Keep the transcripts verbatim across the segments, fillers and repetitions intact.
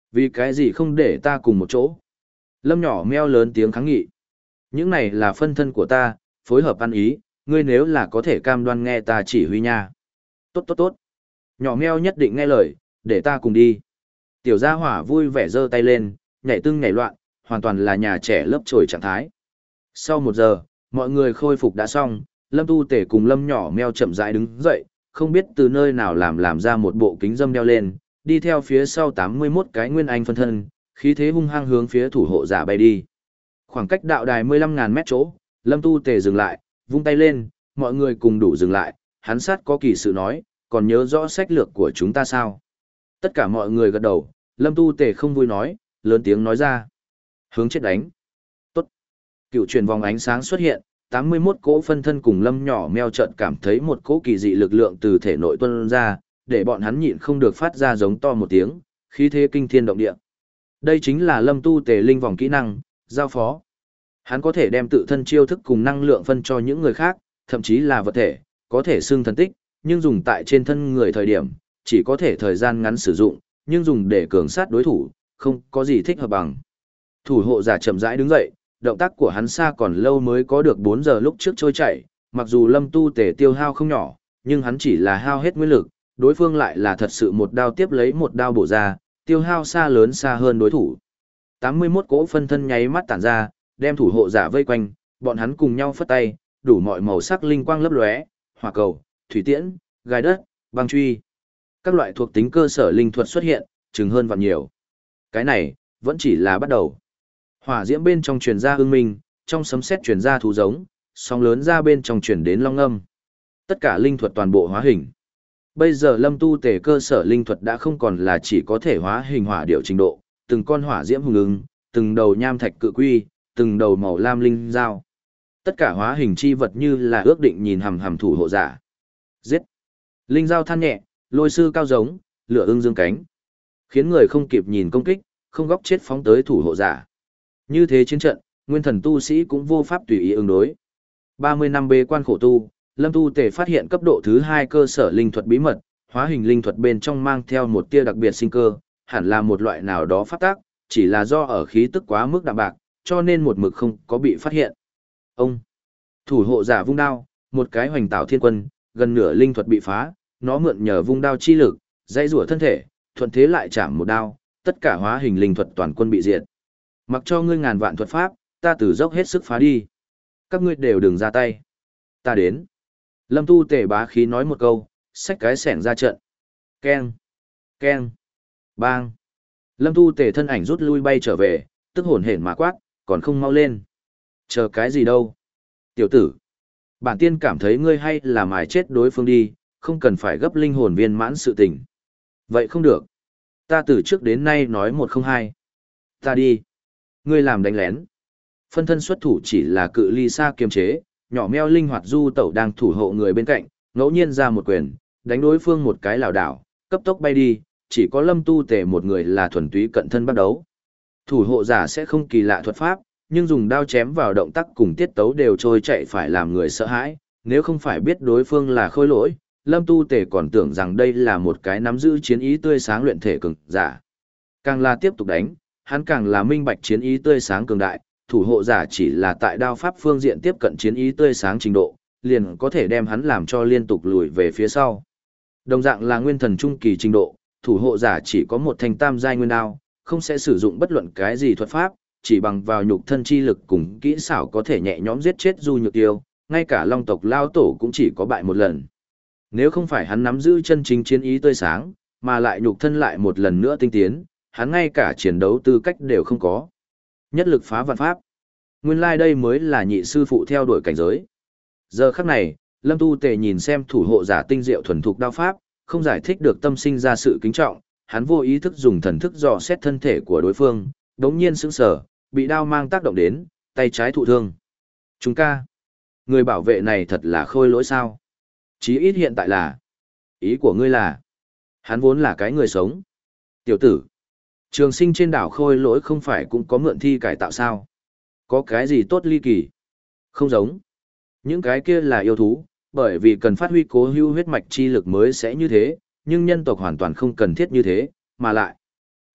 Vì cái gì không để ta cùng một chỗ? Lâm nhỏ meo lớn tiếng kháng nghị. Những này là phân thân của ta, phối hợp ăn ý, ngươi nếu là có thể cam đoan nghe ta chỉ huy nha. Tốt tốt tốt. Nhỏ meo nhất định nghe lời, để ta cùng đi. Tiểu gia hỏa vui vẻ giơ tay lên, nhảy tưng nhảy loạn, hoàn toàn là nhà trẻ lớp trồi trạng thái. Sau một giờ, mọi người khôi phục đã xong, Lâm Tu Tể cùng Lâm nhỏ meo chậm rãi đứng dậy, không biết từ nơi nào làm làm ra một bộ kính dâm đeo lên, đi theo phía sau tám mươi mốt cái nguyên anh phân thân, khí thế hung hăng hướng phía thủ hộ giả bay đi. Khoảng cách đạo đài mười lăm nghìn mét chỗ, Lâm Tu Tề dừng lại, vung tay lên, mọi người cùng đủ dừng lại, hắn sát có kỳ sự nói, còn nhớ rõ sách lược của chúng ta sao? Tất cả mọi người gật đầu, Lâm Tu Tề không vui nói, lớn tiếng nói ra. Hướng chết đánh. Tốt. Cựu truyền vòng ánh sáng xuất hiện, tám mươi mốt cỗ phân thân cùng Lâm nhỏ meo trận cảm thấy một cỗ kỳ dị lực lượng từ thể nội tuôn ra, để bọn hắn nhịn không được phát ra giống to một tiếng, khí thế kinh thiên động địa. Đây chính là Lâm Tu Tề linh vòng kỹ năng, giao phó. Hắn có thể đem tự thân chiêu thức cùng năng lượng phân cho những người khác, thậm chí là vật thể, có thể xưng thần tích, nhưng dùng tại trên thân người thời điểm, chỉ có thể thời gian ngắn sử dụng, nhưng dùng để cường sát đối thủ, không có gì thích hợp bằng. Thủ hộ giả chậm rãi đứng dậy, động tác của hắn xa còn lâu mới có được bốn giờ lúc trước trôi chảy, mặc dù Lâm Tu Tề tiêu hao không nhỏ, nhưng hắn chỉ là hao hết nguyên lực, đối phương lại là thật sự một đao tiếp lấy một đao bổ ra, tiêu hao xa lớn xa hơn đối thủ. tám mươi mốt cỗ phân thân nháy mắt tản ra, đem thủ hộ giả vây quanh, bọn hắn cùng nhau phất tay, đủ mọi màu sắc linh quang lấp lóe, hỏa cầu, thủy tiễn, gai đất, băng truy. Các loại thuộc tính cơ sở linh thuật xuất hiện, chừng hơn vạn nhiều. Cái này, vẫn chỉ là bắt đầu. Hỏa diễm bên trong truyền ra ương minh, trong sấm sét truyền ra thú giống, sóng lớn ra bên trong truyền đến long âm. Tất cả linh thuật toàn bộ hóa hình. Bây giờ Lâm Tu Tề cơ sở linh thuật đã không còn là chỉ có thể hóa hình hỏa điệu trình độ, từng con hỏa diễm hùng ứng, từng đầu nham thạch cự quy, từng đầu màu lam linh dao. Tất cả hóa hình chi vật như là ước định nhìn hằm hằm thủ hộ giả. Giết! Linh dao than nhẹ, lôi sư cao giống, lửa ưng dương cánh. Khiến người không kịp nhìn công kích, không góc chết phóng tới thủ hộ giả. Như thế chiến trận, nguyên thần tu sĩ cũng vô pháp tùy ý ứng đối. ba mươi năm bế quan khổ tu, Lâm Tu Tề phát hiện cấp độ thứ hai cơ sở linh thuật bí mật, hóa hình linh thuật bên trong mang theo một tia đặc biệt sinh cơ, hẳn là một loại nào đó phát tác, chỉ là do ở khí tức quá mức đạm bạc, cho nên một mực không có bị phát hiện. Ông, thủ hộ giả vung đao, một cái hoành tạo thiên quân, gần nửa linh thuật bị phá, nó mượn nhờ vung đao chi lực, dây rủa thân thể, thuận thế lại chạm một đao, tất cả hóa hình linh thuật toàn quân bị diệt. Mặc cho ngươi ngàn vạn thuật pháp, ta từ dốc hết sức phá đi. Các ngươi đều đừng ra tay. Ta đến. Lâm Tu Tề bá khí nói một câu, xách cái sẻng ra trận. Keng, keng, bang. Lâm Tu Tề thân ảnh rút lui bay trở về, tức hồn hển mà quát, còn không mau lên. Chờ cái gì đâu? Tiểu tử, bản tiên cảm thấy ngươi hay là mài chết đối phương đi, không cần phải gấp linh hồn viên mãn sự tình. Vậy không được. Ta từ trước đến nay nói một không hai. Ta đi. Ngươi làm đánh lén. Phân thân xuất thủ chỉ là cự ly xa kiềm chế, nhỏ meo linh hoạt du tẩu đang thủ hộ người bên cạnh, ngẫu nhiên ra một quyền, đánh đối phương một cái lảo đảo, cấp tốc bay đi, chỉ có Lâm Tu Tề một người là thuần túy cận thân bắt đấu. Thủ hộ giả sẽ không kỳ lạ thuật pháp, nhưng dùng đao chém vào động tác cùng tiết tấu đều trôi chạy phải làm người sợ hãi, nếu không phải biết đối phương là khôi lỗi, Lâm Tu Tề còn tưởng rằng đây là một cái nắm giữ chiến ý tươi sáng luyện thể cường giả. Càng là tiếp tục đánh, hắn càng là minh bạch chiến ý tươi sáng cường đại, thủ hộ giả chỉ là tại đao pháp phương diện tiếp cận chiến ý tươi sáng trình độ, liền có thể đem hắn làm cho liên tục lùi về phía sau. Đồng dạng là nguyên thần trung kỳ trình độ, thủ hộ giả chỉ có một thanh tam giai nguyên đao, không sẽ sử dụng bất luận cái gì thuật pháp, chỉ bằng vào nhục thân chi lực cùng kỹ xảo có thể nhẹ nhõm giết chết Du Nhược Tiêu, ngay cả Long tộc lao tổ cũng chỉ có bại một lần. Nếu không phải hắn nắm giữ chân chính chiến ý tươi sáng, mà lại nhục thân lại một lần nữa tinh tiến, hắn ngay cả chiến đấu tư cách đều không có. Nhất lực phá vạn pháp. Nguyên lai like đây mới là nhị sư phụ theo đuổi cảnh giới. Giờ khắc này, Lâm Tu Tề nhìn xem thủ hộ giả tinh diệu thuần thục đao pháp, không giải thích được tâm sinh ra sự kính trọng, hắn vô ý thức dùng thần thức dò xét thân thể của đối phương, đống nhiên sững sờ, bị đao mang tác động đến, tay trái thụ thương. Chúng ca, người bảo vệ này thật là khôi lỗi sao? Chí ít hiện tại là, ý của ngươi là, hắn vốn là cái người sống. Tiểu tử, trường sinh trên đảo khôi lỗi không phải cũng có mượn thi cải tạo sao? Có cái gì tốt ly kỳ? Không giống. Những cái kia là yêu thú, bởi vì cần phát huy cố hữu huyết mạch chi lực mới sẽ như thế, nhưng nhân tộc hoàn toàn không cần thiết như thế, mà lại.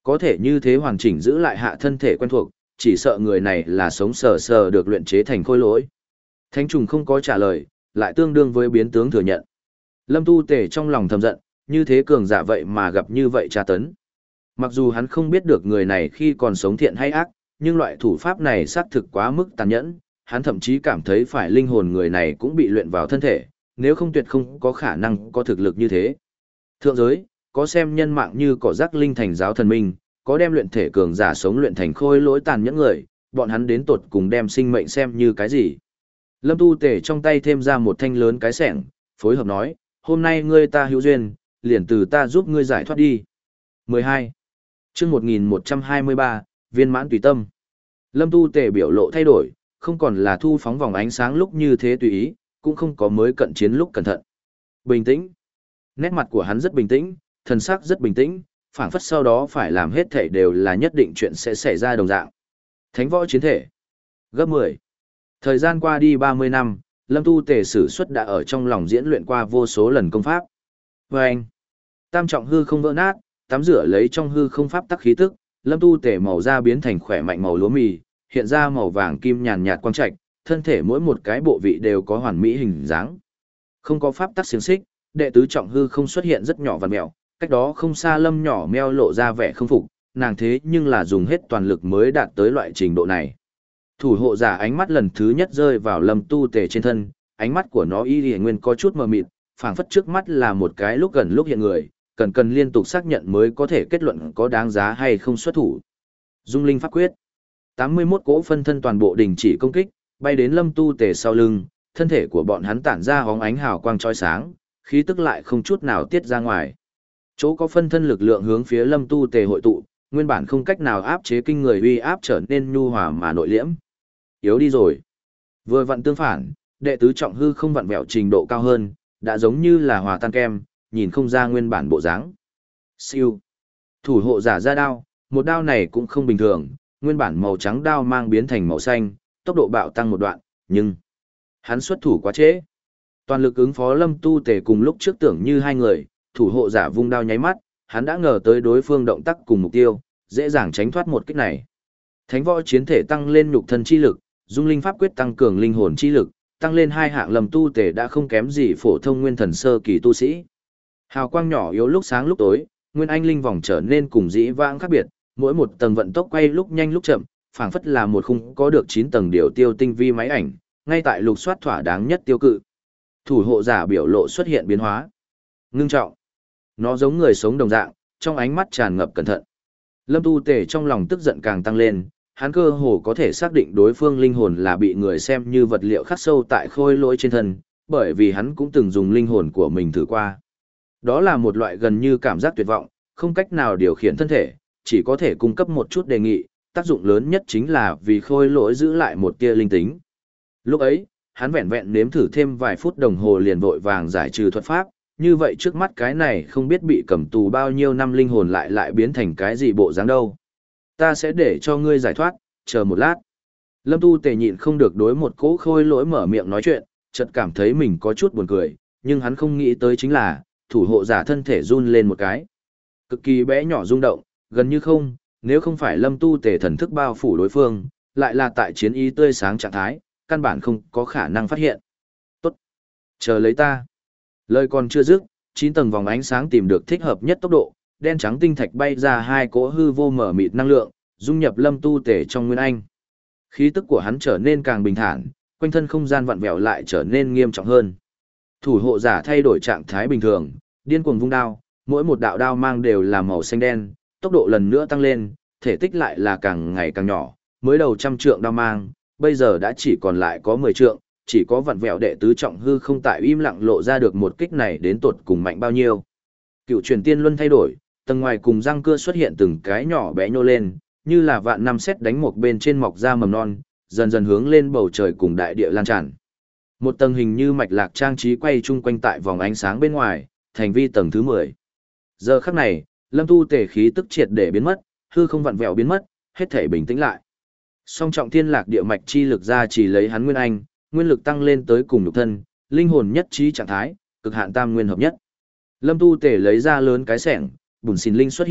Có thể như thế hoàn chỉnh giữ lại hạ thân thể quen thuộc, chỉ sợ người này là sống sờ sờ được luyện chế thành khôi lỗi. Thánh trùng không có trả lời, lại tương đương với biến tướng thừa nhận. Lâm Tu Tề trong lòng thầm giận, như thế cường giả vậy mà gặp như vậy tra tấn. Mặc dù hắn không biết được người này khi còn sống thiện hay ác, nhưng loại thủ pháp này xác thực quá mức tàn nhẫn, hắn thậm chí cảm thấy phải linh hồn người này cũng bị luyện vào thân thể, nếu không tuyệt không có khả năng có thực lực như thế. Thượng giới, có xem nhân mạng như cỏ rác linh thành giáo thần minh, có đem luyện thể cường giả sống luyện thành khôi lỗi tàn nhẫn người, bọn hắn đến tột cùng đem sinh mệnh xem như cái gì. Lâm Tu Tề trong tay thêm ra một thanh lớn cái sẻng, phối hợp nói, hôm nay ngươi ta hữu duyên, liền từ ta giúp ngươi giải thoát đi. mười hai. Chương một nghìn một trăm hai mươi ba, viên mãn tùy tâm. Lâm Tu Tề biểu lộ thay đổi, không còn là thu phóng vòng ánh sáng lúc như thế tùy ý, cũng không có mới cận chiến lúc cẩn thận. Bình tĩnh. Nét mặt của hắn rất bình tĩnh, thần sắc rất bình tĩnh, phảng phất sau đó phải làm hết thảy đều là nhất định chuyện sẽ xảy ra đồng dạng. Thánh võ chiến thể. Gấp mười. Thời gian qua đi ba mươi năm, Lâm Tu Tề sử xuất đã ở trong lòng diễn luyện qua vô số lần công pháp. Và anh, tam trọng hư không vỡ nát, tắm rửa lấy trong hư không pháp tắc khí tức, Lâm Tu Tề màu da biến thành khỏe mạnh màu lúa mì, hiện ra màu vàng kim nhàn nhạt quang trạch, thân thể mỗi một cái bộ vị đều có hoàn mỹ hình dáng. Không có pháp tắc xiềng xích, đệ tứ trọng hư không xuất hiện rất nhỏ vằn mèo, cách đó không xa Lâm nhỏ meo lộ ra vẻ không phục, nàng thế nhưng là dùng hết toàn lực mới đạt tới loại trình độ này. Thủ hộ giả ánh mắt lần thứ nhất rơi vào Lâm Tu Tề trên thân, ánh mắt của nó y lìa nguyên có chút mờ mịt, phảng phất trước mắt là một cái lúc gần lúc hiện người, cần cần liên tục xác nhận mới có thể kết luận có đáng giá hay không xuất thủ. Dung linh pháp quyết. tám mươi mốt cỗ phân thân toàn bộ đình chỉ công kích, bay đến Lâm Tu Tề sau lưng, thân thể của bọn hắn tản ra hóng ánh hào quang chói sáng, khí tức lại không chút nào tiết ra ngoài. Chỗ có phân thân lực lượng hướng phía Lâm Tu Tề hội tụ, nguyên bản không cách nào áp chế kinh người uy áp trở nên nhu hòa mà nội liễm. Yếu đi rồi. Vừa vặn tương phản, đệ tứ trọng hư không vặn vẹo trình độ cao hơn, đã giống như là hòa tan kem, nhìn không ra nguyên bản bộ dáng. Siêu. Thủ hộ giả ra đao, một đao này cũng không bình thường, nguyên bản màu trắng đao mang biến thành màu xanh, tốc độ bạo tăng một đoạn, nhưng hắn xuất thủ quá trễ. Toàn lực ứng phó Lâm Tu Tề cùng lúc trước tưởng như hai người, thủ hộ giả vung đao nháy mắt, hắn đã ngờ tới đối phương động tác cùng mục tiêu, dễ dàng tránh thoát một kích này. Thánh võ chiến thể tăng lên nhục thân chi lực, dung linh pháp quyết tăng cường linh hồn chi lực, tăng lên hai hạng Lâm Tu Tề đã không kém gì phổ thông nguyên thần sơ kỳ tu sĩ. Hào quang nhỏ yếu lúc sáng lúc tối, nguyên anh linh vòng trở nên cùng dĩ vãng khác biệt, mỗi một tầng vận tốc quay lúc nhanh lúc chậm, phảng phất là một khung có được chín tầng điều tiêu tinh vi máy ảnh, ngay tại lục soát thỏa đáng nhất tiêu cự. Thủ hộ giả biểu lộ xuất hiện biến hóa. Ngưng trọng. Nó giống người sống đồng dạng, trong ánh mắt tràn ngập cẩn thận. Lâm Tu Tề trong lòng tức giận càng tăng lên, hắn cơ hồ có thể xác định đối phương linh hồn là bị người xem như vật liệu khắc sâu tại khôi lỗi trên thân, bởi vì hắn cũng từng dùng linh hồn của mình thử qua. Đó là một loại gần như cảm giác tuyệt vọng, không cách nào điều khiển thân thể, chỉ có thể cung cấp một chút đề nghị, tác dụng lớn nhất chính là vì khôi lỗi giữ lại một tia linh tính. Lúc ấy, hắn vẹn vẹn nếm thử thêm vài phút đồng hồ liền vội vàng giải trừ thuật pháp, như vậy trước mắt cái này không biết bị cầm tù bao nhiêu năm linh hồn lại lại biến thành cái gì bộ dáng đâu. Ta sẽ để cho ngươi giải thoát, chờ một lát. Lâm Tu Tề nhịn không được đối một cỗ khôi lỗi mở miệng nói chuyện, chợt cảm thấy mình có chút buồn cười, nhưng hắn không nghĩ tới chính là, thủ hộ giả thân thể run lên một cái. Cực kỳ bé nhỏ rung động, gần như không, nếu không phải Lâm Tu Tề thần thức bao phủ đối phương, lại là tại chiến ý tươi sáng trạng thái, căn bản không có khả năng phát hiện. Tốt. Chờ lấy ta. Lời còn chưa dứt, chín tầng vòng ánh sáng tìm được thích hợp nhất tốc độ, đen trắng tinh thạch bay ra hai cỗ hư vô mở mịt năng lượng, dung nhập Lâm Tu Tề trong nguyên anh. Khí tức của hắn trở nên càng bình thản, quanh thân không gian vặn vẹo lại trở nên nghiêm trọng hơn. Thủ hộ giả thay đổi trạng thái bình thường, điên cuồng vung đao, mỗi một đạo đao mang đều là màu xanh đen, tốc độ lần nữa tăng lên, thể tích lại là càng ngày càng nhỏ, mới đầu trăm trượng đao mang, bây giờ đã chỉ còn lại có mười trượng, chỉ có vặn vẹo đệ tứ trọng hư không tại im lặng lộ ra được một kích này đến tột cùng mạnh bao nhiêu. Cựu truyền tiên luân thay đổi, tầng ngoài cùng răng cưa xuất hiện từng cái nhỏ bé nhô lên, như là vạn năm sét đánh một bên trên mọc ra mầm non, dần dần hướng lên bầu trời cùng đại địa lan tràn. Một tầng hình như mạch lạc trang trí quay chung quanh tại vòng ánh sáng bên ngoài, thành vi tầng thứ mười. Giờ khắc này, Lâm Tu Tề khí tức triệt để biến mất, hư không vặn vẹo biến mất, hết thể bình tĩnh lại. Song trọng thiên lạc địa mạch chi lực ra chỉ lấy hắn nguyên anh, nguyên lực tăng lên tới cùng nhục thân, linh hồn nhất trí trạng thái, cực hạn tam nguyên hợp nhất. Lâm Tu Tề lấy ra lớn cái sẻng, bùn xìn linh xuất hiện,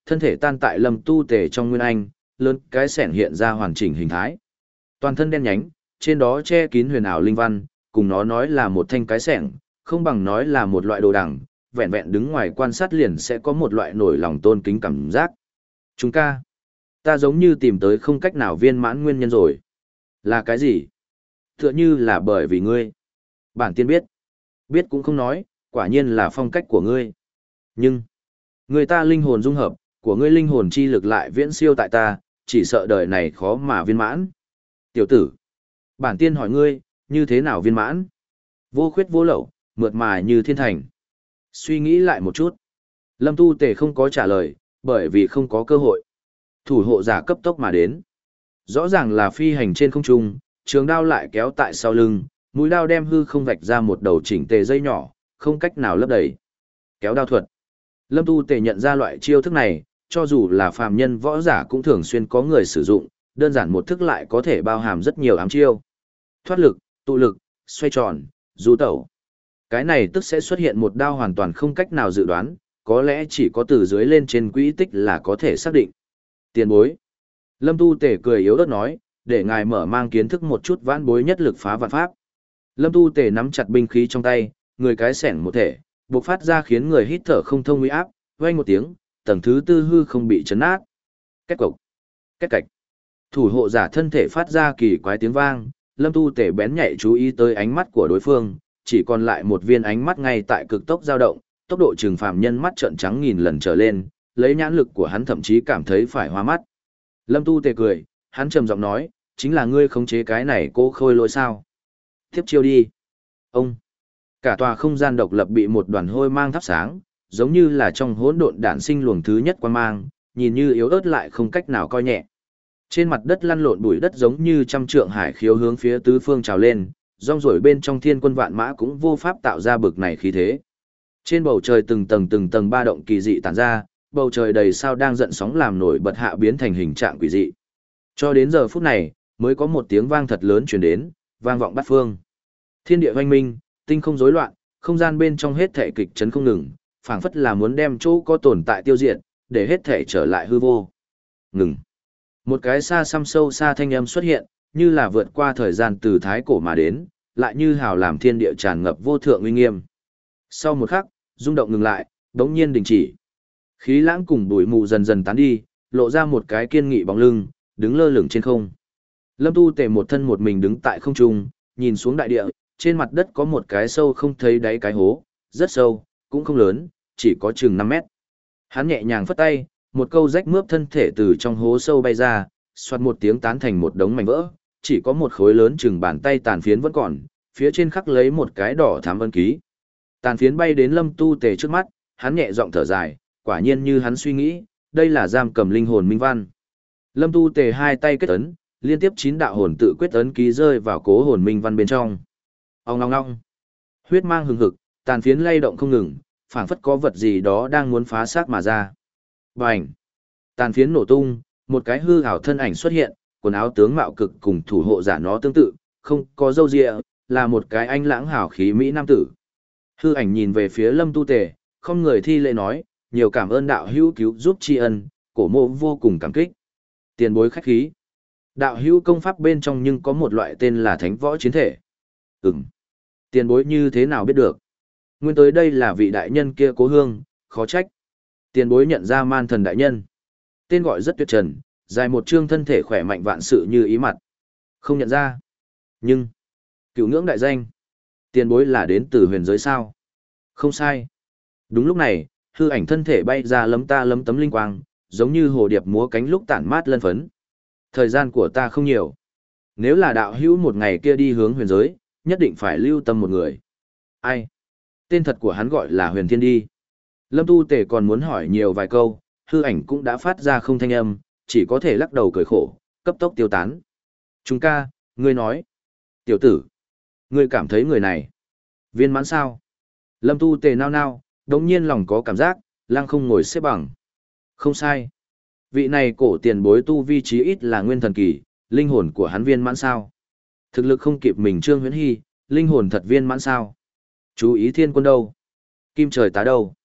thân thể tan tại Lâm Tu Tề trong nguyên anh, lớn cái sẻn hiện ra hoàn chỉnh hình thái. Toàn thân đen nhánh, trên đó che kín huyền ảo linh văn, cùng nó nói là một thanh cái sẻng, không bằng nói là một loại đồ đằng, vẹn vẹn đứng ngoài quan sát liền sẽ có một loại nổi lòng tôn kính cảm giác. Chúng ca, ta giống như tìm tới không cách nào viên mãn nguyên nhân rồi. Là cái gì? Tựa như là bởi vì ngươi. Bản tiên biết. Biết cũng không nói, quả nhiên là phong cách của ngươi. Nhưng, người ta linh hồn dung hợp, của ngươi linh hồn chi lực lại viễn siêu tại ta, chỉ sợ đời này khó mà viên mãn. Tiểu tử, bản tiên hỏi ngươi, như thế nào viên mãn? Vô khuyết vô lậu, mượt mà như thiên thành. Suy nghĩ lại một chút. Lâm Tu Tề không có trả lời, bởi vì không có cơ hội. Thủ hộ giả cấp tốc mà đến. Rõ ràng là phi hành trên không trung, trường đao lại kéo tại sau lưng, mũi đao đem hư không vạch ra một đầu chỉnh tề dây nhỏ, không cách nào lấp đầy. Kéo đao thuật. Lâm Tu Tề nhận ra loại chiêu thức này, cho dù là phàm nhân võ giả cũng thường xuyên có người sử dụng, đơn giản một thức lại có thể bao hàm rất nhiều ám chiêu. Thoát lực, tụ lực, xoay tròn, du tẩu. Cái này tức sẽ xuất hiện một đao hoàn toàn không cách nào dự đoán, có lẽ chỉ có từ dưới lên trên quỹ tích là có thể xác định. Tiền bối. Lâm Tu Tề cười yếu ớt nói, để ngài mở mang kiến thức một chút vãn bối nhất lực phá vạn pháp. Lâm Tu Tề nắm chặt binh khí trong tay, người cái sẻn một thể, bộc phát ra khiến người hít thở không thông uy áp, vang một tiếng, tầng thứ tư hư không bị chấn nát. Két cộc, két cạch. Thủ hộ giả thân thể phát ra kỳ quái tiếng vang, Lâm Tu Tề bén nhạy chú ý tới ánh mắt của đối phương, chỉ còn lại một viên ánh mắt ngay tại cực tốc dao động, tốc độ trừng phàm nhân mắt trợn trắng nghìn lần trở lên, lấy nhãn lực của hắn thậm chí cảm thấy phải hoa mắt. Lâm Tu Tề cười, hắn trầm giọng nói, chính là ngươi khống chế cái này cô khôi lỗi sao? Tiếp chiêu đi. Ông. Cả tòa không gian độc lập bị một đoàn hôi mang thắp sáng, giống như là trong hỗn độn đản sinh luồng thứ nhất quang mang, nhìn như yếu ớt lại không cách nào coi nhẹ. Trên mặt đất lăn lộn bụi đất giống như trăm trượng hải khiếu hướng phía tứ phương trào lên, rong rổi bên trong thiên quân vạn mã cũng vô pháp tạo ra bực này khí thế. Trên bầu trời từng tầng từng tầng ba động kỳ dị tản ra, bầu trời đầy sao đang giận sóng làm nổi bật hạ biến thành hình trạng quỷ dị. Cho đến giờ phút này, mới có một tiếng vang thật lớn truyền đến, vang vọng bát phương. Thiên địa hoanh minh, tinh không rối loạn, không gian bên trong hết thể kịch chấn không ngừng, phảng phất là muốn đem chỗ có tồn tại tiêu diệt, để hết thể trở lại hư vô. Ngừng. Một cái xa xăm sâu xa thanh âm xuất hiện, như là vượt qua thời gian từ thái cổ mà đến, lại như hào làm thiên địa tràn ngập vô thượng uy nghiêm. Sau một khắc, rung động ngừng lại, đống nhiên đình chỉ. Khí lãng cùng bụi mù dần dần tán đi, lộ ra một cái kiên nghị bóng lưng, đứng lơ lửng trên không. Lâm Tu Tề một thân một mình đứng tại không trung, nhìn xuống đại địa, trên mặt đất có một cái sâu không thấy đáy cái hố, rất sâu, cũng không lớn, chỉ có chừng năm mét. Hắn nhẹ nhàng phất tay, một câu rách mướp thân thể từ trong hố sâu bay ra, xoạt một tiếng tán thành một đống mảnh vỡ, chỉ có một khối lớn chừng bàn tay tàn phiến vẫn còn, phía trên khắc lấy một cái đỏ thắm ân ký. Tàn phiến bay đến Lâm Tu Tề trước mắt, hắn nhẹ giọng thở dài, quả nhiên như hắn suy nghĩ, đây là giam cầm linh hồn minh văn. Lâm Tu Tề hai tay kết ấn, liên tiếp chín đạo hồn tự quyết ấn ký rơi vào cố hồn minh văn bên trong. Ong ong ong. Huyết mang hừng hực, tàn phiến lay động không ngừng, phảng phất có vật gì đó đang muốn phá xác mà ra. Bành. Tàn phiến nổ tung, một cái hư ảo thân ảnh xuất hiện, quần áo tướng mạo cực cùng thủ hộ giả nó tương tự, không có râu ria, là một cái anh lãng hảo khí mỹ nam tử. Hư ảnh nhìn về phía Lâm Tu Tề, không người thi lễ nói, nhiều cảm ơn đạo hữu cứu giúp tri ân, cổ mộ vô cùng cảm kích. Tiền bối khách khí. Đạo hữu công pháp bên trong nhưng có một loại tên là thánh võ chiến thể. Ừm. Tiền bối như thế nào biết được? Nguyên tới đây là vị đại nhân kia cố hương, khó trách. Tiền bối nhận ra man thần đại nhân. Tên gọi rất tuyệt trần, dài một trương thân thể khỏe mạnh vạn sự như ý mặt. Không nhận ra. Nhưng, cửu ngưỡng đại danh. Tiền bối là đến từ huyền giới sao? Không sai. Đúng lúc này, hư ảnh thân thể bay ra lấm ta lấm tấm linh quang, giống như hồ điệp múa cánh lúc tản mát lân phấn. Thời gian của ta không nhiều. Nếu là đạo hữu một ngày kia đi hướng huyền giới, nhất định phải lưu tâm một người. Ai? Tên thật của hắn gọi là Huyền Thiên đi. Lâm Tu Tề còn muốn hỏi nhiều vài câu, hư ảnh cũng đã phát ra không thanh âm, chỉ có thể lắc đầu cười khổ, cấp tốc tiêu tán. Chúng ca, ngươi nói. Tiểu tử, ngươi cảm thấy người này viên mãn sao? Lâm Tu Tề nao nao, đống nhiên lòng có cảm giác, lăng không ngồi xếp bằng. Không sai. Vị này cổ tiền bối tu vi trí ít là nguyên thần kỳ, linh hồn của hắn viên mãn sao? Thực lực không kịp mình Trương Huyễn Hy, linh hồn thật viên mãn sao? Chú ý thiên quân đâu? Kim trời tá đâu?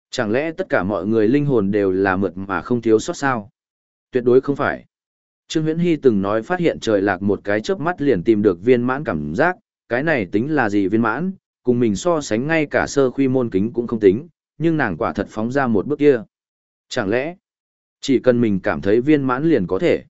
Chẳng lẽ tất cả mọi người linh hồn đều là mượt mà không thiếu sót sao? Tuyệt đối không phải. Trương Huyễn Hy từng nói phát hiện trời lạc một cái chớp mắt liền tìm được viên mãn cảm giác, cái này tính là gì viên mãn, cùng mình so sánh ngay cả sơ khuy môn kính cũng không tính, nhưng nàng quả thật phóng ra một bước kia. Chẳng lẽ, chỉ cần mình cảm thấy viên mãn liền có thể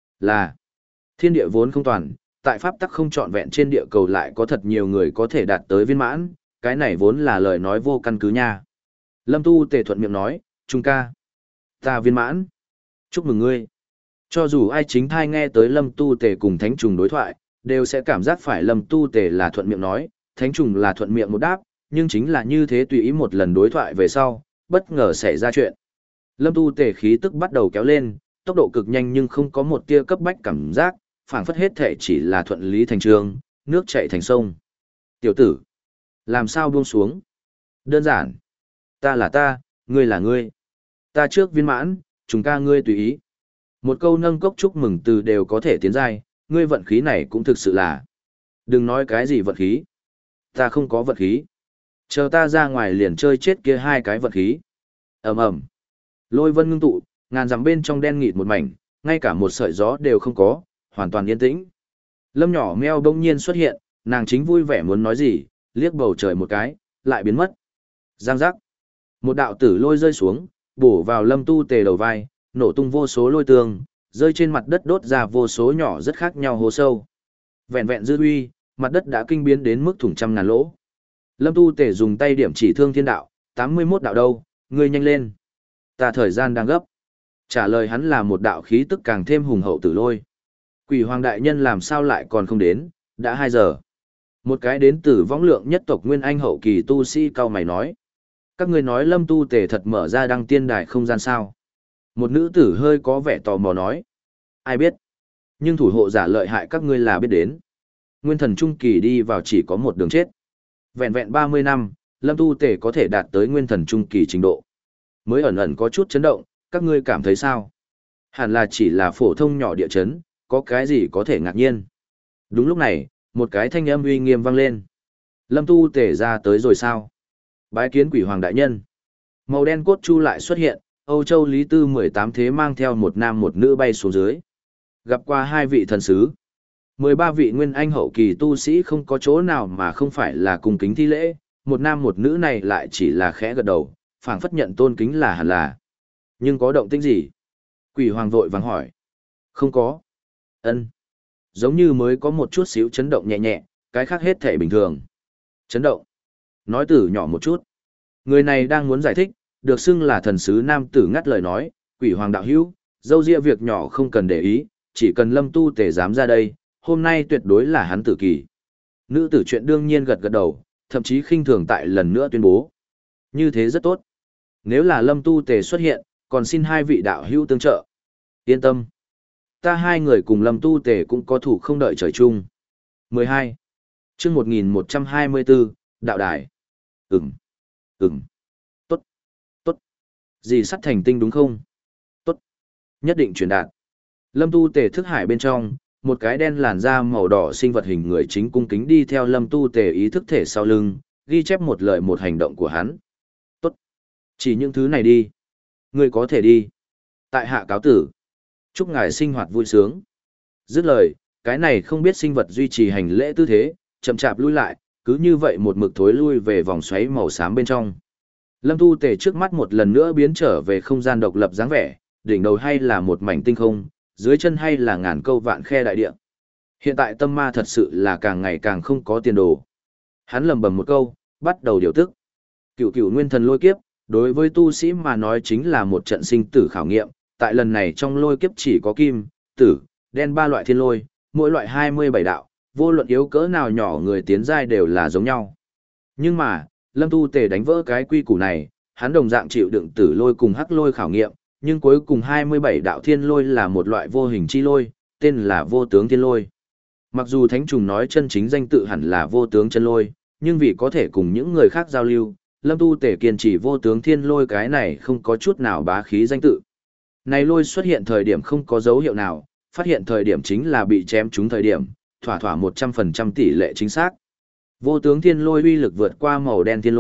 là thiên địa vốn không toàn, tại pháp tắc không trọn vẹn trên địa cầu lại có thật nhiều người có thể đạt tới viên mãn, cái này vốn là lời nói vô căn cứ nha. Lâm Tu Tề thuận miệng nói, Trung ca, ta viên mãn, chúc mừng ngươi. Cho dù ai chính thai nghe tới Lâm Tu Tề cùng Thánh Trùng đối thoại, đều sẽ cảm giác phải Lâm Tu Tề là thuận miệng nói, Thánh Trùng là thuận miệng một đáp, nhưng chính là như thế tùy ý một lần đối thoại về sau, bất ngờ xảy ra chuyện. Lâm Tu Tề khí tức bắt đầu kéo lên, tốc độ cực nhanh nhưng không có một tia cấp bách cảm giác, phảng phất hết thể chỉ là thuận lý thành trường, nước chảy thành sông. Tiểu tử, làm sao buông xuống? Đơn giản. Ta là ta, ngươi là ngươi. Ta trước viên mãn, chúng ca ngươi tùy ý. Một câu nâng cốc chúc mừng từ đều có thể tiến giai, ngươi vận khí này cũng thực sự là. Đừng nói cái gì vận khí. Ta không có vận khí. Chờ ta ra ngoài liền chơi chết kia hai cái vận khí. Ầm ầm. Lôi vân ngưng tụ, ngàn dặm bên trong đen nghịt một mảnh, ngay cả một sợi gió đều không có, hoàn toàn yên tĩnh. Lâm nhỏ meo bỗng nhiên xuất hiện, nàng chính vui vẻ muốn nói gì, liếc bầu trời một cái, lại biến mất. Giang giác. Một đạo tử lôi rơi xuống, bổ vào Lâm Tu Tề đầu vai, nổ tung vô số lôi tường, rơi trên mặt đất đốt ra vô số nhỏ rất khác nhau hố sâu. Vẹn vẹn dư uy, mặt đất đã kinh biến đến mức thủng trăm ngàn lỗ. Lâm Tu Tề dùng tay điểm chỉ thương thiên đạo, tám mươi mốt đạo đâu, ngươi nhanh lên. Ta thời gian đang gấp. Trả lời hắn là một đạo khí tức càng thêm hùng hậu tử lôi. Quỷ hoàng đại nhân làm sao lại còn không đến, đã hai giờ. Một cái đến từ võng lượng nhất tộc nguyên anh hậu kỳ tu sĩ cao mày nói. Các ngươi nói Lâm Tu Tề thật mở ra đăng tiên đài không gian sao. Một nữ tử hơi có vẻ tò mò nói. Ai biết. Nhưng thủ hộ giả lợi hại các ngươi là biết đến. Nguyên thần trung kỳ đi vào chỉ có một đường chết. Vẹn vẹn ba mươi năm, Lâm Tu Tề có thể đạt tới nguyên thần trung kỳ trình độ. Mới ẩn ẩn có chút chấn động, các ngươi cảm thấy sao? Hẳn là chỉ là phổ thông nhỏ địa chấn, có cái gì có thể ngạc nhiên. Đúng lúc này, một cái thanh âm uy nghiêm vang lên. Lâm Tu Tề ra tới rồi sao? Bái kiến quỷ hoàng đại nhân. Màu đen cốt chu lại xuất hiện, Âu Châu Lý Tư mười tám thế mang theo một nam một nữ bay xuống dưới. Gặp qua hai vị thần sứ. mười ba vị nguyên anh hậu kỳ tu sĩ không có chỗ nào mà không phải là cung kính thi lễ, một nam một nữ này lại chỉ là khẽ gật đầu, phảng phất nhận tôn kính là hẳn là. Nhưng có động tĩnh gì? Quỷ hoàng vội vàng hỏi. Không có. Ân. Giống như mới có một chút xíu chấn động nhẹ nhẹ, cái khác hết thể bình thường. Chấn động. Nói tử nhỏ một chút. Người này đang muốn giải thích, được xưng là thần sứ nam tử ngắt lời nói, quỷ hoàng đạo hữu, dâu ria việc nhỏ không cần để ý, chỉ cần Lâm Tu Tề dám ra đây, hôm nay tuyệt đối là hắn tử kỳ. Nữ tử chuyện đương nhiên gật gật đầu, thậm chí khinh thường tại lần nữa tuyên bố. Như thế rất tốt. Nếu là Lâm Tu Tề xuất hiện, còn xin hai vị đạo hữu tương trợ. Yên tâm. Ta hai người cùng Lâm Tu Tề cũng có thủ không đợi trời chung. mười hai. Chương một nghìn một trăm hai mươi bốn, đạo đài. Ừm. Ừm. Tốt. Tốt. Gì sắt thành tinh đúng không? Tốt. Nhất định truyền đạt. Lâm Tu Tề thức hải bên trong, một cái đen làn da màu đỏ sinh vật hình người chính cung kính đi theo Lâm Tu Tề ý thức thể sau lưng, ghi chép một lời một hành động của hắn. Tốt. Chỉ những thứ này đi. Ngươi có thể đi. Tại hạ cáo tử. Chúc ngài sinh hoạt vui sướng. Dứt lời, cái này không biết sinh vật duy trì hành lễ tư thế, chậm chạp lui lại, cứ như vậy một mực thối lui về vòng xoáy màu xám bên trong. Lâm Tu Tề trước mắt một lần nữa biến trở về không gian độc lập dáng vẻ, đỉnh đầu hay là một mảnh tinh không, dưới chân hay là ngàn câu vạn khe đại địa. Hiện tại tâm ma thật sự là càng ngày càng không có tiền đồ. Hắn lầm bầm một câu, bắt đầu điều tức. Cựu cựu nguyên thần lôi kiếp, đối với tu sĩ mà nói chính là một trận sinh tử khảo nghiệm, tại lần này trong lôi kiếp chỉ có kim, tử, đen ba loại thiên lôi, mỗi loại hai mươi bảy đạo, vô luận yếu cỡ nào nhỏ người tiến giai đều là giống nhau. Nhưng mà, Lâm Tu Tề đánh vỡ cái quy củ này, hắn đồng dạng chịu đựng tử lôi cùng hắc lôi khảo nghiệm, nhưng cuối cùng hai mươi bảy đạo thiên lôi là một loại vô hình chi lôi, tên là vô tướng thiên lôi. Mặc dù Thánh Trùng nói chân chính danh tự hẳn là vô tướng chân lôi, nhưng vì có thể cùng những người khác giao lưu, Lâm Tu Tề kiên trì vô tướng thiên lôi cái này không có chút nào bá khí danh tự. Này lôi xuất hiện thời điểm không có dấu hiệu nào, phát hiện thời điểm chính là bị chém trúng thời điểm, thỏa thỏa một trăm phần trăm tỷ lệ chính xác. Vô tướng thiên lôi uy lực vượt qua màu đen thiên lôi,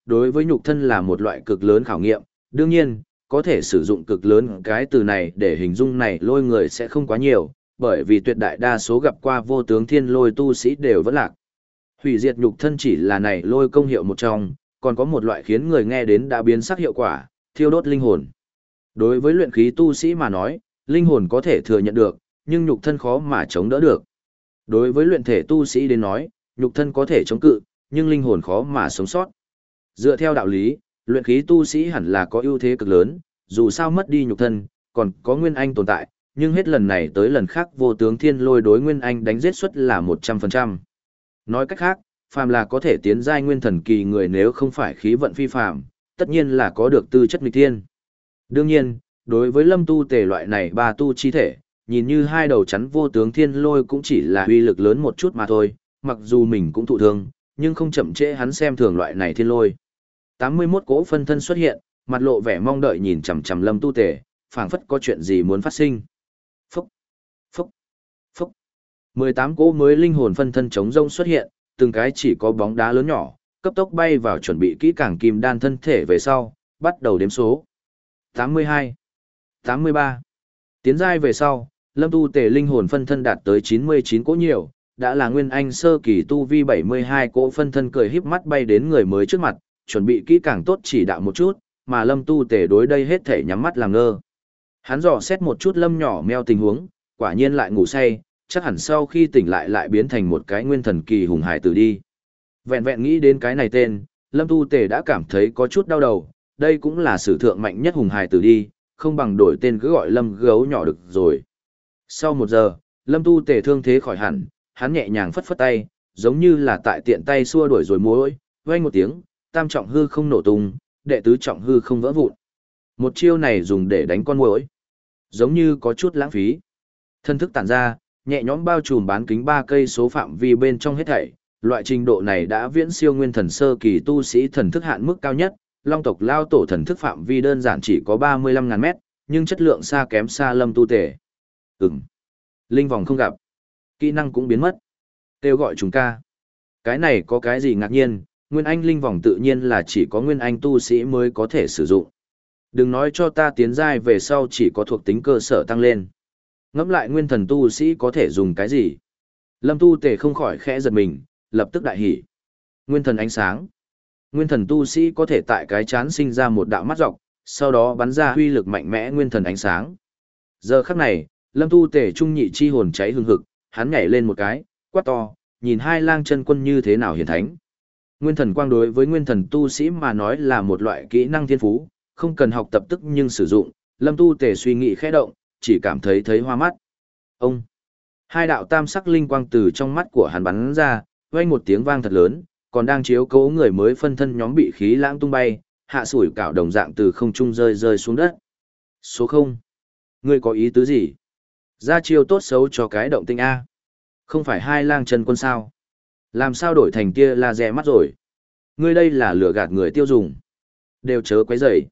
đối với nhục thân là một loại cực lớn khảo nghiệm, đương nhiên, có thể sử dụng cực lớn cái từ này để hình dung này lôi người sẽ không quá nhiều, bởi vì tuyệt đại đa số gặp qua vô tướng thiên lôi tu sĩ đều vẫn lạc. Hủy diệt nhục thân chỉ là này lôi công hiệu một trong, còn có một loại khiến người nghe đến đã biến sắc hiệu quả, thiêu đốt linh hồn. Đối với luyện khí tu sĩ mà nói, linh hồn có thể thừa nhận được, nhưng nhục thân khó mà chống đỡ được. Đối với luyện thể tu sĩ đến nói, nhục thân có thể chống cự, nhưng linh hồn khó mà sống sót. Dựa theo đạo lý, luyện khí tu sĩ hẳn là có ưu thế cực lớn, dù sao mất đi nhục thân, còn có Nguyên Anh tồn tại, nhưng hết lần này tới lần khác vô tướng thiên lôi đối Nguyên Anh đánh giết suất là một trăm phần trăm. Nói cách khác, phàm là có thể tiến giai nguyên thần kỳ người nếu không phải khí vận phi phàm, tất nhiên là có được tư chất nghịch thiên. Đương nhiên, đối với Lâm Tu Tề loại này ba tu chi thể, nhìn như hai đầu chắn vô tướng thiên lôi cũng chỉ là uy lực lớn một chút mà thôi, mặc dù mình cũng thụ thương, nhưng không chậm trễ hắn xem thường loại này thiên lôi. tám mươi mốt cỗ phân thân xuất hiện, mặt lộ vẻ mong đợi nhìn chằm chằm Lâm Tu Tề, phảng phất có chuyện gì muốn phát sinh. Phúc, phúc, phúc. mười tám cỗ mới linh hồn phân thân chống rông xuất hiện, từng cái chỉ có bóng đá lớn nhỏ, cấp tốc bay vào chuẩn bị kỹ càng kim đan thân thể về sau, bắt đầu đếm số. tám mươi hai, tám mươi ba. Tiến giai về sau, Lâm Tu Tề linh hồn phân thân đạt tới chín mươi chín cỗ nhiều, đã là nguyên anh sơ kỳ tu vi bảy mươi hai cỗ phân thân cười híp mắt bay đến người mới trước mặt, chuẩn bị kỹ càng tốt chỉ đạo một chút, mà Lâm Tu Tề đối đây hết thể nhắm mắt làm ngơ. Hắn dò xét một chút Lâm nhỏ meo tình huống, quả nhiên lại ngủ say, chắc hẳn sau khi tỉnh lại lại biến thành một cái nguyên thần kỳ hùng hải tử đi. Vẹn vẹn nghĩ đến cái này tên, Lâm Tu Tề đã cảm thấy có chút đau đầu, đây cũng là sử thượng mạnh nhất hùng hải tử đi, không bằng đổi tên cứ gọi Lâm gấu nhỏ được rồi. Sau một giờ, Lâm Tu Tề thương thế khỏi hẳn, hắn nhẹ nhàng phất phất tay, giống như là tại tiện tay xua đuổi rồi muỗi, vang một tiếng, tam trọng hư không nổ tung, đệ tứ trọng hư không vỡ vụn. Một chiêu này dùng để đánh con muỗi, giống như có chút lãng phí. Thân thức tản ra, nhẹ nhõm bao trùm bán kính ba cây số phạm vi bên trong hết thảy, loại trình độ này đã viễn siêu nguyên thần sơ kỳ tu sĩ thần thức hạn mức cao nhất, Long tộc lao tổ thần thức phạm vi đơn giản chỉ có ba mươi lăm ngàn mét, nhưng chất lượng xa kém xa Lâm Tu Tề. Ừm. Linh vòng không gặp. Kỹ năng cũng biến mất. Kêu gọi chúng ca. Cái này có cái gì ngạc nhiên, Nguyên Anh linh vòng tự nhiên là chỉ có Nguyên Anh tu sĩ mới có thể sử dụng. Đừng nói cho ta tiến giai về sau chỉ có thuộc tính cơ sở tăng lên. Ngẫm lại nguyên thần tu sĩ có thể dùng cái gì? Lâm Tu Tề không khỏi khẽ giật mình, lập tức đại hỉ. Nguyên thần ánh sáng. Nguyên thần tu sĩ có thể tại cái chán sinh ra một đạo mắt dọc, sau đó bắn ra huy lực mạnh mẽ nguyên thần ánh sáng. Giờ khắc này, Lâm Tu Tề trung nhị chi hồn cháy hừng hực, hắn nhảy lên một cái, quát to, nhìn hai lang chân quân như thế nào hiển thánh. Nguyên thần quang đối với nguyên thần tu sĩ mà nói là một loại kỹ năng thiên phú, không cần học tập tức nhưng sử dụng, Lâm Tu Tề suy nghĩ khẽ động, chỉ cảm thấy thấy hoa mắt. Ông! Hai đạo tam sắc linh quang từ trong mắt của hắn bắn ra, vang một tiếng vang thật lớn, còn đang chiếu cố người mới phân thân nhóm bị khí lãng tung bay, hạ sủi cảo đồng dạng từ không trung rơi rơi xuống đất. Số không. Ngươi có ý tứ gì? Ra chiêu tốt xấu cho cái động tinh A. Không phải hai lang chân quân sao? Làm sao đổi thành tia laser mắt rồi? Ngươi đây là lừa gạt người tiêu dùng. Đều chớ quấy rầy.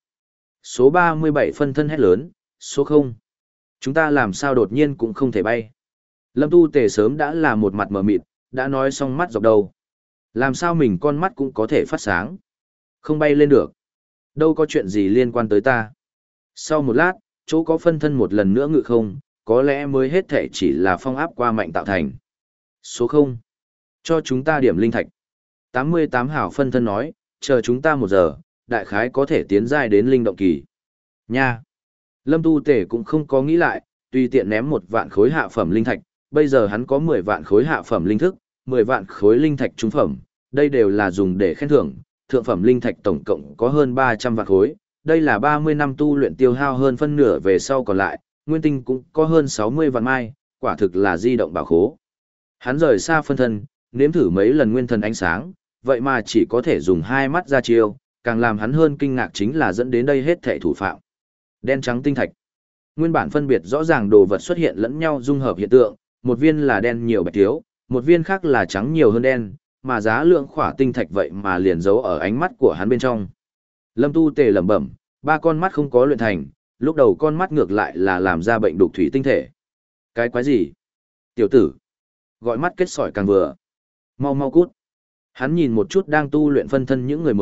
Số ba mươi bảy phân thân hét lớn, số không. Chúng ta làm sao đột nhiên cũng không thể bay. Lâm Tu Tề sớm đã là một mặt mờ mịt, đã nói xong mắt dọc đầu. Làm sao mình con mắt cũng có thể phát sáng. Không bay lên được. Đâu có chuyện gì liên quan tới ta. Sau một lát, chỗ có phân thân một lần nữa ngự không, có lẽ mới hết thể chỉ là phong áp qua mạnh tạo thành. Số không. Cho chúng ta điểm linh thạch. tám mươi tám hảo phân thân nói, chờ chúng ta một giờ, đại khái có thể tiến giai đến linh động kỳ. Nha. Lâm Tu Tề cũng không có nghĩ lại, tùy tiện ném một vạn khối hạ phẩm linh thạch, bây giờ hắn có mười vạn khối hạ phẩm linh thức, mười vạn khối linh thạch trung phẩm, đây đều là dùng để khen thưởng, thượng phẩm linh thạch tổng cộng có hơn ba trăm vạn khối, đây là ba mươi năm tu luyện tiêu hao hơn phân nửa về sau còn lại, nguyên tinh cũng có hơn sáu mươi vạn mai, quả thực là di động bảo khố. Hắn rời xa phân thân, nếm thử mấy lần nguyên thần ánh sáng, vậy mà chỉ có thể dùng hai mắt ra chiêu, càng làm hắn hơn kinh ngạc chính là dẫn đến đây hết thảy thủ phạm. Đen trắng tinh thạch. Nguyên bản phân biệt rõ ràng đồ vật xuất hiện lẫn nhau dung hợp hiện tượng, một viên là đen nhiều bạch thiếu, một viên khác là trắng nhiều hơn đen, mà giá lượng khỏa tinh thạch vậy mà liền giấu ở ánh mắt của hắn bên trong. Lâm Tu Tề lẩm bẩm, ba con mắt không có luyện thành, lúc đầu con mắt ngược lại là làm ra bệnh đục thủy tinh thể. Cái quái gì? Tiểu tử. Gọi mắt kết sỏi càng vừa. Mau mau cút. Hắn nhìn một chút đang tu luyện phân thân những người mới,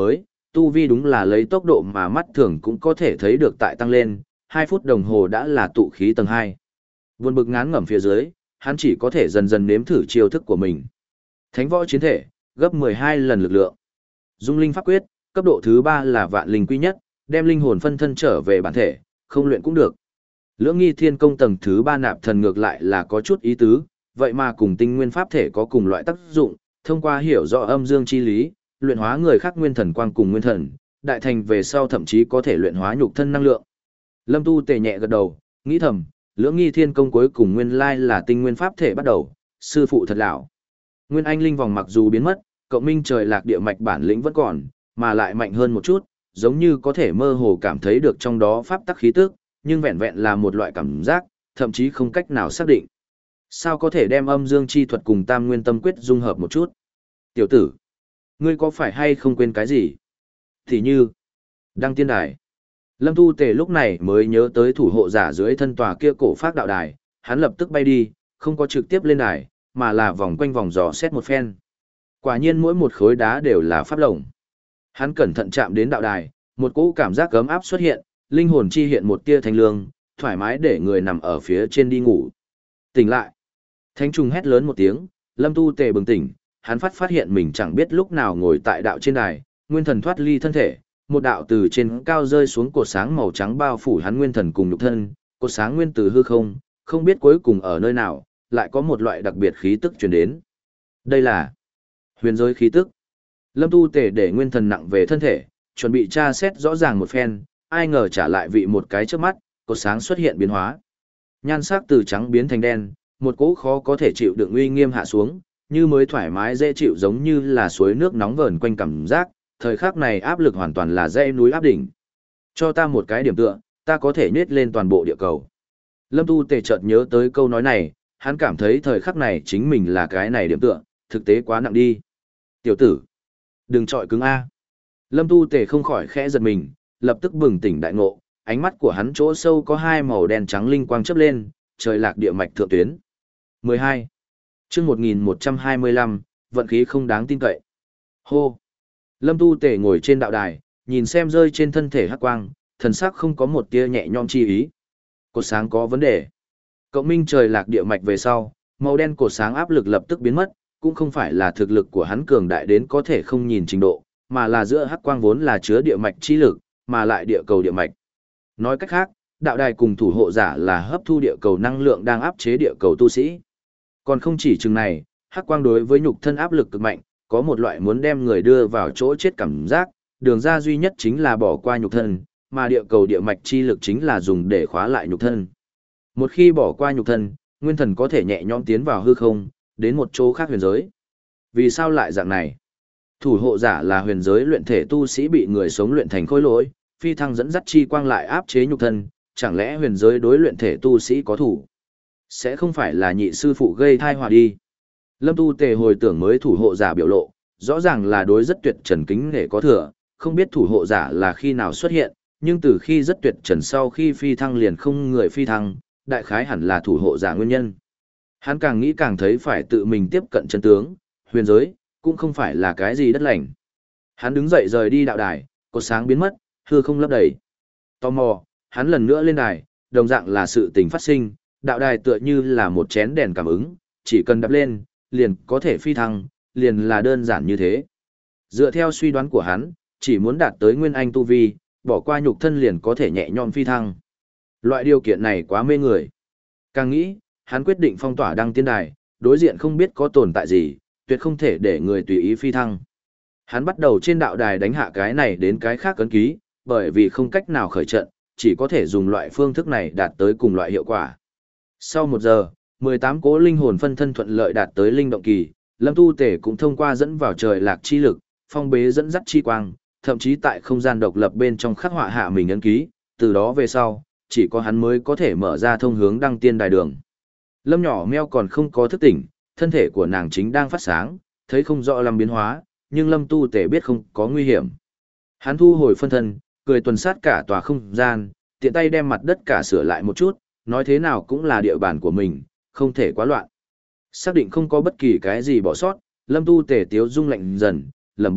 tu vi đúng là lấy tốc độ mà mắt thường cũng có thể thấy được tại tăng lên, hai phút đồng hồ đã là tụ khí tầng hai. Buồn bực ngán ngẩm phía dưới, hắn chỉ có thể dần dần nếm thử chiêu thức của mình. Thánh võ chiến thể, gấp mười hai lần lực lượng. Dung linh pháp quyết, cấp độ thứ ba là vạn linh quy nhất, đem linh hồn phân thân trở về bản thể, không luyện cũng được. Lưỡng nghi thiên công tầng thứ ba nạp thần ngược lại là có chút ý tứ, vậy mà cùng tinh nguyên pháp thể có cùng loại tác dụng, thông qua hiểu rõ âm dương chi lý, luyện hóa người khác nguyên thần quang cùng nguyên thần, đại thành về sau thậm chí có thể luyện hóa nhục thân năng lượng. Lâm Tu Tề nhẹ gật đầu, nghĩ thầm, lưỡng nghi thiên công cuối cùng nguyên lai là tinh nguyên pháp thể bắt đầu, sư phụ thật lão. Nguyên anh linh vòng mặc dù biến mất, cộng minh trời lạc địa mạch bản lĩnh vẫn còn, mà lại mạnh hơn một chút, giống như có thể mơ hồ cảm thấy được trong đó pháp tắc khí tức, nhưng vẹn vẹn là một loại cảm giác, thậm chí không cách nào xác định. Sao có thể đem âm dương chi thuật cùng tam nguyên tâm quyết dung hợp một chút? Tiểu tử, ngươi có phải hay không quên cái gì? Thì như, đăng tiên đài. Lâm Tu Tề lúc này mới nhớ tới thủ hộ giả dưới thân tòa kia cổ phác đạo đài, hắn lập tức bay đi, không có trực tiếp lên đài, mà là vòng quanh vòng dò xét một phen. Quả nhiên mỗi một khối đá đều là pháp lồng. Hắn cẩn thận chạm đến đạo đài, một cỗ cảm giác ấm áp xuất hiện, linh hồn chi hiện một tia thanh lương, thoải mái để người nằm ở phía trên đi ngủ. Tỉnh lại. Thánh trùng hét lớn một tiếng, Lâm Tu Tề bừng tỉnh, hắn phát phát hiện mình chẳng biết lúc nào ngồi tại đạo trên đài, nguyên thần thoát ly thân thể, một đạo từ trên cao rơi xuống cột sáng màu trắng bao phủ hắn nguyên thần cùng nhục thân, cột sáng nguyên từ hư không, không biết cuối cùng ở nơi nào, lại có một loại đặc biệt khí tức truyền đến. Đây là huyền giới khí tức. Lâm Tu Tề để nguyên thần nặng về thân thể, chuẩn bị tra xét rõ ràng một phen, ai ngờ trả lại vị một cái trước mắt, cột sáng xuất hiện biến hóa. Nhan sắc từ trắng biến thành đen, một cỗ khó có thể chịu đựng uy nghiêm hạ xuống, như mới thoải mái dễ chịu giống như là suối nước nóng vờn quanh cảm giác, thời khắc này áp lực hoàn toàn là dãy núi áp đỉnh. Cho ta một cái điểm tựa, ta có thể nhét lên toàn bộ địa cầu. Lâm Tu Tề chợt nhớ tới câu nói này, hắn cảm thấy thời khắc này chính mình là cái này điểm tựa, thực tế quá nặng đi. Tiểu tử, đừng trọi cứng A. Lâm Tu Tề không khỏi khẽ giật mình, lập tức bừng tỉnh đại ngộ, ánh mắt của hắn chỗ sâu có hai màu đen trắng linh quang chớp lên, trời lạc địa mạch thượng tuyến. mười hai. Chương một nghìn một trăm hai mươi lăm, vận khí không đáng tin cậy. Hô. Lâm Tu Tề ngồi trên đạo đài, nhìn xem rơi trên thân thể hắc quang, thần sắc không có một tia nhẹ nhõm chi ý. Cột sáng có vấn đề. Cộng minh trời lạc địa mạch về sau, màu đen cột sáng áp lực lập tức biến mất, cũng không phải là thực lực của hắn cường đại đến có thể không nhìn trình độ, mà là giữa hắc quang vốn là chứa địa mạch chi lực, mà lại địa cầu địa mạch. Nói cách khác, đạo đài cùng thủ hộ giả là hấp thu địa cầu năng lượng đang áp chế địa cầu tu sĩ. Còn không chỉ chừng này, hắc quang đối với nhục thân áp lực cực mạnh, có một loại muốn đem người đưa vào chỗ chết cảm giác, đường ra duy nhất chính là bỏ qua nhục thân, mà địa cầu địa mạch chi lực chính là dùng để khóa lại nhục thân. Một khi bỏ qua nhục thân, nguyên thần có thể nhẹ nhõm tiến vào hư không, đến một chỗ khác huyền giới. Vì sao lại dạng này? Thủ hộ giả là huyền giới luyện thể tu sĩ bị người sống luyện thành khối lỗi, phi thăng dẫn dắt chi quang lại áp chế nhục thân, chẳng lẽ huyền giới đối luyện thể tu sĩ có thủ? Sẽ không phải là nhị sư phụ gây thai họa đi. Lâm Tu Tề hồi tưởng mới thủ hộ giả biểu lộ, rõ ràng là đối rất tuyệt trần kính nể có thừa, không biết thủ hộ giả là khi nào xuất hiện, nhưng từ khi rất tuyệt trần sau khi phi thăng liền không người phi thăng, đại khái hẳn là thủ hộ giả nguyên nhân. Hắn càng nghĩ càng thấy phải tự mình tiếp cận chân tướng, huyền giới, cũng không phải là cái gì đất lành. Hắn đứng dậy rời đi đạo đài, cột sáng biến mất, hư không lấp đầy. Tò mò, hắn lần nữa lên đài, đồng dạng là sự tình phát sinh, đạo đài tựa như là một chén đèn cảm ứng, chỉ cần đập lên, liền có thể phi thăng, liền là đơn giản như thế. Dựa theo suy đoán của hắn, chỉ muốn đạt tới nguyên anh tu vi, bỏ qua nhục thân liền có thể nhẹ nhõm phi thăng. Loại điều kiện này quá mê người. Càng nghĩ, hắn quyết định phong tỏa đăng tiên đài, đối diện không biết có tồn tại gì, tuyệt không thể để người tùy ý phi thăng. Hắn bắt đầu trên đạo đài đánh hạ cái này đến cái khác ấn ký, bởi vì không cách nào khởi trận, chỉ có thể dùng loại phương thức này đạt tới cùng loại hiệu quả. Sau một giờ, mười tám cố linh hồn phân thân thuận lợi đạt tới linh động kỳ, Lâm Tu Tề cũng thông qua dẫn vào trời lạc chi lực, phong bế dẫn dắt chi quang, thậm chí tại không gian độc lập bên trong khắc họa hạ mình ấn ký, từ đó về sau, chỉ có hắn mới có thể mở ra thông hướng đăng tiên đài đường. Lâm nhỏ meo còn không có thức tỉnh, thân thể của nàng chính đang phát sáng, thấy không rõ làm biến hóa, nhưng Lâm Tu Tề biết không có nguy hiểm. Hắn thu hồi phân thân, cười tuần sát cả tòa không gian, tiện tay đem mặt đất cả sửa lại một chút, nói thế nào cũng là địa bàn của mình, không thể quá loạn. Xác định không có bất kỳ cái gì bỏ sót, Lâm Tu Tề tiếu dung lạnh dần, lẩm bẩm,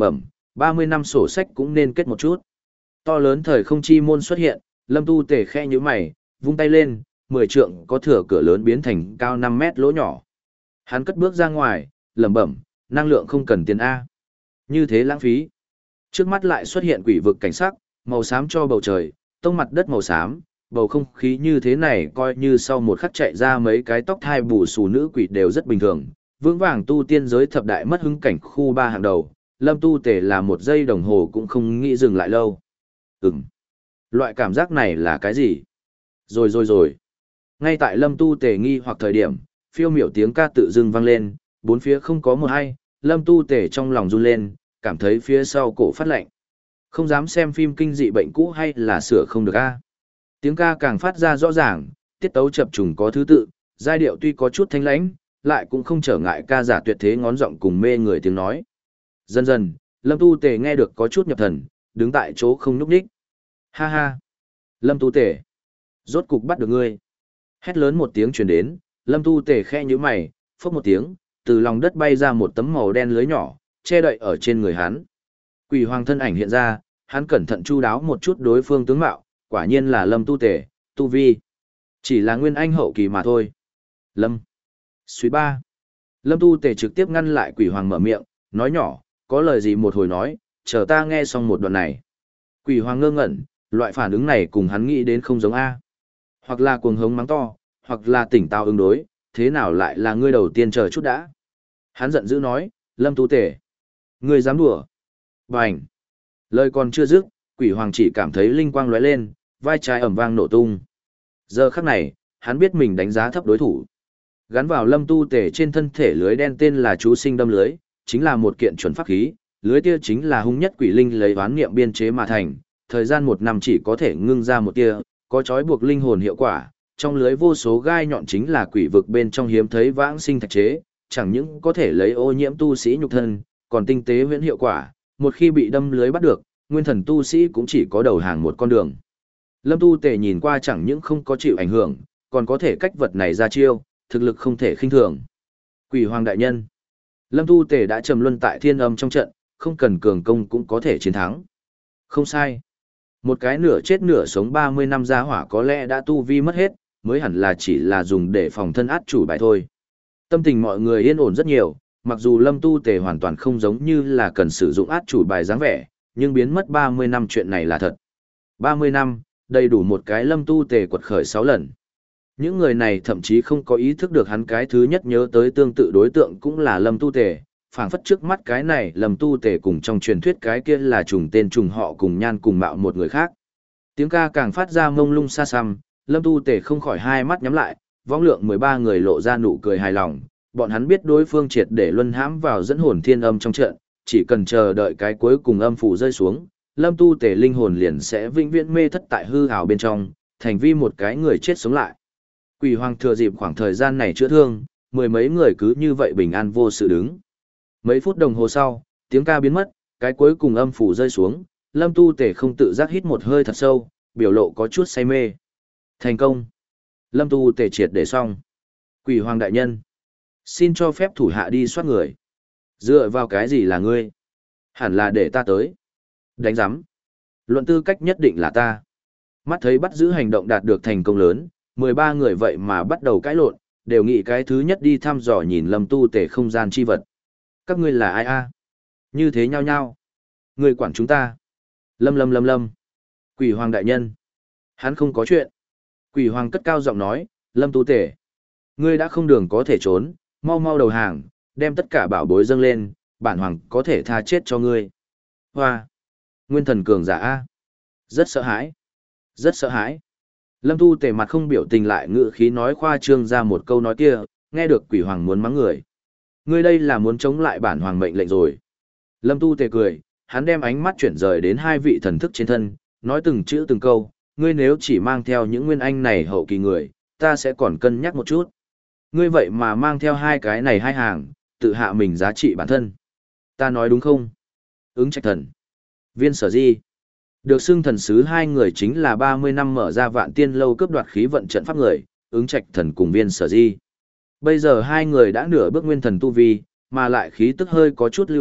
ba mươi năm sổ sách cũng nên kết một chút. To lớn thời không chi môn xuất hiện, Lâm Tu Tề khe như mày, vung tay lên, mười trượng có thừa cửa lớn biến thành cao năm mét lỗ nhỏ. Hắn cất bước ra ngoài, lẩm bẩm, năng lượng không cần tiền A. Như thế lãng phí. Trước mắt lại xuất hiện quỷ vực cảnh sắc, màu xám cho bầu trời, tông mặt đất màu xám, bầu không khí như thế này coi như sau một khắc chạy ra mấy cái tóc thai bù xù nữ quỷ đều rất bình thường. Vững vàng tu tiên giới thập đại mất hứng cảnh khu ba hàng đầu, Lâm Tu Tề là một giây đồng hồ cũng không nghĩ dừng lại lâu. Ừm. Loại cảm giác này là cái gì? Rồi rồi rồi. Ngay tại Lâm Tu Tề nghi hoặc thời điểm, phiêu miểu tiếng ca tự dưng vang lên, bốn phía không có một ai, Lâm Tu Tề trong lòng run lên, cảm thấy phía sau cổ phát lạnh. Không dám xem phim kinh dị bệnh cũ hay là sửa không được a. Tiếng ca càng phát ra rõ ràng, tiết tấu chập trùng có thứ tự, giai điệu tuy có chút thanh lãnh, lại cũng không trở ngại ca giả tuyệt thế ngón giọng cùng mê người tiếng nói. Dần dần, Lâm Tu Tề nghe được có chút nhập thần, đứng tại chỗ không nhúc nhích. Ha ha! Lâm Tu Tề! Rốt cục bắt được ngươi! Hét lớn một tiếng truyền đến, Lâm Tu Tề khe nhíu mày, phốc một tiếng, từ lòng đất bay ra một tấm màu đen lưới nhỏ, che đậy ở trên người hắn. Quỷ hoàng thân ảnh hiện ra, hắn cẩn thận chu đáo một chút đối phương tướng mạo, quả nhiên là Lâm Tu Tề, tu vi. Chỉ là nguyên anh hậu kỳ mà thôi. Lâm. Suy ba. Lâm Tu Tề trực tiếp ngăn lại quỷ hoàng mở miệng, nói nhỏ, có lời gì một hồi nói, chờ ta nghe xong một đoạn này. Quỷ hoàng ngơ ngẩn, loại phản ứng này cùng hắn nghĩ đến không giống A. Hoặc là cuồng hống mắng to, hoặc là tỉnh táo ứng đối, thế nào lại là ngươi đầu tiên chờ chút đã. Hắn giận dữ nói, Lâm Tu Tề. Ngươi dám đùa. Bành. Lời còn chưa dứt, quỷ hoàng chỉ cảm thấy linh quang lóe lên, vai trái ầm vang nổ tung. Giờ khắc này, hắn biết mình đánh giá thấp đối thủ. Gắn vào Lâm Tu Tề trên thân thể lưới đen tên là chú sinh đâm lưới, chính là một kiện chuẩn pháp khí, lưới tia chính là hung nhất quỷ linh lấy oán niệm biên chế mà thành, thời gian một năm chỉ có thể ngưng ra một tia, có trói buộc linh hồn hiệu quả, trong lưới vô số gai nhọn chính là quỷ vực bên trong hiếm thấy vãng sinh thạch chế, chẳng những có thể lấy ô nhiễm tu sĩ nhục thân, còn tinh tế huyễn hiệu quả, một khi bị đâm lưới bắt được, nguyên thần tu sĩ cũng chỉ có đầu hàng một con đường. Lâm Tu Tề nhìn qua chẳng những không có chịu ảnh hưởng, còn có thể cách vật này ra chiêu, thực lực không thể khinh thường. Quỷ hoàng đại nhân. Lâm Tu Tề đã trầm luân tại thiên âm trong trận, không cần cường công cũng có thể chiến thắng. Không sai. Một cái nửa chết nửa sống ba mươi năm gia hỏa có lẽ đã tu vi mất hết, mới hẳn là chỉ là dùng để phòng thân át chủ bài thôi. Tâm tình mọi người yên ổn rất nhiều, mặc dù Lâm Tu Tề hoàn toàn không giống như là cần sử dụng át chủ bài dáng vẻ, nhưng biến mất ba mươi năm chuyện này là thật. ba mươi năm, đầy đủ một cái Lâm Tu Tề quật khởi sáu lần. Những người này thậm chí không có ý thức được hắn cái thứ nhất nhớ tới tương tự đối tượng cũng là Lâm Tu Tề, phảng phất trước mắt cái này Lâm Tu Tề cùng trong truyền thuyết cái kia là trùng tên trùng họ cùng nhan cùng mạo một người khác. Tiếng ca càng phát ra mông lung xa xăm, Lâm Tu Tề không khỏi hai mắt nhắm lại, vong lượng mười ba người lộ ra nụ cười hài lòng, bọn hắn biết đối phương triệt để luân hãm vào dẫn hồn thiên âm trong trận, chỉ cần chờ đợi cái cuối cùng âm phủ rơi xuống, Lâm Tu Tề linh hồn liền sẽ vĩnh viễn mê thất tại hư ảo bên trong, thành vi một cái người chết sống lại. Quỷ hoàng thừa dịp khoảng thời gian này chữa thương, mười mấy người cứ như vậy bình an vô sự đứng. Mấy phút đồng hồ sau, tiếng ca biến mất, cái cuối cùng âm phủ rơi xuống, Lâm Tu Tề không tự giác hít một hơi thật sâu, biểu lộ có chút say mê. Thành công. Lâm Tu Tề triệt để xong. Quỷ hoàng đại nhân. Xin cho phép thủ hạ đi soát người. Dựa vào cái gì là ngươi? Hẳn là để ta tới. Đánh giám. Luận tư cách nhất định là ta. Mắt thấy bắt giữ hành động đạt được thành công lớn, mười ba người vậy mà bắt đầu cãi lộn, đều nghĩ cái thứ nhất đi thăm dò nhìn Lâm Tu Tề không gian chi vật. Các ngươi là ai a? Như thế nhau nhau. Người quản chúng ta. Lâm lâm lâm lâm. Quỷ hoàng đại nhân. Hắn không có chuyện. Quỷ hoàng cất cao giọng nói, Lâm Tu Tề. Ngươi đã không đường có thể trốn, mau mau đầu hàng, đem tất cả bảo bối dâng lên, bản hoàng có thể tha chết cho ngươi. Hoa. Nguyên thần cường giả a. Rất sợ hãi. Rất sợ hãi. Lâm Tu Tề mặt không biểu tình lại ngự khí nói khoa trương ra một câu nói kia, nghe được quỷ hoàng muốn mắng người. Ngươi đây là muốn chống lại bản hoàng mệnh lệnh rồi. Lâm Tu Tề cười, hắn đem ánh mắt chuyển rời đến hai vị thần thức trên thân, nói từng chữ từng câu, ngươi nếu chỉ mang theo những nguyên anh này hậu kỳ người, ta sẽ còn cân nhắc một chút. Ngươi vậy mà mang theo hai cái này hai hàng, tự hạ mình giá trị bản thân. Ta nói đúng không? Ứng Trạch Thần. Viên Sở Di. Được xưng thần sứ hai người chính là ba mươi năm mở ra Vạn Tiên lâu cướp đoạt khí vận trận pháp người, Ứng Trạch Thần cùng Viên Sở Di. Bây giờ hai người đã nửa bước nguyên thần tu vi, mà lại khí tức hơi có chút lưu động,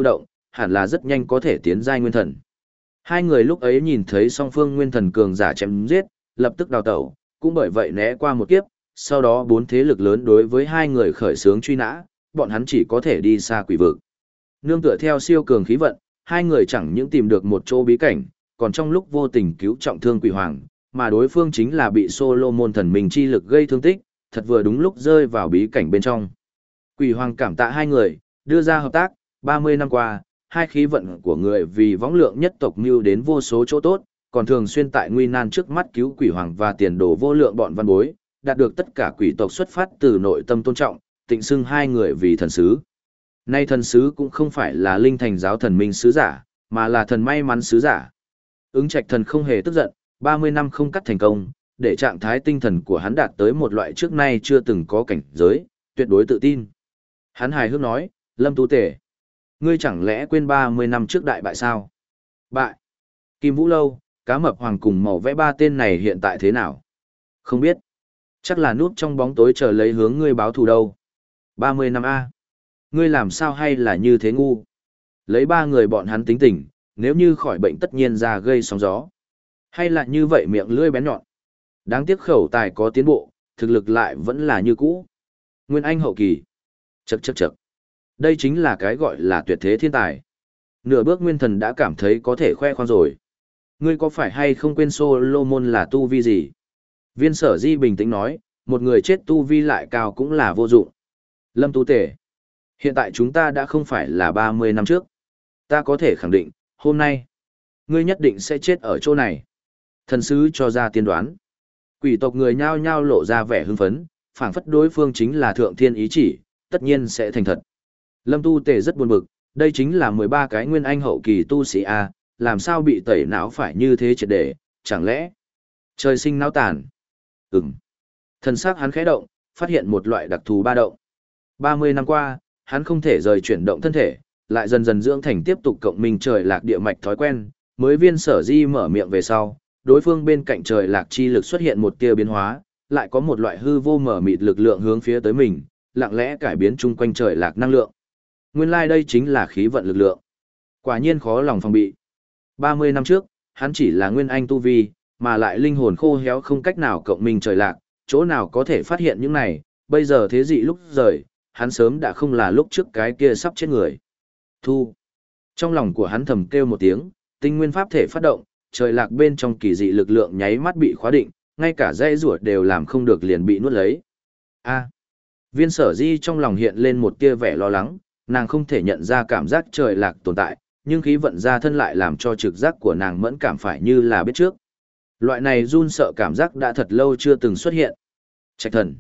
hẳn là rất nhanh có thể tiến giai nguyên thần. Hai người lúc ấy nhìn thấy song phương nguyên thần cường giả chém giết, lập tức đào tẩu, cũng bởi vậy né qua một kiếp, sau đó bốn thế lực lớn đối với hai người khởi xướng truy nã, bọn hắn chỉ có thể đi xa quỷ vực. Nương tựa theo siêu cường khí vận, hai người chẳng những tìm được một chỗ bí cảnh, còn trong lúc vô tình cứu trọng thương quỷ hoàng, mà đối phương chính là bị Solomon thần minh chi lực gây thương tích, thật vừa đúng lúc rơi vào bí cảnh bên trong. Quỷ hoàng cảm tạ hai người, đưa ra hợp tác, ba mươi năm qua, hai khí vận của người vì võng lượng nhất tộc mưu đến vô số chỗ tốt, còn thường xuyên tại nguy nan trước mắt cứu quỷ hoàng và tiền đồ vô lượng bọn văn bối, đạt được tất cả quỷ tộc xuất phát từ nội tâm tôn trọng, tịnh xưng hai người vì thần sứ. Nay thần sứ cũng không phải là linh thành giáo thần minh sứ giả, mà là thần may mắn sứ giả. Ứng Trạch thần không hề tức giận, ba mươi năm không cắt thành công, để trạng thái tinh thần của hắn đạt tới một loại trước nay chưa từng có cảnh giới, tuyệt đối tự tin. Hắn hài hước nói, Lâm Tu Tể, ngươi chẳng lẽ quên ba mươi năm trước đại bại sao? Bại. Kim Vũ Lâu, Cá Mập Hoàng cùng màu vẽ ba tên này hiện tại thế nào? Không biết. Chắc là núp trong bóng tối chờ lấy hướng ngươi báo thù đâu. ba mươi năm A. Ngươi làm sao hay là như thế ngu? Lấy ba người bọn hắn tính tình, nếu như khỏi bệnh tất nhiên ra gây sóng gió. Hay là như vậy miệng lưỡi bén nhọn. Đáng tiếc khẩu tài có tiến bộ, thực lực lại vẫn là như cũ. Nguyên Anh hậu kỳ. Chậc chậc chậc. Đây chính là cái gọi là tuyệt thế thiên tài. Nửa bước nguyên thần đã cảm thấy có thể khoe khoang rồi. Ngươi có phải hay không quên Solomon là tu vi gì? Viên Sở Di bình tĩnh nói, một người chết tu vi lại cao cũng là vô dụng. Lâm Tu Tể, hiện tại chúng ta đã không phải là ba mươi năm trước. Ta có thể khẳng định, hôm nay, ngươi nhất định sẽ chết ở chỗ này. Thần sứ cho ra tiên đoán. Quỷ tộc người nhao nhao lộ ra vẻ hưng phấn, phảng phất đối phương chính là thượng thiên ý chỉ, tất nhiên sẽ thành thật. Lâm Tu Tể rất buồn bực, đây chính là mười ba cái nguyên anh hậu kỳ tu sĩ A, làm sao bị tẩy não phải như thế triệt để, chẳng lẽ trời sinh não tàn? Ừm. Thần sắc hắn khẽ động, phát hiện một loại đặc thù ba động. ba mươi năm qua, hắn không thể rời chuyển động thân thể, lại dần dần dưỡng thành tiếp tục cộng minh trời lạc địa mạch thói quen, mới Viên Sở Di mở miệng về sau, đối phương bên cạnh trời lạc chi lực xuất hiện một tia biến hóa, lại có một loại hư vô mở mịt lực lượng hướng phía tới mình, lặng lẽ cải biến chung quanh trời lạc năng lượng. Nguyên lai like đây chính là khí vận lực lượng. Quả nhiên khó lòng phòng bị. ba mươi năm trước, hắn chỉ là nguyên anh tu vi, mà lại linh hồn khô héo không cách nào cộng minh trời lạc, chỗ nào có thể phát hiện những này, bây giờ thế dị lúc rời, hắn sớm đã không là lúc trước cái kia sắp chết người. Thu. Trong lòng của hắn thầm kêu một tiếng, tinh nguyên pháp thể phát động, trời lạc bên trong kỳ dị lực lượng nháy mắt bị khóa định, ngay cả dây ruột đều làm không được liền bị nuốt lấy. A. Viên Sở Di trong lòng hiện lên một tia vẻ lo lắng, nàng không thể nhận ra cảm giác trời lạc tồn tại, nhưng khí vận ra thân lại làm cho trực giác của nàng mẫn cảm phải như là biết trước. Loại này run sợ cảm giác đã thật lâu chưa từng xuất hiện. Trạch thần.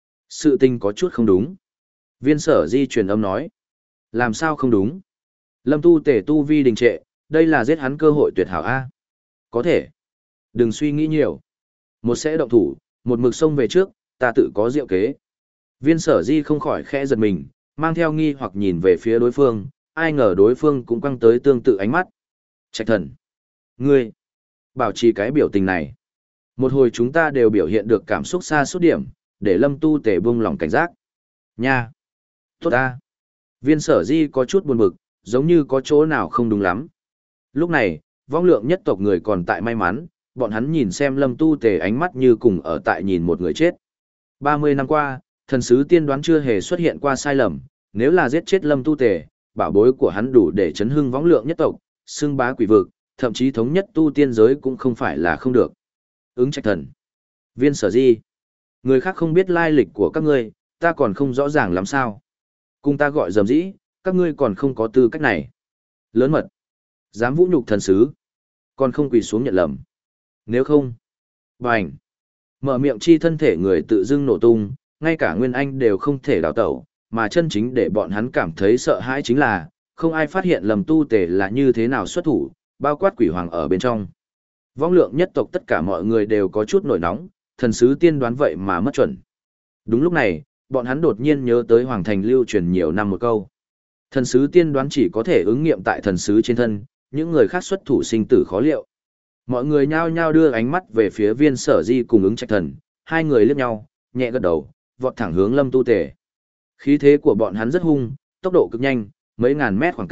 Sự tình có chút không đúng. Viên Sở Di truyền âm nói. Làm sao không đúng? Lâm Tu Tể tu vi đình trệ, đây là giết hắn cơ hội tuyệt hảo A. Có thể. Đừng suy nghĩ nhiều. Một sẽ động thủ, một mực xông về trước, ta tự có diệu kế. Viên Sở Di không khỏi khẽ giật mình, mang theo nghi hoặc nhìn về phía đối phương, ai ngờ đối phương cũng quăng tới tương tự ánh mắt. Trạch thần. Ngươi. Bảo trì cái biểu tình này. Một hồi chúng ta đều biểu hiện được cảm xúc xa suốt điểm, để Lâm Tu Tể buông lòng cảnh giác. Nha. Tốt ta. Viên Sở Di có chút buồn bực, giống như có chỗ nào không đúng lắm. Lúc này, vong lượng nhất tộc người còn tại may mắn, bọn hắn nhìn xem Lâm Tu Tể ánh mắt như cùng ở tại nhìn một người chết. ba mươi năm qua, thần sứ tiên đoán chưa hề xuất hiện qua sai lầm, nếu là giết chết Lâm Tu Tể, bảo bối của hắn đủ để chấn hưng vong lượng nhất tộc, xưng bá quỷ vực, thậm chí thống nhất tu tiên giới cũng không phải là không được. Ứng Trạch thần. Viên Sở Di. Người khác không biết lai lịch của các ngươi, ta còn không rõ ràng làm sao. Cùng ta gọi dầm dĩ, các ngươi còn không có tư cách này. Lớn mật. Dám vũ nhục thần sứ. Còn không quỳ xuống nhận lầm. Nếu không. Bành. Mở miệng chi thân thể người tự dưng nổ tung, ngay cả Nguyên Anh đều không thể đào tẩu, mà chân chính để bọn hắn cảm thấy sợ hãi chính là, không ai phát hiện Lâm Tu Tể là như thế nào xuất thủ, bao quát quỷ hoàng ở bên trong. Vong lượng nhất tộc tất cả mọi người đều có chút nổi nóng, thần sứ tiên đoán vậy mà mất chuẩn. Đúng lúc này, bọn hắn đột nhiên nhớ tới Hoàng Thành lưu truyền nhiều năm một câu. Thần sứ tiên đoán chỉ có thể ứng nghiệm tại thần sứ trên thân, những người khác xuất thủ sinh tử khó liệu. Mọi người nhao nhao đưa ánh mắt về phía Viên Sở Di cùng Ứng Trạch thần, hai người liếc nhau, nhẹ gật đầu, vọt thẳng hướng Lâm Tu Tể. Khí thế của bọn hắn rất hung, tốc độ cực nhanh, mấy ngàn mét khoảng cách,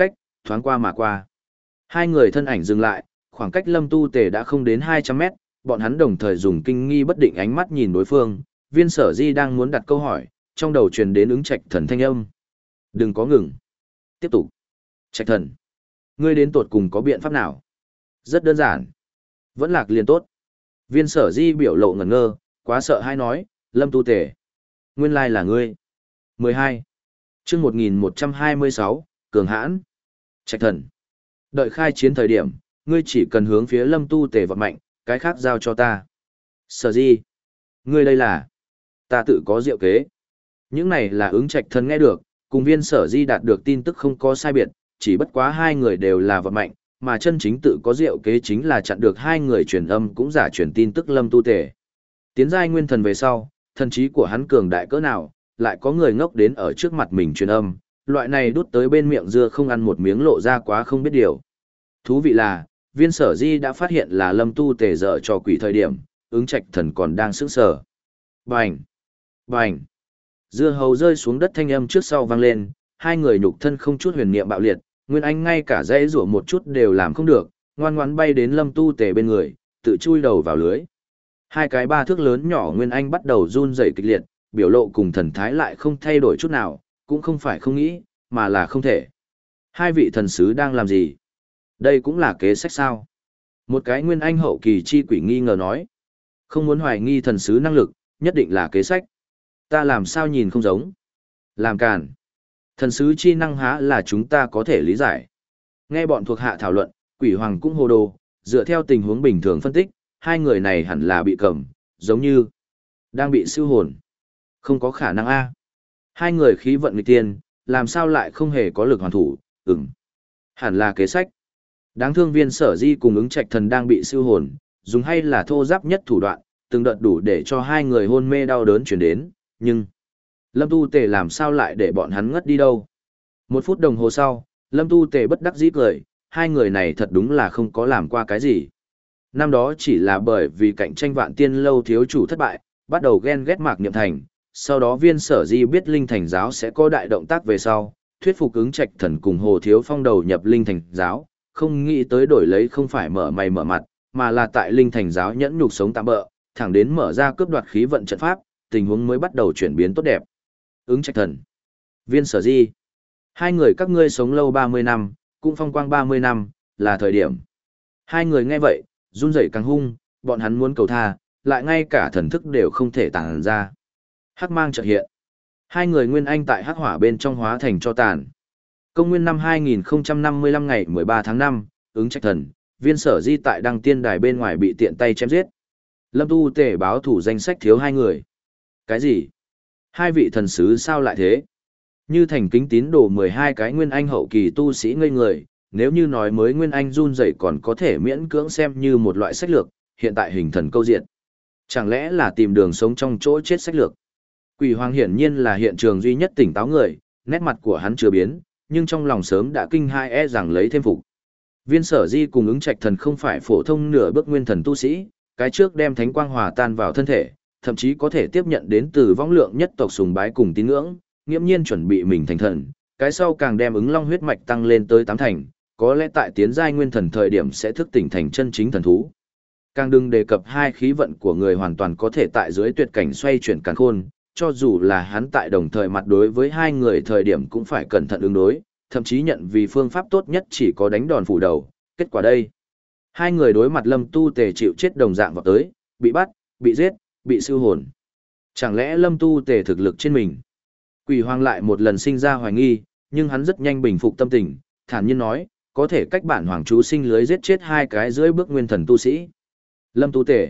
thoáng qua mà qua. Hai người thân ảnh dừng lại, khoảng cách Lâm Tu Tề đã không đến hai trăm mét, bọn hắn đồng thời dùng kinh nghi bất định ánh mắt nhìn đối phương, Viên Sở Di đang muốn đặt câu hỏi, trong đầu truyền đến ứng Trạch Thần thanh âm. Đừng có ngừng. Tiếp tục. Trạch Thần. Ngươi đến tột cùng có biện pháp nào? Rất đơn giản. Vẫn lạc liền tốt. Viên Sở Di biểu lộ ngẩn ngơ, quá sợ hãi nói, Lâm Tu Tề. Nguyên lai là ngươi. mười hai. Chương một nghìn một trăm hai mươi sáu, Cường Hãn. Trạch Thần. Đợi khai chiến thời điểm, ngươi chỉ cần hướng phía Lâm Tu Tề vọt mạnh, cái khác giao cho ta. Sở Di. Ngươi đây là. Ta tự có diệu kế. Những này là ứng Trạch Thần nghe được, cùng Viên Sở Di đạt được tin tức không có sai biệt, chỉ bất quá hai người đều là vọt mạnh, mà chân chính tự có diệu kế chính là chặn được hai người truyền âm cũng giả truyền tin tức Lâm Tu Tề. Tiến giai nguyên thần về sau, thần trí của hắn cường đại cỡ nào, lại có người ngốc đến ở trước mặt mình truyền âm, loại này đút tới bên miệng dưa không ăn một miếng lộ ra quá không biết điều. Thú vị là, Viên Sở Di đã phát hiện là Lâm Tu Tề dở cho quỷ thời điểm, ứng Trạch Thần còn đang sững sờ. Bành! Bành! Dưa hấu rơi xuống đất thanh âm trước sau vang lên, hai người nhục thân không chút huyền niệm bạo liệt, Nguyên Anh ngay cả dãy rủa một chút đều làm không được, ngoan ngoãn bay đến Lâm Tu Tề bên người, tự chui đầu vào lưới. Hai cái ba thước lớn nhỏ Nguyên Anh bắt đầu run rẩy kịch liệt, biểu lộ cùng thần thái lại không thay đổi chút nào, cũng không phải không nghĩ, mà là không thể. Hai vị thần sứ đang làm gì? Đây cũng là kế sách sao? Một cái Nguyên Anh hậu kỳ chi quỷ nghi ngờ nói. Không muốn hoài nghi thần sứ năng lực, nhất định là kế sách. Ta làm sao nhìn không giống? Làm càn. Thần sứ chi năng há là chúng ta có thể lý giải. Nghe bọn thuộc hạ thảo luận, quỷ hoàng cũng hồ đồ, dựa theo tình huống bình thường phân tích, hai người này hẳn là bị cầm, giống như đang bị siêu hồn. Không có khả năng a. Hai người khí vận nghịch tiên, làm sao lại không hề có lực hoàn thủ, ừm. Hẳn là kế sách. Đáng thương Viên Sở Di cùng ứng Trạch Thần đang bị siêu hồn, dùng hay là thô giáp nhất thủ đoạn, từng đợt đủ để cho hai người hôn mê đau đớn chuyển đến, nhưng Lâm Tu Tề làm sao lại để bọn hắn ngất đi đâu. Một phút đồng hồ sau, Lâm Tu Tề bất đắc dĩ cười, hai người này thật đúng là không có làm qua cái gì. Năm đó chỉ là bởi vì cạnh tranh Vạn Tiên lâu thiếu chủ thất bại, bắt đầu ghen ghét Mạc Niệm Thành, sau đó Viên Sở Di biết Linh Thành giáo sẽ có đại động tác về sau, thuyết phục ứng Trạch Thần cùng Hồ Thiếu Phong đầu nhập Linh Thành giáo, không nghĩ tới đổi lấy không phải mở mày mở mặt, mà là tại Linh Thành giáo nhẫn nhục sống tạm bỡ, thẳng đến mở ra cướp đoạt khí vận trận pháp, tình huống mới bắt đầu chuyển biến tốt đẹp. Ứng Trạch Thần, Viên Sở Di, hai người các ngươi sống lâu ba mươi năm, cũng phong quang ba mươi năm, là thời điểm. Hai người nghe vậy, run rẩy càng hung, bọn hắn muốn cầu tha, lại ngay cả thần thức đều không thể tàng ra. Hắc mang chợt hiện. Hai người Nguyên Anh tại hắc hỏa bên trong hóa thành cho tàn. Công nguyên năm hai nghìn không trăm năm mươi lăm ngày mười ba tháng năm, ứng Trạch Thần, Viên Sở Di tại Đăng Tiên Đài bên ngoài bị tiện tay chém giết. Lâm Tu Tề báo thủ danh sách thiếu hai người. Cái gì? Hai vị thần sứ sao lại thế? Như thành kính tín đồ mười hai cái Nguyên Anh hậu kỳ tu sĩ ngây người, nếu như nói mới Nguyên Anh run rẩy còn có thể miễn cưỡng xem như một loại sách lược, hiện tại hình thần câu diện. Chẳng lẽ là tìm đường sống trong chỗ chết sách lược? Quỷ Hoàng hiển nhiên là hiện trường duy nhất tỉnh táo người, nét mặt của hắn chưa biến, nhưng trong lòng sớm đã kinh hai e rằng lấy thêm phục. Viên Sở Di cùng ứng Trạch Thần không phải phổ thông nửa bước nguyên thần tu sĩ, cái trước đem thánh quang hòa tan vào thân thể, thậm chí có thể tiếp nhận đến từ vong lượng nhất tộc sùng bái cùng tín ngưỡng, nghiễm nhiên chuẩn bị mình thành thần, cái sau càng đem ứng long huyết mạch tăng lên tới tám thành, có lẽ tại tiến giai nguyên thần thời điểm sẽ thức tỉnh thành chân chính thần thú. Càng đừng đề cập hai khí vận của người hoàn toàn có thể tại dưới tuyệt cảnh xoay chuyển càn khôn, cho dù là hắn tại đồng thời mặt đối với hai người thời điểm cũng phải cẩn thận ứng đối, thậm chí nhận vì phương pháp tốt nhất chỉ có đánh đòn phủ đầu. Kết quả đây, hai người đối mặt Lâm Tu Tề chịu chết đồng dạng vào tới, bị bắt, bị giết, bị siêu hồn. Chẳng lẽ Lâm Tu Tề thực lực trên mình? Quỷ Hoàng lại một lần sinh ra hoài nghi, nhưng hắn rất nhanh bình phục tâm tình, thản nhiên nói, có thể cách bản hoàng chú sinh lưới giết chết hai cái dưới bước nguyên thần tu sĩ. Lâm Tu Tề,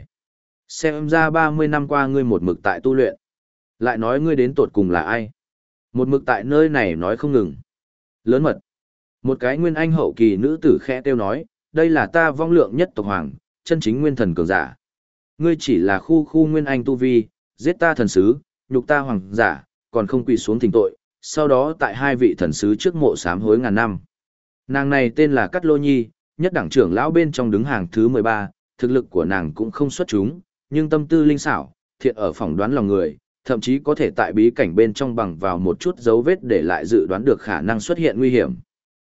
xem ra ba mươi năm qua ngươi một mực tại tu luyện. Lại nói ngươi đến tột cùng là ai? Một mực tại nơi này nói không ngừng. Lớn mật. Một cái Nguyên Anh hậu kỳ nữ tử khẽ kêu nói, đây là ta vong lượng nhất tộc hoàng, chân chính nguyên thần cường giả. Ngươi chỉ là khu khu Nguyên Anh tu vi, giết ta thần sứ, nhục ta hoàng giả, còn không quỳ xuống thỉnh tội, sau đó tại hai vị thần sứ trước mộ sám hối ngàn năm. Nàng này tên là Cát Lô Nhi, nhất đẳng trưởng lão bên trong đứng hàng thứ mười ba, thực lực của nàng cũng không xuất chúng, nhưng tâm tư linh xảo, thiện ở phỏng đoán lòng người, thậm chí có thể tại bí cảnh bên trong bằng vào một chút dấu vết để lại dự đoán được khả năng xuất hiện nguy hiểm.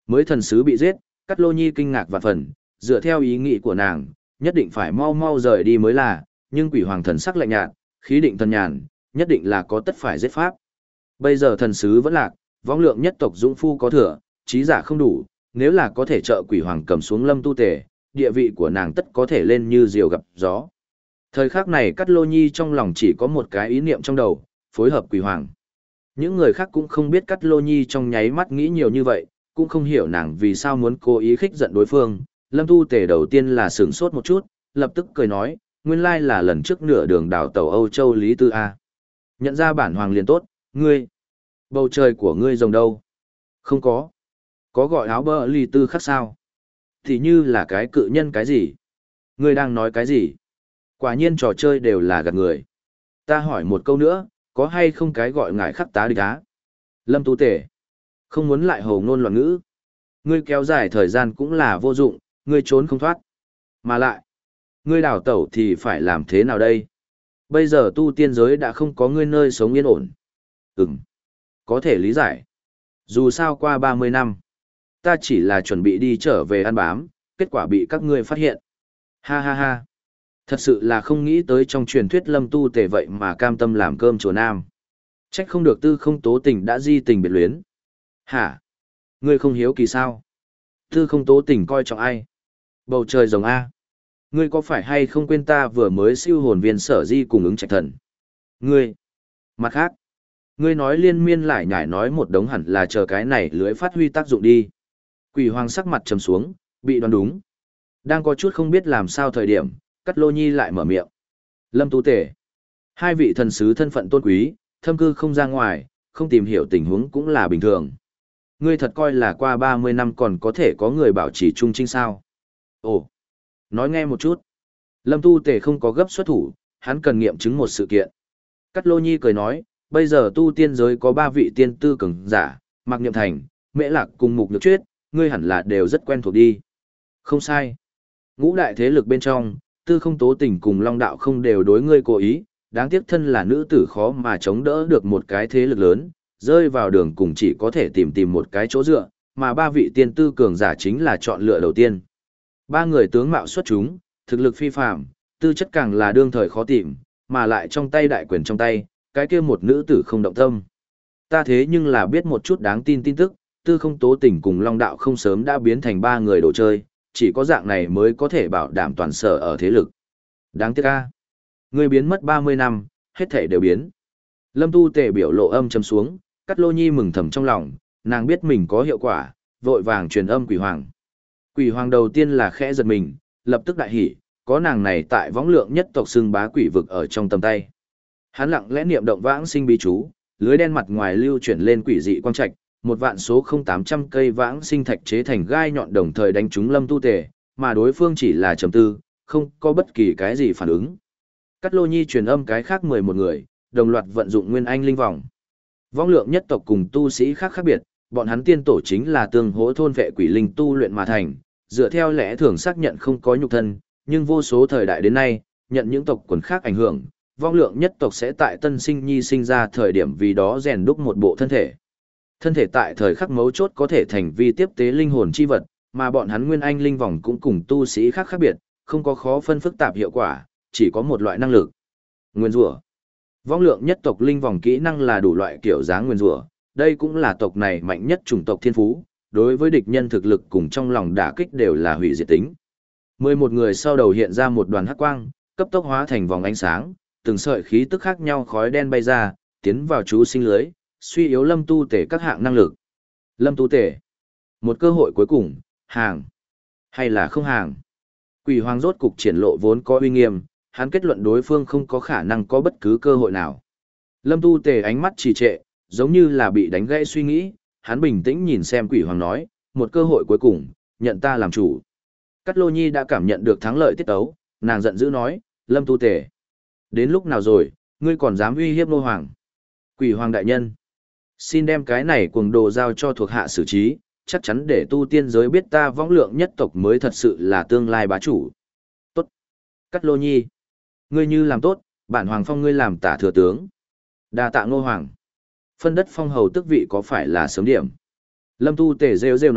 Mới thần sứ bị giết, Cát Lô Nhi kinh ngạc vạn phần, dựa theo ý nghĩ của nàng, nhất định phải mau mau rời đi mới là, nhưng quỷ hoàng thần sắc lạnh nhạt, khí định thần nhàn, nhất định là có tất phải giết pháp. Bây giờ thần sứ vẫn lạc, vong lượng nhất tộc dũng phu có thừa, trí giả không đủ, nếu là có thể trợ quỷ hoàng cầm xuống Lâm Tu Tề, địa vị của nàng tất có thể lên như diều gặp gió. Thời khắc này Cát Lô Nhi trong lòng chỉ có một cái ý niệm trong đầu, phối hợp quỷ hoàng. Những người khác cũng không biết Cát Lô Nhi trong nháy mắt nghĩ nhiều như vậy, cũng không hiểu nàng vì sao muốn cố ý khích giận đối phương. Lâm Tu Tề đầu tiên là sửng sốt một chút, lập tức cười nói, nguyên lai là lần trước nửa đường đảo tàu Âu Châu Lý Tư A. Nhận ra bản hoàng liền tốt, ngươi. Bầu trời của ngươi rồng đâu? Không có. Có gọi áo bơ Lý Tư khác sao? Thì như là cái cự nhân cái gì? Ngươi đang nói cái gì? Quả nhiên trò chơi đều là gạt người. Ta hỏi một câu nữa, có hay không cái gọi ngài khắc tá địch á? Lâm Tu Tề. Không muốn lại hồ ngôn loạn ngữ. Ngươi kéo dài thời gian cũng là vô dụng, ngươi trốn không thoát. Mà lại, ngươi đào tẩu thì phải làm thế nào đây? Bây giờ tu tiên giới đã không có ngươi nơi sống yên ổn. Ừm, có thể lý giải. Dù sao qua ba mươi năm, ta chỉ là chuẩn bị đi trở về ăn bám, kết quả bị các ngươi phát hiện. Ha ha ha. Thật sự là không nghĩ tới trong truyền thuyết Lâm Tu Tề vậy mà cam tâm làm cơm chùa Nam. Trách không được Tư Không Tố Tình đã di tình biệt luyến. Hả? Ngươi không hiếu kỳ sao? Tư Không Tố Tình coi trọng ai? Bầu trời rồng A. Ngươi có phải hay không quên ta vừa mới siêu hồn viên Sở Di cùng ứng trạch thần? Ngươi. Mặt khác. Ngươi nói liên miên lại nhải nói một đống hẳn là chờ cái này lưới phát huy tác dụng đi. Quỷ hoàng sắc mặt trầm xuống, bị đoán đúng. Đang có chút không biết làm sao thời điểm, Cát Lô Nhi lại mở miệng. Lâm Tu Tề. Hai vị thần sứ thân phận tôn quý, thâm cư không ra ngoài, không tìm hiểu tình huống cũng là bình thường. Ngươi thật coi là qua ba mươi năm còn có thể có người bảo trì trung trinh sao? Ồ, nói nghe một chút. Lâm Tu Tề không có gấp xuất thủ, hắn cần nghiệm chứng một sự kiện. Cát Lô Nhi cười nói, bây giờ tu tiên giới có ba vị tiên tư cường giả, Mạc Niệm Thành, Mễ Lạc cùng Mục Nhược Chuyết, ngươi hẳn là đều rất quen thuộc đi. Không sai. Ngũ đại thế lực bên trong, Tư Không Tố Tình cùng Long Đạo không đều đối ngươi cố ý, đáng tiếc thân là nữ tử khó mà chống đỡ được một cái thế lực lớn, rơi vào đường cùng chỉ có thể tìm tìm một cái chỗ dựa, mà ba vị tiên tư cường giả chính là chọn lựa đầu tiên. Ba người tướng mạo xuất chúng, thực lực phi phàm, tư chất càng là đương thời khó tìm, mà lại trong tay đại quyền trong tay, cái kia một nữ tử không động tâm. Ta thế nhưng là biết một chút đáng tin tin tức, Tư Không Tố Tình cùng Long Đạo không sớm đã biến thành ba người đồ chơi, chỉ có dạng này mới có thể bảo đảm toàn sở ở thế lực. Đáng tiếc a, ngươi biến mất ba mươi năm, hết thảy đều biến. Lâm Tu Tề biểu lộ âm trầm xuống, Cát Lô Nhi mừng thầm trong lòng, nàng biết mình có hiệu quả, vội vàng truyền âm Quỷ Hoàng. Quỷ Hoàng đầu tiên là khẽ giật mình, lập tức đại hỉ, có nàng này tại võng lượng nhất tộc xưng bá quỷ vực ở trong tầm tay. Hắn lặng lẽ niệm động vãng sinh bí chú, lưới đen mặt ngoài lưu chuyển lên quỷ dị quang trạch, một vạn số không tám trăm cây vãng sinh thạch chế thành gai nhọn đồng thời đánh trúng Lâm Tu Tề, mà đối phương chỉ là trầm tư, không có bất kỳ cái gì phản ứng. Cát Lô Nhi truyền âm cái khác mười một người, đồng loạt vận dụng Nguyên Anh linh vòng. Vong lượng nhất tộc cùng tu sĩ khác khác biệt, bọn hắn tiên tổ chính là tương hỗ thôn vệ quỷ linh tu luyện mà thành, dựa theo lẽ thường xác nhận không có nhục thân, nhưng vô số thời đại đến nay, nhận những tộc quần khác ảnh hưởng, vong lượng nhất tộc sẽ tại tân sinh nhi sinh ra thời điểm vì đó rèn đúc một bộ thân thể. Thân thể tại thời khắc mấu chốt có thể thành vi tiếp tế linh hồn chi vật, mà bọn hắn Nguyên Anh linh vòng cũng cùng tu sĩ khác khác biệt, không có khó phân phức tạp hiệu quả, chỉ có một loại năng lực. Nguyên rủa. Vong lượng nhất tộc linh vòng kỹ năng là đủ loại kiểu dáng nguyên rủa, đây cũng là tộc này mạnh nhất chủng tộc thiên phú, đối với địch nhân thực lực cùng trong lòng đả kích đều là hủy diệt tính. Mười một người sau đầu hiện ra một đoàn hắc quang, cấp tốc hóa thành vòng ánh sáng, từng sợi khí tức khác nhau khói đen bay ra, tiến vào chú sinh lưới, suy yếu Lâm Tu Tề các hạng năng lực. Lâm Tu Tề, một cơ hội cuối cùng, hàng hay là không hàng? Quỷ Hoàng rốt cục triển lộ vốn có uy nghiêm, hắn kết luận đối phương không có khả năng có bất cứ cơ hội nào. Lâm Tu Tề ánh mắt trì trệ, giống như là bị đánh gãy suy nghĩ, hắn bình tĩnh nhìn xem Quỷ Hoàng nói, một cơ hội cuối cùng, nhận ta làm chủ. Cát Lô Nhi đã cảm nhận được thắng lợi tiết tấu, nàng giận dữ nói, Lâm Tu Tề, đến lúc nào rồi, ngươi còn dám uy hiếp nô hoàng? Quỷ Hoàng đại nhân, xin đem cái này cuồng đồ giao cho thuộc hạ xử trí, chắc chắn để tu tiên giới biết ta võng lượng nhất tộc mới thật sự là tương lai bá chủ. Tốt. Cát Lô Nhi, ngươi như làm tốt, bản hoàng phong ngươi làm tả thừa tướng. Đa tạ Ngô hoàng. Phân đất phong hầu tước vị có phải là sớm điểm? Lâm Tu Tề rêu rêu nói,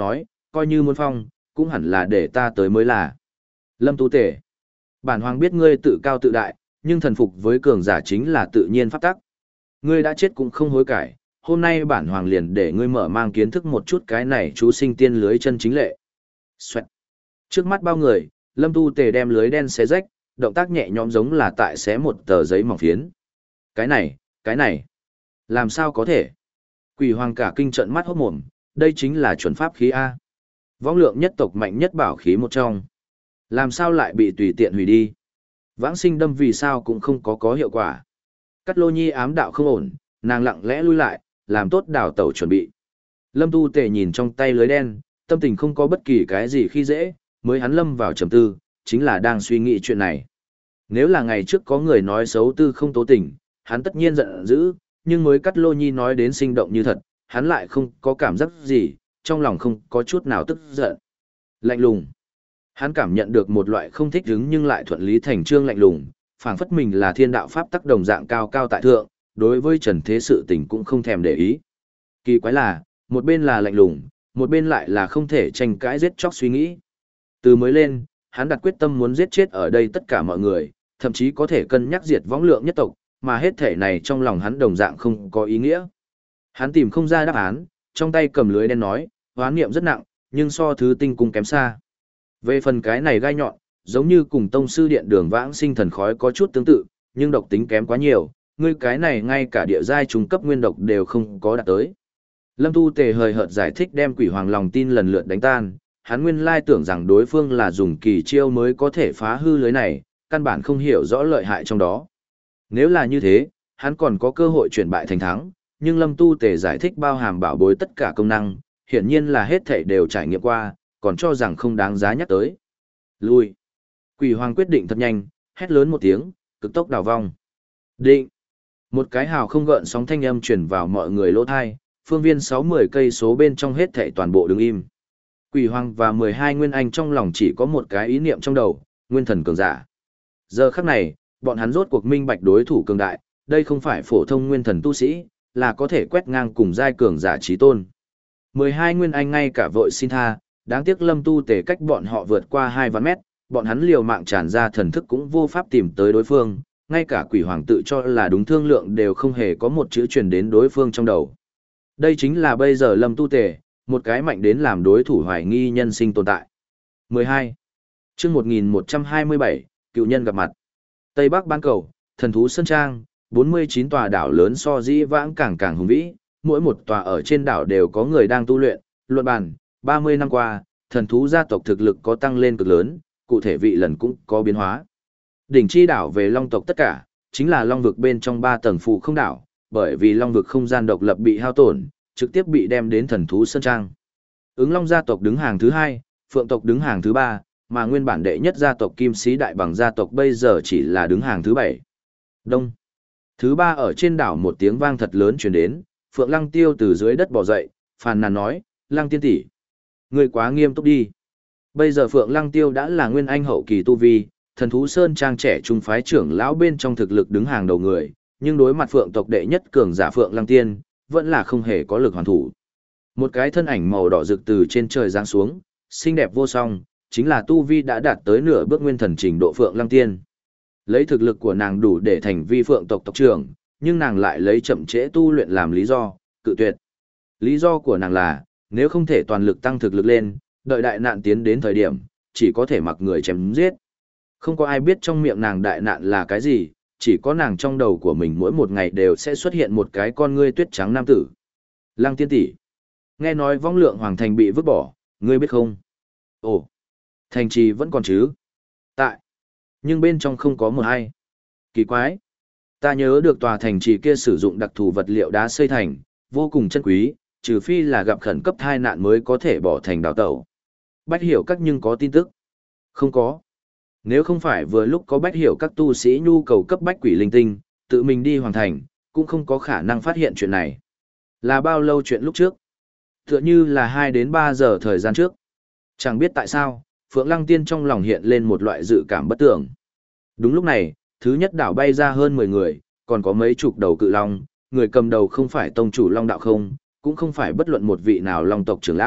coi như muốn phong, cũng hẳn là để ta tới mới là. Lâm Tu Tể, bản hoàng biết ngươi tự cao tự đại, nhưng thần phục với cường giả chính là tự nhiên pháp tắc. Ngươi đã chết cũng không hối cải, hôm nay bản hoàng liền để ngươi mở mang kiến thức một chút cái này chú sinh tiên lưới chân chính lệ. Xoẹt. Trước mắt bao người, Lâm Tu Tề đem lưới đen xé rách, động tác nhẹ nhõm giống là tại xé một tờ giấy mỏng phiến. Cái này, cái này, làm sao có thể? Quỷ hoàng cả kinh trận mắt hốt mồm, đây chính là chuẩn pháp khí A. Võng lượng nhất tộc mạnh nhất bảo khí một trong. Làm sao lại bị tùy tiện hủy đi? Vãng sinh đâm vì sao cũng không có có hiệu quả. Cắt Lô Nhi ám đạo không ổn, nàng lặng lẽ lui lại, làm tốt đào tẩu chuẩn bị. Lâm Tu Tề nhìn trong tay lưới đen, tâm tình không có bất kỳ cái gì khi dễ, mới hắn lâm vào trầm tư, chính là đang suy nghĩ chuyện này. Nếu là ngày trước có người nói xấu tư không tố tình, hắn tất nhiên giận dữ, nhưng mới Cắt Lô Nhi nói đến sinh động như thật, hắn lại không có cảm giác gì, trong lòng không có chút nào tức giận. Lạnh lùng. Hắn cảm nhận được một loại không thích hứng nhưng lại thuận lý thành trương lạnh lùng, phảng phất mình là thiên đạo pháp tắc đồng dạng cao cao tại thượng, đối với trần thế sự tình cũng không thèm để ý. Kỳ quái là, một bên là lạnh lùng, một bên lại là không thể tranh cãi giết chóc suy nghĩ. Từ mới lên, hắn đặt quyết tâm muốn giết chết ở đây tất cả mọi người, thậm chí có thể cân nhắc diệt võng lượng nhất tộc, mà hết thể này trong lòng hắn đồng dạng không có ý nghĩa. Hắn tìm không ra đáp án, trong tay cầm lưới đen nói, hoán niệm rất nặng, nhưng so thứ tinh cung kém xa. Về phần cái này gai nhọn, giống như cùng tông sư điện đường vãng sinh thần khói có chút tương tự, nhưng độc tính kém quá nhiều, ngươi cái này ngay cả địa giai trung cấp nguyên độc đều không có đạt tới. Lâm Tu Tề hời hợt giải thích đem quỷ hoàng lòng tin lần lượt đánh tan, hắn nguyên lai tưởng rằng đối phương là dùng kỳ chiêu mới có thể phá hư lưới này, căn bản không hiểu rõ lợi hại trong đó. Nếu là như thế, hắn còn có cơ hội chuyển bại thành thắng, nhưng Lâm Tu Tề giải thích bao hàm bảo bối tất cả công năng, hiển nhiên là hết thảy đều trải nghiệm qua, còn cho rằng không đáng giá nhắc tới. Lui. Quỷ hoàng quyết định thật nhanh, hét lớn một tiếng, cực tốc đào vong. Định. Một cái hào không gợn sóng thanh âm truyền vào mọi người lỗ thai, phương viên sáu mươi cây số bên trong hết thảy toàn bộ đứng im. Quỷ hoàng và mười hai nguyên anh trong lòng chỉ có một cái ý niệm trong đầu, nguyên thần cường giả. Giờ khắc này, bọn hắn rốt cuộc minh bạch đối thủ cường đại, đây không phải phổ thông nguyên thần tu sĩ, là có thể quét ngang cùng giai cường giả chí tôn. mười hai nguyên anh ngay cả vội xin tha, đáng tiếc Lâm Tu Tề cách bọn họ vượt qua hai vạn mét, bọn hắn liều mạng tràn ra thần thức cũng vô pháp tìm tới đối phương, ngay cả quỷ hoàng tự cho là đúng thương lượng đều không hề có một chữ truyền đến đối phương trong đầu. Đây chính là bây giờ Lâm Tu Tề, một cái mạnh đến làm đối thủ hoài nghi nhân sinh tồn tại. mười hai. Chương một nghìn một trăm hai mươi bảy, cựu nhân gặp mặt. Tây Bắc Bán Cầu, Thần Thú Sơn Trang, bốn mươi chín tòa đảo lớn so dĩ vãng càng càng hùng vĩ, mỗi một tòa ở trên đảo đều có người đang tu luyện, luận bàn, ba mươi năm qua, thần thú gia tộc thực lực có tăng lên cực lớn, cụ thể vị lần cũng có biến hóa. Đỉnh chi đảo về long tộc tất cả, chính là long vực bên trong ba tầng phụ không đảo, bởi vì long vực không gian độc lập bị hao tổn, trực tiếp bị đem đến thần thú sơn trang. Ứng long gia tộc đứng hàng thứ hai, phượng tộc đứng hàng thứ ba, mà nguyên bản đệ nhất gia tộc kim sĩ đại bằng gia tộc bây giờ chỉ là đứng hàng thứ bảy. Đông. Thứ ba ở trên đảo một tiếng vang thật lớn truyền đến, Phượng Lăng Tiêu từ dưới đất bò dậy, phàn nàn nói, Lăng tiên tỷ, ngươi quá nghiêm túc đi. Bây giờ Phượng Lăng Tiêu đã là nguyên anh hậu kỳ tu vi, thần thú sơn trang trẻ trung phái trưởng lão bên trong thực lực đứng hàng đầu người, nhưng đối mặt Phượng tộc đệ nhất cường giả Phượng Lăng Tiên, vẫn là không hề có lực hoàn thủ. Một cái thân ảnh màu đỏ rực từ trên trời giáng xuống, xinh đẹp vô song, chính là tu vi đã đạt tới nửa bước nguyên thần trình độ Phượng Lăng Tiên. Lấy thực lực của nàng đủ để thành vi Phượng tộc tộc trưởng, nhưng nàng lại lấy chậm trễ tu luyện làm lý do, cự tuyệt. Lý do của nàng là, nếu không thể toàn lực tăng thực lực lên, đợi đại nạn tiến đến thời điểm, chỉ có thể mặc người chém giết. Không có ai biết trong miệng nàng đại nạn là cái gì, chỉ có nàng trong đầu của mình mỗi một ngày đều sẽ xuất hiện một cái con ngươi tuyết trắng nam tử. Lăng tiên tỷ, nghe nói vong lượng hoàng thành bị vứt bỏ, ngươi biết không? Ồ, thành trì vẫn còn chứ? Tại, nhưng bên trong không có một ai. Kỳ quái, ta nhớ được tòa thành trì kia sử dụng đặc thù vật liệu đá xây thành, vô cùng chân quý, trừ phi là gặp khẩn cấp tai nạn mới có thể bỏ thành đào tẩu. Bách hiểu các nhưng có tin tức. Không có. Nếu không phải vừa lúc có bách hiểu các tu sĩ nhu cầu cấp bách quỷ linh tinh, tự mình đi hoàn thành, cũng không có khả năng phát hiện chuyện này. Là bao lâu chuyện lúc trước? Tựa như là hai đến ba giờ thời gian trước. Chẳng biết tại sao, Phượng Lăng Tiên trong lòng hiện lên một loại dự cảm bất tưởng. Đúng lúc này, thứ nhất đảo bay ra hơn mười người, còn có mấy chục đầu cự long, người cầm đầu không phải tông chủ long đạo không, cũng không phải bất luận một vị nào long tộc trưởng lão,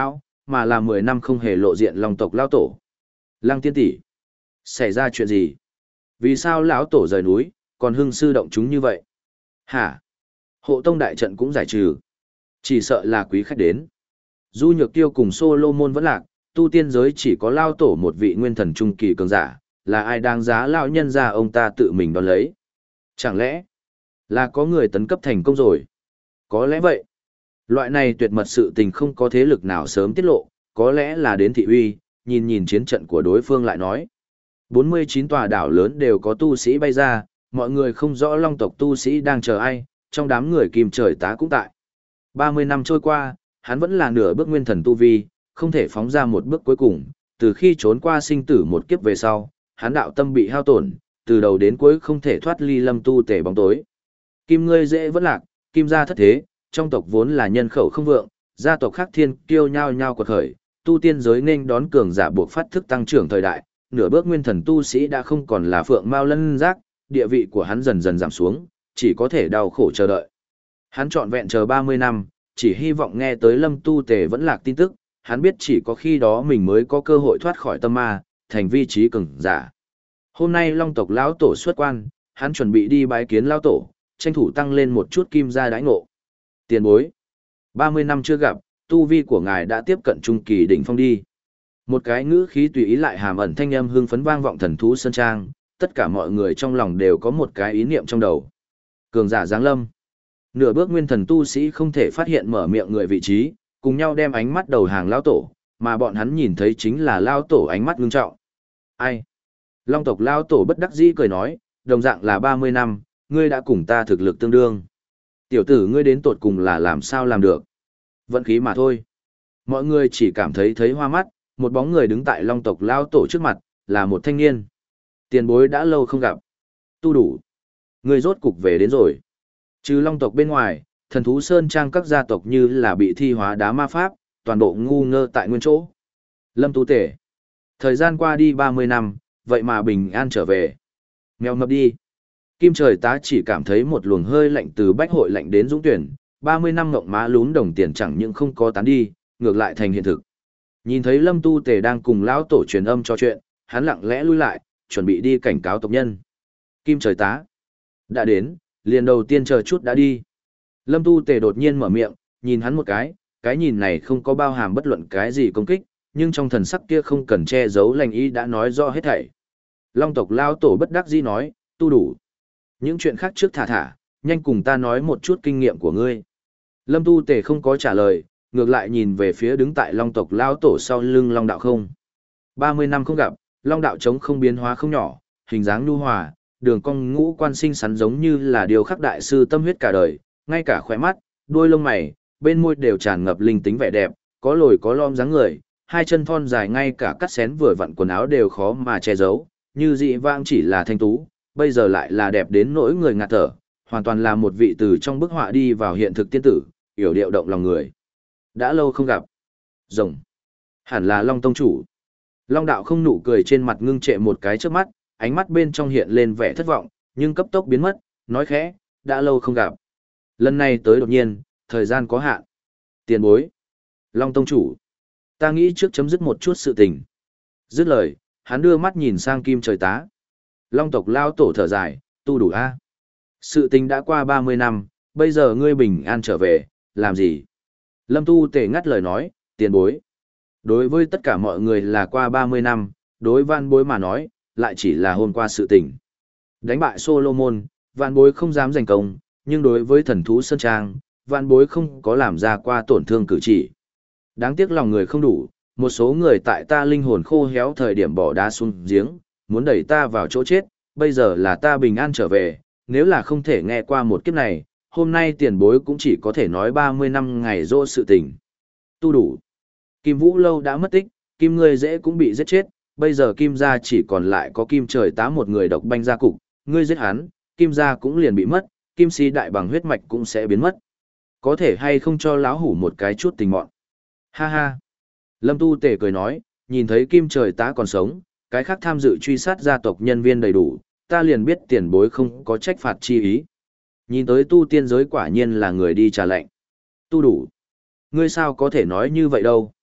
mà là mười năm không hề lộ diện Long tộc lão tổ. Lăng tiên tỷ, xảy ra chuyện gì? Vì sao lão tổ rời núi, còn hưng sư động chúng như vậy? Hả? Hộ tông đại trận cũng giải trừ. Chỉ sợ là quý khách đến. Du Nhược Tiêu cùng Solomon vẫn lạc, tu tiên giới chỉ có lao tổ một vị nguyên thần trung kỳ cường giả, là ai đáng giá lão nhân ra ông ta tự mình đón lấy? Chẳng lẽ là có người tấn cấp thành công rồi? Có lẽ vậy. Loại này tuyệt mật sự tình không có thế lực nào sớm tiết lộ, có lẽ là đến thị uy, nhìn nhìn chiến trận của đối phương lại nói. bốn mươi chín tòa đảo lớn đều có tu sĩ bay ra, mọi người không rõ Long tộc tu sĩ đang chờ ai, trong đám người Kim Trời Tá cũng tại. ba mươi năm trôi qua, hắn vẫn là nửa bước nguyên thần tu vi, không thể phóng ra một bước cuối cùng, từ khi trốn qua sinh tử một kiếp về sau, hắn đạo tâm bị hao tổn, từ đầu đến cuối không thể thoát ly Lâm Tu Tể bóng tối. Kim ngươi dễ vẫn lạc, Kim gia thất thế, trong tộc vốn là nhân khẩu không vượng, gia tộc khác thiên kiêu nhao nhao quật khởi, tu tiên giới nên đón cường giả buộc phát thức tăng trưởng thời đại, nửa bước nguyên thần tu sĩ đã không còn là phượng mao lân giác, địa vị của hắn dần dần giảm xuống, chỉ có thể đau khổ chờ đợi. Hắn trọn vẹn chờ ba mươi năm, chỉ hy vọng nghe tới Lâm Tu Tề vẫn lạc tin tức, hắn biết chỉ có khi đó mình mới có cơ hội thoát khỏi tâm ma, thành vi trí cường giả. Hôm nay Long tộc lão tổ xuất quan, hắn chuẩn bị đi bái kiến lão tổ, tranh thủ tăng lên một chút kim gia đãi ngộ. Tiền bối, ba mươi năm chưa gặp, tu vi của ngài đã tiếp cận trung kỳ đỉnh phong đi. Một cái ngữ khí tùy ý lại hàm ẩn thanh âm hương phấn vang vọng thần thú sơn trang, tất cả mọi người trong lòng đều có một cái ý niệm trong đầu. Cường giả giáng lâm. Nửa bước nguyên thần tu sĩ không thể phát hiện mở miệng người vị trí, cùng nhau đem ánh mắt đầu hàng lao tổ, mà bọn hắn nhìn thấy chính là lao tổ ánh mắt ngưng trọng. Ai? Long tộc lao tổ bất đắc dĩ cười nói, đồng dạng là ba mươi năm, ngươi đã cùng ta thực lực tương đương. Tiểu tử ngươi đến tột cùng là làm sao làm được? Vận khí mà thôi. Mọi người chỉ cảm thấy thấy hoa mắt, một bóng người đứng tại long tộc lao tổ trước mặt, là một thanh niên. Tiền bối đã lâu không gặp. Tu đủ. Ngươi rốt cục về đến rồi. Trừ long tộc bên ngoài, thần thú sơn trang các gia tộc như là bị thi hóa đá ma pháp, toàn bộ ngu ngơ tại nguyên chỗ. Lâm Tu Tể. Thời gian qua đi ba mươi năm, vậy mà bình an trở về. Mèo mập đi. Kim Trời Tá chỉ cảm thấy một luồng hơi lạnh từ bách hội lạnh đến dũng tuyển, ba mươi năm ngộng má lún đồng tiền chẳng những không có tán đi, ngược lại thành hiện thực. Nhìn thấy Lâm Tu Tề đang cùng lão tổ truyền âm cho chuyện, hắn lặng lẽ lui lại, chuẩn bị đi cảnh cáo tộc nhân. Kim Trời Tá đã đến, liền đầu tiên chờ chút đã đi. Lâm Tu Tề đột nhiên mở miệng, nhìn hắn một cái, cái nhìn này không có bao hàm bất luận cái gì công kích, nhưng trong thần sắc kia không cần che giấu lành ý đã nói rõ hết thảy. Long tộc lão tổ bất đắc dĩ nói, tu đủ. Những chuyện khác trước thả thả, nhanh cùng ta nói một chút kinh nghiệm của ngươi. Lâm Tu Tề không có trả lời, ngược lại nhìn về phía đứng tại Long tộc lão tổ sau lưng Long đạo không. ba mươi năm không gặp, Long đạo trống không biến hóa không nhỏ, hình dáng nhu hòa, đường cong ngũ quan sinh sắn giống như là điều khắc đại sư tâm huyết cả đời, ngay cả khóe mắt, đuôi lông mày, bên môi đều tràn ngập linh tính vẻ đẹp, có lồi có lõm dáng người, hai chân thon dài ngay cả cắt xén vừa vặn quần áo đều khó mà che giấu, như dị vãng chỉ là thanh tú, bây giờ lại là đẹp đến nỗi người ngạt thở, hoàn toàn là một vị từ trong bức họa đi vào hiện thực tiên tử, yểu điệu động lòng người. Đã lâu không gặp. Rồng. Hẳn là Long tông chủ. Long đạo không nụ cười trên mặt ngưng trệ một cái trước mắt, ánh mắt bên trong hiện lên vẻ thất vọng, nhưng cấp tốc biến mất, nói khẽ, đã lâu không gặp. Lần này tới đột nhiên, thời gian có hạn. Tiền bối. Long tông chủ. Ta nghĩ trước chấm dứt một chút sự tình. Dứt lời, hắn đưa mắt nhìn sang Kim Trời Tá. Long tộc lao tổ thở dài, tu đủ a. Sự tình đã qua ba mươi năm, bây giờ ngươi bình an trở về, làm gì? Lâm Tu Tề ngắt lời nói, tiền bối. Đối với tất cả mọi người là qua ba mươi năm, đối van bối mà nói, lại chỉ là hôm qua sự tình. Đánh bại Solomon, van bối không dám giành công, nhưng đối với thần thú Sơn Trang, van bối không có làm ra qua tổn thương cử chỉ. Đáng tiếc lòng người không đủ, một số người tại ta linh hồn khô héo thời điểm bỏ đá xuống giếng, muốn đẩy ta vào chỗ chết, bây giờ là ta bình an trở về, nếu là không thể nghe qua một kiếp này, hôm nay tiền bối cũng chỉ có thể nói ba mươi năm ngày rô sự tình. Tu đủ. Kim Vũ Lâu đã mất tích, Kim ngươi dễ cũng bị giết chết, bây giờ Kim gia chỉ còn lại có Kim Trời Tá một người độc banh gia cục, ngươi giết hắn, Kim gia cũng liền bị mất, Kim si đại bằng huyết mạch cũng sẽ biến mất. Có thể hay không cho lão hủ một cái chút tình mọn. Ha ha. Lâm Tu Tề cười nói, nhìn thấy Kim Trời Tá còn sống, cái khác tham dự truy sát gia tộc nhân viên đầy đủ, ta liền biết tiền bối không có trách phạt chi ý. Nhìn tới tu tiên giới quả nhiên là người đi trả lệnh. Tu đủ. Ngươi sao có thể nói như vậy đâu?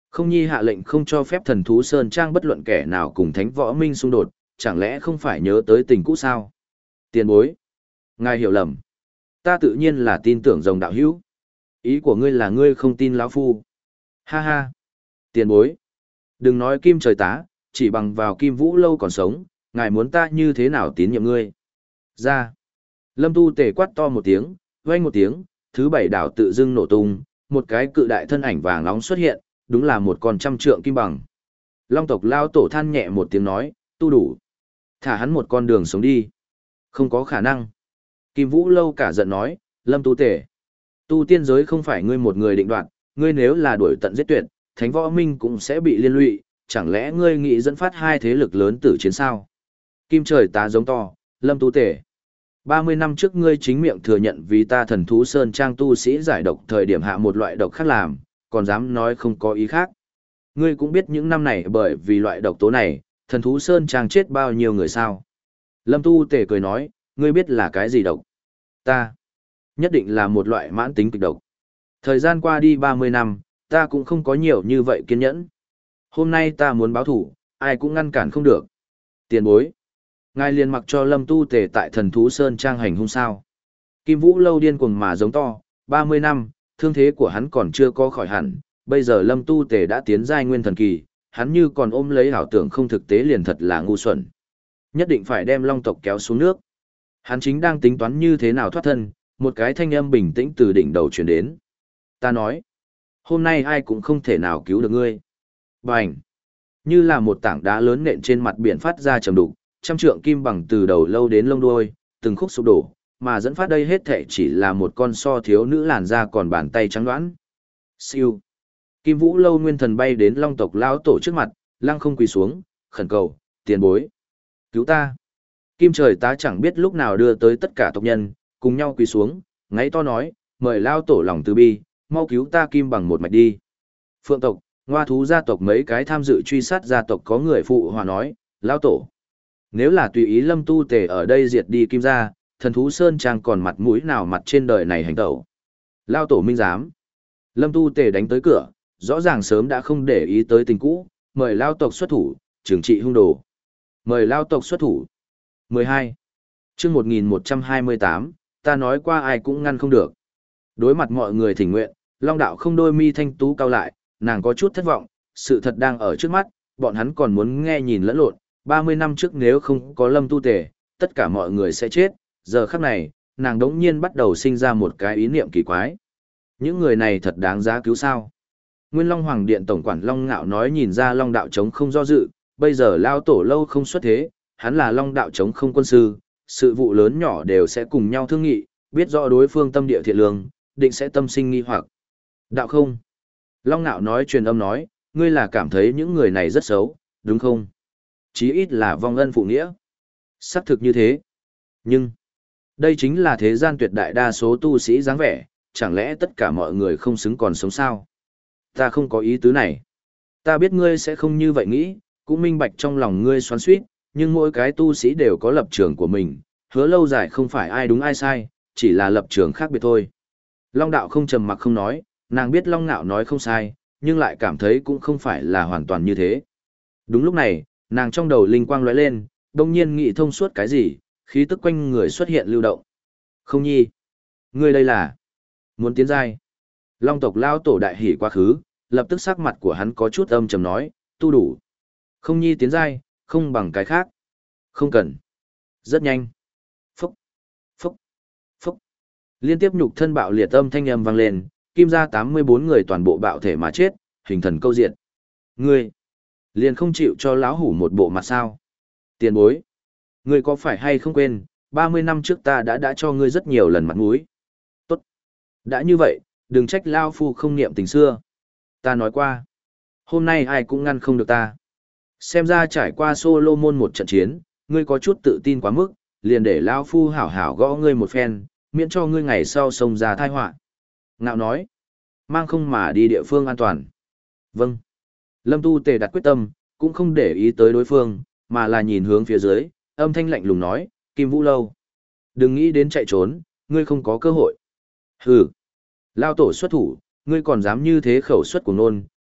Không nhi hạ lệnh không cho phép thần thú Sơn Trang bất luận kẻ nào cùng thánh võ minh xung đột, chẳng lẽ không phải nhớ tới tình cũ sao? Tiền bối. Ngài hiểu lầm. Ta tự nhiên là tin tưởng rồng đạo hữu. Ý của ngươi là ngươi không tin lão phu. Ha ha. Tiền bối. Đừng nói kim trời tá, chỉ bằng vào kim vũ lâu còn sống, ngài muốn ta như thế nào tín nhiệm ngươi. Ra. Lâm Tu Tề quát to một tiếng, vang một tiếng, thứ bảy đảo tự dưng nổ tung, một cái cự đại thân ảnh vàng nóng xuất hiện, đúng là một con trăm trượng kim bằng. Long tộc lao tổ than nhẹ một tiếng nói, tu đủ. Thả hắn một con đường sống đi. Không có khả năng. Kim Vũ lâu cả giận nói, Lâm Tu Tề. Tu tiên giới không phải ngươi một người định đoạt, ngươi nếu là đuổi tận giết tuyệt, Thánh Võ Minh cũng sẽ bị liên lụy, chẳng lẽ ngươi nghĩ dẫn phát hai thế lực lớn tử chiến sao? Kim trời tá giống to, Lâm Tu Tề. ba mươi năm trước ngươi chính miệng thừa nhận vì ta thần thú Sơn Trang tu sĩ giải độc thời điểm hạ một loại độc khác làm, còn dám nói không có ý khác. Ngươi cũng biết những năm này bởi vì loại độc tố này, thần thú Sơn Trang chết bao nhiêu người sao? Lâm Tu Tề cười nói, ngươi biết là cái gì độc? Ta. Nhất định là một loại mãn tính kịch độc. Thời gian qua đi ba mươi năm, ta cũng không có nhiều như vậy kiên nhẫn. Hôm nay ta muốn báo thủ, ai cũng ngăn cản không được. Tiền bối. Ngài liền mặc cho Lâm Tu Tề tại thần thú Sơn Trang hành hung sao. Kim Vũ lâu điên cuồng mà giống to, ba mươi năm, thương thế của hắn còn chưa có khỏi hẳn, bây giờ Lâm Tu Tề đã tiến giai nguyên thần kỳ, hắn như còn ôm lấy ảo tưởng không thực tế liền thật là ngu xuẩn. Nhất định phải đem Long tộc kéo xuống nước. Hắn chính đang tính toán như thế nào thoát thân, một cái thanh âm bình tĩnh từ đỉnh đầu truyền đến. Ta nói, hôm nay ai cũng không thể nào cứu được ngươi. Bành! Như là một tảng đá lớn nện trên mặt biển phát ra trầm đục, trăm trượng kim bằng từ đầu lâu đến lông đuôi, từng khúc sụp đổ, mà dẫn phát đây hết thảy chỉ là một con so thiếu nữ làn da còn bàn tay trắng đoán. Siêu! Kim Vũ lâu nguyên thần bay đến Long tộc lão tổ trước mặt, lăng không quỳ xuống, khẩn cầu, tiền bối. Cứu ta! Kim trời tá chẳng biết lúc nào đưa tới tất cả tộc nhân, cùng nhau quỳ xuống, ngáy to nói, mời lao tổ lòng từ bi, mau cứu ta kim bằng một mạch đi. Phượng tộc, Ngoa thú gia tộc mấy cái tham dự truy sát gia tộc có người phụ hòa nói, lao tổ. Nếu là tùy ý Lâm Tu Tề ở đây diệt đi kim gia, thần thú Sơn Trang còn mặt mũi nào mặt trên đời này hành tẩu. Lao tổ minh giám. Lâm Tu Tề đánh tới cửa, rõ ràng sớm đã không để ý tới tình cũ, mời lao tộc xuất thủ, trừng trị hung đồ. Mời lao tộc xuất thủ. mười hai. Chương một nghìn một trăm hai mươi tám, ta nói qua ai cũng ngăn không được. Đối mặt mọi người thỉnh nguyện, Long đạo không đôi mi thanh tú cao lại, nàng có chút thất vọng, sự thật đang ở trước mắt, bọn hắn còn muốn nghe nhìn lẫn lộn, ba mươi năm trước nếu không có Lâm Tu Tề, tất cả mọi người sẽ chết, giờ khắc này, nàng đống nhiên bắt đầu sinh ra một cái ý niệm kỳ quái. Những người này thật đáng giá cứu sao? Nguyên Long Hoàng Điện Tổng quản Long Ngạo nói nhìn ra Long đạo chống không do dự, bây giờ lao tổ lâu không xuất thế, hắn là Long đạo chống không quân sư, sự vụ lớn nhỏ đều sẽ cùng nhau thương nghị, biết rõ đối phương tâm địa thiện lương, định sẽ tâm sinh nghi hoặc. Đạo không? Long Nạo nói truyền âm nói, ngươi là cảm thấy những người này rất xấu, đúng không? Chí ít là vong ân phụ nghĩa. Xác thực như thế. Nhưng, đây chính là thế gian tuyệt đại đa số tu sĩ dáng vẻ, chẳng lẽ tất cả mọi người không xứng còn sống sao? Ta không có ý tứ này. Ta biết ngươi sẽ không như vậy nghĩ, cũng minh bạch trong lòng ngươi xoắn xuýt, nhưng mỗi cái tu sĩ đều có lập trường của mình, hứa lâu dài không phải ai đúng ai sai, chỉ là lập trường khác biệt thôi. Long đạo không trầm mặc không nói, nàng biết Long Nạo nói không sai, nhưng lại cảm thấy cũng không phải là hoàn toàn như thế. Đúng lúc này, nàng trong đầu linh quang lóe lên, đông nhiên nghĩ thông suốt cái gì, khí tức quanh người xuất hiện lưu động. Không nhi, ngươi đây là muốn tiến giai. Long tộc lao tổ đại hỉ quá khứ, lập tức sắc mặt của hắn có chút âm trầm nói, tu đủ. Không nhi tiến giai, không bằng cái khác. Không cần. Rất nhanh. Phúc, phúc, phúc. Liên tiếp nhục thân bạo liệt âm thanh âm vang lên, kim gia tám mươi bốn người toàn bộ bạo thể mà chết, hình thần câu diệt. Ngươi, liền không chịu cho lão hủ một bộ mặt sao? Tiền bối, ngươi có phải hay không quên, ba mươi năm trước ta đã đã cho ngươi rất nhiều lần mặt mũi. Tốt. Đã như vậy, đừng trách lao phu không niệm tình xưa. Ta nói qua, hôm nay ai cũng ngăn không được ta. Xem ra trải qua Solomon một trận chiến, ngươi có chút tự tin quá mức, liền để lão phu hảo hảo gõ ngươi một phen, miễn cho ngươi ngày sau xông ra tai họa. Ngạo nói, mang không mà đi địa phương an toàn. Vâng. Lâm Tu Tề đặt quyết tâm, cũng không để ý tới đối phương, mà là nhìn hướng phía dưới, âm thanh lạnh lùng nói, Kim Vũ Lâu. Đừng nghĩ đến chạy trốn, ngươi không có cơ hội. Hừ. Lao tổ xuất thủ, ngươi còn dám như thế khẩu suất của nôn,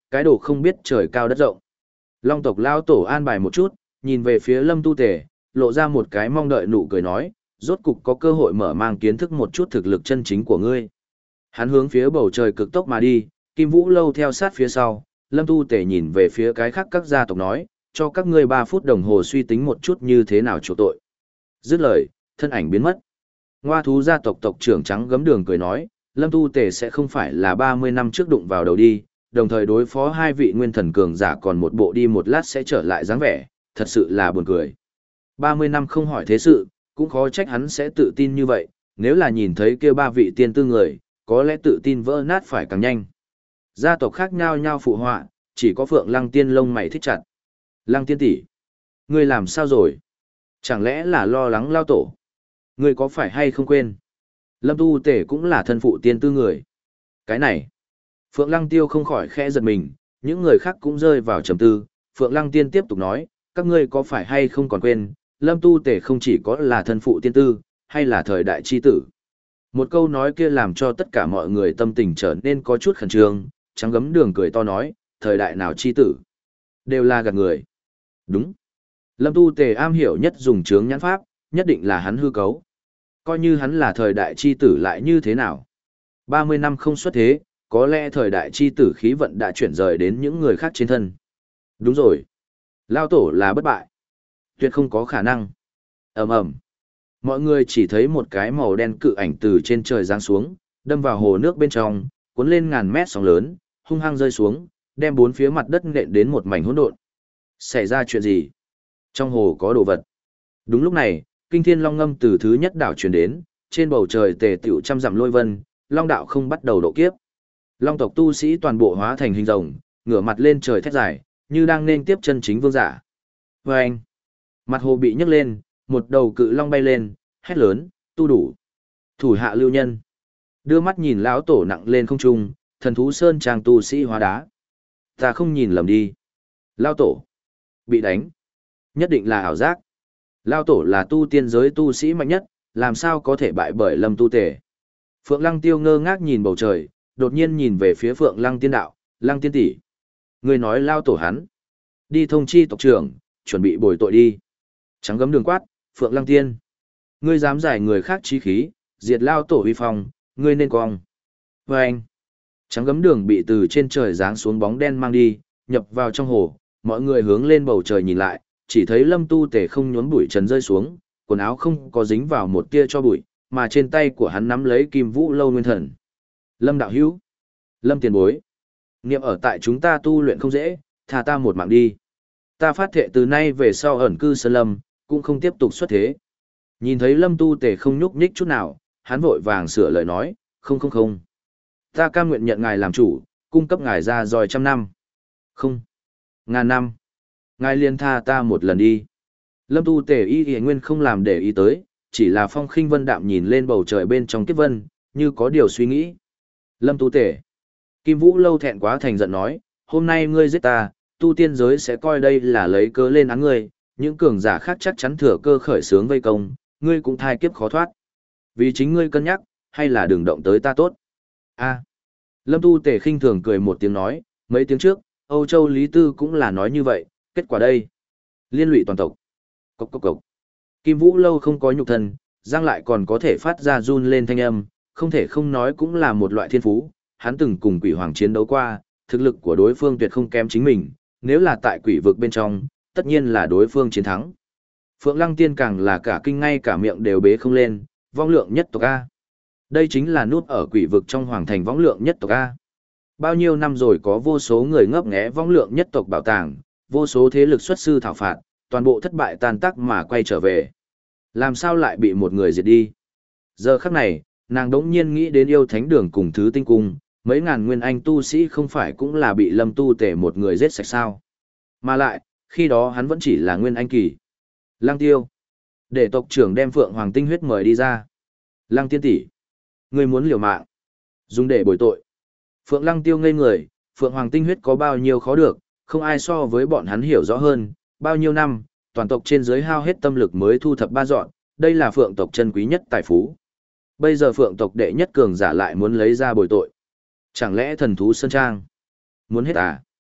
cái đồ không biết trời cao đất rộng. Long tộc lao tổ an bài một chút, nhìn về phía Lâm Tu Tề, lộ ra một cái mong đợi nụ cười nói, rốt cục có cơ hội mở mang kiến thức một chút thực lực chân chính của ngươi. Hắn hướng phía bầu trời cực tốc mà đi, Kim Vũ Lâu theo sát phía sau, Lâm Tu Tề nhìn về phía cái khác các gia tộc nói, cho các ngươi ba phút đồng hồ suy tính một chút như thế nào chỗ tội. Dứt lời, thân ảnh biến mất. Ngoa thú gia tộc tộc trưởng trắng gấm đường cười nói, Lâm Tu Tề sẽ không phải là ba mươi năm trước đụng vào đầu đi, đồng thời đối phó hai vị nguyên thần cường giả còn một bộ đi một lát sẽ trở lại dáng vẻ, thật sự là buồn cười. ba mươi năm không hỏi thế sự, cũng khó trách hắn sẽ tự tin như vậy, nếu là nhìn thấy kia ba vị tiên tư người, có lẽ tự tin vỡ nát phải càng nhanh. Gia tộc khác nhau nhau phụ họa, chỉ có Phượng Lăng Tiên lông mày thích chặt. Lăng Tiên tỷ, ngươi làm sao rồi? Chẳng lẽ là lo lắng lao tổ? Ngươi có phải hay không quên? Lâm Tu Tể cũng là thân phụ tiên tư người. Cái này, Phượng Lăng Tiêu không khỏi khẽ giật mình, những người khác cũng rơi vào trầm tư. Phượng Lăng Tiên tiếp tục nói, các ngươi có phải hay không còn quên, Lâm Tu Tể không chỉ có là thân phụ tiên tư, hay là thời đại chi tử. Một câu nói kia làm cho tất cả mọi người tâm tình trở nên có chút khẩn trương, trắng gấm đường cười to nói, thời đại nào chi tử, đều là gạt người. Đúng. Lâm Tu Tề am hiểu nhất dùng chướng nhãn pháp, nhất định là hắn hư cấu. Coi như hắn là thời đại chi tử lại như thế nào. ba mươi năm không xuất thế, có lẽ thời đại chi tử khí vận đã chuyển rời đến những người khác trên thân. Đúng rồi. Lao tổ là bất bại. Tuyệt không có khả năng. Ầm ầm. Mọi người chỉ thấy một cái màu đen cự ảnh từ trên trời giáng xuống, đâm vào hồ nước bên trong, cuốn lên ngàn mét sóng lớn, hung hăng rơi xuống, đem bốn phía mặt đất nện đến một mảnh hỗn độn. Xảy ra chuyện gì? Trong hồ có đồ vật. Đúng lúc này, kinh thiên long ngâm từ thứ nhất đảo truyền đến, trên bầu trời tề tiểu trăm dặm lôi vân, long đạo không bắt đầu độ kiếp. Long tộc tu sĩ toàn bộ hóa thành hình rồng, ngửa mặt lên trời thét dài, như đang nên tiếp chân chính vương giả. Vâng! Mặt hồ bị nhấc lên, một đầu cự long bay lên, hét lớn, tu đủ. Thủ hạ lưu nhân. Đưa mắt nhìn lão tổ nặng lên không trung, thần thú sơn trang tu sĩ hóa đá. Ta không nhìn lầm đi. Lão tổ. Bị đánh. Nhất định là ảo giác. Lão tổ là tu tiên giới tu sĩ mạnh nhất, làm sao có thể bại bởi Lâm Tu Tề. Phượng Lăng Tiêu ngơ ngác nhìn bầu trời, đột nhiên nhìn về phía Phượng Lăng Tiên đạo, Lăng Tiên tỷ, ngươi nói Lão tổ hắn. Đi thông chi tộc trưởng, chuẩn bị bồi tội đi. Trắng gấm đường quát, Phượng Lăng Tiên. Ngươi dám giải người khác chí khí, diệt Lão tổ uy phong, ngươi nên cong. Và anh. Trắng gấm đường bị từ trên trời giáng xuống bóng đen mang đi, nhập vào trong hồ, mọi người hướng lên bầu trời nhìn lại, chỉ thấy Lâm Tu Tề không nhốn bụi trần rơi xuống, quần áo không có dính vào một tia cho bụi, mà trên tay của hắn nắm lấy Kim Vũ Lâu nguyên thần. Lâm đạo hữu, Lâm tiền bối, niệm ở tại chúng ta tu luyện không dễ, tha ta một mạng đi. Ta phát thệ từ nay về sau ẩn cư sơn lâm, cũng không tiếp tục xuất thế. Nhìn thấy Lâm Tu Tề không nhúc nhích chút nào, hắn vội vàng sửa lời nói, không không không. Ta cam nguyện nhận ngài làm chủ, cung cấp ngài ra dòi trăm năm. Không. Ngàn năm. Ngài liên tha ta một lần đi. Lâm Tu Tề y y nguyên không làm để ý tới, chỉ là phong khinh vân đạm nhìn lên bầu trời bên trong kiếp vân, như có điều suy nghĩ. Lâm Tu Tề. Kim Vũ Lâu thẹn quá thành giận nói, hôm nay ngươi giết ta, tu tiên giới sẽ coi đây là lấy cớ lên án ngươi, những cường giả khác chắc chắn thừa cơ khởi sướng vây công, ngươi cũng thai kiếp khó thoát. Vì chính ngươi cân nhắc, hay là đừng động tới ta tốt. A. Lâm Tu Tề khinh thường cười một tiếng nói, mấy tiếng trước, Âu Châu Lý Tư cũng là nói như vậy, kết quả đây. Liên lụy toàn tộc. Cốc cốc cốc. Kim Vũ Lâu không có nhục thân, răng lại còn có thể phát ra run lên thanh âm, không thể không nói cũng là một loại thiên phú, hắn từng cùng quỷ hoàng chiến đấu qua, thực lực của đối phương tuyệt không kém chính mình, nếu là tại quỷ vực bên trong, tất nhiên là đối phương chiến thắng. Phượng Lăng Tiên càng là cả kinh ngay cả miệng đều bế không lên, vong lượng nhất tộc A. Đây chính là nút ở quỷ vực trong hoàng thành võng lượng nhất tộc A. Bao nhiêu năm rồi có vô số người ngấp nghé võng lượng nhất tộc bảo tàng, vô số thế lực xuất sư thảo phạt, toàn bộ thất bại tan tác mà quay trở về. Làm sao lại bị một người diệt đi? Giờ khắc này, nàng đống nhiên nghĩ đến yêu thánh đường cùng thứ tinh cung, mấy ngàn nguyên anh tu sĩ không phải cũng là bị Lâm Tu Tề một người giết sạch sao? Mà lại, khi đó hắn vẫn chỉ là nguyên anh kỳ. Lăng Tiêu. Để tộc trưởng đem Phượng Hoàng tinh huyết mời đi ra. Lăng Tiên tỷ, ngươi muốn liều mạng, dùng để bồi tội. Phượng Lăng Tiêu ngây người, Phượng Hoàng tinh huyết có bao nhiêu khó được, không ai so với bọn hắn hiểu rõ hơn, bao nhiêu năm, toàn tộc trên dưới hao hết tâm lực mới thu thập ba dọn, đây là Phượng tộc chân quý nhất tài phú. Bây giờ Phượng tộc đệ nhất cường giả lại muốn lấy ra bồi tội. Chẳng lẽ thần thú sơn trang muốn hết à?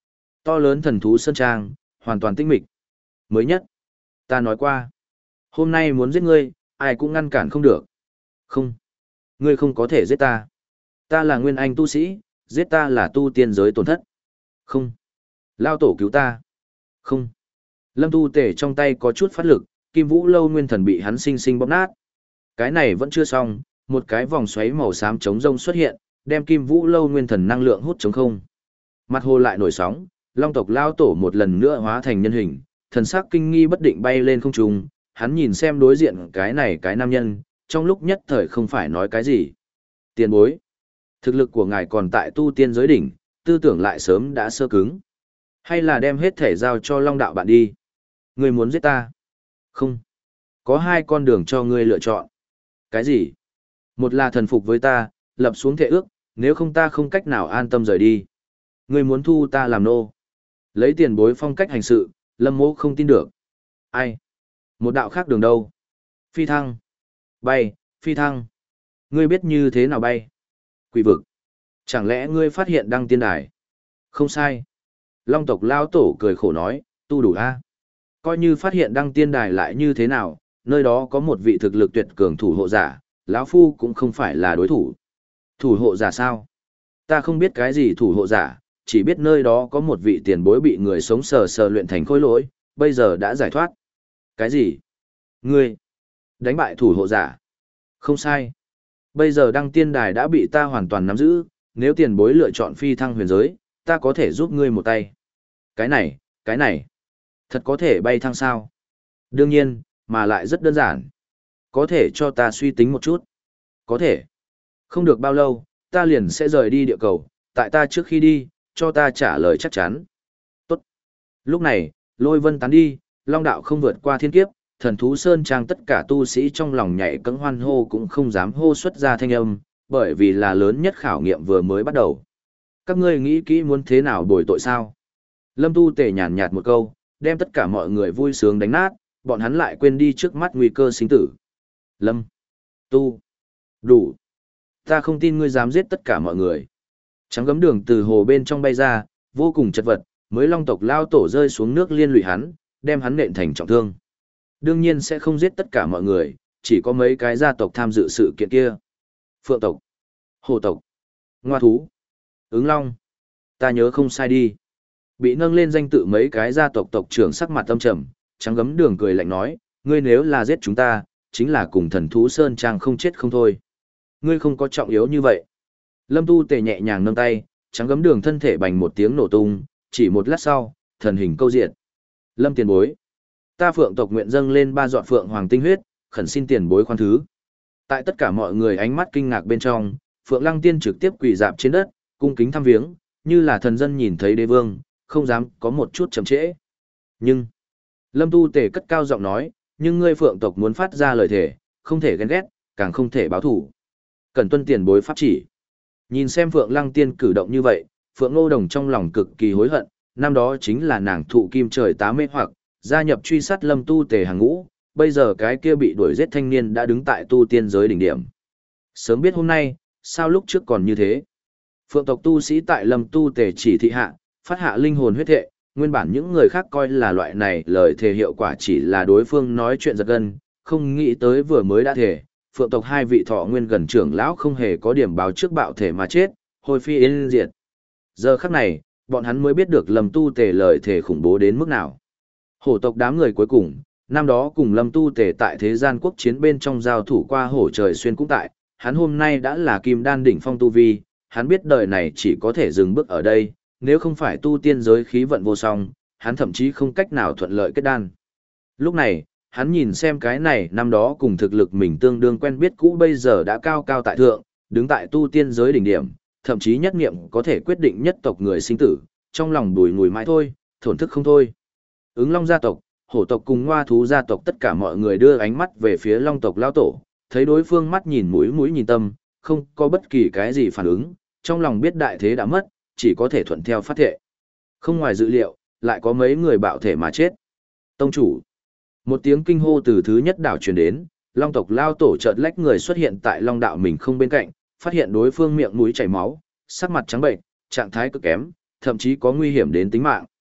To lớn thần thú sơn trang, hoàn toàn tinh mịch. Mới nhất, ta nói qua, hôm nay muốn giết ngươi, ai cũng ngăn cản không được. Không, ngươi không có thể giết ta. Ta là nguyên anh tu sĩ, giết ta là tu tiên giới tổn thất. Không, lao tổ cứu ta. Không. Lâm Tu Tể trong tay có chút phát lực, Kim Vũ Lâu nguyên thần bị hắn sinh sinh bóp nát. Cái này vẫn chưa xong, một cái vòng xoáy màu xám trống rông xuất hiện, đem Kim Vũ Lâu nguyên thần năng lượng hút trống không. Mặt hồ lại nổi sóng, Long tộc lao tổ một lần nữa hóa thành nhân hình, thần sắc kinh nghi bất định bay lên không trung, hắn nhìn xem đối diện cái này cái nam nhân, trong lúc nhất thời không phải nói cái gì. Tiền bối, thực lực của ngài còn tại tu tiên giới đỉnh, tư tưởng lại sớm đã sơ cứng. Hay là đem hết thể giao cho Long đạo bạn đi. Ngươi muốn giết ta? Không. Có hai con đường cho ngươi lựa chọn. Cái gì? Một là thần phục với ta, lập xuống thệ ước, nếu không ta không cách nào an tâm rời đi. Ngươi muốn thu ta làm nô. Lấy tiền bối phong cách hành sự, Lâm Mộ không tin được. Ai? Một đạo khác đường đâu? Phi thăng. Bay, phi thăng. Ngươi biết như thế nào bay? Quỷ vực. Chẳng lẽ ngươi phát hiện đăng tiên đài? Không sai. Long tộc lao tổ cười khổ nói, tu đủ a. Coi như phát hiện đăng tiên đài lại như thế nào, nơi đó có một vị thực lực tuyệt cường thủ hộ giả, lão phu cũng không phải là đối thủ. Thủ hộ giả sao? Ta không biết cái gì thủ hộ giả, chỉ biết nơi đó có một vị tiền bối bị người sống sờ sờ luyện thành khối lỗi, bây giờ đã giải thoát. Cái gì? Ngươi? Đánh bại thủ hộ giả? Không sai. Bây giờ đăng tiên đài đã bị ta hoàn toàn nắm giữ, nếu tiền bối lựa chọn phi thăng huyền giới, ta có thể giúp ngươi một tay. Cái này, cái này, thật có thể bay thăng sao? Đương nhiên, mà lại rất đơn giản. Có thể cho ta suy tính một chút. Có thể. Không được bao lâu, ta liền sẽ rời đi địa cầu, tại ta trước khi đi, cho ta trả lời chắc chắn. Tốt. Lúc này, lôi vân tán đi, long đạo không vượt qua thiên kiếp, thần thú sơn trang tất cả tu sĩ trong lòng nhảy cẫng hoan hô cũng không dám hô xuất ra thanh âm, bởi vì là lớn nhất khảo nghiệm vừa mới bắt đầu. Các ngươi nghĩ kỹ muốn thế nào bồi tội sao? Lâm Tu Tể nhàn nhạt một câu, đem tất cả mọi người vui sướng đánh nát, bọn hắn lại quên đi trước mắt nguy cơ sinh tử. Lâm. Tu. Đủ. Ta không tin ngươi dám giết tất cả mọi người. Trắng gấm đường từ hồ bên trong bay ra, vô cùng chật vật, mới long tộc lao tổ rơi xuống nước liên lụy hắn, đem hắn nện thành trọng thương. Đương nhiên sẽ không giết tất cả mọi người, chỉ có mấy cái gia tộc tham dự sự kiện kia. Phượng tộc. Hồ tộc. Ngoa thú. Ứng long. Ta nhớ không sai đi. Bị nâng lên danh tự mấy cái gia tộc tộc trưởng sắc mặt tâm trầm, trắng gấm đường cười lạnh nói, ngươi nếu là giết chúng ta, chính là cùng thần thú sơn trang không chết không thôi. Ngươi không có trọng yếu như vậy. Lâm Tu Tề nhẹ nhàng nâng tay, trắng gấm đường thân thể bành một tiếng nổ tung, chỉ một lát sau, thần hình câu diện. Lâm tiền bối. Ta phượng tộc nguyện dâng lên ba giọt phượng hoàng tinh huyết, khẩn xin tiền bối khoan thứ. Tại tất cả mọi người ánh mắt kinh ngạc bên trong, Phượng Lăng Tiên trực tiếp quỳ dạp trên đất, cung kính thăm viếng, như là thần dân nhìn thấy đế vương, không dám có một chút chậm trễ. Nhưng, Lâm Tu Tề cất cao giọng nói, nhưng ngươi phượng tộc muốn phát ra lời thề, không thể ghen ghét, càng không thể báo thủ. Cần tuân tiền bối pháp chỉ. Nhìn xem Phượng Lăng Tiên cử động như vậy, Phượng Ngô Đồng trong lòng cực kỳ hối hận, năm đó chính là nàng thụ kim trời tá mê hoặc, gia nhập truy sát Lâm Tu Tề hàng ngũ, bây giờ cái kia bị đuổi giết thanh niên đã đứng tại tu tiên giới đỉnh điểm. Sớm biết hôm nay, sao lúc trước còn như thế? Phượng tộc tu sĩ tại Lâm Tu Tề chỉ thị hạ, phát hạ linh hồn huyết thệ, nguyên bản những người khác coi là loại này lời thề hiệu quả chỉ là đối phương nói chuyện giật gân, không nghĩ tới vừa mới đã thề, Phượng tộc hai vị thọ nguyên gần trưởng lão không hề có điểm báo trước bạo thể mà chết, hồi phi yên diệt. Giờ khắc này, bọn hắn mới biết được Lâm Tu Tề lời thề khủng bố đến mức nào. Hổ tộc đám người cuối cùng, năm đó cùng Lâm Tu Tề tại thế gian quốc chiến bên trong giao thủ qua hổ trời xuyên cũng tại, hắn hôm nay đã là kim đan đỉnh phong tu vi, hắn biết đời này chỉ có thể dừng bước ở đây, nếu không phải tu tiên giới khí vận vô song, hắn thậm chí không cách nào thuận lợi kết đan. Lúc này, hắn nhìn xem cái này năm đó cùng thực lực mình tương đương quen biết cũ bây giờ đã cao cao tại thượng, đứng tại tu tiên giới đỉnh điểm, thậm chí nhất nghiệm có thể quyết định nhất tộc người sinh tử, trong lòng đùi ngùi mãi thôi, thổn thức không thôi. Ứng Long gia tộc, hổ tộc cùng ngoa thú gia tộc tất cả mọi người đưa ánh mắt về phía Long tộc lao tổ, thấy đối phương mắt nhìn mũi mũi nhìn tâm, không có bất kỳ cái gì phản ứng, trong lòng biết đại thế đã mất, chỉ có thể thuận theo phát thệ. Không ngoài dự liệu, lại có mấy người bạo thể mà chết. Tông chủ. Một tiếng kinh hô từ thứ nhất đảo truyền đến, Long tộc lao tổ chợt lách người xuất hiện tại Long đạo mình không bên cạnh, phát hiện đối phương miệng mũi chảy máu, sắc mặt trắng bệnh, trạng thái cực kém, thậm chí có nguy hiểm đến tính mạng.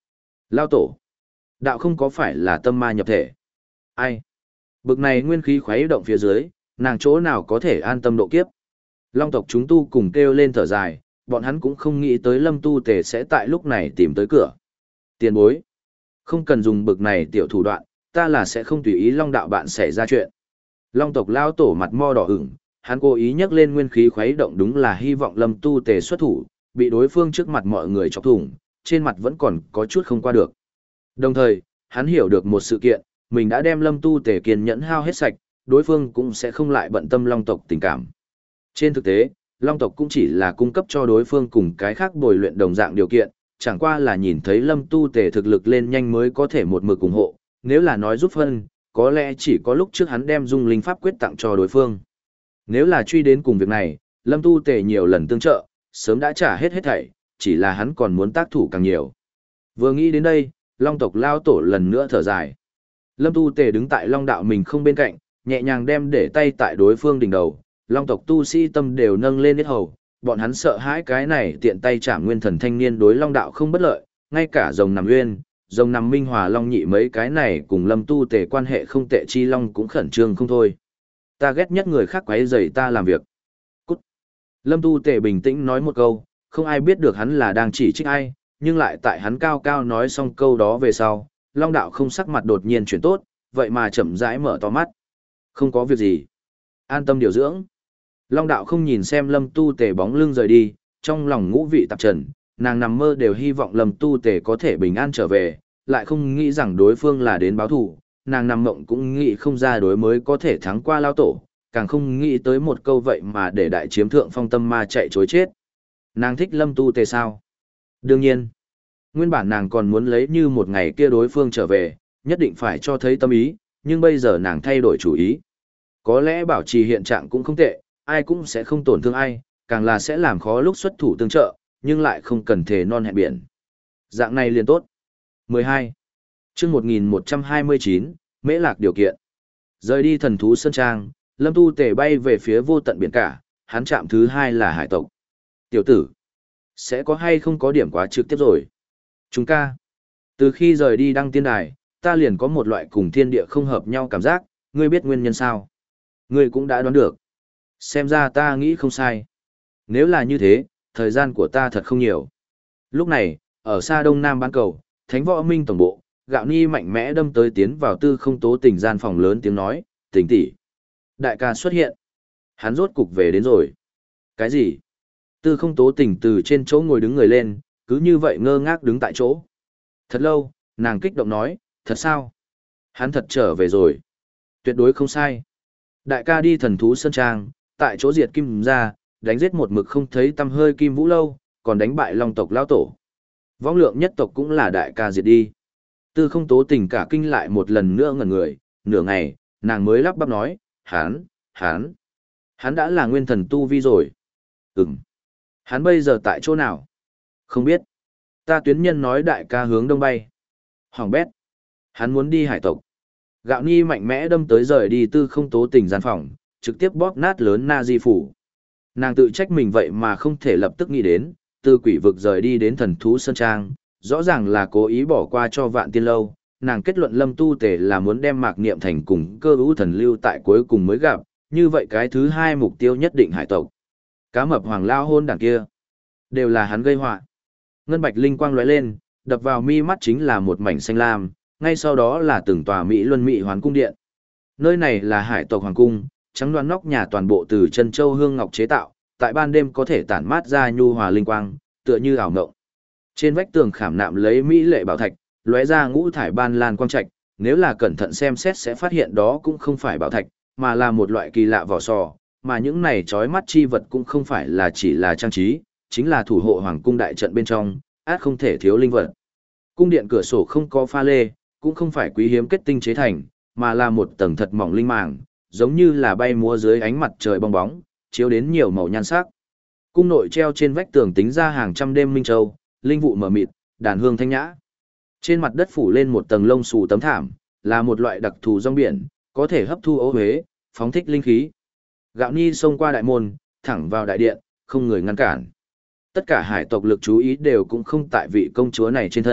Lao tổ. Đạo không có phải là tâm ma nhập thể. Ai? Bực này nguyên khí khuấy động phía dưới, nàng chỗ nào có thể an tâm độ kiếp. Long tộc chúng tu cùng kêu lên thở dài, bọn hắn cũng không nghĩ tới Lâm Tu Tề sẽ tại lúc này tìm tới cửa. Tiền bối. Không cần dùng bực này tiểu thủ đoạn, ta là sẽ không tùy ý Long đạo bạn xảy ra chuyện. Long tộc lao tổ mặt mo đỏ ửng, hắn cố ý nhắc lên nguyên khí khuấy động đúng là hy vọng Lâm Tu Tề xuất thủ, bị đối phương trước mặt mọi người chọc thủng, trên mặt vẫn còn có chút không qua được. Đồng thời, hắn hiểu được một sự kiện, mình đã đem Lâm Tu Tề kiên nhẫn hao hết sạch, đối phương cũng sẽ không lại bận tâm Long tộc tình cảm. Trên thực tế, Long tộc cũng chỉ là cung cấp cho đối phương cùng cái khác bồi luyện đồng dạng điều kiện, chẳng qua là nhìn thấy Lâm Tu Tề thực lực lên nhanh mới có thể một mực ủng hộ, nếu là nói giúp phân, có lẽ chỉ có lúc trước hắn đem dung linh pháp quyết tặng cho đối phương. Nếu là truy đến cùng việc này, Lâm Tu Tề nhiều lần tương trợ, sớm đã trả hết hết thảy, chỉ là hắn còn muốn tác thủ càng nhiều. Vừa nghĩ đến đây, Long tộc lao tổ lần nữa thở dài. Lâm Tu Tề đứng tại Long đạo mình không bên cạnh, nhẹ nhàng đem để tay tại đối phương đỉnh đầu, Long tộc tu sĩ tâm đều nâng lên hết hầu, bọn hắn sợ hãi cái này tiện tay chạm nguyên thần thanh niên đối Long đạo không bất lợi, ngay cả rồng nằm nguyên, rồng nằm minh hòa Long nhị mấy cái này cùng Lâm Tu Tề quan hệ không tệ chi Long cũng khẩn trương không thôi. Ta ghét nhất người khác quấy rầy ta làm việc. Cút. Lâm Tu Tề bình tĩnh nói một câu, không ai biết được hắn là đang chỉ trích ai, nhưng lại tại hắn cao cao nói xong câu đó về sau, Long đạo không sắc mặt đột nhiên chuyển tốt, vậy mà chậm rãi mở to mắt. Không có việc gì. An tâm điều dưỡng. Long đạo không nhìn xem Lâm Tu Tề bóng lưng rời đi, trong lòng ngũ vị tạp trần, nàng nằm mơ đều hy vọng Lâm Tu Tề có thể bình an trở về, lại không nghĩ rằng đối phương là đến báo thù, nàng nằm mộng cũng nghĩ không ra đối mới có thể thắng qua lao tổ, càng không nghĩ tới một câu vậy mà để đại chiếm thượng phong tâm ma chạy chối chết. Nàng thích Lâm Tu Tề sao? Đương nhiên. Nguyên bản nàng còn muốn lấy như một ngày kia đối phương trở về, nhất định phải cho thấy tâm ý, nhưng bây giờ nàng thay đổi chủ ý. Có lẽ bảo trì hiện trạng cũng không tệ, ai cũng sẽ không tổn thương ai, càng là sẽ làm khó lúc xuất thủ tương trợ, nhưng lại không cần thề non hẹn biển. Dạng này liền tốt. mười hai. Chương một nghìn một trăm hai mươi chín, Mễ Lạc điều kiện. Rời đi thần thú sơn trang, Lâm Tu Tề bay về phía vô tận biển cả, hắn chạm thứ hai là hải tộc. Tiểu tử, sẽ có hay không có điểm quá trực tiếp rồi. Chúng ca, từ khi rời đi đăng tiên đài, ta liền có một loại cùng thiên địa không hợp nhau cảm giác, ngươi biết nguyên nhân sao? Ngươi cũng đã đoán được. Xem ra ta nghĩ không sai. Nếu là như thế, thời gian của ta thật không nhiều. Lúc này, ở xa đông nam bán cầu, Thánh Võ Minh tổng bộ, Gạo Ni mạnh mẽ đâm tới tiến vào Tư Không Tố Tình gian phòng lớn tiếng nói, "Tình tỷ, đại ca xuất hiện." Hắn rốt cục về đến rồi. Cái gì? Tư Không Tố Tình từ trên chỗ ngồi đứng người lên, cứ như vậy ngơ ngác đứng tại chỗ. Thật lâu, nàng kích động nói, "Thật sao? Hắn thật trở về rồi." Tuyệt đối không sai. Đại ca đi thần thú sơn trang, tại chỗ diệt kim ra, đánh giết một mực không thấy tăm hơi kim vũ lâu, còn đánh bại long tộc lao tổ. Võng lượng nhất tộc cũng là đại ca diệt đi. Tư Không Tố Tình cả kinh lại một lần nữa ngẩn người, nửa ngày, nàng mới lắp bắp nói, hắn, hắn, hắn đã là nguyên thần tu vi rồi. Ừm. Hắn bây giờ tại chỗ nào? Không biết. Ta tuyến nhân nói đại ca hướng đông bay. Hoàng bét. Hắn muốn đi hải tộc. Gạo Ni mạnh mẽ đâm tới rời đi Tư Không Tố Tình gian phòng, trực tiếp bóp nát lớn na di phủ. Nàng tự trách mình vậy mà không thể lập tức nghĩ đến, từ quỷ vực rời đi đến thần thú sơn trang, rõ ràng là cố ý bỏ qua cho vạn tiên lâu. Nàng kết luận Lâm Tu Tề là muốn đem mạc niệm thành cùng cơ ưu thần lưu tại cuối cùng mới gặp, như vậy cái thứ hai mục tiêu nhất định hải tộc. Cá mập hoàng lao hôn đảng kia, đều là hắn gây họa. Ngân bạch linh quang lóe lên, đập vào mi mắt chính là một mảnh xanh lam, ngay sau đó là từng tòa Mỹ Luân Mỹ Hoán cung điện. Nơi này là hải tộc hoàng cung, trắng đoán nóc nhà toàn bộ từ chân châu hương ngọc chế tạo, tại ban đêm có thể tản mát ra nhu hòa linh quang, tựa như ảo ngộng. Trên vách tường khảm nạm lấy mỹ lệ bảo thạch, lóe ra ngũ thải ban lan quang trạch, nếu là cẩn thận xem xét sẽ phát hiện đó cũng không phải bảo thạch, mà là một loại kỳ lạ vỏ sò, mà những này chói mắt chi vật cũng không phải là chỉ là trang trí, chính là thủ hộ hoàng cung đại trận bên trong, át không thể thiếu linh vật. Cung điện cửa sổ không có pha lê, cũng không phải quý hiếm kết tinh chế thành, mà là một tầng thật mỏng linh màng, giống như là bay múa dưới ánh mặt trời bong bóng, chiếu đến nhiều màu nhan sắc. Cung nội treo trên vách tường tính ra hàng trăm đêm minh châu, linh vụ mờ mịt, đàn hương thanh nhã. Trên mặt đất phủ lên một tầng lông xù tấm thảm, là một loại đặc thù rong biển, có thể hấp thu ô huế, phóng thích linh khí. Gạo Ni xông qua đại môn, thẳng vào đại điện, không người ngăn cản. Tất cả hải tộc lực chú ý đều cũng không tại vị công chúa này trên thân,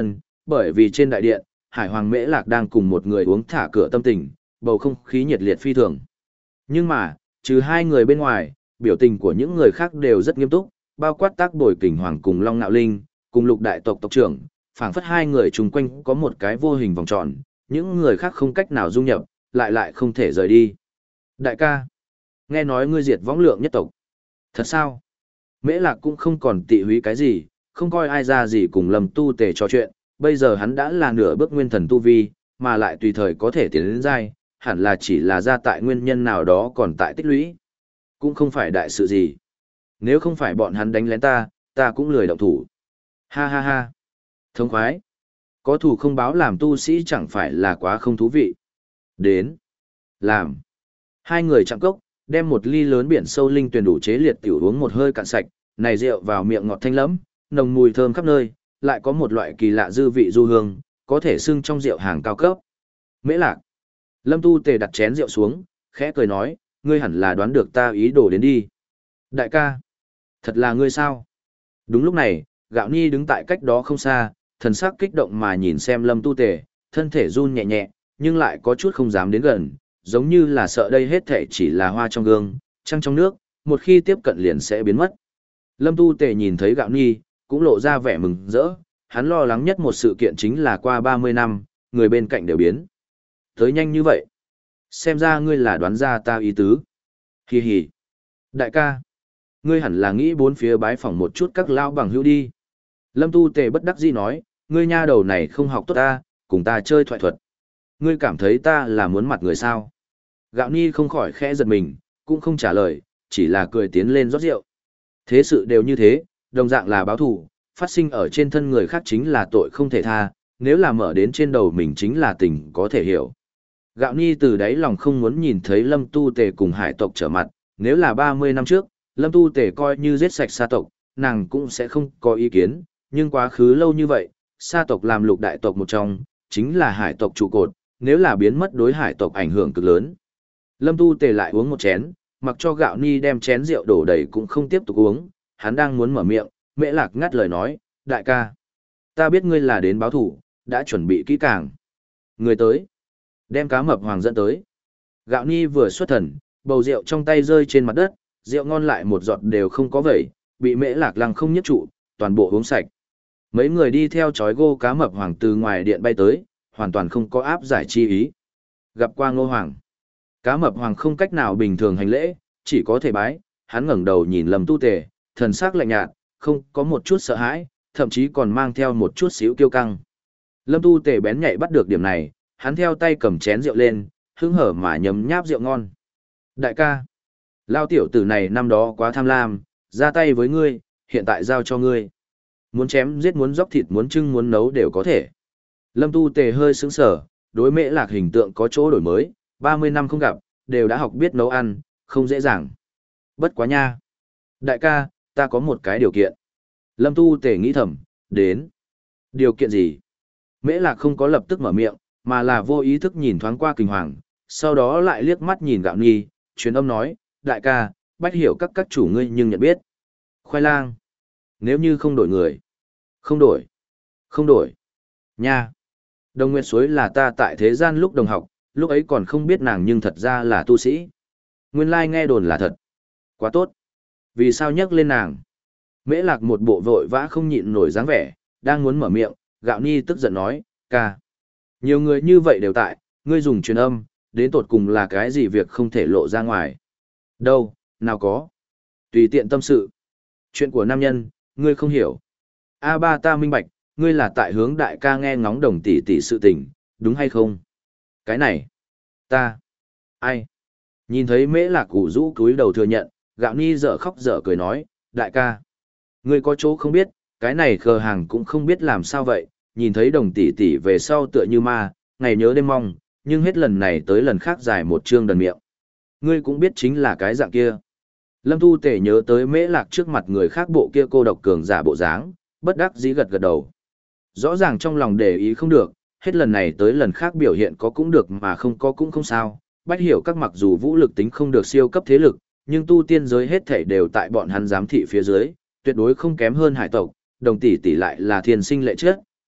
bởi vì trên đại điện, Hải Hoàng Mễ Lạc đang cùng một người uống thả cửa tâm tình, bầu không khí nhiệt liệt phi thường. Nhưng mà, trừ hai người bên ngoài, biểu tình của những người khác đều rất nghiêm túc, bao quát Tác Bồi Kình Hoàng cùng Long Nạo Linh, cùng Lục đại tộc tộc trưởng, phảng phất hai người chung quanh có một cái vô hình vòng tròn, những người khác không cách nào dung nhập, lại lại không thể rời đi. Đại ca, nghe nói ngươi diệt võng lượng nhất tộc. Thật sao? Mễ Lạc cũng không còn tị húy cái gì, không coi ai ra gì cùng Lâm Tu Tề trò chuyện, bây giờ hắn đã là nửa bước nguyên thần tu vi, mà lại tùy thời có thể tiến đến giai, hẳn là chỉ là ra tại nguyên nhân nào đó còn tại tích lũy. Cũng không phải đại sự gì. Nếu không phải bọn hắn đánh lén ta, ta cũng lười động thủ. Ha ha ha. Thống khoái. Có thủ không báo làm tu sĩ chẳng phải là quá không thú vị. Đến. Làm. Hai người chạm cốc, đem một ly lớn biển sâu linh tuyền đủ chế liệt tiểu uống một hơi cạn sạch, này rượu vào miệng ngọt thanh lẫm, nồng mùi thơm khắp nơi, lại có một loại kỳ lạ dư vị du hương, có thể xưng trong rượu hàng cao cấp. Mễ Lạc. Lâm Tu Tề đặt chén rượu xuống, khẽ cười nói, ngươi hẳn là đoán được ta ý đồ đến đi. Đại ca. Thật là ngươi sao? Đúng lúc này, Gạo Nhi đứng tại cách đó không xa, thần sắc kích động mà nhìn xem Lâm Tu Tề, thân thể run nhẹ nhẹ, nhưng lại có chút không dám đến gần, giống như là sợ đây hết thể chỉ là hoa trong gương, trăng trong nước, một khi tiếp cận liền sẽ biến mất. Lâm Tu Tề nhìn thấy Gạo Nhi, cũng lộ ra vẻ mừng rỡ, hắn lo lắng nhất một sự kiện chính là qua ba mươi năm, người bên cạnh đều biến. Tới nhanh như vậy. Xem ra ngươi là đoán ra ta ý tứ. Hì hì. Đại ca. Ngươi hẳn là nghĩ bốn phía bái phỏng một chút các lao bằng hữu đi. Lâm Tu Tề bất đắc dĩ nói, ngươi nha đầu này không học tốt ta, cùng ta chơi thoại thuật. Ngươi cảm thấy ta là muốn mặt người sao? Gạo Nhi không khỏi khẽ giật mình, cũng không trả lời, chỉ là cười tiến lên rót rượu. Thế sự đều như thế, đồng dạng là báo thù, phát sinh ở trên thân người khác chính là tội không thể tha, nếu là mở đến trên đầu mình chính là tình có thể hiểu. Gạo Nhi từ đáy lòng không muốn nhìn thấy Lâm Tu Tề cùng hải tộc trở mặt, nếu là ba mươi năm trước, Lâm Tu Tề coi như giết sạch sa tộc, nàng cũng sẽ không có ý kiến, nhưng quá khứ lâu như vậy, sa tộc làm lục đại tộc một trong, chính là hải tộc trụ cột, nếu là biến mất đối hải tộc ảnh hưởng cực lớn. Lâm Tu Tề lại uống một chén, mặc cho Gạo Nhi đem chén rượu đổ đầy cũng không tiếp tục uống, hắn đang muốn mở miệng, Mễ Lạc ngắt lời nói, đại ca, ta biết ngươi là đến báo thủ, đã chuẩn bị kỹ càng. Người tới, đem cá mập hoàng dẫn tới. Gạo Nhi vừa xuất thần, bầu rượu trong tay rơi trên mặt đất, rượu ngon lại một giọt đều không có vẩy, bị Mễ Lạc lăng không nhất trụ, toàn bộ uống sạch. Mấy người đi theo chói gô cá mập hoàng từ ngoài điện bay tới, hoàn toàn không có áp giải chi ý. Gặp qua Ngô Hoàng, cá mập hoàng không cách nào bình thường hành lễ, chỉ có thể bái, hắn ngẩng đầu nhìn Lâm Tu Tề, thần sắc lạnh nhạt, không có một chút sợ hãi, thậm chí còn mang theo một chút xíu kiêu căng. Lâm Tu Tề bén nhạy bắt được điểm này, hắn theo tay cầm chén rượu lên, hứng hở mà nhấm nháp rượu ngon. Đại ca, lao tiểu tử này năm đó quá tham lam, ra tay với ngươi, hiện tại giao cho ngươi. Muốn chém giết muốn dóc thịt muốn trưng muốn nấu đều có thể. Lâm Tu Tề hơi sững sờ, đối Mễ Lạc hình tượng có chỗ đổi mới, ba mươi năm không gặp, đều đã học biết nấu ăn, không dễ dàng. Bất quá nha. Đại ca, ta có một cái điều kiện. Lâm Tu Tề nghĩ thầm, đến. Điều kiện gì? Mễ Lạc không có lập tức mở miệng, mà là vô ý thức nhìn thoáng qua Kình Hoàng, sau đó lại liếc mắt nhìn Gạo Nhi, truyền âm nói, đại ca, bách hiểu các các chủ ngươi nhưng nhận biết. Khoai lang. Nếu như không đổi người. Không đổi. Không đổi. Nha. Đồng Nguyệt Suối là ta tại thế gian lúc đồng học, lúc ấy còn không biết nàng nhưng thật ra là tu sĩ. Nguyên lai nghe đồn là thật. Quá tốt. Vì sao nhắc lên nàng? Mễ Lạc một bộ vội vã không nhịn nổi dáng vẻ, đang muốn mở miệng, Gạo Nhi tức giận nói, ca. Nhiều người như vậy đều tại, ngươi dùng truyền âm, đến tột cùng là cái gì việc không thể lộ ra ngoài. Đâu, nào có. Tùy tiện tâm sự. Chuyện của nam nhân, ngươi không hiểu. A ba ta minh bạch, ngươi là tại hướng đại ca nghe ngóng đồng tỷ tỷ sự tình, đúng hay không? Cái này, ta, ai? Nhìn thấy Mễ Lạc củ rũ cúi đầu thừa nhận, Gạo Nhi dở khóc dở cười nói, đại ca, ngươi có chỗ không biết, cái này khờ hàng cũng không biết làm sao vậy, nhìn thấy đồng tỷ tỷ về sau tựa như ma, ngày nhớ đêm mong, nhưng hết lần này tới lần khác dài một chương đần miệng. Ngươi cũng biết chính là cái dạng kia. Lâm Tu Tề nhớ tới Mễ Lạc trước mặt người khác bộ kia cô độc cường giả bộ dáng, bất đắc dĩ gật gật đầu. Rõ ràng trong lòng để ý không được, hết lần này tới lần khác biểu hiện có cũng được mà không có cũng không sao. Bách hiểu các mặc dù vũ lực tính không được siêu cấp thế lực, nhưng tu tiên giới hết thảy đều tại bọn hắn giám thị phía dưới, tuyệt đối không kém hơn hải tộc, đồng tỷ tỷ lại là thiên sinh lệ chất,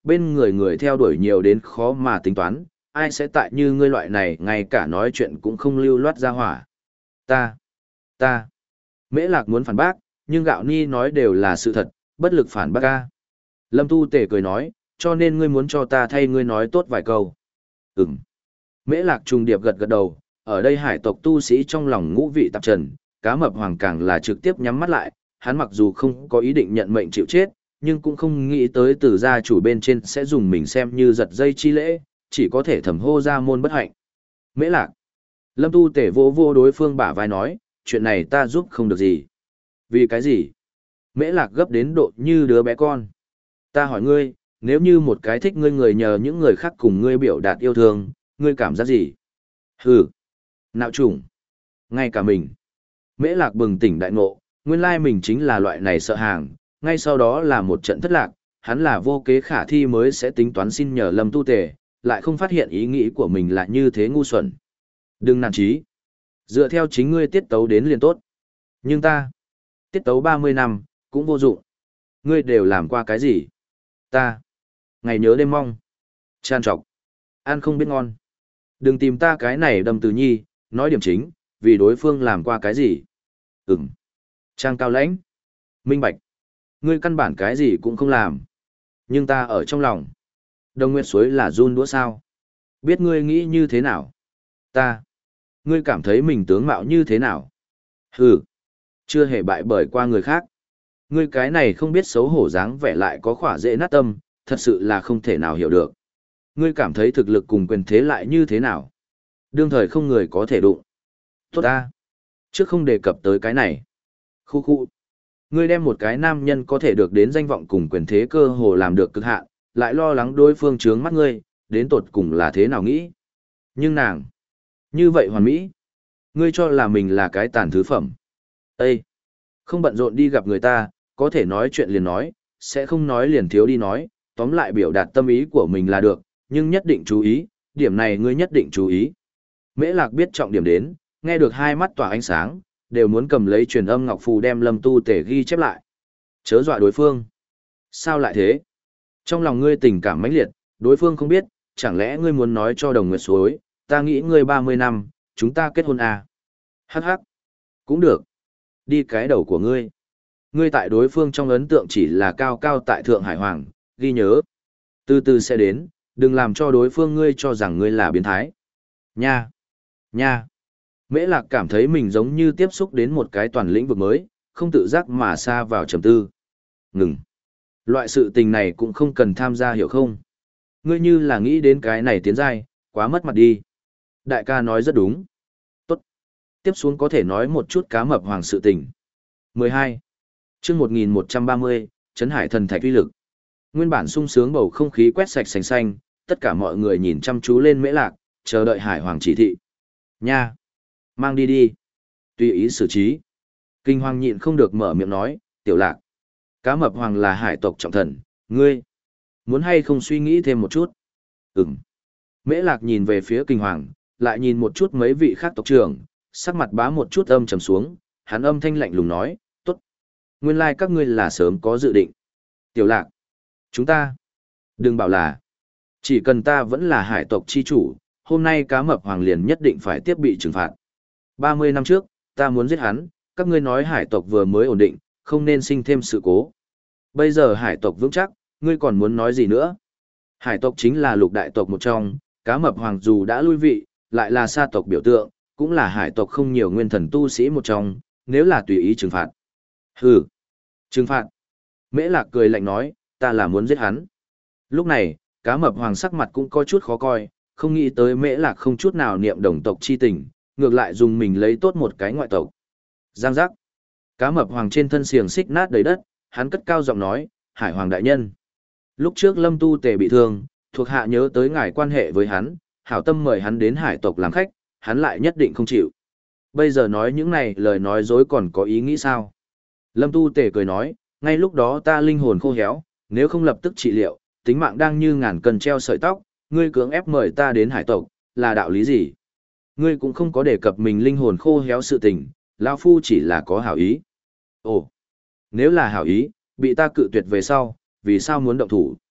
bên người người theo đuổi nhiều đến khó mà tính toán, ai sẽ tại như ngươi loại này ngay cả nói chuyện cũng không lưu loát ra hỏa. Ta, ta, Mễ Lạc muốn phản bác, nhưng Gạo Ni nói đều là sự thật, bất lực phản bác ca. Lâm Tu Tề cười nói, cho nên ngươi muốn cho ta thay ngươi nói tốt vài câu. Ừm. Mễ Lạc trùng điệp gật gật đầu, ở đây hải tộc tu sĩ trong lòng ngũ vị tạp trần, Cá Mập Hoàng càng là trực tiếp nhắm mắt lại, hắn mặc dù không có ý định nhận mệnh chịu chết, nhưng cũng không nghĩ tới từ gia chủ bên trên sẽ dùng mình xem như giật dây chi lễ, chỉ có thể thầm hô ra môn bất hạnh. Mễ Lạc. Lâm Tu Tể vô vô đối phương bả vai nói, chuyện này ta giúp không được gì. Vì cái gì? Mễ Lạc gấp đến độ như đứa bé con. Ta hỏi ngươi, nếu như một cái thích ngươi người nhờ những người khác cùng ngươi biểu đạt yêu thương, ngươi cảm giác gì? Hừ. Nạo trùng. Ngay cả mình. Mễ Lạc bừng tỉnh đại ngộ, nguyên lai mình chính là loại này sợ hàng, ngay sau đó là một trận thất lạc, hắn là vô kế khả thi mới sẽ tính toán xin nhờ Lâm Tu Tề, lại không phát hiện ý nghĩ của mình là như thế ngu xuẩn. Đừng nản chí. Dựa theo chính ngươi tiết tấu đến liền tốt. Nhưng ta, tiết tấu ba mươi năm, cũng vô dụng. Ngươi đều làm qua cái gì? Ta, ngày nhớ đêm mong. Chan trọc. Ăn không biết ngon. Đừng tìm ta cái này đâm từ nhi, nói điểm chính, vì đối phương làm qua cái gì? Ừm. Trang cao lãnh. Minh bạch. Ngươi căn bản cái gì cũng không làm. Nhưng ta ở trong lòng. Đồng Nguyệt Suối là run đũa sao? Biết ngươi nghĩ như thế nào? Ta. Ngươi cảm thấy mình tướng mạo như thế nào? Hừ. Chưa hề bại bởi qua người khác. Ngươi cái này không biết xấu hổ dáng vẻ lại có khỏa dễ nát tâm, thật sự là không thể nào hiểu được. Ngươi cảm thấy thực lực cùng quyền thế lại như thế nào? Đương thời không người có thể đụng. Tốt ta. Trước không đề cập tới cái này. Khu khu. Ngươi đem một cái nam nhân có thể được đến danh vọng cùng quyền thế cơ hồ làm được cực hạn, lại lo lắng đối phương trướng mắt ngươi, đến tột cùng là thế nào nghĩ. Nhưng nàng, như vậy hoàn mỹ. Ngươi cho là mình là cái tàn thứ phẩm. Ê! Không bận rộn đi gặp người ta, có thể nói chuyện liền nói, sẽ không nói liền thiếu đi nói, tóm lại biểu đạt tâm ý của mình là được, nhưng nhất định chú ý, điểm này ngươi nhất định chú ý. Mễ Lạc biết trọng điểm đến, nghe được hai mắt tỏa ánh sáng, đều muốn cầm lấy truyền âm ngọc phù đem Lâm Tu Tể ghi chép lại. Chớ dọa đối phương. Sao lại thế? Trong lòng ngươi tình cảm mãnh liệt, đối phương không biết, chẳng lẽ ngươi muốn nói cho Đồng Nguyệt Suối, ta nghĩ ngươi ba mươi năm, chúng ta kết hôn à? Hắc hắc. Cũng được. Đi cái đầu của ngươi. Ngươi tại đối phương trong ấn tượng chỉ là cao cao tại Thượng Hải Hoàng, ghi nhớ. Từ từ sẽ đến, đừng làm cho đối phương ngươi cho rằng ngươi là biến thái. Nha. Nha. Mễ Lạc cảm thấy mình giống như tiếp xúc đến một cái toàn lĩnh vực mới, không tự giác mà xa vào trầm tư. Ngừng. Loại sự tình này cũng không cần tham gia hiểu không? Ngươi như là nghĩ đến cái này tiến giai, quá mất mặt đi. Đại ca nói rất đúng. Tốt. Tiếp xuống có thể nói một chút Cá Mập Hoàng sự tình. mười hai. Chương một nghìn một trăm ba mươi, Trấn Hải Thần Thạch uy lực. Nguyên bản sung sướng bầu không khí quét sạch sành xanh, tất cả mọi người nhìn chăm chú lên Mễ Lạc, chờ đợi Hải Hoàng chỉ thị. Nha. Mang đi đi. Tùy ý xử trí. Kinh Hoàng nhịn không được mở miệng nói, Tiểu Lạc. Cá Mập Hoàng là hải tộc trọng thần, ngươi. Muốn hay không suy nghĩ thêm một chút? Ừm. Mễ Lạc nhìn về phía Kinh Hoàng, lại nhìn một chút mấy vị khác tộc trưởng, sắc mặt bá một chút âm trầm xuống, hắn âm thanh lạnh lùng nói, tốt. Nguyên lai các ngươi là sớm có dự định. Tiểu Lạc. Chúng ta. Đừng bảo là. Chỉ cần ta vẫn là hải tộc chi chủ, hôm nay Cá Mập Hoàng liền nhất định phải tiếp bị trừng phạt. ba mươi năm trước, ta muốn giết hắn, các ngươi nói hải tộc vừa mới ổn định, không nên sinh thêm sự cố. Bây giờ hải tộc vững chắc, ngươi còn muốn nói gì nữa? Hải tộc chính là lục đại tộc một trong, Cá Mập Hoàng dù đã lui vị, lại là sa tộc biểu tượng, cũng là hải tộc không nhiều nguyên thần tu sĩ một trong, nếu là tùy ý trừng phạt. Hừ, trừng phạt. Mễ Lạc cười lạnh nói, ta là muốn giết hắn. Lúc này, Cá Mập Hoàng sắc mặt cũng có chút khó coi, không nghĩ tới Mễ Lạc không chút nào niệm đồng tộc chi tình, ngược lại dùng mình lấy tốt một cái ngoại tộc. Giang giác. Cá Mập Hoàng trên thân xiềng xích nát đầy đất, hắn cất cao giọng nói, Hải Hoàng đại nhân. Lúc trước Lâm Tu Tề bị thương, thuộc hạ nhớ tới ngài quan hệ với hắn, hảo tâm mời hắn đến hải tộc làm khách, hắn lại nhất định không chịu. Bây giờ nói những này lời nói dối còn có ý nghĩ sao? Lâm Tu Tề cười nói, ngay lúc đó ta linh hồn khô héo, nếu không lập tức trị liệu, tính mạng đang như ngàn cân treo sợi tóc, ngươi cưỡng ép mời ta đến hải tộc, là đạo lý gì? Ngươi cũng không có đề cập mình linh hồn khô héo sự tình, lão phu chỉ là có hảo ý. Ồ, nếu là hảo ý, bị ta cự tuyệt về sau, vì sao muốn động thủ?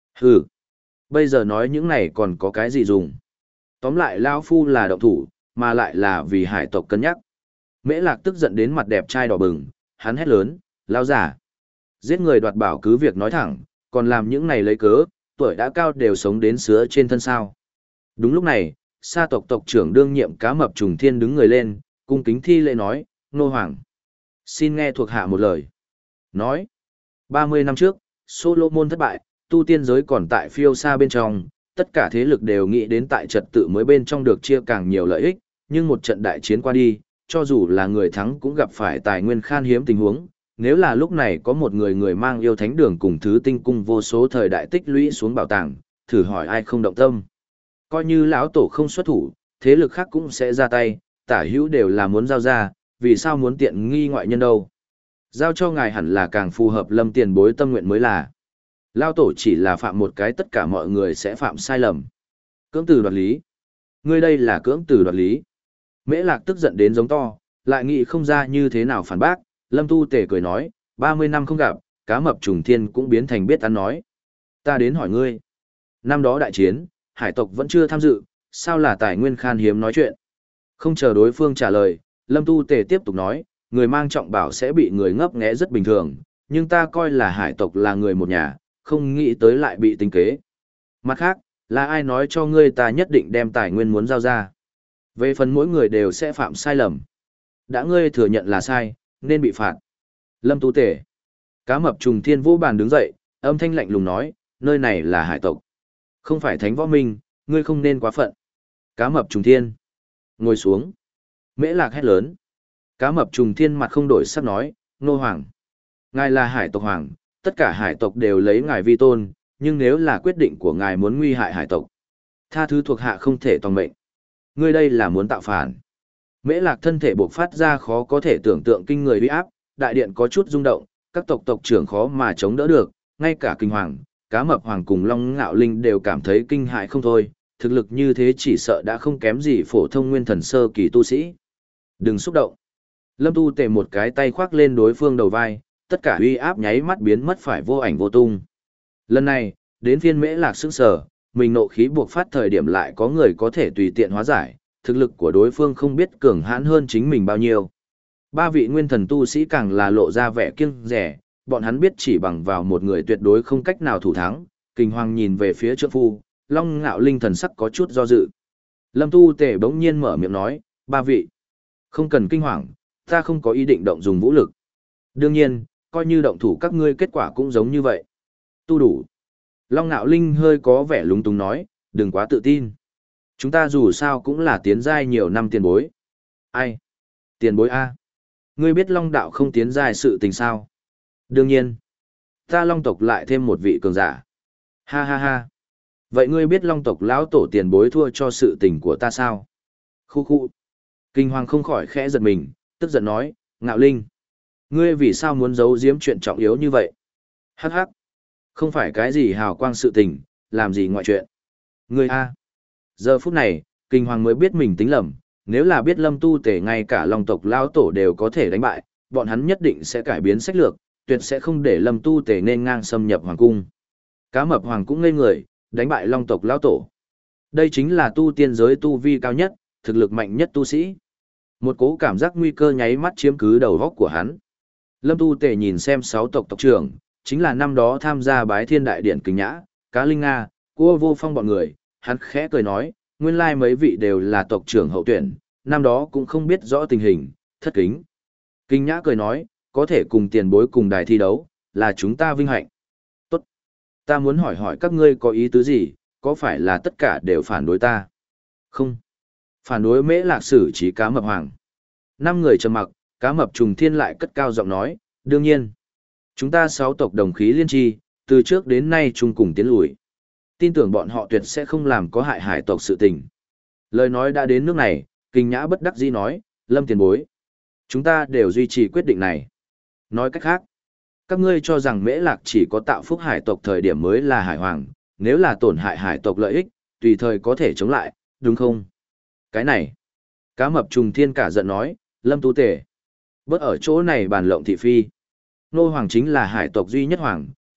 Hừ, bây giờ nói những này còn có cái gì dùng. Tóm lại Lao Phu là động thủ, mà lại là vì hải tộc cân nhắc. Mễ Lạc tức giận đến mặt đẹp trai đỏ bừng, hắn hét lớn, lao giả. Giết người đoạt bảo cứ việc nói thẳng, còn làm những này lấy cớ, tuổi đã cao đều sống đến sứa trên thân sao. Đúng lúc này, sa tộc tộc trưởng đương nhiệm Cá Mập Trùng Thiên đứng người lên, cung kính thi lễ nói, nô hoàng. Xin nghe thuộc hạ một lời. Nói, ba mươi năm trước, Solomon thất bại, tu tiên giới còn tại phiêu xa bên trong, tất cả thế lực đều nghĩ đến tại trật tự mới bên trong được chia càng nhiều lợi ích, nhưng một trận đại chiến qua đi, cho dù là người thắng cũng gặp phải tài nguyên khan hiếm tình huống. Nếu là lúc này có một người người mang yêu thánh đường cùng thứ tinh cung vô số thời đại tích lũy xuống bảo tàng, thử hỏi ai không động tâm. Coi như lão tổ không xuất thủ, thế lực khác cũng sẽ ra tay, tả hữu đều là muốn giao ra, vì sao muốn tiện nghi ngoại nhân đâu. Giao cho ngài hẳn là càng phù hợp Lâm tiền bối tâm nguyện mới là. Lão tổ chỉ là phạm một cái tất cả mọi người sẽ phạm sai lầm. Cưỡng từ đoạt lý. Ngươi đây là cưỡng từ đoạt lý. Mễ Lạc tức giận đến giống to, lại nghĩ không ra như thế nào phản bác. Lâm Tu Tể cười nói, ba mươi năm không gặp, Cá Mập Trùng Thiên cũng biến thành biết ăn nói. Ta đến hỏi ngươi. Năm đó đại chiến, hải tộc vẫn chưa tham dự, sao là tài nguyên khan hiếm nói chuyện. Không chờ đối phương trả lời, Lâm Tu Tể tiếp tục nói, người mang trọng bảo sẽ bị người ngấp nghé rất bình thường, nhưng ta coi là hải tộc là người một nhà, không nghĩ tới lại bị tính kế. Mặt khác, là ai nói cho ngươi ta nhất định đem tài nguyên muốn giao ra. Về phần mỗi người đều sẽ phạm sai lầm. Đã ngươi thừa nhận là sai, nên bị phạt. Lâm Tu Tể. Cá Mập Trùng Thiên vô bàn đứng dậy, âm thanh lạnh lùng nói, nơi này là hải tộc. Không phải thánh võ minh, ngươi không nên quá phận. Cá Mập Trùng Thiên. Ngồi xuống. Mễ Lạc hét lớn. Cá Mập Trùng Thiên mặt không đổi sắc nói, nô hoàng. Ngài là hải tộc hoàng, tất cả hải tộc đều lấy ngài vi tôn, nhưng nếu là quyết định của ngài muốn nguy hại hải tộc, tha thứ thuộc hạ không thể tòng mệnh. Ngươi đây là muốn tạo phản. Mễ Lạc thân thể bộc phát ra khó có thể tưởng tượng kinh người uy áp, đại điện có chút rung động, các tộc tộc trưởng khó mà chống đỡ được, ngay cả Kinh Hoàng, Cá Mập Hoàng cùng Long Ngạo Linh đều cảm thấy kinh hại không thôi, thực lực như thế chỉ sợ đã không kém gì phổ thông nguyên thần sơ kỳ tu sĩ. Đừng xúc động. Lâm Tu Tể một cái tay khoác lên đối phương đầu vai, tất cả uy áp nháy mắt biến mất phải vô ảnh vô tung. Lần này, đến phiên Mễ Lạc sững sờ, mình nộ khí buộc phát thời điểm lại có người có thể tùy tiện hóa giải, thực lực của đối phương không biết cường hãn hơn chính mình bao nhiêu. Ba vị nguyên thần tu sĩ càng là lộ ra vẻ kiêng rẻ, bọn hắn biết chỉ bằng vào một người tuyệt đối không cách nào thủ thắng. Kinh Hoàng nhìn về phía trượng phu, Long Ngạo Linh thần sắc có chút do dự. Lâm Tu Tể bỗng nhiên mở miệng nói, ba vị, không cần kinh hoàng, ta không có ý định động dùng vũ lực. Đương nhiên, coi như động thủ các ngươi kết quả cũng giống như vậy. Tu đủ. Long Nạo Linh hơi có vẻ lúng túng nói, đừng quá tự tin. Chúng ta dù sao cũng là tiến giai nhiều năm tiền bối. Ai? Tiền bối A. Ngươi biết Long đạo không tiến giai sự tình sao? Đương nhiên. Ta Long tộc lại thêm một vị cường giả. Ha ha ha. Vậy ngươi biết Long tộc lão tổ tiền bối thua cho sự tình của ta sao? Khu khu. Kinh Hoàng không khỏi khẽ giật mình, tức giận nói, Ngạo Linh. Ngươi vì sao muốn giấu giếm chuyện trọng yếu như vậy? Hắc hắc. Không phải cái gì hào quang sự tình, làm gì ngoại chuyện. Ngươi A. Giờ phút này, Kinh Hoàng mới biết mình tính lầm, nếu là biết Lâm Tu Tể ngay cả Long tộc lão tổ đều có thể đánh bại, bọn hắn nhất định sẽ cải biến sách lược, tuyệt sẽ không để Lâm Tu Tể nên ngang xâm nhập hoàng cung. Cá Mập Hoàng cũng ngây người, đánh bại Long tộc lão tổ. Đây chính là tu tiên giới tu vi cao nhất, thực lực mạnh nhất tu sĩ. Một cố cảm giác nguy cơ nháy mắt chiếm cứ đầu óc của hắn. Lâm Tu Tể nhìn xem sáu tộc tộc trưởng, chính là năm đó tham gia bái thiên đại điện Kính Nhã, Cá Linh Nga, Cua Vô Phong bọn người, hắn khẽ cười nói, nguyên lai mấy vị đều là tộc trưởng hậu tuyển, năm đó cũng không biết rõ tình hình, thất kính. Kính Nhã cười nói, có thể cùng tiền bối cùng đài thi đấu, là chúng ta vinh hạnh. Tốt. Ta muốn hỏi hỏi các ngươi có ý tứ gì, có phải là tất cả đều phản đối ta? Không. Phản đối Mễ Lạc xử trí Cá Mập Hoàng. Năm người trầm mặc, Cá Mập Trùng Thiên lại cất cao giọng nói, đương nhiên. Chúng ta sáu tộc đồng khí liên tri, từ trước đến nay chung cùng tiến lùi. Tin tưởng bọn họ tuyệt sẽ không làm có hại hải tộc sự tình. Lời nói đã đến nước này, Kinh Nhã bất đắc dĩ nói, Lâm tiền bối. Chúng ta đều duy trì quyết định này. Nói cách khác, các ngươi cho rằng Mễ Lạc chỉ có tạo phúc hải tộc thời điểm mới là hải hoàng, nếu là tổn hại hải tộc lợi ích, tùy thời có thể chống lại, đúng không? Cái này, Cá Mập Trùng Thiên cả giận nói, Lâm Tu Tể. Bớt ở chỗ này bàn lộng thị phi. Nô hoàng chính là hải tộc duy nhất hoàng,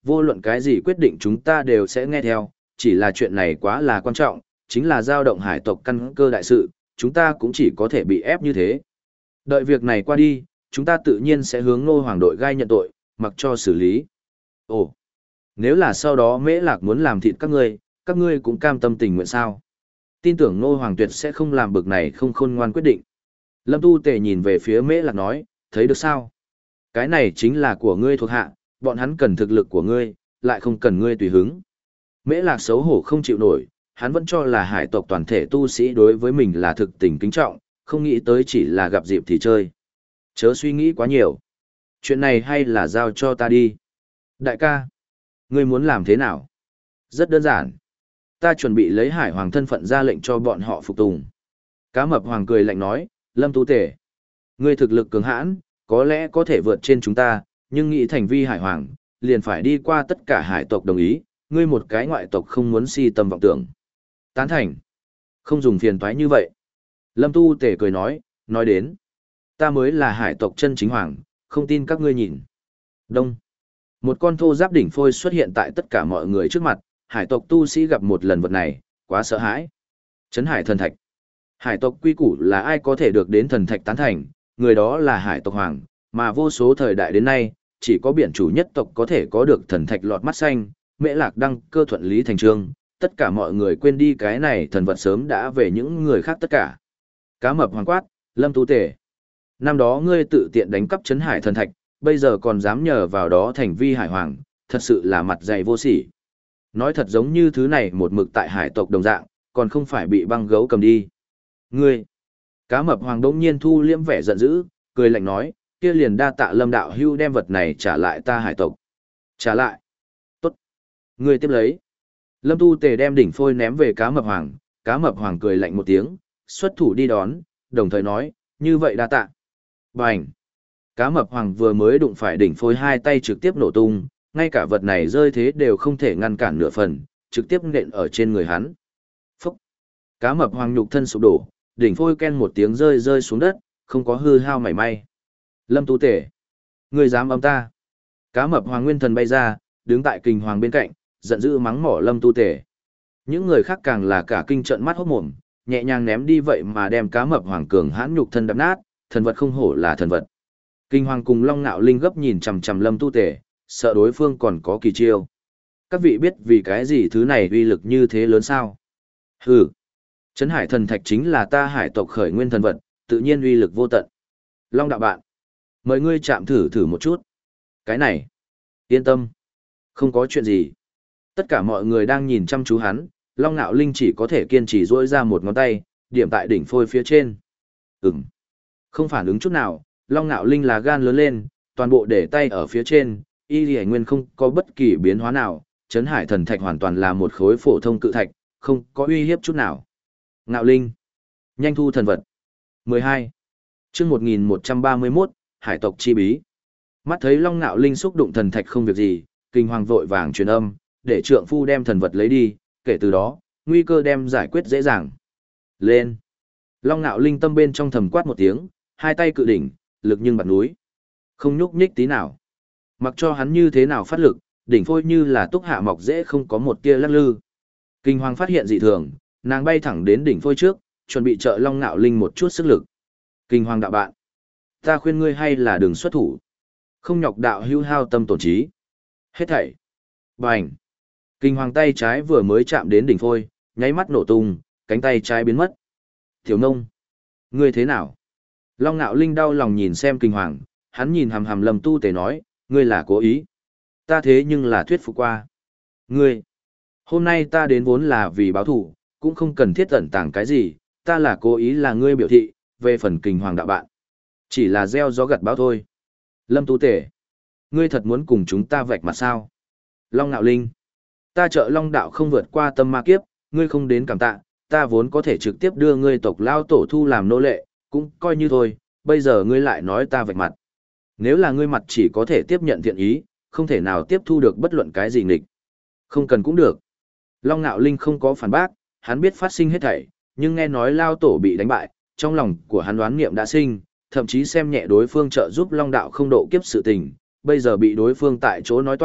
vô luận cái gì quyết định chúng ta đều sẽ nghe theo, chỉ là chuyện này quá là quan trọng, chính là giao động hải tộc căn cơ đại sự, chúng ta cũng chỉ có thể bị ép như thế. Đợi việc này qua đi, chúng ta tự nhiên sẽ hướng Ngô Hoàng đội gai nhận tội, mặc cho xử lý. Ồ, nếu là sau đó Mễ Lạc muốn làm thịt các ngươi, các ngươi cũng cam tâm tình nguyện sao? Tin tưởng Ngô Hoàng tuyệt sẽ không làm bực này không khôn ngoan quyết định. Lâm Tu Tề nhìn về phía Mễ Lạc nói, thấy được sao? Cái này chính là của ngươi thuộc hạ, bọn hắn cần thực lực của ngươi, lại không cần ngươi tùy hứng. Mễ Lạc xấu hổ không chịu nổi, hắn vẫn cho là hải tộc toàn thể tu sĩ đối với mình là thực tình kính trọng, không nghĩ tới chỉ là gặp dịp thì chơi. Chớ suy nghĩ quá nhiều. Chuyện này hay là giao cho ta đi. Đại ca, ngươi muốn làm thế nào? Rất đơn giản. Ta chuẩn bị lấy hải hoàng thân phận ra lệnh cho bọn họ phục tùng. Cá mập hoàng cười lạnh nói, Lâm Tu Tể. Ngươi thực lực cường hãn, có lẽ có thể vượt trên chúng ta, nhưng nghĩ thành vi hải hoàng, liền phải đi qua tất cả hải tộc đồng ý, ngươi một cái ngoại tộc không muốn si tâm vọng tưởng. Tán thành. Không dùng phiền toái như vậy. Lâm Tu Tể cười nói, nói đến. Ta mới là hải tộc chân chính hoàng, không tin các ngươi nhìn. Đông. Một con thô giáp đỉnh phôi xuất hiện tại tất cả mọi người trước mặt, hải tộc tu sĩ gặp một lần vật này, quá sợ hãi. Trấn hải thần thạch. Hải tộc quy củ là ai có thể được đến thần thạch tán thành, người đó là hải tộc hoàng, mà vô số thời đại đến nay, chỉ có biển chủ nhất tộc có thể có được thần thạch lọt mắt xanh, Mễ Lạc đăng cơ thuận lý thành trương, tất cả mọi người quên đi cái này thần vật sớm đã về những người khác tất cả. Cá mập hoàng quát, Lâm Tu Tể. Năm đó ngươi tự tiện đánh cắp trấn hải thần thạch, bây giờ còn dám nhờ vào đó thành vi hải hoàng, thật sự là mặt dày vô sỉ. Nói thật giống như thứ này một mực tại hải tộc đồng dạng, còn không phải bị băng gấu cầm đi. Ngươi! Cá mập hoàng đống nhiên thu liễm vẻ giận dữ, cười lạnh nói, kia liền đa tạ Lâm đạo hưu đem vật này trả lại ta hải tộc. Trả lại! Tốt! Ngươi tiếp lấy! Lâm Tu Tề đem đỉnh phôi ném về cá mập hoàng, cá mập hoàng cười lạnh một tiếng, xuất thủ đi đón, đồng thời nói, như vậy đa tạ. Bành! Cá mập hoàng vừa mới đụng phải đỉnh phôi hai tay trực tiếp nổ tung, ngay cả vật này rơi thế đều không thể ngăn cản nửa phần, trực tiếp nện ở trên người hắn. Phúc! Cá mập hoàng nhục thân sụp đổ, đỉnh phôi ken một tiếng rơi rơi xuống đất, không có hư hao mảy may. Lâm Tu Tể! Ngươi dám âm ta! Cá mập hoàng nguyên thần bay ra, đứng tại kình hoàng bên cạnh, giận dữ mắng mỏ Lâm Tu Tể. Những người khác càng là cả kinh trận mắt hốt mồm, nhẹ nhàng ném đi vậy mà đem cá mập hoàng cường hãn nhục thân đập nát, thần vật không hổ là thần vật. Kinh hoàng cùng Long Nạo Linh gấp nhìn chằm chằm Lâm Tu Tể, sợ đối phương còn có kỳ chiêu. Các vị biết vì cái gì thứ này uy lực như thế lớn sao? Hừ, Trấn Hải thần thạch chính là ta hải tộc khởi nguyên thần vật, tự nhiên uy lực vô tận. Long đạo bạn, mời ngươi chạm thử thử một chút. Cái này, yên tâm, không có chuyện gì. Tất cả mọi người đang nhìn chăm chú hắn, Long Nạo Linh chỉ có thể kiên trì duỗi ra một ngón tay, điểm tại đỉnh phôi phía trên. Ừm, không phản ứng chút nào, Long Nạo Linh là gan lớn lên, toàn bộ để tay ở phía trên, y lì nguyên không có bất kỳ biến hóa nào, Trấn Hải thần thạch hoàn toàn là một khối phổ thông cự thạch, không có uy hiếp chút nào. Nạo Linh, nhanh thu thần vật. mười hai. Chương một nghìn một trăm ba mươi mốt, Hải tộc chi bí. Mắt thấy Long Nạo Linh xúc đụng thần thạch không việc gì, kinh hoàng vội vàng truyền âm, để trượng phu đem thần vật lấy đi, kể từ đó, nguy cơ đem giải quyết dễ dàng. Lên. Long Nạo Linh tâm bên trong thầm quát một tiếng, hai tay cự đỉnh, lực nhưng bạt núi. Không nhúc nhích tí nào. Mặc cho hắn như thế nào phát lực, đỉnh phôi như là túc hạ mọc dễ không có một tia lắc lư. Kinh hoàng phát hiện dị thường, nàng bay thẳng đến đỉnh phôi trước, chuẩn bị trợ Long Nạo Linh một chút sức lực. Kinh hoàng đạo bạn, ta khuyên ngươi hay là đừng xuất thủ. Không nhọc đạo hữu hao tâm tổn trí. Hết thảy. Bành. Kinh hoàng tay trái vừa mới chạm đến đỉnh phôi, nháy mắt nổ tung, cánh tay trái biến mất. Tiểu nông, ngươi thế nào? Long Nạo Linh đau lòng nhìn xem kinh hoàng, hắn nhìn hằm hằm Lâm Tu Tề nói, ngươi là cố ý. Ta thế nhưng là thuyết phục qua. Ngươi, hôm nay ta đến vốn là vì báo thù, cũng không cần thiết ẩn tàng cái gì, ta là cố ý là ngươi biểu thị, về phần kinh hoàng đạo bạn. Chỉ là gieo gió gặt bão thôi. Lâm Tu Tề, ngươi thật muốn cùng chúng ta vạch mặt sao? Long Nạo Linh, ta trợ Long đạo không vượt qua tâm ma kiếp, ngươi không đến cảm tạ, ta vốn có thể trực tiếp đưa ngươi tộc lao tổ thu làm nô lệ, cũng coi như thôi, bây giờ ngươi lại nói ta vạch mặt. Nếu là ngươi mặt chỉ có thể tiếp nhận thiện ý, không thể nào tiếp thu được bất luận cái gì nghịch. Không cần cũng được. Long Nạo Linh không có phản bác, hắn biết phát sinh hết thảy, nhưng nghe nói lao tổ bị đánh bại, trong lòng của hắn đoán niệm đã sinh, thậm chí xem nhẹ đối phương trợ giúp Long đạo không độ kiếp sự tình, bây giờ bị đối phương tại chỗ nói toạc,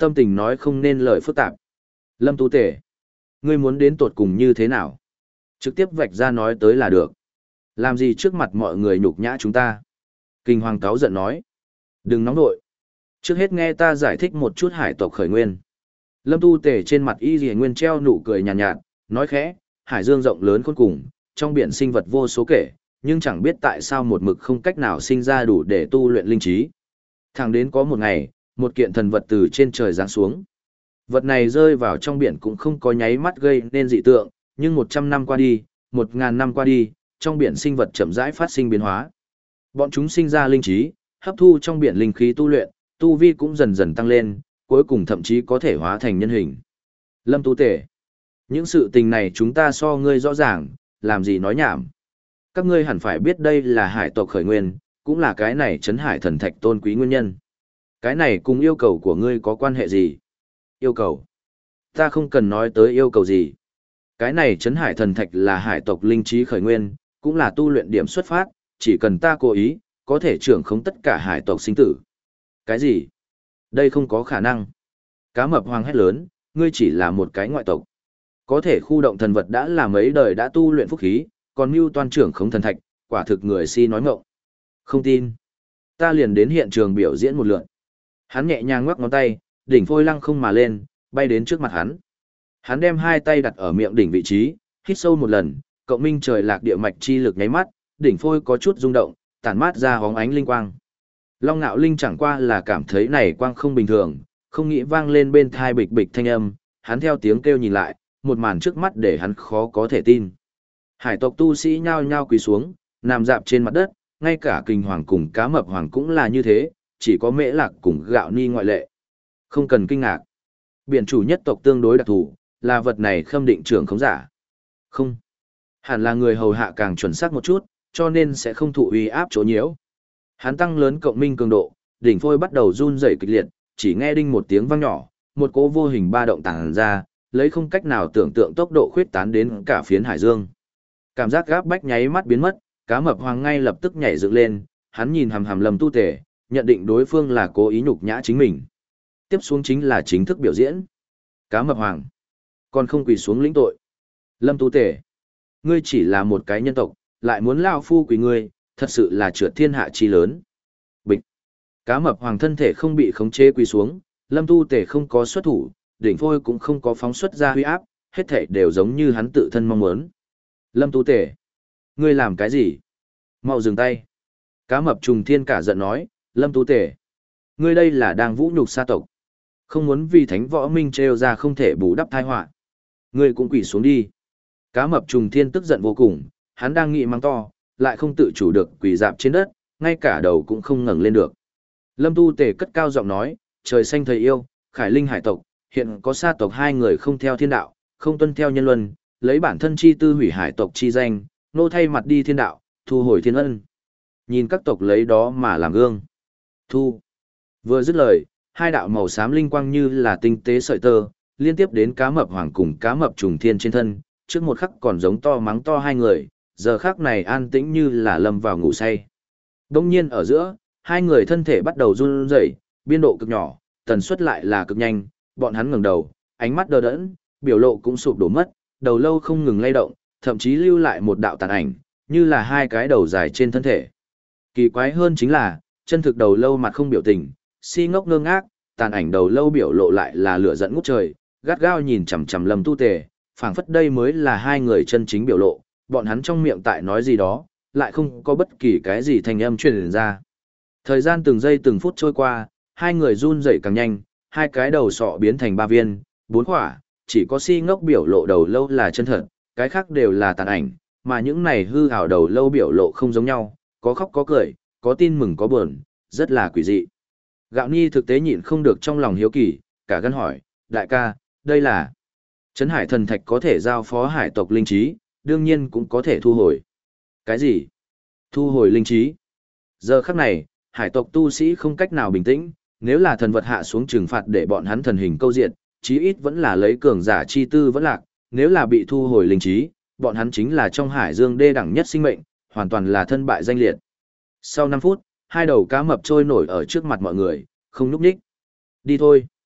tâm tình nói không nên lời phức tạp. Lâm Tú Tể, ngươi muốn đến tột cùng như thế nào? Trực tiếp vạch ra nói tới là được. Làm gì trước mặt mọi người nhục nhã chúng ta? Kinh Hoàng cáu giận nói. Đừng nóng nội. Trước hết nghe ta giải thích một chút hải tộc khởi nguyên. Lâm Tu Tể trên mặt y dì nguyên treo nụ cười nhàn nhạt, nhạt, nói khẽ, hải dương rộng lớn khôn cùng, trong biển sinh vật vô số kể, nhưng chẳng biết tại sao một mực không cách nào sinh ra đủ để tu luyện linh trí. Thẳng đến có một ngày, một kiện thần vật từ trên trời giáng xuống. Vật này rơi vào trong biển cũng không có nháy mắt gây nên dị tượng, nhưng một trăm năm qua đi, một ngàn năm qua đi, trong biển sinh vật chậm rãi phát sinh biến hóa. Bọn chúng sinh ra linh trí, hấp thu trong biển linh khí tu luyện, tu vi cũng dần dần tăng lên, cuối cùng thậm chí có thể hóa thành nhân hình. Lâm Tú Tể, những sự tình này chúng ta so ngươi rõ ràng, làm gì nói nhảm. Các ngươi hẳn phải biết đây là hải tộc khởi nguyên, cũng là cái này trấn hải thần thạch tôn quý nguyên nhân. Cái này cùng yêu cầu của ngươi có quan hệ gì? Yêu cầu? Ta không cần nói tới yêu cầu gì. Cái này trấn hải thần thạch là hải tộc linh trí khởi nguyên, cũng là tu luyện điểm xuất phát, chỉ cần ta cố ý, có thể trưởng khống tất cả hải tộc sinh tử. Cái gì? Đây không có khả năng. Cá mập hoàng hét lớn, ngươi chỉ là một cái ngoại tộc. Có thể khu động thần vật đã là mấy đời đã tu luyện phúc khí, còn mưu toan trưởng khống thần thạch, quả thực người si nói ngọng. Không tin. Ta liền đến hiện trường biểu diễn một lượt. Hắn nhẹ nhàng ngoắc ngón tay, đỉnh phôi lăng không mà lên, bay đến trước mặt hắn. Hắn đem hai tay đặt ở miệng đỉnh vị trí, hít sâu một lần, cộng minh trời lạc địa mạch chi lực nháy mắt, đỉnh phôi có chút rung động, tản mát ra hóng ánh linh quang. Long Nạo Linh chẳng qua là cảm thấy này quang không bình thường, không nghĩ vang lên bên thai bịch bịch thanh âm, hắn theo tiếng kêu nhìn lại, một màn trước mắt để hắn khó có thể tin. Hải tộc tu sĩ nhao nhao quỳ xuống, nằm dạp trên mặt đất, ngay cả Kình Hoàng cùng Cá Mập Hoàng cũng là như thế, chỉ có Mễ Lạc cùng Gạo Ni ngoại lệ. Không cần kinh ngạc. Biển chủ nhất tộc tương đối đặc thù, là vật này khâm định trưởng khống giả. Không. Hẳn là người hầu hạ càng chuẩn xác một chút, cho nên sẽ không thụ uy áp chỗ nhiễu. Hắn tăng lớn cộng minh cường độ, đỉnh phôi bắt đầu run rẩy kịch liệt, chỉ nghe đinh một tiếng vang nhỏ, một cỗ vô hình ba động tàng ra, lấy không cách nào tưởng tượng tốc độ khuyết tán đến cả phiến hải dương. Cảm giác gáp bách nháy mắt biến mất, Cá Mập Hoàng ngay lập tức nhảy dựng lên, hắn nhìn hằm hằm Lâm Tu Tể, nhận định đối phương là cố ý nhục nhã chính mình. Tiếp xuống chính là chính thức biểu diễn. Cá Mập Hoàng, còn không quỳ xuống lĩnh tội. Lâm Tu Tể, ngươi chỉ là một cái nhân tộc, lại muốn lao phu quỳ ngươi, thật sự là trượt thiên hạ chi lớn. Bịch. Cá Mập Hoàng thân thể không bị khống chế quỳ xuống, Lâm Tu Tể không có xuất thủ, đỉnh phôi cũng không có phóng xuất ra huy áp, hết thảy đều giống như hắn tự thân mong muốn. Lâm Tu Tể, ngươi làm cái gì? Mau dừng tay. Cá Mập Trùng Thiên cả giận nói, Lâm Tu Tể, ngươi đây là đang vũ nhục sa tộc. Không muốn vì thánh võ minh trêu ra không thể bù đắp tai họa. Ngươi cũng quỳ xuống đi. Cá Mập Trùng Thiên tức giận vô cùng, hắn đang nghĩ mắng to, lại không tự chủ được quỳ dạp trên đất, ngay cả đầu cũng không ngẩng lên được. Lâm Tu Tể cất cao giọng nói, trời xanh thầy yêu, khải linh hải tộc, hiện có sa tộc hai người không theo thiên đạo, không tuân theo nhân luân, lấy bản thân chi tư hủy hải tộc chi danh, nô thay mặt đi thiên đạo, thu hồi thiên ân. Nhìn các tộc lấy đó mà làm gương. Thu. Vừa dứt lời, hai đạo màu xám linh quang như là tinh tế sợi tơ, liên tiếp đến Cá Mập Hoàng cùng Cá Mập Trùng Thiên trên thân, trước một khắc còn giống to mắng to hai người, giờ khắc này an tĩnh như là lâm vào ngủ say. Đông nhiên ở giữa, hai người thân thể bắt đầu run rẩy, biên độ cực nhỏ, tần suất lại là cực nhanh, bọn hắn ngẩng đầu, ánh mắt đờ đẫn, biểu lộ cũng sụp đổ mất, đầu lâu không ngừng lay động, thậm chí lưu lại một đạo tàn ảnh, như là hai cái đầu dài trên thân thể. Kỳ quái hơn chính là, chân thực đầu lâu mặt không biểu tình, si ngốc ngơ ngác, tàn ảnh đầu lâu biểu lộ lại là lửa giận ngút trời, gắt gao nhìn chằm chằm Lâm Tu Tể, phảng phất đây mới là hai người chân chính biểu lộ, bọn hắn trong miệng tại nói gì đó, lại không có bất kỳ cái gì thành âm truyền ra. Thời gian từng giây từng phút trôi qua, hai người run rẩy càng nhanh, hai cái đầu sọ biến thành ba viên, bốn quả, chỉ có si ngốc biểu lộ đầu lâu là chân thật, cái khác đều là tàn ảnh, mà những này hư ảo đầu lâu biểu lộ không giống nhau, có khóc có cười, có tin mừng có buồn, rất là quỷ dị. Gạo Ni thực tế nhịn không được trong lòng hiếu kỳ, cả gan hỏi, đại ca, đây là... Trấn hải thần thạch có thể giao phó hải tộc linh trí, đương nhiên cũng có thể thu hồi. Cái gì? Thu hồi linh trí? Giờ khắc này, hải tộc tu sĩ không cách nào bình tĩnh, nếu là thần vật hạ xuống trừng phạt để bọn hắn thần hình câu diện, chí ít vẫn là lấy cường giả chi tư vẫn lạc, nếu là bị thu hồi linh trí, bọn hắn chính là trong hải dương đê đẳng nhất sinh mệnh, hoàn toàn là thân bại danh liệt. Sau năm phút, hai đầu cá mập trôi nổi ở trước mặt mọi người, không nhúc nhích. Đi thôi.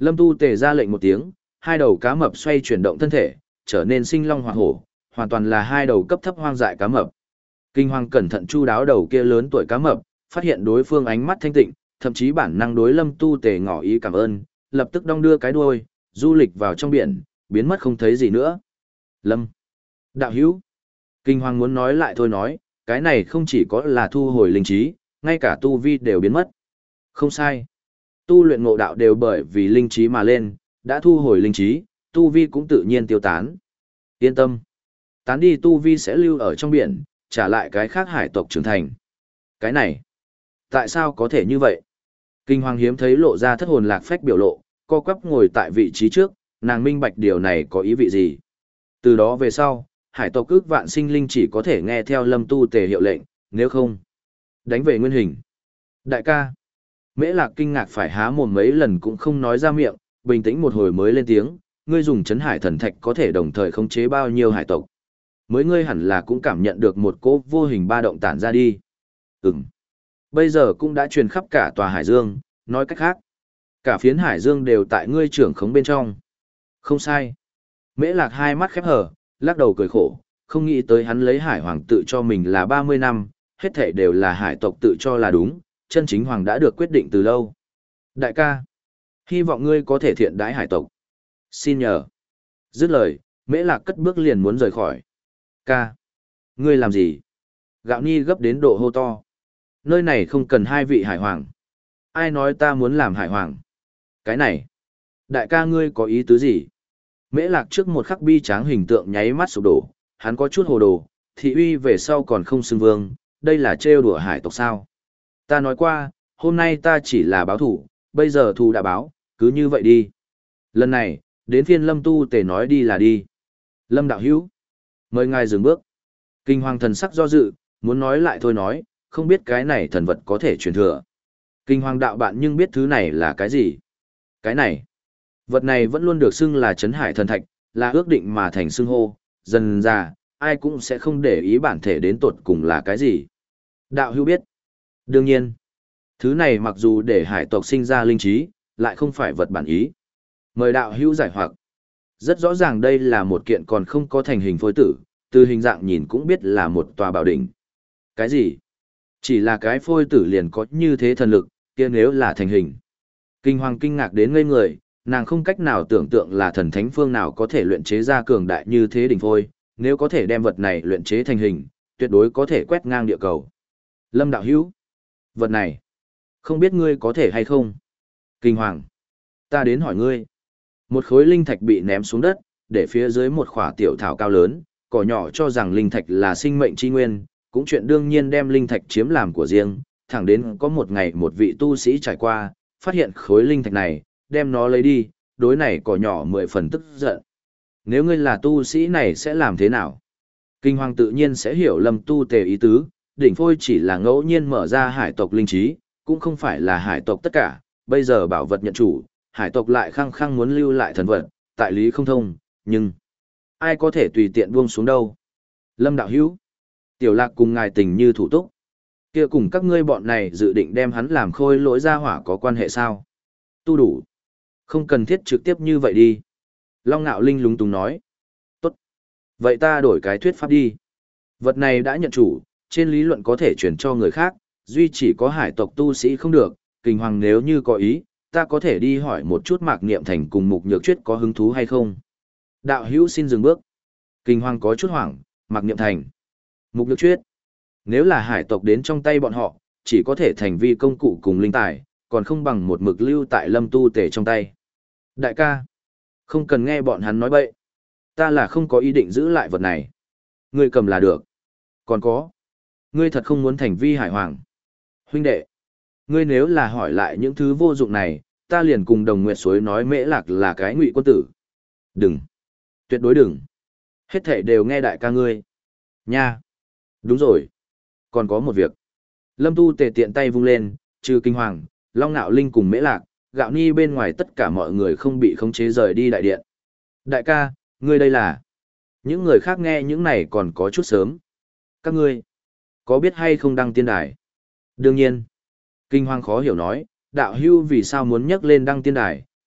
Lâm Tu Tề ra lệnh một tiếng, hai đầu cá mập xoay chuyển động thân thể, trở nên sinh long hoạt hổ, hoàn toàn là hai đầu cấp thấp hoang dại cá mập. Kinh Hoàng cẩn thận chu đáo đầu kia lớn tuổi cá mập, phát hiện đối phương ánh mắt thanh tịnh, thậm chí bản năng đối Lâm Tu Tề ngỏ ý cảm ơn, lập tức đong đưa cái đuôi, du lịch vào trong biển, biến mất không thấy gì nữa. Lâm, đạo hữu. Kinh Hoàng muốn nói lại thôi nói, cái này không chỉ có là thu hồi linh trí, ngay cả tu vi đều biến mất. Không sai. Tu luyện ngộ đạo đều bởi vì linh trí mà lên, đã thu hồi linh trí, tu vi cũng tự nhiên tiêu tán. Yên tâm. Tán đi tu vi sẽ lưu ở trong biển, trả lại cái khác hải tộc trưởng thành. Cái này, tại sao có thể như vậy? Kinh Hoàng hiếm thấy lộ ra thất hồn lạc phách biểu lộ, co quắp ngồi tại vị trí trước, nàng minh bạch điều này có ý vị gì. Từ đó về sau, hải tộc ước vạn sinh linh chỉ có thể nghe theo Lâm Tu Tề hiệu lệnh, nếu không, đánh về nguyên hình. Đại ca, Mễ Lạc kinh ngạc phải há mồm mấy lần cũng không nói ra miệng, bình tĩnh một hồi mới lên tiếng, ngươi dùng chấn hải thần thạch có thể đồng thời khống chế bao nhiêu hải tộc. Mới ngươi hẳn là cũng cảm nhận được một cỗ vô hình ba động tản ra đi. Ừm. Bây giờ cũng đã truyền khắp cả tòa hải dương, nói cách khác. Cả phiến hải dương đều tại ngươi trưởng khống bên trong. Không sai. Mễ Lạc hai mắt khép hờ, lắc đầu cười khổ, không nghĩ tới hắn lấy hải hoàng tự cho mình là ba mươi năm, hết thảy đều là hải tộc tự cho là đúng, chân chính hoàng đã được quyết định từ lâu. Đại ca, hy vọng ngươi có thể thiện đãi hải tộc. Xin nhờ. Dứt lời, Mễ Lạc cất bước liền muốn rời khỏi. Ca, ngươi làm gì? Gạo Ni gấp đến độ hô to. Nơi này không cần hai vị hải hoàng. Ai nói ta muốn làm hải hoàng? Cái này, đại ca ngươi có ý tứ gì? Mễ Lạc trước một khắc bi tráng hình tượng nháy mắt sụp đổ, hắn có chút hồ đồ, thị uy về sau còn không xưng vương, đây là trêu đùa hải tộc sao? Ta nói qua, hôm nay ta chỉ là báo thủ, bây giờ thù đã báo, cứ như vậy đi. Lần này, đến phiên Lâm Tu Tề nói đi là đi. Lâm đạo hữu, mời ngài dừng bước. Kinh Hoàng thần sắc do dự, muốn nói lại thôi nói, không biết cái này thần vật có thể truyền thừa. Kinh Hoàng đạo bạn nhưng biết thứ này là cái gì? Cái này, vật này vẫn luôn được xưng là Trấn Hải thần thạch, là ước định mà thành xưng hô, dần ra, ai cũng sẽ không để ý bản thể đến tột cùng là cái gì. Đạo hữu biết. Đương nhiên, thứ này mặc dù để hải tộc sinh ra linh trí, lại không phải vật bản ý. Mời đạo hữu giải hoặc. Rất rõ ràng đây là một kiện còn không có thành hình phôi tử, từ hình dạng nhìn cũng biết là một tòa bảo đỉnh. Cái gì? Chỉ là cái phôi tử liền có như thế thần lực, kia nếu là thành hình. Kinh Hoàng kinh ngạc đến ngây người, nàng không cách nào tưởng tượng là thần thánh phương nào có thể luyện chế ra cường đại như thế đỉnh phôi, nếu có thể đem vật này luyện chế thành hình, tuyệt đối có thể quét ngang địa cầu. Lâm đạo hữu, vật này, không biết ngươi có thể hay không? Kinh Hoàng, ta đến hỏi ngươi. Một khối linh thạch bị ném xuống đất, để phía dưới một khỏa tiểu thảo cao lớn, cỏ nhỏ cho rằng linh thạch là sinh mệnh chi nguyên, cũng chuyện đương nhiên đem linh thạch chiếm làm của riêng, thẳng đến có một ngày một vị tu sĩ trải qua, phát hiện khối linh thạch này, đem nó lấy đi, đối này cỏ nhỏ mười phần tức giận. Nếu ngươi là tu sĩ này sẽ làm thế nào? Kinh Hoàng tự nhiên sẽ hiểu Lâm Tu Tề ý tứ, đỉnh phôi chỉ là ngẫu nhiên mở ra hải tộc linh trí, cũng không phải là hải tộc tất cả, bây giờ bảo vật nhận chủ, hải tộc lại khăng khăng muốn lưu lại thần vật, tại lý không thông, nhưng ai có thể tùy tiện buông xuống đâu. Lâm đạo hữu, tiểu lạc cùng ngài tình như thủ túc, kia cùng các ngươi bọn này dự định đem hắn làm khôi lỗi ra hỏa có quan hệ sao? Tu đủ. Không cần thiết trực tiếp như vậy đi. Long Nạo Linh lúng túng nói. Tốt. Vậy ta đổi cái thuyết pháp đi. Vật này đã nhận chủ, trên lý luận có thể chuyển cho người khác, duy chỉ có hải tộc tu sĩ không được, Kinh Hoàng nếu như có ý, ta có thể đi hỏi một chút Mạc Niệm Thành cùng Mục Nhược Chuyết có hứng thú hay không. Đạo hữu xin dừng bước. Kinh Hoàng có chút hoảng, Mạc Niệm Thành, Mục Nhược Chuyết. Nếu là hải tộc đến trong tay bọn họ, chỉ có thể thành vi công cụ cùng linh tài, còn không bằng một mực lưu tại Lâm Tu Tề trong tay. Đại ca, không cần nghe bọn hắn nói bậy. Ta là không có ý định giữ lại vật này. Ngươi cầm là được. Còn có, ngươi thật không muốn thành vi hải hoàng. Huynh đệ, ngươi nếu là hỏi lại những thứ vô dụng này, ta liền cùng Đồng Nguyệt Suối nói Mễ Lạc là cái ngụy quân tử. Đừng. Tuyệt đối đừng. Hết thảy đều nghe đại ca ngươi. Nha. Đúng rồi. Còn có một việc. Lâm Tu Tề tiện tay vung lên, trừ Kinh Hoàng, Long Nạo Linh cùng Mễ Lạc, Gạo Ni bên ngoài tất cả mọi người không bị khống chế rời đi đại điện. Đại ca, ngươi đây là... Những người khác nghe những này còn có chút sớm. Các ngươi, có biết hay không đăng tiên đài? Đương nhiên. Kinh Hoàng khó hiểu nói, đạo hưu vì sao muốn nhắc lên đăng tiên đài,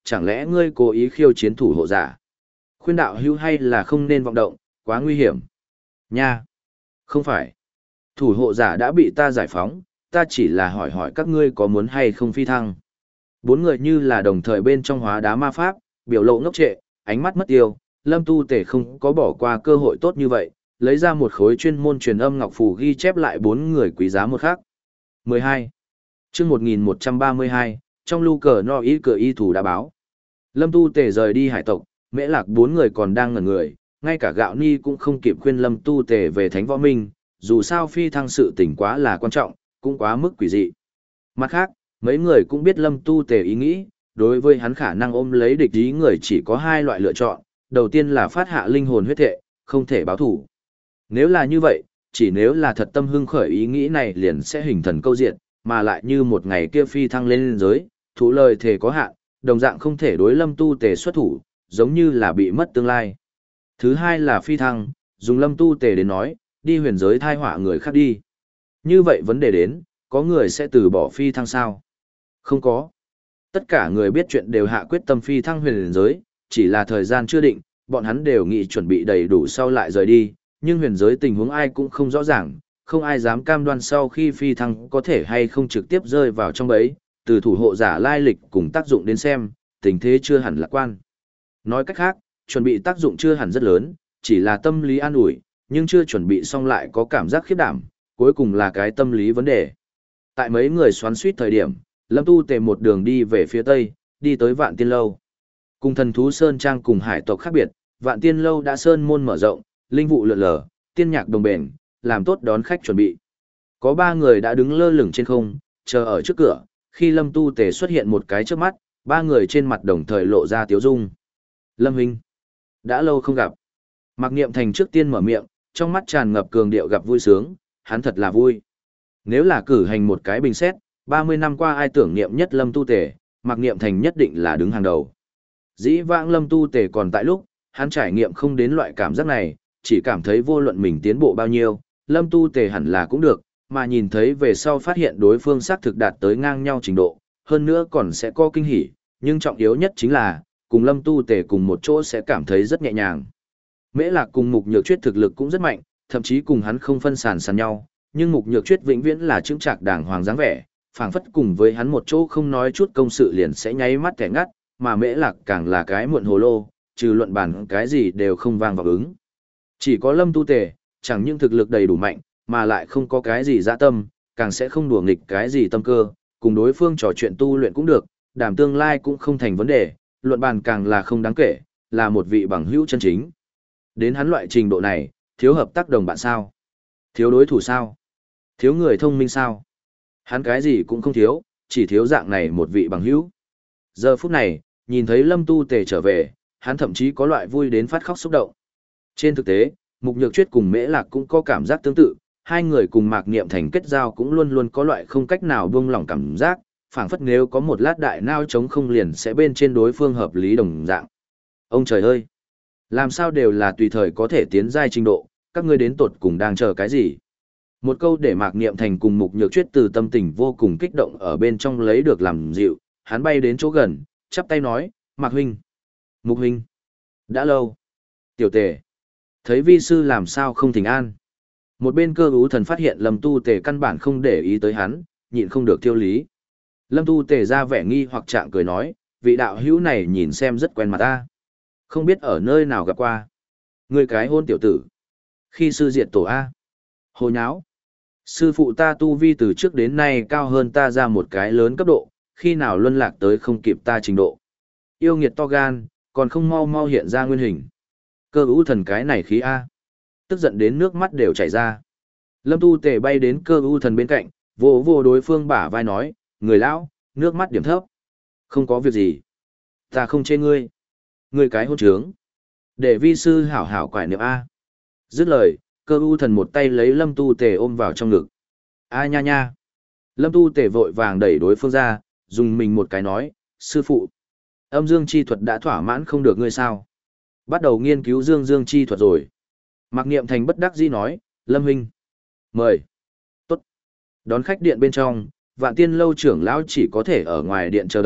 chẳng lẽ ngươi cố ý khiêu chiến thủ hộ giả? Khuyên đạo hữu hay là không nên vọng động, quá nguy hiểm. Nha! Không phải. Thủ hộ giả đã bị ta giải phóng, ta chỉ là hỏi hỏi các ngươi có muốn hay không phi thăng. Bốn người như là đồng thời bên trong hóa đá ma pháp, biểu lộ ngốc trệ, ánh mắt mất tiêu, Lâm Tu Tể không có bỏ qua cơ hội tốt như vậy, lấy ra một khối chuyên môn truyền âm ngọc phù ghi chép lại bốn người quý giá một khác. mười hai. Chương một nghìn một trăm ba mươi hai, trong lưu cờ no ý cửa y thủ đã báo. Lâm Tu Tể rời đi hải tộc, Mễ Lạc bốn người còn đang ngẩn người, ngay cả Gạo Ni cũng không kịp khuyên Lâm Tu Tể về Thánh Võ Minh, dù sao phi thăng sự tình quá là quan trọng, cũng quá mức quỷ dị. Mặt khác, mấy người cũng biết Lâm Tu Tể ý nghĩ, đối với hắn khả năng ôm lấy địch ý người chỉ có hai loại lựa chọn, đầu tiên là phát hạ linh hồn huyết thệ, không thể báo thủ. Nếu là như vậy, chỉ nếu là thật tâm hưng khởi ý nghĩ này liền sẽ hình thần câu diện, mà lại như một ngày kia phi thăng lên liên giới, thủ lời thể có hạn, đồng dạng không thể đối Lâm Tu Tề xuất thủ, giống như là bị mất tương lai. Thứ hai là phi thăng, dùng Lâm Tu Tề đến nói, đi huyền giới thai họa người khác đi. Như vậy vấn đề đến, có người sẽ từ bỏ phi thăng sao? Không có. Tất cả người biết chuyện đều hạ quyết tâm phi thăng huyền giới, chỉ là thời gian chưa định, bọn hắn đều nghĩ chuẩn bị đầy đủ sau lại rời đi, nhưng huyền giới tình huống ai cũng không rõ ràng, không ai dám cam đoan sau khi phi thăng có thể hay không trực tiếp rơi vào trong bẫy, từ thủ hộ giả lai lịch cùng tác dụng đến xem, tình thế chưa hẳn lạc quan. Nói cách khác, chuẩn bị tác dụng chưa hẳn rất lớn, chỉ là tâm lý an ủi, nhưng chưa chuẩn bị xong lại có cảm giác khiếp đảm, cuối cùng là cái tâm lý vấn đề. Tại mấy người xoắn suýt thời điểm, Lâm Tu Tề một đường đi về phía tây, đi tới Vạn Tiên Lâu. Cùng Thần Thú Sơn Trang cùng hải tộc khác biệt, Vạn Tiên Lâu đã sơn môn mở rộng, linh vụ lượn lờ, tiên nhạc đồng bền, làm tốt đón khách chuẩn bị. Có ba người đã đứng lơ lửng trên không, chờ ở trước cửa, khi Lâm Tu Tề xuất hiện một cái trước mắt, ba người trên mặt đồng thời lộ ra tiếu dung. Lâm huynh, đã lâu không gặp. Mạc Niệm Thành trước tiên mở miệng, trong mắt tràn ngập cường điệu gặp vui sướng, hắn thật là vui. Nếu là cử hành một cái bình xét, ba mươi năm qua ai tưởng niệm nhất Lâm Tu Tề, Mạc Niệm Thành nhất định là đứng hàng đầu. Dĩ vãng Lâm Tu Tề còn tại lúc, hắn trải nghiệm không đến loại cảm giác này, chỉ cảm thấy vô luận mình tiến bộ bao nhiêu, Lâm Tu Tề hẳn là cũng được, mà nhìn thấy về sau phát hiện đối phương xác thực đạt tới ngang nhau trình độ, hơn nữa còn sẽ có kinh hỉ, nhưng trọng yếu nhất chính là, cùng Lâm Tu Tề cùng một chỗ sẽ cảm thấy rất nhẹ nhàng. Mễ Lạc cùng Mục Nhược Chuyết thực lực cũng rất mạnh, thậm chí cùng hắn không phân sàn sàn nhau, nhưng Mục Nhược Chuyết vĩnh viễn là chững chạc đàng hoàng dáng vẻ, phảng phất cùng với hắn một chỗ không nói chút công sự liền sẽ nháy mắt kẻ ngắt, mà Mễ Lạc càng là cái muộn hồ lô, trừ luận bàn cái gì đều không vang vào ứng. Chỉ có Lâm Tu Tề, chẳng những thực lực đầy đủ mạnh, mà lại không có cái gì dã tâm, càng sẽ không đùa nghịch cái gì tâm cơ, cùng đối phương trò chuyện tu luyện cũng được, đảm tương lai cũng không thành vấn đề, luận bàn càng là không đáng kể, là một vị bằng hữu chân chính. Đến hắn loại trình độ này, thiếu hợp tác đồng bạn sao? Thiếu đối thủ sao? Thiếu người thông minh sao? Hắn cái gì cũng không thiếu, chỉ thiếu dạng này một vị bằng hữu. Giờ phút này, nhìn thấy Lâm Tu Tề trở về, hắn thậm chí có loại vui đến phát khóc xúc động. Trên thực tế, Mục Nhược Chuyết cùng Mễ Lạc cũng có cảm giác tương tự, hai người cùng Mạc Niệm Thành kết giao cũng luôn luôn có loại không cách nào buông lỏng cảm giác, phảng phất nếu có một lát đại nao trống không liền sẽ bên trên đối phương hợp lý đồng dạng. Ông trời ơi! Làm sao đều là tùy thời có thể tiến giai trình độ, các ngươi đến tột cùng đang chờ cái gì? Một câu để Mạc Niệm Thành cùng Mục Nhược Chuyết từ tâm tình vô cùng kích động ở bên trong lấy được làm dịu, hắn bay đến chỗ gần, chắp tay nói, Mạc huynh, Mục huynh, đã lâu. Tiểu Tề, thấy vi sư làm sao không thỉnh an. Một bên Cơ Ú Thần phát hiện Lâm Tu Tề căn bản không để ý tới hắn, nhịn không được tiêu lý. Lâm Tu Tề ra vẻ nghi hoặc trạng cười nói, vị đạo hữu này nhìn xem rất quen mặt ta. Không biết ở nơi nào gặp qua. Người cái hôn tiểu tử. Khi sư diệt tổ A. Hồ nháo. Sư phụ ta tu vi từ trước đến nay cao hơn ta ra một cái lớn cấp độ, khi nào luân lạc tới không kịp ta trình độ. Yêu nghiệt to gan, còn không mau mau hiện ra nguyên hình. Cơ Ú Thần cái này khí A. Tức giận đến nước mắt đều chảy ra. Lâm Tu Tề bay đến Cơ Ú Thần bên cạnh, vỗ vỗ đối phương bả vai nói, người lão, nước mắt điểm thấp. Không có việc gì. Ta không chê ngươi. Ngươi cái hôn trướng. Để vi sư hảo hảo quải niệm A. Dứt lời, Cơ U Thần một tay lấy Lâm Tu Tề ôm vào trong ngực. A nha nha. Lâm Tu Tề vội vàng đẩy đối phương ra, dùng mình một cái nói, sư phụ. Âm dương chi thuật đã thỏa mãn không được ngươi sao. Bắt đầu nghiên cứu dương dương chi thuật rồi. Mạc Niệm Thành bất đắc dĩ nói, Lâm huynh. Mời. Tốt. Đón khách điện bên trong, Vạn Tiên Lâu trưởng lão chỉ có thể ở ngoài điện chờ đợi,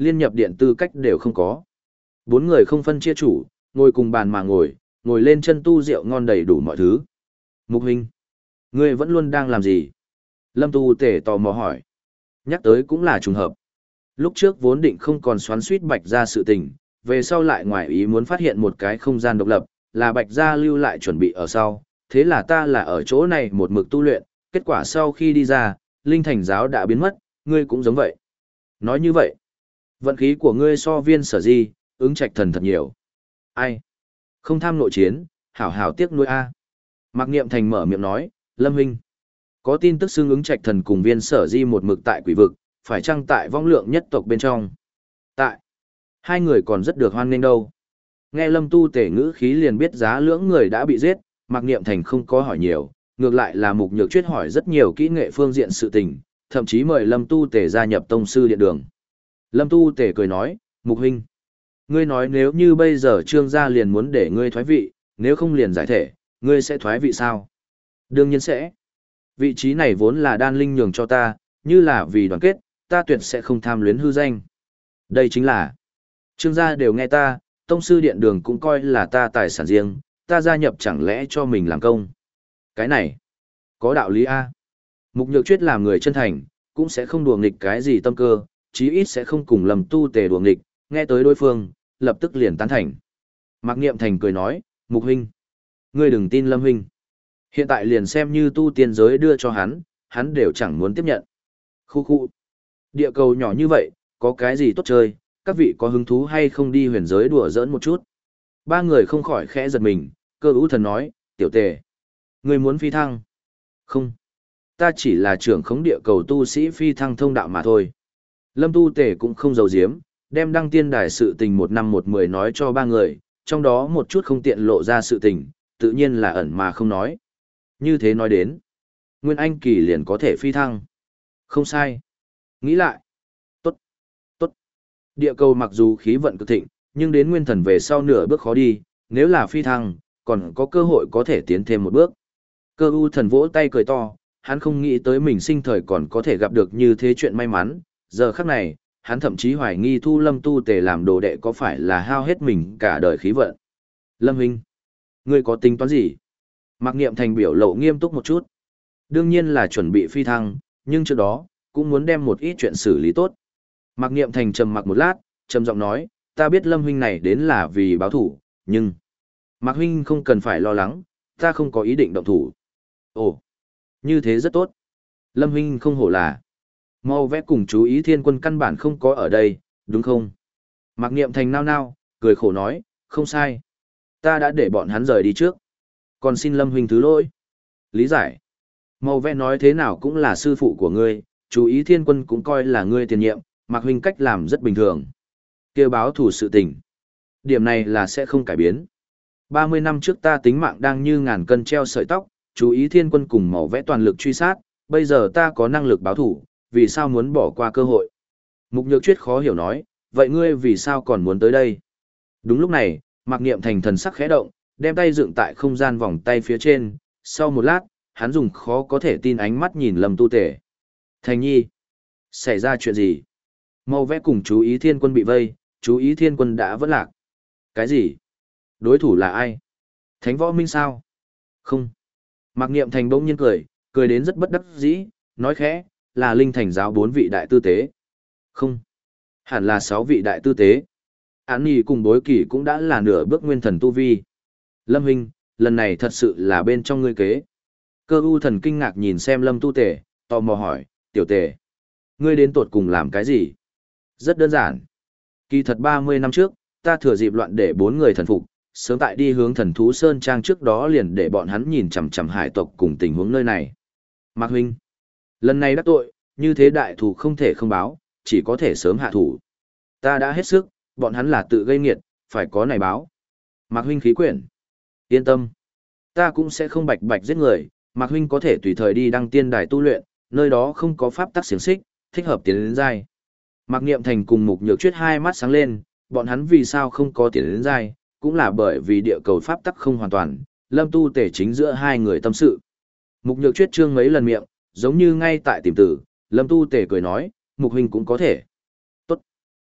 liên nhập điện tư cách đều không có. Bốn người không phân chia chủ, ngồi cùng bàn mà ngồi, ngồi lên chân tu rượu ngon đầy đủ mọi thứ. Mục huynh, ngươi vẫn luôn đang làm gì? Lâm Tu Tể tò mò hỏi. Nhắc tới cũng là trùng hợp. Lúc trước vốn định không còn xoắn suýt Bạch Gia sự tình, về sau lại ngoài ý muốn phát hiện một cái không gian độc lập, là Bạch Gia lưu lại chuẩn bị ở sau, thế là ta là ở chỗ này một mực tu luyện, kết quả sau khi đi ra, linh thành giáo đã biến mất, ngươi cũng giống vậy. Nói như vậy, vận khí của ngươi so Viên Sở Di, ứng trạch thần thật nhiều. Ai? Không tham nội chiến, hảo hảo tiếc nuôi a. Mạc Niệm Thành mở miệng nói, Lâm huynh, có tin tức xưng ứng trạch thần cùng Viên Sở Di một mực tại quỷ vực, phải chăng tại vong lượng nhất tộc bên trong? Tại. Hai người còn rất được hoan nghênh đâu. Nghe Lâm Tu Tể ngữ khí liền biết giá lưỡng người đã bị giết, Mạc Niệm Thành không có hỏi nhiều, ngược lại là Mục Nhược Chuyết hỏi rất nhiều kỹ nghệ phương diện sự tình, thậm chí mời Lâm Tu Tể gia nhập tông sư điện đường. Lâm Tu Tể cười nói, Mục huynh, ngươi nói nếu như bây giờ Trương gia liền muốn để ngươi thoái vị, nếu không liền giải thể, ngươi sẽ thoái vị sao? Đương nhiên sẽ. Vị trí này vốn là đan linh nhường cho ta, như là vì đoàn kết, ta tuyệt sẽ không tham luyến hư danh. Đây chính là, Trương gia đều nghe ta, tông sư điện đường cũng coi là ta tài sản riêng, ta gia nhập chẳng lẽ cho mình làm công. Cái này, có đạo lý A. Mục Nhược Chuyết làm người chân thành, cũng sẽ không đùa nghịch cái gì tâm cơ, chí ít sẽ không cùng Lâm Tu Tể đùa nghịch, nghe tới đối phương, lập tức liền tán thành. Mạc Niệm Thành cười nói, Mục huynh, ngươi đừng tin Lâm huynh. Hiện tại liền xem như tu tiên giới đưa cho hắn, hắn đều chẳng muốn tiếp nhận. Khu khu. Địa cầu nhỏ như vậy, có cái gì tốt chơi, các vị có hứng thú hay không đi huyền giới đùa giỡn một chút. Ba người không khỏi khẽ giật mình, Cơ Ú Thần nói, tiểu Tề, ngươi muốn phi thăng? Không. Ta chỉ là trưởng khống địa cầu tu sĩ phi thăng thông đạo mà thôi. Lâm Tu Tề cũng không giấu giếm, đem đăng tiên đài sự tình một năm một mười nói cho ba người, trong đó một chút không tiện lộ ra sự tình, tự nhiên là ẩn mà không nói. Như thế nói đến, Nguyên Anh Kỳ liền có thể phi thăng. Không sai. Nghĩ lại. Tốt. Tốt. Địa cầu mặc dù khí vận cực thịnh, nhưng đến nguyên thần về sau nửa bước khó đi, nếu là phi thăng, còn có cơ hội có thể tiến thêm một bước. Cơ U Thần vỗ tay cười to, hắn không nghĩ tới mình sinh thời còn có thể gặp được như thế chuyện may mắn, giờ khắc này, hắn thậm chí hoài nghi thu Lâm Tu Tề làm đồ đệ có phải là hao hết mình cả đời khí vận. Lâm huynh, ngươi có tính toán gì? Mạc Niệm Thành biểu lộ nghiêm túc một chút. Đương nhiên là chuẩn bị phi thăng, nhưng trước đó, cũng muốn đem một ít chuyện xử lý tốt. Mạc Niệm Thành trầm mặc một lát, trầm giọng nói, ta biết Lâm huynh này đến là vì báo thủ, nhưng Mạc huynh không cần phải lo lắng, ta không có ý định động thủ. Ồ, như thế rất tốt. Lâm huynh không hổ là mau vẽ cùng chú ý Thiên Quân căn bản không có ở đây, đúng không? Mạc Niệm Thành nao nao, cười khổ nói, không sai. Ta đã để bọn hắn rời đi trước. Còn xin Lâm huynh thứ lỗi. Lý giải. Mau vẽ nói thế nào cũng là sư phụ của ngươi, chú ý Thiên Quân cũng coi là ngươi tiền nhiệm, Mạc huynh cách làm rất bình thường. Kêu báo thủ sự tình. Điểm này là sẽ không cải biến. ba mươi năm trước ta tính mạng đang như ngàn cân treo sợi tóc, chú ý Thiên Quân cùng màu vẽ toàn lực truy sát, bây giờ ta có năng lực báo thủ, vì sao muốn bỏ qua cơ hội? Mục Nhược Chuyết khó hiểu nói, vậy ngươi vì sao còn muốn tới đây? Đúng lúc này, Mạc Niệm Thành thần sắc khẽ động, đem tay dựng tại không gian vòng tay phía trên, sau một lát, hắn dùng khó có thể tin ánh mắt nhìn Lâm Tu Tể. Thành nhi, xảy ra chuyện gì? Màu vẽ cùng chú ý Thiên Quân bị vây, chú ý Thiên Quân đã vỡ lạc. Cái gì? Đối thủ là ai? Thánh Võ Minh sao? Không. Mạc Niệm Thành bỗng nhiên cười, cười đến rất bất đắc dĩ, nói khẽ, là Linh Thành giáo bốn vị đại tư tế. Không. Hẳn là sáu vị đại tư tế. Án Nhi cùng Bối Kỳ cũng đã là nửa bước nguyên thần tu vi. Lâm huynh, lần này thật sự là bên trong ngươi kế. Cơ U Thần kinh ngạc nhìn xem Lâm Tu Tể, tò mò hỏi, tiểu Tể, ngươi đến tột cùng làm cái gì? Rất đơn giản. Kỳ thật ba mươi năm trước, ta thừa dịp loạn để bốn người thần phục, sớm tại đi hướng thần thú Sơn Trang trước đó liền để bọn hắn nhìn chằm chằm hải tộc cùng tình huống nơi này. Mạc huynh, lần này đắc tội, như thế đại thủ không thể không báo, chỉ có thể sớm hạ thủ. Ta đã hết sức, bọn hắn là tự gây nghiệt, phải có này báo. Mạc huynh khí quyển. Yên tâm. Ta cũng sẽ không bạch bạch giết người, Mạc huynh có thể tùy thời đi đăng tiên đài tu luyện, nơi đó không có pháp tắc xiềng xích, thích hợp tiến đến giai. Mạc Niệm Thành cùng Mục Nhược Chuyết hai mắt sáng lên, bọn hắn vì sao không có tiến đến giai, cũng là bởi vì địa cầu pháp tắc không hoàn toàn, Lâm Tu Tể chính giữa hai người tâm sự. Mục Nhược Chuyết trương mấy lần miệng, giống như ngay tại tìm tử, Lâm Tu Tể cười nói, Mục huynh cũng có thể. Tốt.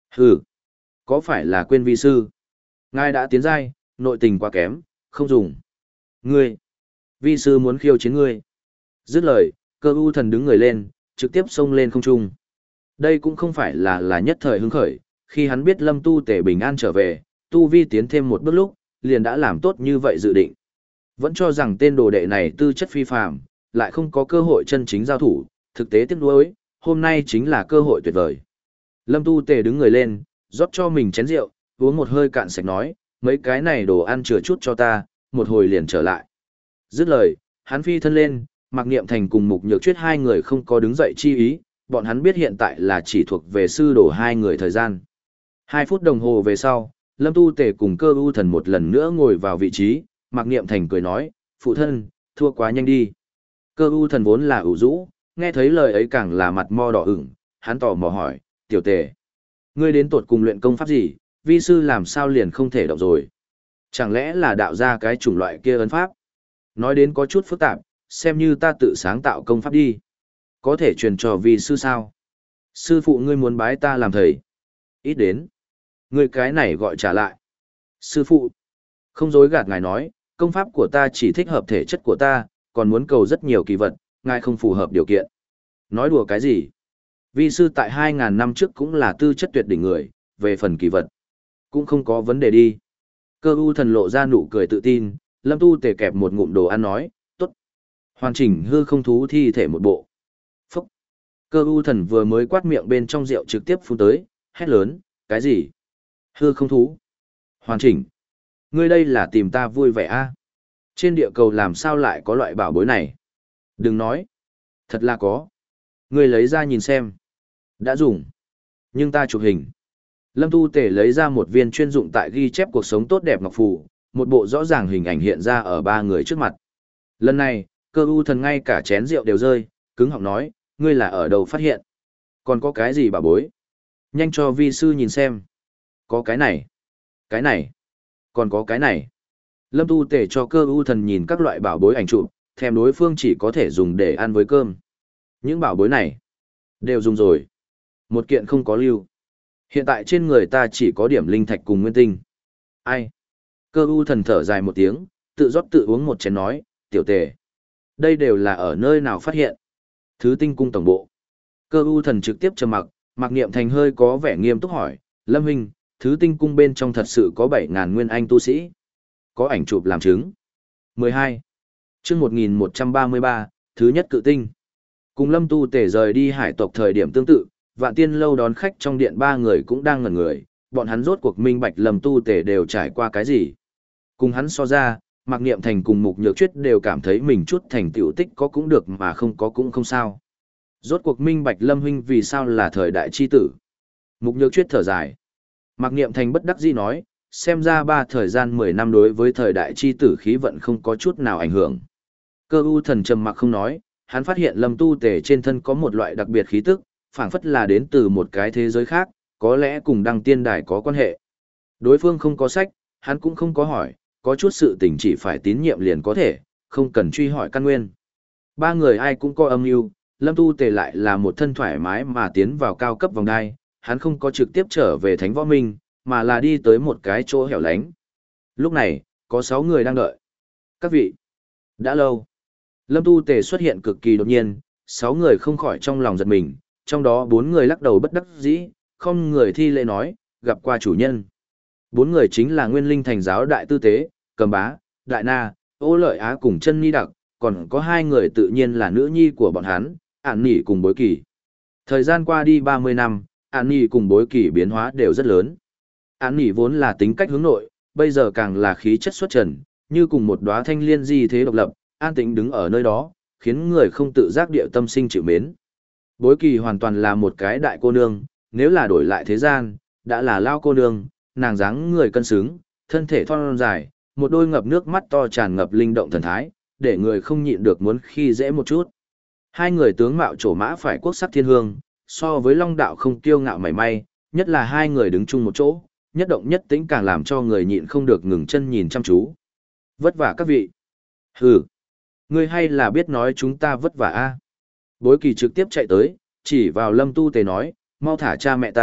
Hừ, có phải là quên vi sư? Ngài đã tiến giai, nội tình quá kém, không dùng. Ngươi, vi sư muốn khiêu chiến ngươi. Dứt lời, cơ u thần đứng người lên, trực tiếp xông lên không trung. Đây cũng không phải là là nhất thời hứng khởi, khi hắn biết Lâm Tu Tể bình an trở về, tu vi tiến thêm một bước lúc, liền đã làm tốt như vậy dự định. Vẫn cho rằng tên đồ đệ này tư chất phi phàm, lại không có cơ hội chân chính giao thủ, thực tế tiếc nuối, hôm nay chính là cơ hội tuyệt vời. Lâm Tu Tề đứng người lên, rót cho mình chén rượu, uống một hơi cạn sạch nói, mấy cái này đồ ăn chừa chút cho ta, một hồi liền trở lại. Dứt lời, hắn phi thân lên, Mạc Niệm Thành cùng Mục Nhược Chuyết hai người không có đứng dậy chi ý, bọn hắn biết hiện tại là chỉ thuộc về sư đồ hai người thời gian. Hai phút đồng hồ về sau, Lâm Tu Tề cùng Cơ U Thần một lần nữa ngồi vào vị trí, Mạc Niệm Thành cười nói, phụ thân, thua quá nhanh đi. Cơ U Thần vốn là ủ rũ, nghe thấy lời ấy càng là mặt mo đỏ ửng, hắn tò mò hỏi, tiểu tề, ngươi đến tột cùng luyện công pháp gì, vi sư làm sao liền không thể động rồi? Chẳng lẽ là đạo ra cái chủng loại kia ấn pháp? Nói đến có chút phức tạp, xem như ta tự sáng tạo công pháp đi. Có thể truyền cho vi sư sao? Sư phụ ngươi muốn bái ta làm thầy. Ít đến. Ngươi cái này gọi trả lại. Sư phụ. Không dối gạt ngài nói, công pháp của ta chỉ thích hợp thể chất của ta, còn muốn cầu rất nhiều kỳ vật, ngài không phù hợp điều kiện. Nói đùa cái gì? Vi sư tại hai ngàn năm trước cũng là tư chất tuyệt đỉnh người, về phần kỳ vật. Cũng không có vấn đề đi. Cơ u thần lộ ra nụ cười tự tin, Lâm Tu Tề kẹp một ngụm đồ ăn nói, tốt. Hoàn chỉnh hư không thú thi thể một bộ. Phúc. Cơ u thần vừa mới quát miệng bên trong rượu trực tiếp phun tới, hét lớn, cái gì? Hư không thú. Hoàn chỉnh. Ngươi đây là tìm ta vui vẻ a? Trên địa cầu làm sao lại có loại bảo bối này? Đừng nói. Thật là có. Ngươi lấy ra nhìn xem. Đã dùng. Nhưng ta chụp hình. Lâm Tu Tể lấy ra một viên chuyên dụng tại ghi chép cuộc sống tốt đẹp ngọc phù, một bộ rõ ràng hình ảnh hiện ra ở ba người trước mặt. Lần này, Cơ U Thần ngay cả chén rượu đều rơi, cứng họng nói, ngươi là ở đâu phát hiện? Còn có cái gì bảo bối? Nhanh cho vi sư nhìn xem. Có cái này. Cái này. Còn có cái này. Lâm Tu Tể cho Cơ U Thần nhìn các loại bảo bối ảnh chụp, thèm đối phương chỉ có thể dùng để ăn với cơm. Những bảo bối này đều dùng rồi. Một kiện không có lưu. Hiện tại trên người ta chỉ có điểm linh thạch cùng nguyên tinh. Ai? Cơ U Thần thở dài một tiếng, tự rót tự uống một chén nói, tiểu tề. Đây đều là ở nơi nào phát hiện? Thứ tinh cung tổng bộ. Cơ U Thần trực tiếp trầm mặc, Mạc Niệm Thành hơi có vẻ nghiêm túc hỏi, Lâm Huynh, thứ tinh cung bên trong thật sự có bảy ngàn nguyên anh tu sĩ. Có ảnh chụp làm chứng. mười hai. Chương một nghìn một trăm ba mươi ba, thứ nhất cự tinh. Cùng Lâm Tu Tề rời đi hải tộc thời điểm tương tự, Vạn Tiên lâu đón khách trong điện ba người cũng đang ngẩn người, bọn hắn rốt cuộc minh bạch Lâm Tu Tề đều trải qua cái gì. Cùng hắn so ra, Mạc Niệm Thành cùng Mục Nhược Chuyết đều cảm thấy mình chút thành tựu tích có cũng được mà không có cũng không sao. Rốt cuộc minh bạch Lâm huynh vì sao là thời đại chi tử. Mục Nhược Chuyết thở dài. Mạc Niệm Thành bất đắc dĩ nói, xem ra ba thời gian mười năm đối với thời đại chi tử khí vận không có chút nào ảnh hưởng. Cơ U Thần trầm mặc không nói, hắn phát hiện Lâm Tu Tề trên thân có một loại đặc biệt khí tức, phảng phất là đến từ một cái thế giới khác, có lẽ cùng Đăng Tiên Đài có quan hệ. Đối phương không có sách, hắn cũng không có hỏi, có chút sự tình chỉ phải tín nhiệm liền có thể, không cần truy hỏi căn nguyên. Ba người ai cũng có âm mưu, Lâm Tu Tề lại là một thân thoải mái mà tiến vào cao cấp vòng đai, hắn không có trực tiếp trở về Thánh Võ Minh, mà là đi tới một cái chỗ hẻo lánh. Lúc này, có sáu người đang đợi. Các vị, đã lâu. Lâm Tu Tề xuất hiện cực kỳ đột nhiên, sáu người không khỏi trong lòng giật mình, trong đó bốn người lắc đầu bất đắc dĩ, không người thi lễ nói, gặp qua chủ nhân. Bốn người chính là Nguyên Linh Thành giáo đại tư tế, Cầm Bá, Đại Na, Ô Lợi Á cùng Chân Ni Đặc, còn có hai người tự nhiên là nữ nhi của bọn hắn, Ản Nỉ cùng Bối Kỳ. Thời gian qua đi ba mươi năm, Ản Nỉ cùng Bối Kỳ biến hóa đều rất lớn. Ản Nỉ vốn là tính cách hướng nội, bây giờ càng là khí chất xuất trần, như cùng một đóa thanh liên di thế độc lập, an tĩnh đứng ở nơi đó, khiến người không tự giác địa tâm sinh chịu mến. Bối Kỳ hoàn toàn là một cái đại cô nương, nếu là đổi lại thế gian, đã là lao cô nương, nàng dáng người cân xứng, thân thể thon dài, một đôi ngập nước mắt to tràn ngập linh động thần thái, để người không nhịn được muốn khi dễ một chút. Hai người tướng mạo trổ mã phải quốc sắc thiên hương, so với Long Đạo không kiêu ngạo mảy may, nhất là hai người đứng chung một chỗ, nhất động nhất tĩnh càng làm cho người nhịn không được ngừng chân nhìn chăm chú. Vất vả các vị. Hừ, ngươi hay là biết nói chúng ta vất vả a? Bối Kỳ trực tiếp chạy tới, chỉ vào Lâm Tu Tề nói, mau thả cha mẹ ta,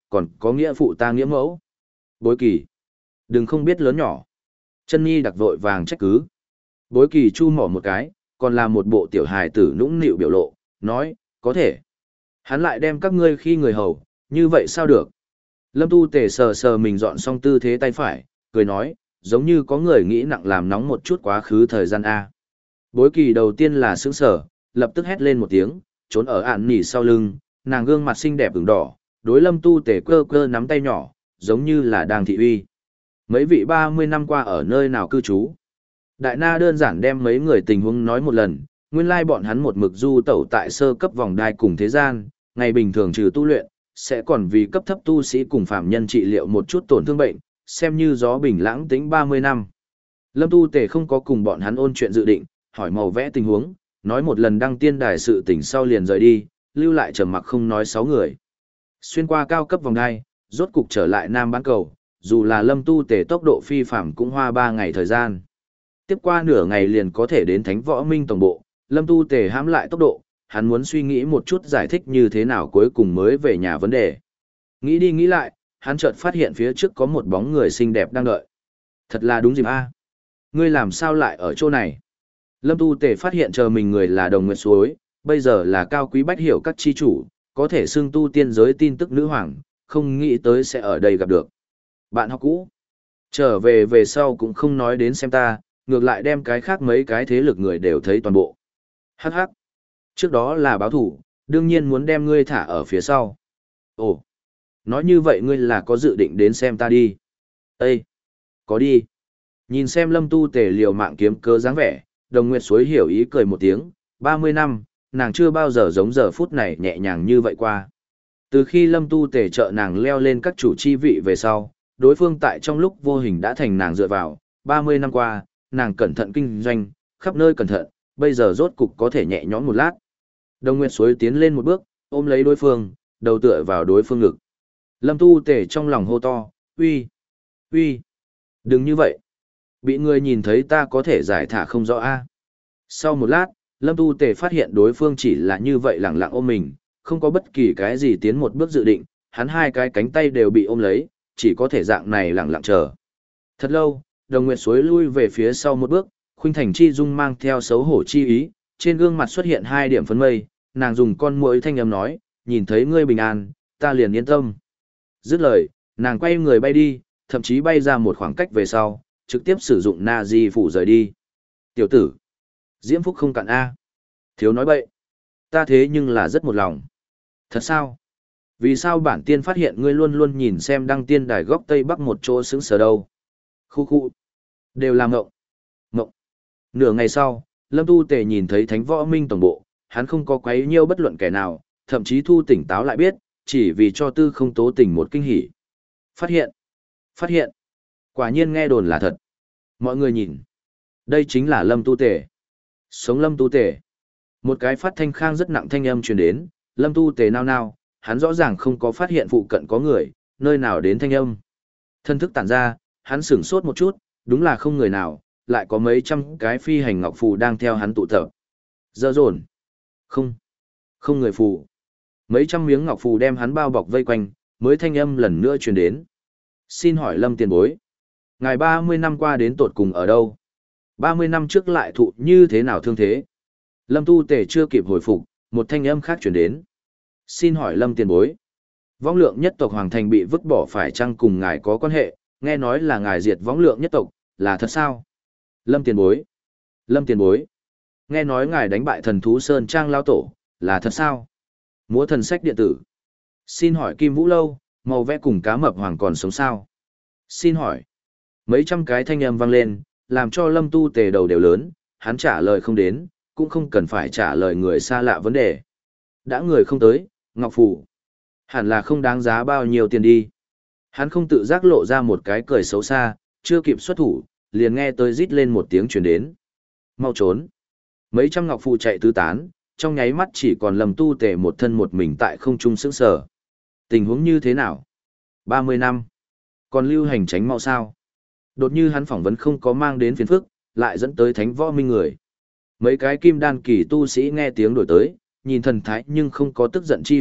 còn có nghĩa phụ ta nghĩa mẫu. Bối kỳ, đừng không biết lớn nhỏ. Chân nhi đặc vội vàng trách cứ. Bối kỳ chu mỏ một cái, còn là một bộ tiểu hài tử nũng nịu biểu lộ, nói, có thể. Hắn lại đem các ngươi khi người hầu, như vậy sao được? Lâm Tu Tề sờ sờ mình dọn xong tư thế tay phải, cười nói, giống như có người nghĩ nặng làm nóng một chút quá khứ thời gian A. Bối kỳ đầu tiên là sững sờ, lập tức hét lên một tiếng, trốn ở ạn nỉ sau lưng, nàng gương mặt xinh đẹp ửng đỏ, đối Lâm Tu Tề cơ cơ nắm tay nhỏ, giống như là đang thị uy. Mấy vị ba mươi năm qua ở nơi nào cư trú? Đại Na đơn giản đem mấy người tình huống nói một lần, nguyên lai bọn hắn một mực du tẩu tại sơ cấp vòng đai cùng thế gian, ngày bình thường trừ tu luyện, sẽ còn vì cấp thấp tu sĩ cùng phạm nhân trị liệu một chút tổn thương bệnh, xem như gió bình lãng tính ba mươi năm. Lâm Tu Tề không có cùng bọn hắn ôn chuyện dự định, hỏi màu vẽ tình huống, nói một lần đăng tiên đài sự tỉnh sau liền rời đi, lưu lại trầm mặc không nói sáu người. Xuyên qua cao cấp vòng đai, rốt cục trở lại Nam bán cầu, dù là Lâm Tu Tề tốc độ phi phạm cũng hoa ba ngày thời gian. Tiếp qua nửa ngày liền có thể đến Thánh Võ Minh tổng bộ, Lâm Tu Tề hãm lại tốc độ, hắn muốn suy nghĩ một chút giải thích như thế nào cuối cùng mới về nhà vấn đề. Nghĩ đi nghĩ lại, hắn chợt phát hiện phía trước có một bóng người xinh đẹp đang đợi. Thật là đúng dịp a. Ngươi làm sao lại ở chỗ này? Lâm Tu Tề phát hiện chờ mình người là Đồng Nguyệt Suối, bây giờ là cao quý bách hiểu các chi chủ, có thể xưng tu tiên giới tin tức nữ hoàng, không nghĩ tới sẽ ở đây gặp được. Bạn học cũ. Trở về về sau cũng không nói đến xem ta, ngược lại đem cái khác mấy cái thế lực người đều thấy toàn bộ. Hắc hắc. Trước đó là báo thủ, đương nhiên muốn đem ngươi thả ở phía sau. Ồ. Nói như vậy ngươi là có dự định đến xem ta đi. Ê. Có đi. Nhìn xem Lâm Tu Tề liều mạng kiếm cớ dáng vẻ, Đồng Nguyệt Suối hiểu ý cười một tiếng, ba mươi năm, nàng chưa bao giờ giống giờ phút này nhẹ nhàng như vậy qua. Từ khi Lâm Tu Tề trợ nàng leo lên các chủ chi vị về sau, đối phương tại trong lúc vô hình đã thành nàng dựa vào, ba mươi năm qua, nàng cẩn thận kinh doanh, khắp nơi cẩn thận, bây giờ rốt cục có thể nhẹ nhõm một lát. Đồng Nguyệt Suối tiến lên một bước, ôm lấy đối phương, đầu tựa vào đối phương ngực. Lâm Tu Tề trong lòng hô to, uy, uy, đừng như vậy. Bị người nhìn thấy ta có thể giải thả không rõ a. Sau một lát, Lâm Tu Tề phát hiện đối phương chỉ là như vậy lẳng lặng ôm mình, không có bất kỳ cái gì tiến một bước dự định, hắn hai cái cánh tay đều bị ôm lấy, chỉ có thể dạng này lẳng lặng chờ. Thật lâu, Đồng Nguyệt Suối lui về phía sau một bước, Khuynh Thành Chi Dung mang theo xấu hổ chi ý, trên gương mặt xuất hiện hai điểm phấn mây, nàng dùng con muỗi thanh âm nói, nhìn thấy ngươi bình an, ta liền yên tâm. Dứt lời, nàng quay người bay đi, thậm chí bay ra một khoảng cách về sau, trực tiếp sử dụng na di phủ rời đi. Tiểu tử, diễm phúc không cạn A. Thiếu nói bậy. Ta thế nhưng là rất một lòng. Thật sao? Vì sao bản tiên phát hiện ngươi luôn luôn nhìn xem đăng tiên đài góc tây bắc một chỗ sững sờ đâu? Khu khu. Đều làm ngộng. Ngộng. Nửa ngày sau, Lâm Tu Tề nhìn thấy Thánh Võ Minh tổng bộ, hắn không có quấy nhiêu bất luận kẻ nào, thậm chí thu tỉnh táo lại biết, chỉ vì cho tư không tố tỉnh một kinh hỉ. Phát hiện. Phát hiện. Quả nhiên nghe đồn là thật. Mọi người nhìn. Đây chính là Lâm Tu Tề. Sống Lâm Tu Tề. Một cái phát thanh khang rất nặng thanh âm truyền đến, Lâm Tu Tề nao nao, hắn rõ ràng không có phát hiện phụ cận có người, nơi nào đến thanh âm. Thân thức tản ra, hắn sửng sốt một chút, đúng là không người nào, lại có mấy trăm cái phi hành ngọc phù đang theo hắn tụ tập. Dơ dồn. Không. Không người phù. Mấy trăm miếng ngọc phù đem hắn bao bọc vây quanh, mới thanh âm lần nữa truyền đến. Xin hỏi Lâm tiền bối. Ngài ba mươi năm qua đến tột cùng ở đâu? ba mươi năm trước lại thụ như thế nào thương thế? Lâm Tu Tề chưa kịp hồi phục, một thanh âm khác truyền đến. Xin hỏi Lâm tiền bối. Võng lượng nhất tộc Hoàng Thành bị vứt bỏ phải chăng cùng ngài có quan hệ, nghe nói là ngài diệt võng lượng nhất tộc, là thật sao? Lâm tiền bối. Lâm tiền bối. Nghe nói ngài đánh bại thần thú Sơn Trang Lao Tổ, là thật sao? Múa thần sách điện tử. Xin hỏi Kim Vũ Lâu, màu vẽ cùng cá mập hoàng còn sống sao? Xin hỏi. Mấy trăm cái thanh âm vang lên, làm cho Lâm Tu Tề đầu đều lớn, hắn trả lời không đến, cũng không cần phải trả lời người xa lạ vấn đề. Đã người không tới, Ngọc Phủ. Hẳn là không đáng giá bao nhiêu tiền đi. Hắn không tự giác lộ ra một cái cười xấu xa, chưa kịp xuất thủ, liền nghe tới rít lên một tiếng truyền đến. Mau trốn. Mấy trăm Ngọc Phù chạy tứ tán, trong nháy mắt chỉ còn Lâm Tu Tề một thân một mình tại không trung sững sờ. Tình huống như thế nào? ba mươi năm. Còn lưu hành tránh mau sao? Đột như hắn phỏng vấn không có mang đến phiền phức, lại dẫn tới Thánh Võ Minh người. Mấy cái kim đan kỳ tu sĩ nghe tiếng đổi tới, nhìn thần thái nhưng không có tức giận chi ý,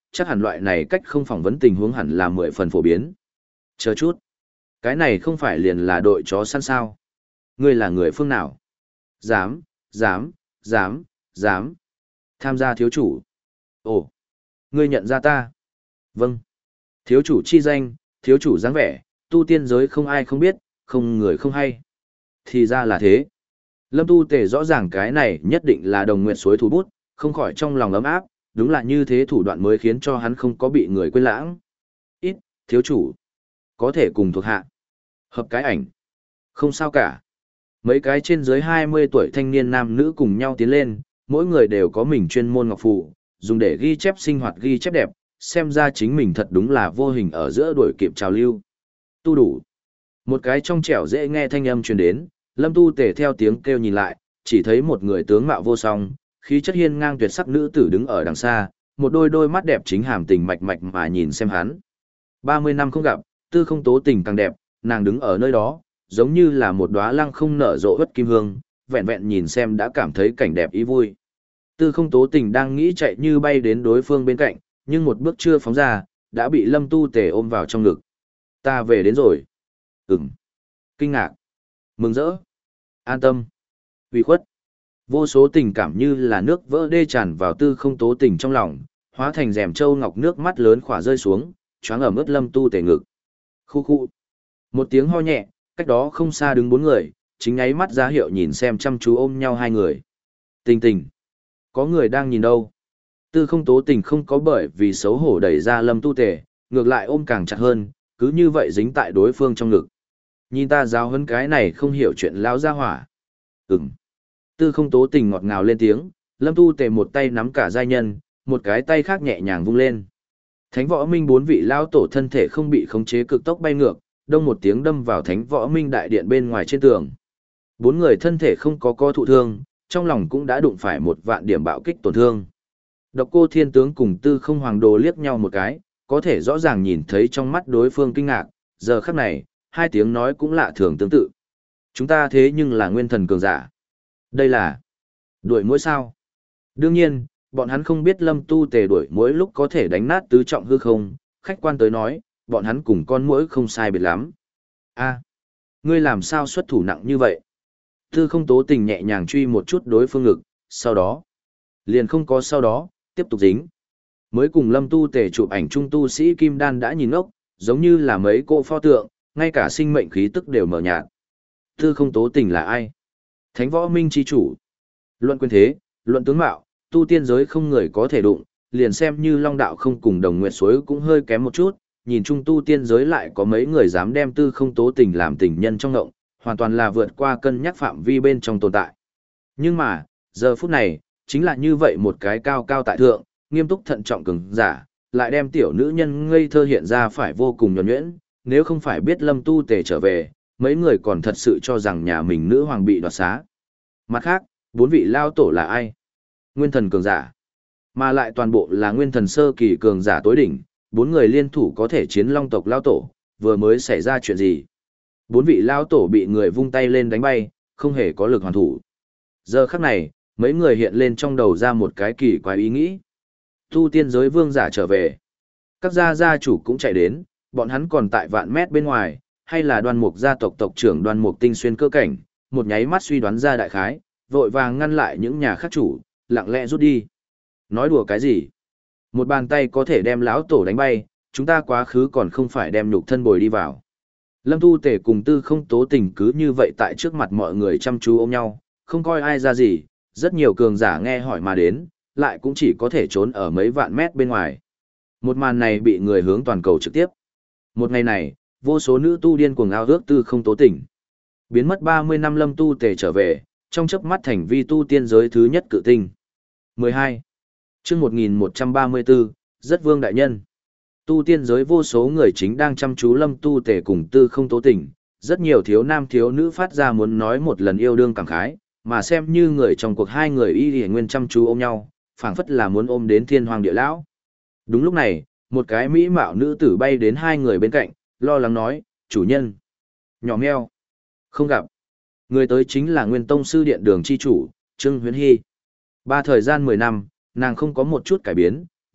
chắc hẳn loại này cách không phỏng vấn tình huống hẳn là mười phần phổ biến. Chờ chút. Cái này không phải liền là đội chó săn sao? Ngươi là người phương nào? Dám, dám, dám, dám. Tham gia thiếu chủ. Ồ, ngươi nhận ra ta? Vâng. Thiếu chủ chi danh, thiếu chủ dáng vẻ, tu tiên giới không ai không biết, không người không hay. Thì ra là thế. Lâm Tu Tề rõ ràng cái này nhất định là đồng nguyện suối thủ bút, không khỏi trong lòng ấm áp, đúng là như thế thủ đoạn mới khiến cho hắn không có bị người quên lãng. Ít, thiếu chủ. Có thể cùng thuộc hạ. Hợp cái ảnh. Không sao cả. Mấy cái trên dưới hai mươi tuổi thanh niên nam nữ cùng nhau tiến lên, mỗi người đều có mình chuyên môn ngọc phù, dùng để ghi chép sinh hoạt ghi chép đẹp, xem ra chính mình thật đúng là vô hình ở giữa đuổi kịp trào lưu. Tu đủ. Một cái trong trẻo dễ nghe thanh âm truyền đến, Lâm Tu Tề theo tiếng kêu nhìn lại, chỉ thấy một người tướng mạo vô song, khí chất hiên ngang tuyệt sắc nữ tử đứng ở đằng xa, một đôi đôi mắt đẹp chính hàm tình mạch mạch mà nhìn xem hắn. ba mươi năm không gặp, Tư Không Tố Tình càng đẹp, nàng đứng ở nơi đó, giống như là một đóa lăng không nở rộ bất kim hương, vẹn vẹn nhìn xem đã cảm thấy cảnh đẹp ý vui. Tư Không Tố Tình đang nghĩ chạy như bay đến đối phương bên cạnh, nhưng một bước chưa phóng ra, đã bị Lâm Tu Tề ôm vào trong ngực. Ta về đến rồi. Ừm. Kinh ngạc. Mừng rỡ. An tâm. Ủy khuất. Vô số tình cảm như là nước vỡ đê tràn vào Tư Không Tố Tình trong lòng, hóa thành rèm châu ngọc nước mắt lớn khỏa rơi xuống, choáng ẩm ướt Lâm Tu Tề ngực. Khu khu. Một tiếng ho nhẹ, cách đó không xa đứng bốn người, chính nháy mắt ra hiệu nhìn xem chăm chú ôm nhau hai người. Tình tình. Có người đang nhìn đâu? Tư Không Tố Tình không có bởi vì xấu hổ đẩy ra Lâm Tu Tề, ngược lại ôm càng chặt hơn, cứ như vậy dính tại đối phương trong ngực. Nhìn ta giáo huấn cái này không hiểu chuyện lão gia hỏa. Ừm. Tư Không Tố Tình ngọt ngào lên tiếng, Lâm Tu Tề một tay nắm cả giai nhân, một cái tay khác nhẹ nhàng vung lên. Thánh Võ Minh bốn vị lão tổ thân thể không bị khống chế cực tốc bay ngược, đông một tiếng đâm vào Thánh Võ Minh đại điện bên ngoài trên tường. Bốn người thân thể không có co thụ thương, trong lòng cũng đã đụng phải một vạn điểm bạo kích tổn thương. Độc Cô Thiên Tướng cùng Tư Không Hoàng Đồ liếc nhau một cái, có thể rõ ràng nhìn thấy trong mắt đối phương kinh ngạc, giờ khắc này, hai tiếng nói cũng lạ thường tương tự. Chúng ta thế nhưng là nguyên thần cường giả. Đây là đuổi mũi sao? Đương nhiên, bọn hắn không biết Lâm Tu Tề đuổi mũi lúc có thể đánh nát tứ trọng hư không, khách quan tới nói, bọn hắn cùng con muỗi không sai biệt lắm. A, ngươi làm sao xuất thủ nặng như vậy? Tư Không Tố Tình nhẹ nhàng truy một chút đối phương ngực, sau đó, liền không có sau đó, tiếp tục dính. Mới cùng Lâm Tu Tề chụp ảnh trung tu sĩ Kim Đan đã nhìn ngốc, giống như là mấy cô pho tượng, ngay cả sinh mệnh khí tức đều mở nhạt. Tư Không Tố Tình là ai? Thánh Võ Minh chi chủ. Luận quyền thế, luận tướng mạo, tu tiên giới không người có thể đụng, liền xem như Long Đạo không cùng Đồng Nguyệt Suối cũng hơi kém một chút, nhìn chung tu tiên giới lại có mấy người dám đem Tư Không Tố Tình làm tình nhân trong ngộng, hoàn toàn là vượt qua cân nhắc phạm vi bên trong tồn tại. Nhưng mà, giờ phút này, chính là như vậy một cái cao cao tại thượng, nghiêm túc thận trọng cường giả, lại đem tiểu nữ nhân ngây thơ hiện ra phải vô cùng nhuần nhuyễn, nếu không phải biết Lâm Tu Tề trở về, mấy người còn thật sự cho rằng nhà mình nữ hoàng bị đoạt xá. Mặt khác, bốn vị lao tổ là ai? Nguyên thần cường giả. Mà lại toàn bộ là nguyên thần sơ kỳ cường giả tối đỉnh, bốn người liên thủ có thể chiến long tộc lao tổ, vừa mới xảy ra chuyện gì? Bốn vị lao tổ bị người vung tay lên đánh bay, không hề có lực hoàn thủ. Giờ khắc này, mấy người hiện lên trong đầu ra một cái kỳ quái ý nghĩ. Tu tiên giới vương giả trở về. Các gia gia chủ cũng chạy đến, bọn hắn còn tại vạn mét bên ngoài, hay là Đoan Mục gia tộc tộc trưởng Đoan Mục Tinh xuyên cơ cảnh, một nháy mắt suy đoán ra đại khái, vội vàng ngăn lại những nhà khác chủ, lặng lẽ rút đi. Nói đùa cái gì? Một bàn tay có thể đem lão tổ đánh bay, chúng ta quá khứ còn không phải đem nhục thân bồi đi vào. Lâm Tu Tề cùng Tư Không Tố Tình cứ như vậy tại trước mặt mọi người chăm chú ôm nhau, không coi ai ra gì, rất nhiều cường giả nghe hỏi mà đến, lại cũng chỉ có thể trốn ở mấy vạn mét bên ngoài. Một màn này bị người hướng toàn cầu trực tiếp. Một ngày này, vô số nữ tu điên cuồng ao ước Tư Không Tố Tình. Biến mất ba mươi năm Lâm Tu Tề trở về, trong chớp mắt thành vi tu tiên giới thứ nhất cự tinh. mười hai. Chương một nghìn một trăm ba mươi tư, rất vương đại nhân. Tu tiên giới vô số người chính đang chăm chú Lâm Tu Tề cùng Tư Không Tố Tình, rất nhiều thiếu nam thiếu nữ phát ra muốn nói một lần yêu đương cảm khái, mà xem như người trong cuộc hai người y y nguyên chăm chú ôm nhau, phảng phất là muốn ôm đến thiên hoàng địa lão. Đúng lúc này, một cái mỹ mạo nữ tử bay đến hai người bên cạnh, lo lắng nói, chủ nhân. Nhỏ meo. Không gặp. Người tới chính là Nguyên Tông Sư Điện Đường chi chủ, Trương Huyễn Hy. Ba thời gian mười năm, nàng không có một chút cải biến,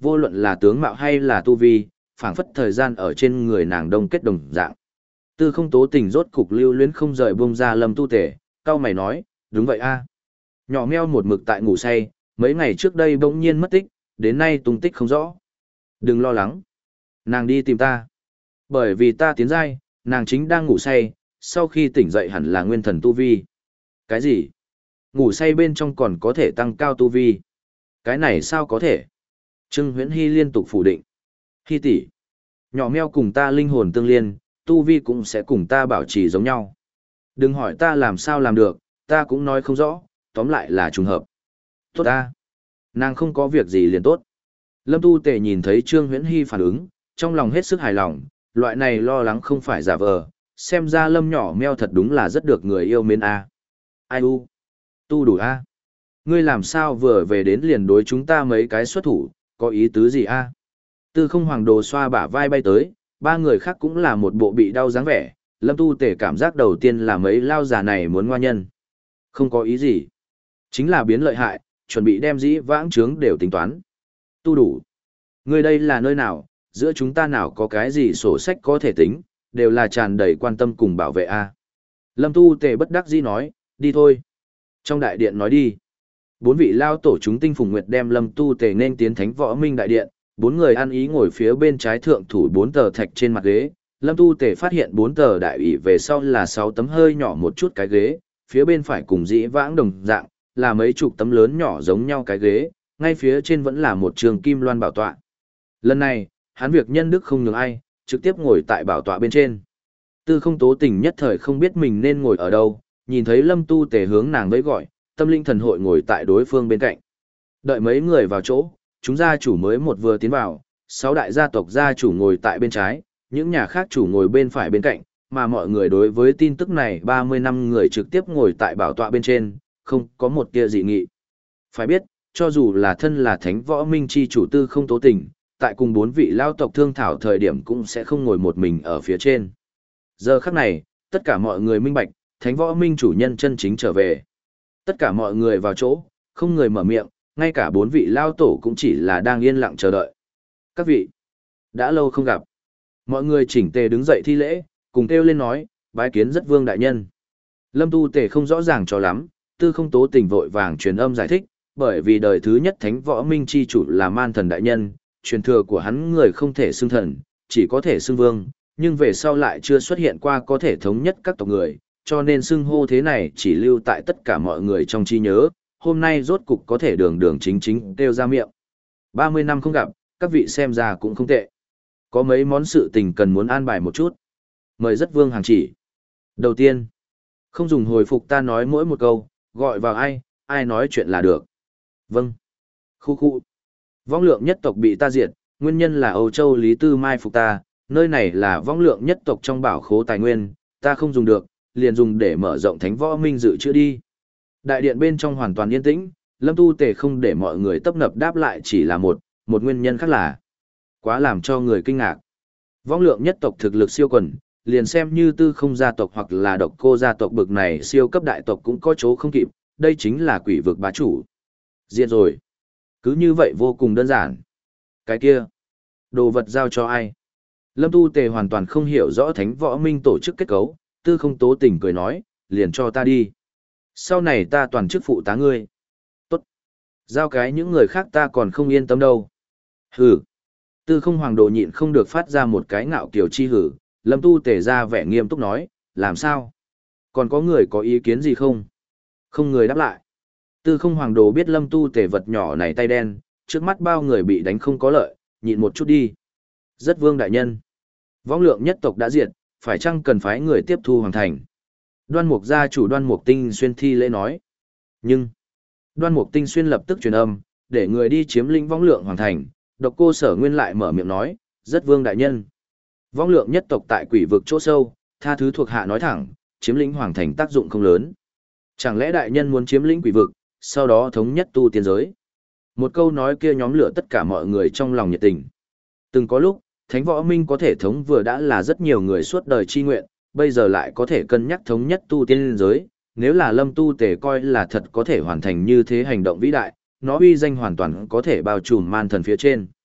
vô luận là tướng mạo hay là tu vi, phảng phất thời gian ở trên người nàng đông kết đồng dạng. Tư không tố tình rốt cục lưu luyến không rời bông ra Lâm Tu Tể, cao mày nói, đúng vậy a. Nhỏ meo một mực tại ngủ say, mấy ngày trước đây bỗng nhiên mất tích, đến nay tung tích không rõ. Đừng lo lắng. Nàng đi tìm ta. Bởi vì ta tiến giai, nàng chính đang ngủ say, sau khi tỉnh dậy hẳn là nguyên thần tu vi. Cái gì? Ngủ say bên trong còn có thể tăng cao tu vi. Cái này sao có thể? Trương Huyễn Hy liên tục phủ định. Hy tỷ, nhỏ meo cùng ta linh hồn tương liên, tu vi cũng sẽ cùng ta bảo trì giống nhau. Đừng hỏi ta làm sao làm được, ta cũng nói không rõ, tóm lại là trùng hợp. Tốt ta. Nàng không có việc gì liền tốt. Lâm Tu Tề nhìn thấy Trương Huyễn Hy phản ứng, trong lòng hết sức hài lòng, loại này lo lắng không phải giả vờ, xem ra Lâm nhỏ meo thật đúng là rất được người yêu mến a. Ai u? Tu đủ a? Ngươi làm sao vừa về đến liền đối chúng ta mấy cái xuất thủ, có ý tứ gì a? Tư không hoàng đồ xoa bả vai bay tới, ba người khác cũng là một bộ bị đau dáng vẻ, Lâm Tu Tề cảm giác đầu tiên là mấy lao già này muốn ngoa nhân. Không có ý gì. Chính là biến lợi hại, chuẩn bị đem dĩ vãng trướng đều tính toán. Tu đủ. Ngươi đây là nơi nào, giữa chúng ta nào có cái gì sổ sách có thể tính, đều là tràn đầy quan tâm cùng bảo vệ a. Lâm Tu Tề bất đắc dĩ nói, đi thôi. Trong đại điện nói đi. Bốn vị lao tổ chúng tinh phùng nguyệt đem Lâm Tu Tề nên tiến thánh võ minh đại điện, bốn người ăn ý ngồi phía bên trái thượng thủ bốn tờ thạch trên mặt ghế. Lâm Tu Tề phát hiện bốn tờ đại ủy về sau là sáu tấm hơi nhỏ một chút cái ghế, phía bên phải cùng dĩ vãng đồng dạng, là mấy chục tấm lớn nhỏ giống nhau cái ghế, ngay phía trên vẫn là một trường kim loan bảo tọa. Lần này, hắn việc nhân đức không nhường ai, trực tiếp ngồi tại bảo tọa bên trên. Tư không tố tình nhất thời không biết mình nên ngồi ở đâu, nhìn thấy Lâm Tu Tề hướng nàng với gọi, tâm linh thần hội ngồi tại đối phương bên cạnh. Đợi mấy người vào chỗ, chúng gia chủ mới một vừa tiến vào, sáu đại gia tộc gia chủ ngồi tại bên trái, những nhà khác chủ ngồi bên phải bên cạnh, mà mọi người đối với tin tức này ba mươi năm người trực tiếp ngồi tại bảo tọa bên trên, không có một tia dị nghị. Phải biết, cho dù là thân là thánh võ minh chi chủ tư không tố tình, tại cùng bốn vị lao tộc thương thảo thời điểm cũng sẽ không ngồi một mình ở phía trên. Giờ khắc này, tất cả mọi người minh bạch, thánh võ minh chủ nhân chân chính trở về. Tất cả mọi người vào chỗ, không người mở miệng, ngay cả bốn vị lao tổ cũng chỉ là đang yên lặng chờ đợi. Các vị, đã lâu không gặp. Mọi người chỉnh tề đứng dậy thi lễ, cùng kêu lên nói, bái kiến rất vương đại nhân. Lâm Tu Tề không rõ ràng cho lắm, tư không tố tình vội vàng truyền âm giải thích, bởi vì đời thứ nhất thánh võ minh chi chủ là man thần đại nhân, truyền thừa của hắn người không thể xưng thần, chỉ có thể xưng vương, nhưng về sau lại chưa xuất hiện qua có thể thống nhất các tộc người, cho nên xưng hô thế này chỉ lưu tại tất cả mọi người trong trí nhớ, hôm nay rốt cục có thể đường đường chính chính kêu ra miệng. ba mươi năm không gặp, các vị xem ra cũng không tệ. Có mấy món sự tình cần muốn an bài một chút. Mời rất vương hàng chỉ. Đầu tiên, không dùng hồi phục ta nói mỗi một câu, gọi vào ai, ai nói chuyện là được. Vâng. Khu khu. Vong lượng nhất tộc bị ta diệt, nguyên nhân là Âu Châu Lý Tư mai phục ta, nơi này là vong lượng nhất tộc trong bảo khố tài nguyên, ta không dùng được, liền dùng để mở rộng thánh võ minh dự trữ đi. Đại điện bên trong hoàn toàn yên tĩnh, Lâm Tu Tề không để mọi người tấp nập đáp lại chỉ là một, một nguyên nhân khác là quá làm cho người kinh ngạc. Vong lượng nhất tộc thực lực siêu quần, liền xem như tư không gia tộc hoặc là độc cô gia tộc bực này siêu cấp đại tộc cũng có chỗ không kịp, đây chính là quỷ vực bá chủ. Diệt rồi. Cứ như vậy vô cùng đơn giản. Cái kia, đồ vật giao cho ai? Lâm Tu Tề hoàn toàn không hiểu rõ thánh võ minh tổ chức kết cấu, tư không tố tình cười nói, liền cho ta đi. Sau này ta toàn chức phụ tá ngươi. Tốt. Giao cái những người khác ta còn không yên tâm đâu. Hừ. Tư không hoàng đồ nhịn không được phát ra một cái ngạo kiểu chi hử, Lâm Tu Tề ra vẻ nghiêm túc nói, làm sao? Còn có người có ý kiến gì không? Không người đáp lại. Tư không hoàng đồ biết Lâm Tu Tề vật nhỏ này tay đen, trước mắt bao người bị đánh không có lợi, nhịn một chút đi. Rất vương đại nhân. Vong lượng nhất tộc đã diệt, phải chăng cần phái người tiếp thu hoàng thành? Đoan Mục gia chủ Đoan Mục Tinh Xuyên thi lễ nói. Nhưng, Đoan Mục Tinh Xuyên lập tức truyền âm, để người đi chiếm lĩnh vong lượng hoàng thành, Độc Cô Sở Nguyên lại mở miệng nói, rất vương đại nhân. Vong lượng nhất tộc tại quỷ vực chỗ sâu, tha thứ thuộc hạ nói thẳng, chiếm lĩnh hoàng thành tác dụng không lớn. Chẳng lẽ đại nhân muốn chiếm lĩnh quỷ vực, sau đó thống nhất tu tiên giới? Một câu nói kia nhóm lửa tất cả mọi người trong lòng nhiệt tình. Từng có lúc, Thánh Võ Minh có thể thống vừa đã là rất nhiều người suốt đời chi nguyện, bây giờ lại có thể cân nhắc thống nhất tu tiên giới, nếu là Lâm Tu Tề coi là thật có thể hoàn thành như thế hành động vĩ đại, nó uy danh hoàn toàn có thể bao trùm man thần phía trên.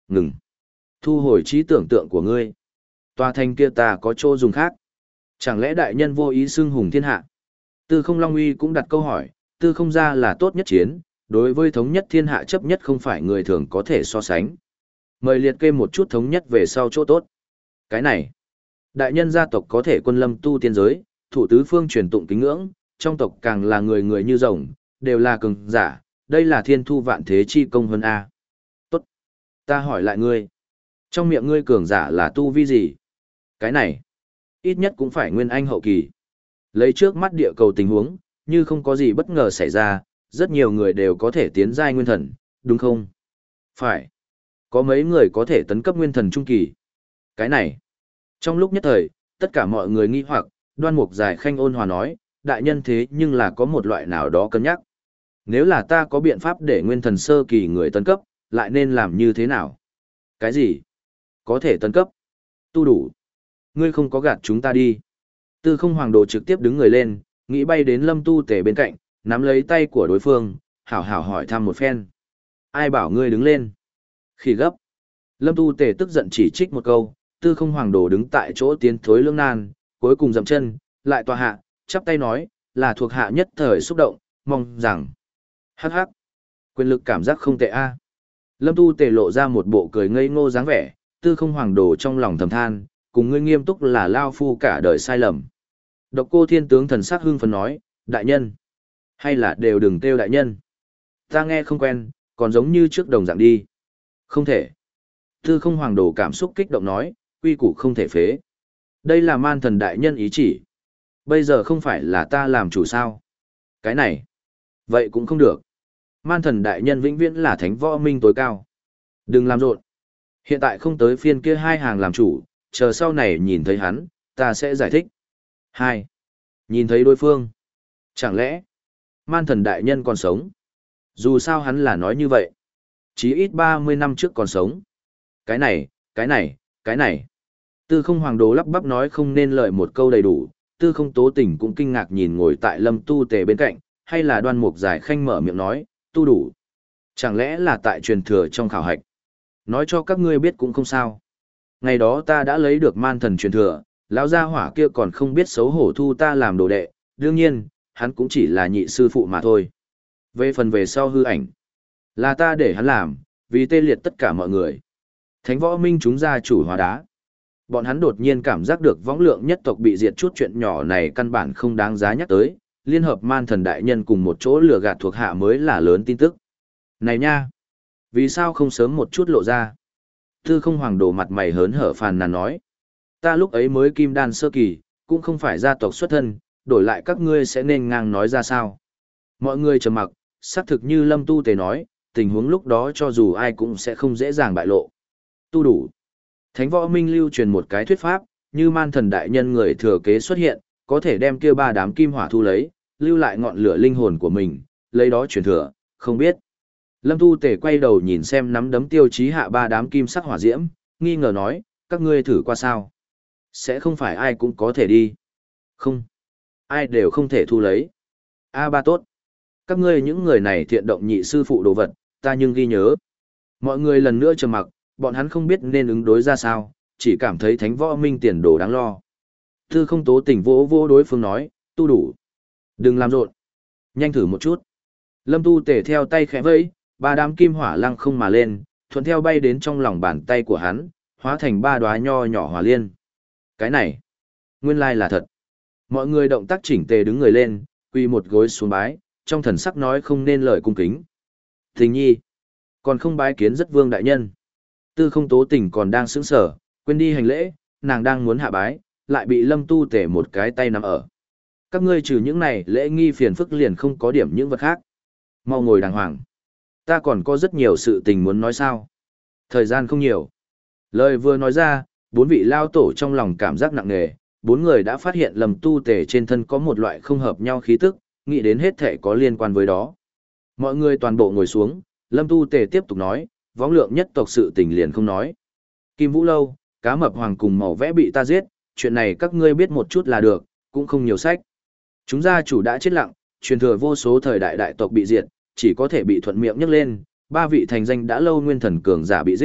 Ngừng. Thu hồi trí tưởng tượng của ngươi. Tòa thành kia ta có chỗ dùng khác. Chẳng lẽ đại nhân vô ý xưng hùng thiên hạ? Tư không Long Uy cũng đặt câu hỏi, tư không ra là tốt nhất chiến, đối với thống nhất thiên hạ chấp nhất không phải người thường có thể so sánh. Mời liệt kê một chút thống nhất về sau chỗ tốt. Cái này, đại nhân gia tộc có thể quân lâm tu tiên giới, thủ tứ phương truyền tụng kính ngưỡng, trong tộc càng là người người như rồng, đều là cường giả, đây là thiên thu vạn thế chi công hơn A. Tốt. Ta hỏi lại ngươi. Trong miệng ngươi cường giả là tu vi gì? Cái này, ít nhất cũng phải nguyên anh hậu kỳ. Lấy trước mắt địa cầu tình huống, như không có gì bất ngờ xảy ra, rất nhiều người đều có thể tiến giai nguyên thần, đúng không? Phải. Có mấy người có thể tấn cấp nguyên thần trung kỳ. Cái này, trong lúc nhất thời, tất cả mọi người nghi hoặc, Đoan Mục Giải Khanh ôn hòa nói, đại nhân thế nhưng là có một loại nào đó cân nhắc. Nếu là ta có biện pháp để nguyên thần sơ kỳ người tấn cấp, lại nên làm như thế nào? Cái gì? Có thể tấn cấp? Tu đủ. Ngươi không có gạt chúng ta đi. Tư không hoàng đồ trực tiếp đứng người lên, nghĩ bay đến Lâm Tu Tể bên cạnh, nắm lấy tay của đối phương, hảo hảo hỏi thăm một phen. Ai bảo ngươi đứng lên? Khi gấp. Lâm Tu Tể tức giận chỉ trích một câu, tư không hoàng đồ đứng tại chỗ tiến thối lưỡng nan, cuối cùng dậm chân, lại tòa hạ, chắp tay nói, là thuộc hạ nhất thời xúc động, mong rằng. Hắc hắc. Quyền lực cảm giác không tệ a. Lâm Tu Tể lộ ra một bộ cười ngây ngô dáng vẻ, tư không hoàng đồ trong lòng thầm than, cùng ngươi nghiêm túc là lao phu cả đời sai lầm. Độc Cô Thiên tướng thần sắc hưng phấn nói, đại nhân. Hay là đều đừng kêu đại nhân. Ta nghe không quen, còn giống như trước đồng dạng đi. Không thể. Tư không hoàng đồ cảm xúc kích động nói, quy củ không thể phế. Đây là man thần đại nhân ý chỉ. Bây giờ không phải là ta làm chủ sao. Cái này. Vậy cũng không được. Man thần đại nhân vĩnh viễn là thánh võ minh tối cao. Đừng làm rộn. Hiện tại không tới phiên kia hai hàng làm chủ, chờ sau này nhìn thấy hắn, ta sẽ giải thích. Hai. Nhìn thấy đối phương. Chẳng lẽ, man thần đại nhân còn sống? Dù sao hắn là nói như vậy. Chí ít ba mươi năm trước còn sống. Cái này, cái này, cái này. Tư không hoàng đồ lắp bắp nói không nên lời một câu đầy đủ. Tư không tố tỉnh cũng kinh ngạc nhìn ngồi tại Lâm Tu Tề bên cạnh, hay là Đoan Mục Giải Khanh mở miệng nói, tu đủ. Chẳng lẽ là tại truyền thừa trong khảo hạch? Nói cho các ngươi biết cũng không sao. Ngày đó ta đã lấy được man thần truyền thừa, lão gia hỏa kia còn không biết xấu hổ thu ta làm đồ đệ, đương nhiên, hắn cũng chỉ là nhị sư phụ mà thôi. Về phần về sau hư ảnh, là ta để hắn làm, vì tê liệt tất cả mọi người. Thánh võ minh chúng gia chủ hóa đá. Bọn hắn đột nhiên cảm giác được võng lượng nhất tộc bị diệt chút chuyện nhỏ này căn bản không đáng giá nhắc tới, liên hợp man thần đại nhân cùng một chỗ lừa gạt thuộc hạ mới là lớn tin tức. Này nha! Vì sao không sớm một chút lộ ra? Tư không hoàng đồ mặt mày hớn hở phàn nàn nói. Ta lúc ấy mới kim đan sơ kỳ, cũng không phải gia tộc xuất thân, đổi lại các ngươi sẽ nên ngang nói ra sao. Mọi người trầm mặc, xác thực như Lâm Tu Tề nói, tình huống lúc đó cho dù ai cũng sẽ không dễ dàng bại lộ. Tu đủ. Thánh võ minh lưu truyền một cái thuyết pháp, như man thần đại nhân người thừa kế xuất hiện, có thể đem kia ba đám kim hỏa thu lấy, lưu lại ngọn lửa linh hồn của mình, lấy đó truyền thừa, không biết. Lâm Tu Tề quay đầu nhìn xem nắm đấm tiêu chí hạ ba đám kim sắc hỏa diễm, nghi ngờ nói, các ngươi thử qua sao? Sẽ không phải ai cũng có thể đi. Không. Ai đều không thể thu lấy. A ba tốt. Các ngươi những người này thiện động nhị sư phụ đồ vật, ta nhưng ghi nhớ. Mọi người lần nữa trầm mặc, bọn hắn không biết nên ứng đối ra sao, chỉ cảm thấy thánh võ minh tiền đồ đáng lo. Tư không tố tỉnh vỗ vỗ đối phương nói, tu đủ. Đừng làm rộn. Nhanh thử một chút. Lâm Tu Tể theo tay khẽ vẫy, ba đám kim hỏa lăng không mà lên, thuận theo bay đến trong lòng bàn tay của hắn, hóa thành ba đóa nho nhỏ hỏa liên. Cái này, nguyên lai là thật. Mọi người động tác chỉnh tề đứng người lên, quỳ một gối xuống bái, trong thần sắc nói không nên lời cung kính. Tình nhi, còn không bái kiến rất vương đại nhân. Tư không tố tình còn đang sững sở, quên đi hành lễ, nàng đang muốn hạ bái, lại bị Lâm Tu Tể một cái tay nắm ở. Các ngươi trừ những này lễ nghi phiền phức liền không có điểm những vật khác. Mau ngồi đàng hoàng. Ta còn có rất nhiều sự tình muốn nói sao. Thời gian không nhiều. Lời vừa nói ra, bốn vị lao tổ trong lòng cảm giác nặng nề, bốn người đã phát hiện Lâm Tu Tể trên thân có một loại không hợp nhau khí tức, nghĩ đến hết thể có liên quan với đó. Mọi người toàn bộ ngồi xuống, Lâm Tu Tể tiếp tục nói, võng lượng nhất tộc sự tình liền không nói. Kim Vũ Lâu, cá mập hoàng cùng màu vẽ bị ta giết, chuyện này các ngươi biết một chút là được, cũng không nhiều sách. Chúng gia chủ đã chết lặng, truyền thừa vô số thời đại đại tộc bị diệt, chỉ có thể bị thuận miệng nhắc lên, ba vị thành danh đã lâu nguyên thần cường giả bị giết,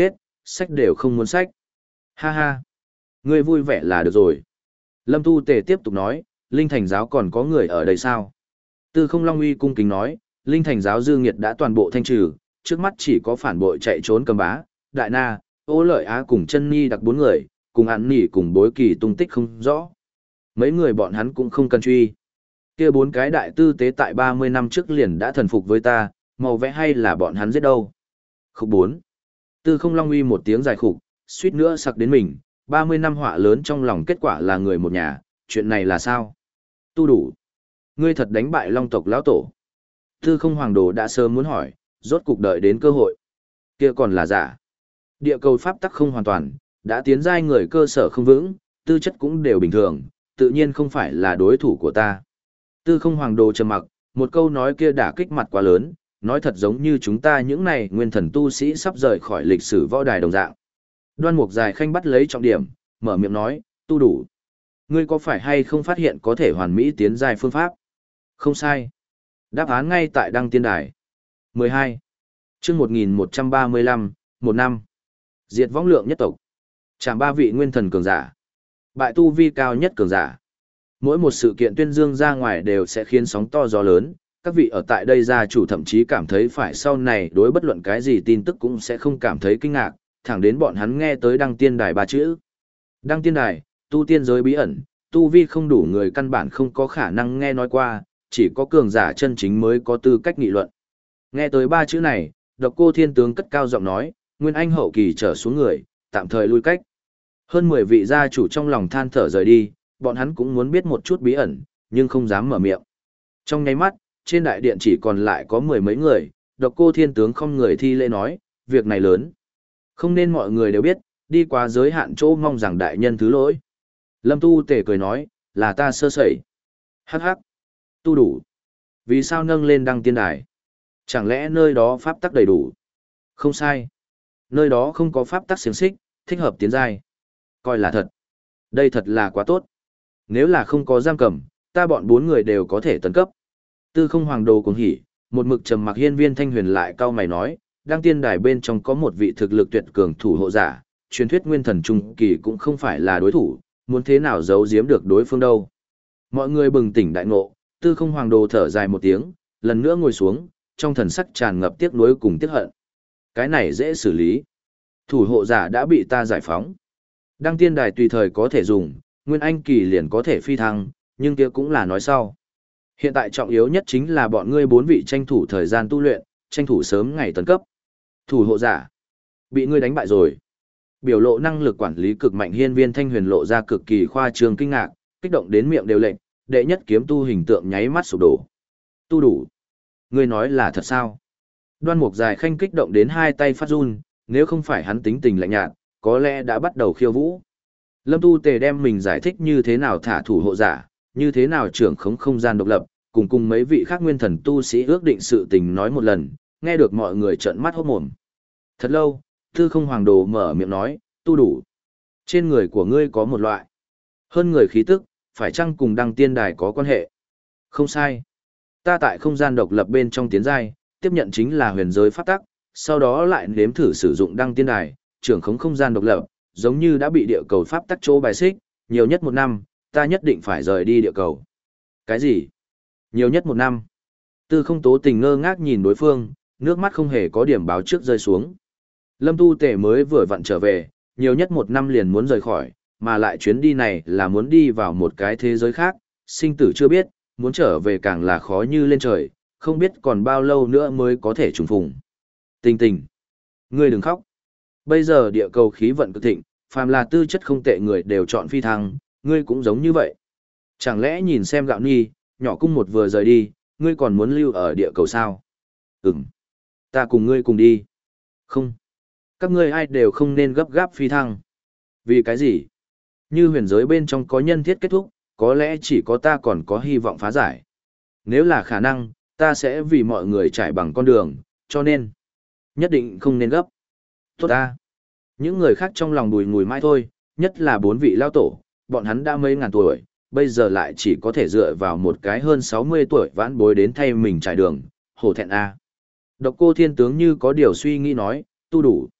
sách đều không muốn sách. Ha ha, ngươi vui vẻ là được rồi. Lâm Tu Tề tiếp tục nói, Linh Thành giáo còn có người ở đây sao? Tư Không Long Uy cung kính nói, Linh Thành giáo dư nghiệt đã toàn bộ thanh trừ, trước mắt chỉ có phản bội chạy trốn cầm bá, Đại Na, Ô Lợi Á cùng chân Ni đặc bốn người, cùng hắn nỉ cùng bối kỳ tung tích không rõ. Mấy người bọn hắn cũng không cần truy. Kia bốn cái đại tư tế tại ba mươi năm trước liền đã thần phục với ta, màu vẽ hay là bọn hắn giết đâu. Khúc bốn. Tư Không Long Uy một tiếng dài khục, suýt nữa sặc đến mình, ba mươi năm họa lớn trong lòng kết quả là người một nhà, chuyện này là sao? Tu đủ. Ngươi thật đánh bại Long tộc lão tổ. Tư Không Hoàng Đồ đã sớm muốn hỏi, rốt cục đợi đến cơ hội. Kia còn là giả. Địa cầu pháp tắc không hoàn toàn, đã tiến giai người cơ sở không vững, tư chất cũng đều bình thường, tự nhiên không phải là đối thủ của ta. Tư Không Hoàng Đồ trầm mặc, một câu nói kia đả kích mặt quá lớn, nói thật giống như chúng ta những này nguyên thần tu sĩ sắp rời khỏi lịch sử võ đài đồng dạng. Đoan Mục Dài Khanh bắt lấy trọng điểm, mở miệng nói, tu đủ. Ngươi có phải hay không phát hiện có thể hoàn mỹ tiến giai phương pháp? Không sai. Đáp án ngay tại đăng tiên đài. mười hai. Chương một nghìn một trăm ba mươi lăm, một năm. Diệt võng lượng nhất tộc. Chạm ba vị nguyên thần cường giả. Bại tu vi cao nhất cường giả. Mỗi một sự kiện tuyên dương ra ngoài đều sẽ khiến sóng to gió lớn, các vị ở tại đây gia chủ thậm chí cảm thấy phải sau này đối bất luận cái gì tin tức cũng sẽ không cảm thấy kinh ngạc, thẳng đến bọn hắn nghe tới đăng tiên đài ba chữ. Đăng tiên đài, tu tiên giới bí ẩn, tu vi không đủ người căn bản không có khả năng nghe nói qua, chỉ có cường giả chân chính mới có tư cách nghị luận. Nghe tới ba chữ này, Độc Cô Thiên Tướng cất cao giọng nói, Nguyên Anh hậu kỳ trở xuống người, tạm thời lui cách. Hơn mười vị gia chủ trong lòng than thở rời đi, bọn hắn cũng muốn biết một chút bí ẩn, nhưng không dám mở miệng. Trong nháy mắt, trên đại điện chỉ còn lại có mười mấy người, Độc Cô Thiên Tướng không người thi lễ nói, việc này lớn. Không nên mọi người đều biết, đi qua giới hạn chỗ mong rằng đại nhân thứ lỗi. Lâm Tu Tề cười nói, là ta sơ sẩy. Hắc hắc. Tu đủ. Vì sao nâng lên đăng tiên đài? Chẳng lẽ nơi đó pháp tắc đầy đủ? Không sai. Nơi đó không có pháp tắc xiềng xích, thích hợp tiến giai. Coi là thật. Đây thật là quá tốt. Nếu là không có giam cầm, ta bọn bốn người đều có thể tấn cấp. Tư Không Hoàng Đồ cuồng hỉ, một mực trầm mặc hiên viên thanh huyền lại cau mày nói, đăng tiên đài bên trong có một vị thực lực tuyệt cường thủ hộ giả, truyền thuyết nguyên thần trung kỳ cũng không phải là đối thủ, muốn thế nào giấu giếm được đối phương đâu. Mọi người bừng tỉnh đại ngộ, Tư Không Hoàng Đồ thở dài một tiếng, lần nữa ngồi xuống, trong thần sắc tràn ngập tiếc nuối cùng tiếc hận. Cái này dễ xử lý. Thủ hộ giả đã bị ta giải phóng. Đăng tiên đài tùy thời có thể dùng, nguyên anh kỳ liền có thể phi thăng, nhưng kia cũng là nói sau. Hiện tại trọng yếu nhất chính là bọn ngươi bốn vị tranh thủ thời gian tu luyện, tranh thủ sớm ngày tấn cấp. Thủ hộ giả, bị ngươi đánh bại rồi. Biểu lộ năng lực quản lý cực mạnh hiên viên thanh huyền lộ ra cực kỳ khoa trương kinh ngạc, kích động đến miệng đều lệnh, đệ nhất kiếm tu hình tượng nháy mắt sụp đổ. Tu đủ. Ngươi nói là thật sao? Đoan Mục Dài Khanh kích động đến hai tay phát run, nếu không phải hắn tính tình lạnh nhạt, có lẽ đã bắt đầu khiêu vũ. Lâm Tu Tề đem mình giải thích như thế nào thả thủ hộ giả, như thế nào trưởng khống không gian độc lập, cùng cùng mấy vị khác nguyên thần tu sĩ ước định sự tình nói một lần, nghe được mọi người trợn mắt hốt mồm. Thật lâu, Tư Không Hoàng Đồ mở miệng nói, tu đủ. Trên người của ngươi có một loại hơn người khí tức, phải chăng cùng đăng tiên đài có quan hệ? Không sai. Ta tại không gian độc lập bên trong tiến giai, tiếp nhận chính là huyền giới pháp tắc, sau đó lại nếm thử sử dụng đăng tiên đài, trưởng khống không gian độc lập, giống như đã bị địa cầu pháp tắc chỗ bài xích, nhiều nhất một năm, ta nhất định phải rời đi địa cầu. Cái gì? Nhiều nhất một năm. Tư Không Tố Tình ngơ ngác nhìn đối phương, nước mắt không hề có điểm báo trước rơi xuống. Lâm Tu Tề mới vừa vặn trở về, nhiều nhất một năm liền muốn rời khỏi, mà lại chuyến đi này là muốn đi vào một cái thế giới khác, sinh tử chưa biết, muốn trở về càng là khó như lên trời, không biết còn bao lâu nữa mới có thể trùng phùng. Tình tình, ngươi đừng khóc. Bây giờ địa cầu khí vận cực thịnh, phàm là tư chất không tệ người đều chọn phi thăng, ngươi cũng giống như vậy. Chẳng lẽ nhìn xem Gạo Nhi, nhỏ cung một vừa rời đi, ngươi còn muốn lưu ở địa cầu sao? Ừm, ta cùng ngươi cùng đi. Không, các ngươi ai đều không nên gấp gáp phi thăng. Vì cái gì? Như huyền giới bên trong có nhân thiết kết thúc, có lẽ chỉ có ta còn có hy vọng phá giải. Nếu là khả năng, ta sẽ vì mọi người trải bằng con đường, cho nên, nhất định không nên gấp. Tốt ta. Những người khác trong lòng bùi ngùi mãi thôi, nhất là bốn vị lao tổ, bọn hắn đã mấy ngàn tuổi, bây giờ lại chỉ có thể dựa vào một cái hơn sáu mươi tuổi vãn bối đến thay mình trải đường, hổ thẹn a. Độc Cô Thiên Tướng như có điều suy nghĩ nói, tu đủ.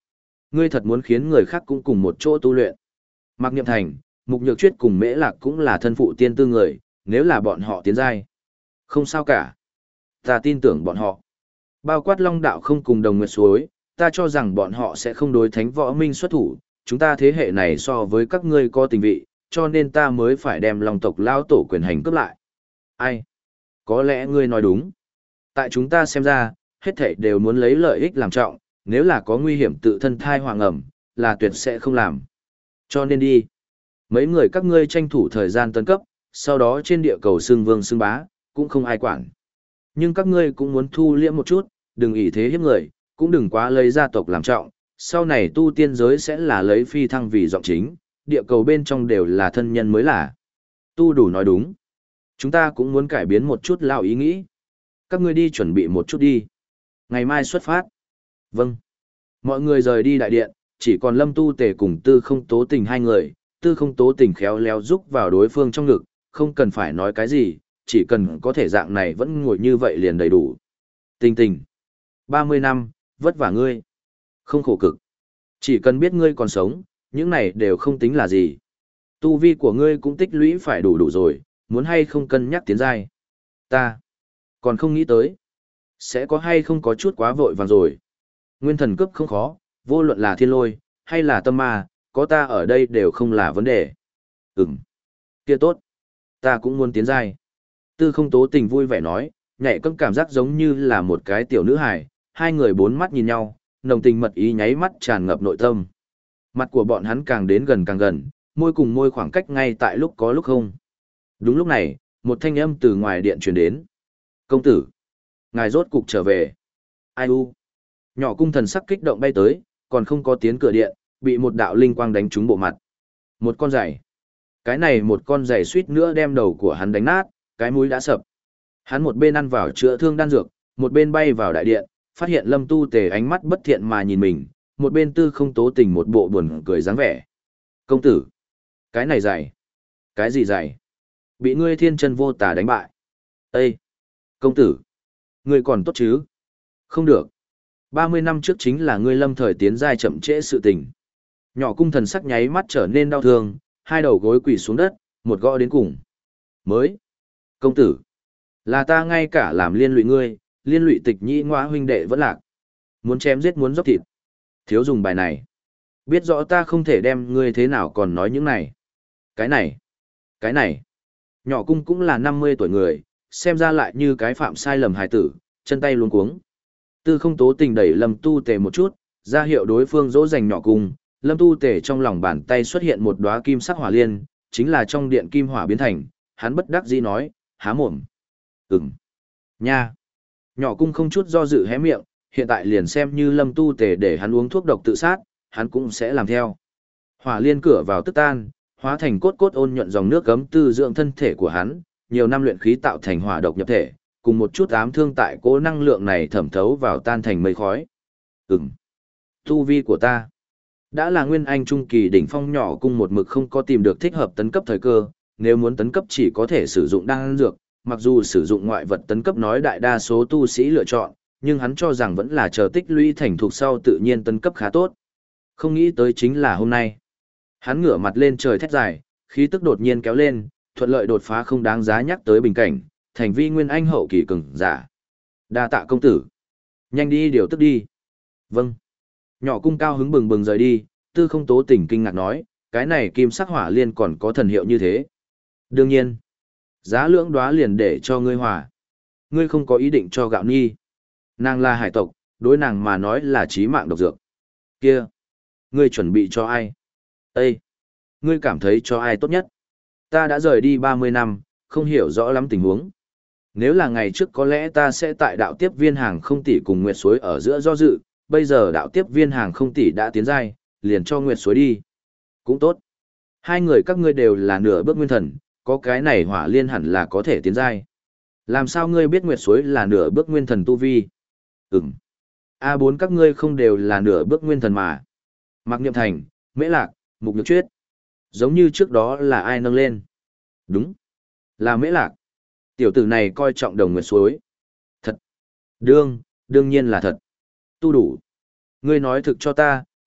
ngươi thật muốn khiến người khác cũng cùng một chỗ tu luyện. Mạc Niệm Thành, Mục Nhược Chuyết cùng Mễ Lạc cũng là thân phụ tiên tư người, nếu là bọn họ tiến giai. Không sao cả. Ta tin tưởng bọn họ. Bao quát Long Đạo không cùng Đồng Nguyệt Suối, ta cho rằng bọn họ sẽ không đối Thánh Võ Minh xuất thủ, chúng ta thế hệ này so với các ngươi có tình vị, cho nên ta mới phải đem Long tộc lao tổ quyền hành cướp lại. Ai? Có lẽ ngươi nói đúng. Tại chúng ta xem ra, hết thảy đều muốn lấy lợi ích làm trọng, nếu là có nguy hiểm tự thân thai hoàng ẩm, là tuyệt sẽ không làm. Cho nên đi. Mấy người các ngươi tranh thủ thời gian tấn cấp, sau đó trên địa cầu xưng vương xưng bá, cũng không ai quản. Nhưng các ngươi cũng muốn thu liễm một chút, đừng ỷ thế hiếp người, cũng đừng quá lấy gia tộc làm trọng, sau này tu tiên giới sẽ là lấy phi thăng vì giọng chính, địa cầu bên trong đều là thân nhân mới là. Tu đủ nói đúng. Chúng ta cũng muốn cải biến một chút lao ý nghĩ. Các ngươi đi chuẩn bị một chút đi. Ngày mai xuất phát. Vâng. Mọi người rời đi đại điện, chỉ còn Lâm Tu Tề cùng Tư Không Tố Tình hai người, Tư Không Tố Tình khéo léo giúp vào đối phương trong ngực, không cần phải nói cái gì, chỉ cần có thể dạng này vẫn ngồi như vậy liền đầy đủ. Tình Tình. ba mươi năm, vất vả ngươi. Không khổ cực. Chỉ cần biết ngươi còn sống, những này đều không tính là gì. Tu vi của ngươi cũng tích lũy phải đủ đủ rồi, muốn hay không cân nhắc tiến giai. Ta còn không nghĩ tới. Sẽ có hay không có chút quá vội vàng rồi. Nguyên thần cướp không khó, vô luận là thiên lôi, hay là tâm ma, có ta ở đây đều không là vấn đề. Ừm. Kia tốt. Ta cũng muốn tiến giai. Tư Không Tố Tình vui vẻ nói, nhạy cấm cảm giác giống như là một cái tiểu nữ hài, hai người bốn mắt nhìn nhau, nồng tình mật ý nháy mắt tràn ngập nội tâm. Mặt của bọn hắn càng đến gần càng gần, môi cùng môi khoảng cách ngay tại lúc có lúc không. Đúng lúc này, một thanh âm từ ngoài điện truyền đến. Công tử, ngài rốt cục trở về. Ai u? Nhỏ cung thần sắc kích động bay tới, còn không có tiến cửa điện, bị một đạo linh quang đánh trúng bộ mặt. Một con giày. Cái này một con giày suýt nữa đem đầu của hắn đánh nát, cái mũi đã sập. Hắn một bên ăn vào chữa thương đan dược, một bên bay vào đại điện, phát hiện Lâm Tu Tề ánh mắt bất thiện mà nhìn mình, một bên Tư Không Tố Tình một bộ buồn cười dáng vẻ. Công tử, cái này giày. Cái gì giày? Bị ngươi thiên chân vô tà đánh bại. Ê! Công tử! Ngươi còn tốt chứ? Không được. ba mươi năm trước chính là ngươi lâm thời tiến giai chậm trễ sự tình. Nhỏ cung thần sắc nháy mắt trở nên đau thương, hai đầu gối quỳ xuống đất, một gõ đến cùng. Mới! Công tử! Là ta ngay cả làm liên lụy ngươi, liên lụy tịch nhĩ ngoa huynh đệ vẫn lạc. Muốn chém giết muốn dốc thịt. Thiếu dùng bài này. Biết rõ ta không thể đem ngươi thế nào còn nói những này. Cái này! Cái này! Nhỏ cung cũng là năm mươi tuổi người, xem ra lại như cái phạm sai lầm hài tử, chân tay luống cuống. Tư Không Tố Tình đẩy Lâm Tu Tề một chút, ra hiệu đối phương dỗ dành nhỏ cung. Lâm Tu Tề trong lòng bàn tay xuất hiện một đóa kim sắc hỏa liên, chính là trong điện kim hỏa biến thành, hắn bất đắc dĩ nói, há mồm. Ừm. Nha. Nhỏ cung không chút do dự hé miệng, hiện tại liền xem như Lâm Tu Tề để hắn uống thuốc độc tự sát, hắn cũng sẽ làm theo. Hỏa liên cửa vào tức tan, hóa thành cốt cốt ôn nhuận dòng nước gấm tư dưỡng thân thể của hắn, nhiều năm luyện khí tạo thành hỏa độc nhập thể, cùng một chút ám thương tại cố năng lượng này thẩm thấu vào tan thành mây khói. Ừm. Tu vi của ta đã là nguyên anh trung kỳ đỉnh phong, nhỏ cung một mực không có tìm được thích hợp tấn cấp thời cơ, nếu muốn tấn cấp chỉ có thể sử dụng đan dược, mặc dù sử dụng ngoại vật tấn cấp nói đại đa số tu sĩ lựa chọn, nhưng hắn cho rằng vẫn là chờ tích lũy thành thục sau tự nhiên tấn cấp khá tốt. Không nghĩ tới chính là hôm nay. Hắn ngửa mặt lên trời thét dài, khí tức đột nhiên kéo lên, thuận lợi đột phá không đáng giá nhắc tới bình cảnh, thành vi nguyên anh hậu kỳ cường giả. Đa tạ công tử. Nhanh đi điều tức đi. Vâng. Nhỏ cung cao hứng bừng bừng rời đi, Tư Không Tố Tình kinh ngạc nói, cái này kim sắc hỏa liên còn có thần hiệu như thế. Đương nhiên. Giá lưỡng đóa liền để cho ngươi hòa. Ngươi không có ý định cho gạo nhi. Nàng là hải tộc, đối nàng mà nói là chí mạng độc dược. Kia. Ngươi chuẩn bị cho ai? Ê! Ngươi cảm thấy cho ai tốt nhất? Ta đã rời đi ba mươi năm, không hiểu rõ lắm tình huống. Nếu là ngày trước có lẽ ta sẽ tại đạo tiếp viên hàng không tỷ cùng Nguyệt Suối ở giữa do dự, bây giờ đạo tiếp viên hàng không tỷ đã tiến giai, liền cho Nguyệt Suối đi. Cũng tốt. Hai người các ngươi đều là nửa bước nguyên thần, có cái này hỏa liên hẳn là có thể tiến giai. Làm sao ngươi biết Nguyệt Suối là nửa bước nguyên thần tu vi? Ừm. a bốn các ngươi không đều là nửa bước nguyên thần mà. Mạc Niệm Thành, Mễ Lạc, Mục Nhược Chuyết. Giống như trước đó là ai nâng lên? Đúng. Là Mễ Lạc. Tiểu tử này coi trọng Đồng Nguyệt Suối. Thật. Đương, đương nhiên là thật. Tu đủ. Ngươi nói thực cho ta,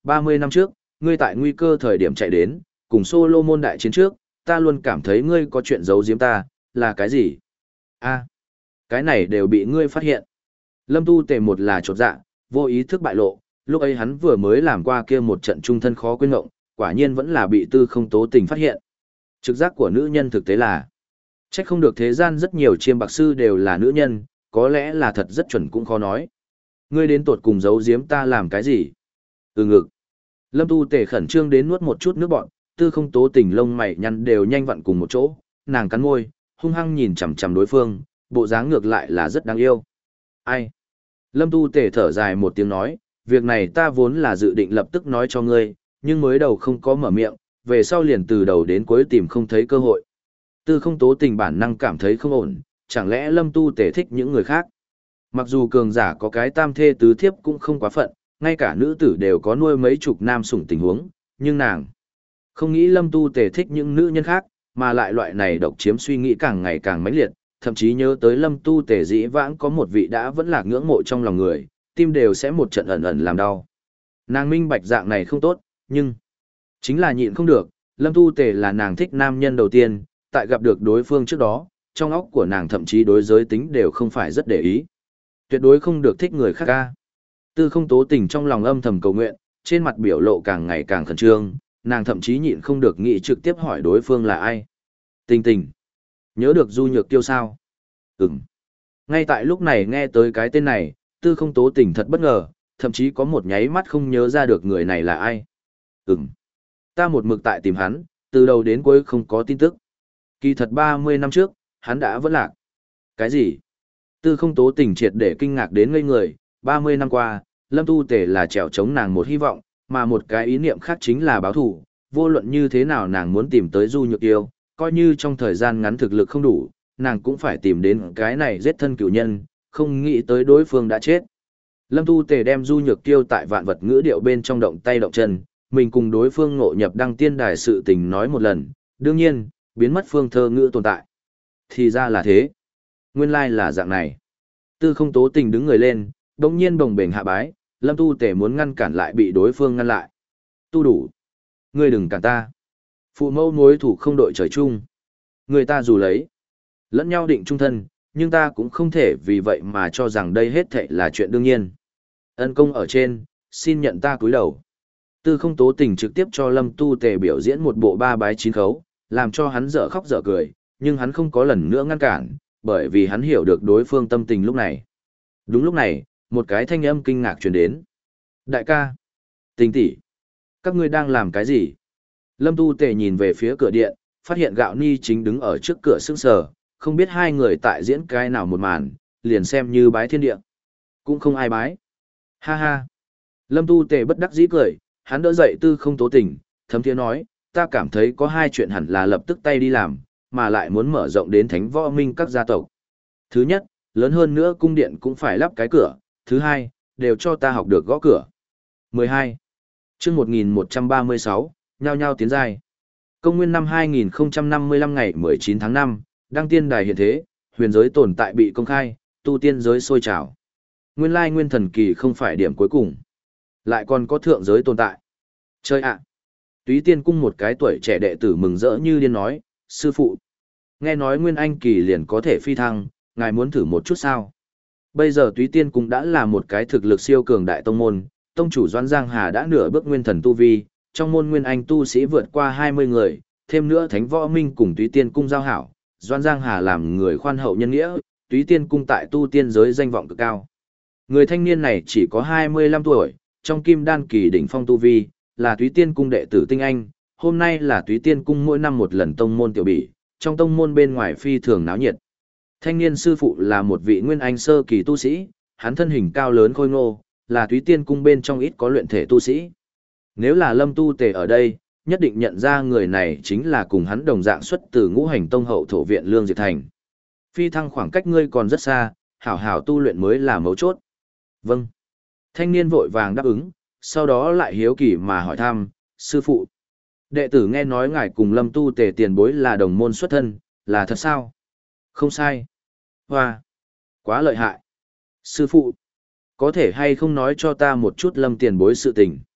ba mươi năm trước, ngươi tại nguy cơ thời điểm chạy đến, cùng Solomon đại chiến trước, ta luôn cảm thấy ngươi có chuyện giấu giếm ta, là cái gì? A, cái này đều bị ngươi phát hiện. Lâm Tu Tề một là chột dạ, vô ý thức bại lộ, lúc ấy hắn vừa mới làm qua kia một trận trung thân khó quên ngộng, quả nhiên vẫn là bị Tư Không Tố Tình phát hiện. Trực giác của nữ nhân thực tế là, trách không được thế gian rất nhiều chiêm bạc sư đều là nữ nhân, có lẽ là thật rất chuẩn cũng khó nói. Ngươi đến tột cùng giấu giếm ta làm cái gì? Ừ ngực. Lâm Tu Tề khẩn trương đến nuốt một chút nước bọn, Tư Không Tố Tình lông mày nhăn đều nhanh vặn cùng một chỗ, nàng cắn môi, hung hăng nhìn chằm chằm đối phương, bộ dáng ngược lại là rất đáng yêu. Ai? Lâm Tu Tề thở dài một tiếng nói, việc này ta vốn là dự định lập tức nói cho ngươi, nhưng mới đầu không có mở miệng, về sau liền từ đầu đến cuối tìm không thấy cơ hội. Tư Không Tố Tình bản năng cảm thấy không ổn, chẳng lẽ Lâm Tu Tề thích những người khác? Mặc dù cường giả có cái tam thê tứ thiếp cũng không quá phận, ngay cả nữ tử đều có nuôi mấy chục nam sủng tình huống, nhưng nàng không nghĩ Lâm Tu Tề thích những nữ nhân khác, mà lại loại này độc chiếm suy nghĩ càng ngày càng mãnh liệt, thậm chí nhớ tới Lâm Tu Tề dĩ vãng có một vị đã vẫn là ngưỡng mộ trong lòng người, tim đều sẽ một trận ẩn ẩn làm đau. Nàng minh bạch dạng này không tốt, nhưng chính là nhịn không được, Lâm Tu Tề là nàng thích nam nhân đầu tiên, tại gặp được đối phương trước đó, trong óc của nàng thậm chí đối giới tính đều không phải rất để ý. Tuyệt đối không được thích người khác ca. Tư Không Tố Tình trong lòng âm thầm cầu nguyện, trên mặt biểu lộ càng ngày càng khẩn trương, nàng thậm chí nhịn không được nghĩ trực tiếp hỏi đối phương là ai. Tình Tình. Nhớ được Du Nhược Tiêu sao? Ừm. Ngay tại lúc này nghe tới cái tên này, Tư Không Tố Tình thật bất ngờ, thậm chí có một nháy mắt không nhớ ra được người này là ai. Ừm. Ta một mực tại tìm hắn, từ đầu đến cuối không có tin tức. Kỳ thật ba mươi năm trước, hắn đã vẫn lạc. Cái gì? Tư Không Tố Tình triệt để kinh ngạc đến ngây người, ba mươi năm qua, Lâm Tu Tề là trèo chống nàng một hy vọng, mà một cái ý niệm khác chính là báo thủ, vô luận như thế nào nàng muốn tìm tới Du Nhược Tiêu, coi như trong thời gian ngắn thực lực không đủ, nàng cũng phải tìm đến cái này giết thân cửu nhân, không nghĩ tới đối phương đã chết. Lâm Tu Tề đem Du Nhược Tiêu tại vạn vật ngữ điệu bên trong động tay động chân, mình cùng đối phương ngộ nhập đăng tiên đài sự tình nói một lần, đương nhiên, biến mất phương thơ ngữ tồn tại. Thì ra là thế. Nguyên lai là dạng này. Tư Không Tố Tình đứng người lên, đồng nhiên bồng bềnh hạ bái, Lâm Tu Tề muốn ngăn cản lại bị đối phương ngăn lại. Tu đủ. Ngươi đừng cản ta. Phụ mẫu mối thủ không đội trời chung. Người ta dù lấy. Lẫn nhau định trung thân, nhưng ta cũng không thể vì vậy mà cho rằng đây hết thảy là chuyện đương nhiên. Ân công ở trên, xin nhận ta cúi đầu. Tư Không Tố Tình trực tiếp cho Lâm Tu Tề biểu diễn một bộ ba bái chín khấu, làm cho hắn dở khóc dở cười, nhưng hắn không có lần nữa ngăn cản, bởi vì hắn hiểu được đối phương tâm tình lúc này. Đúng lúc này, một cái thanh âm kinh ngạc truyền đến. Đại ca, Tình tỷ, các ngươi đang làm cái gì? Lâm Tu Tề nhìn về phía cửa điện, phát hiện Gạo Ni chính đứng ở trước cửa sững sờ, không biết hai người tại diễn cái nào một màn, liền xem như bái thiên địa. Cũng không ai bái. Ha ha. Lâm Tu Tề bất đắc dĩ cười, hắn đỡ dậy Tư Không Tố Tình, thấm thiế nói, ta cảm thấy có hai chuyện hẳn là lập tức tay đi làm, mà lại muốn mở rộng đến thánh võ minh các gia tộc. Thứ nhất, lớn hơn nữa cung điện cũng phải lắp cái cửa, thứ hai, đều cho ta học được gõ cửa. mười hai. Chương một nghìn một trăm ba mươi sáu, nhao nhao tiến giai. Công nguyên năm hai nghìn không trăm năm mươi lăm ngày mười chín tháng năm, đăng tiên đài hiện thế, huyền giới tồn tại bị công khai, tu tiên giới sôi trào. Nguyên lai nguyên thần kỳ không phải điểm cuối cùng, lại còn có thượng giới tồn tại. Chơi ạ. Túy Tiên cung một cái tuổi trẻ đệ tử mừng rỡ như điên nói, sư phụ, nghe nói nguyên anh kỳ liền có thể phi thăng, ngài muốn thử một chút sao? Bây giờ Túy Tiên cung đã là một cái thực lực siêu cường đại tông môn, tông chủ Doãn Giang Hà đã nửa bước nguyên thần tu vi, trong môn nguyên anh tu sĩ vượt qua hai mươi người, thêm nữa Thánh Võ Minh cùng Túy Tiên cung giao hảo, Doãn Giang Hà làm người khoan hậu nhân nghĩa, Túy Tiên cung tại tu tiên giới danh vọng cực cao. Người thanh niên này chỉ có hai mươi lăm tuổi, trong kim đan kỳ đỉnh phong tu vi, là Túy Tiên cung đệ tử tinh anh, hôm nay là Túy Tiên cung mỗi năm một lần tông môn tiểu bỉ, trong tông môn bên ngoài phi thường náo nhiệt. Thanh niên sư phụ là một vị nguyên anh sơ kỳ tu sĩ, hắn thân hình cao lớn khôi ngô, là Túy Tiên cung bên trong ít có luyện thể tu sĩ. Nếu là Lâm Tu Tề ở đây, nhất định nhận ra người này chính là cùng hắn đồng dạng xuất từ Ngũ Hành Tông hậu thổ viện Lương Diệt Thành. Phi thăng khoảng cách ngươi còn rất xa, hảo hảo tu luyện mới là mấu chốt. Vâng. Thanh niên vội vàng đáp ứng, sau đó lại hiếu kỳ mà hỏi thăm, sư phụ. Đệ tử nghe nói ngài cùng Lâm Tu Tề tiền bối là đồng môn xuất thân, là thật sao? Không sai. Hoa. Quá lợi hại. Sư phụ. Có thể hay không nói cho ta một chút Lâm tiền bối sự tình?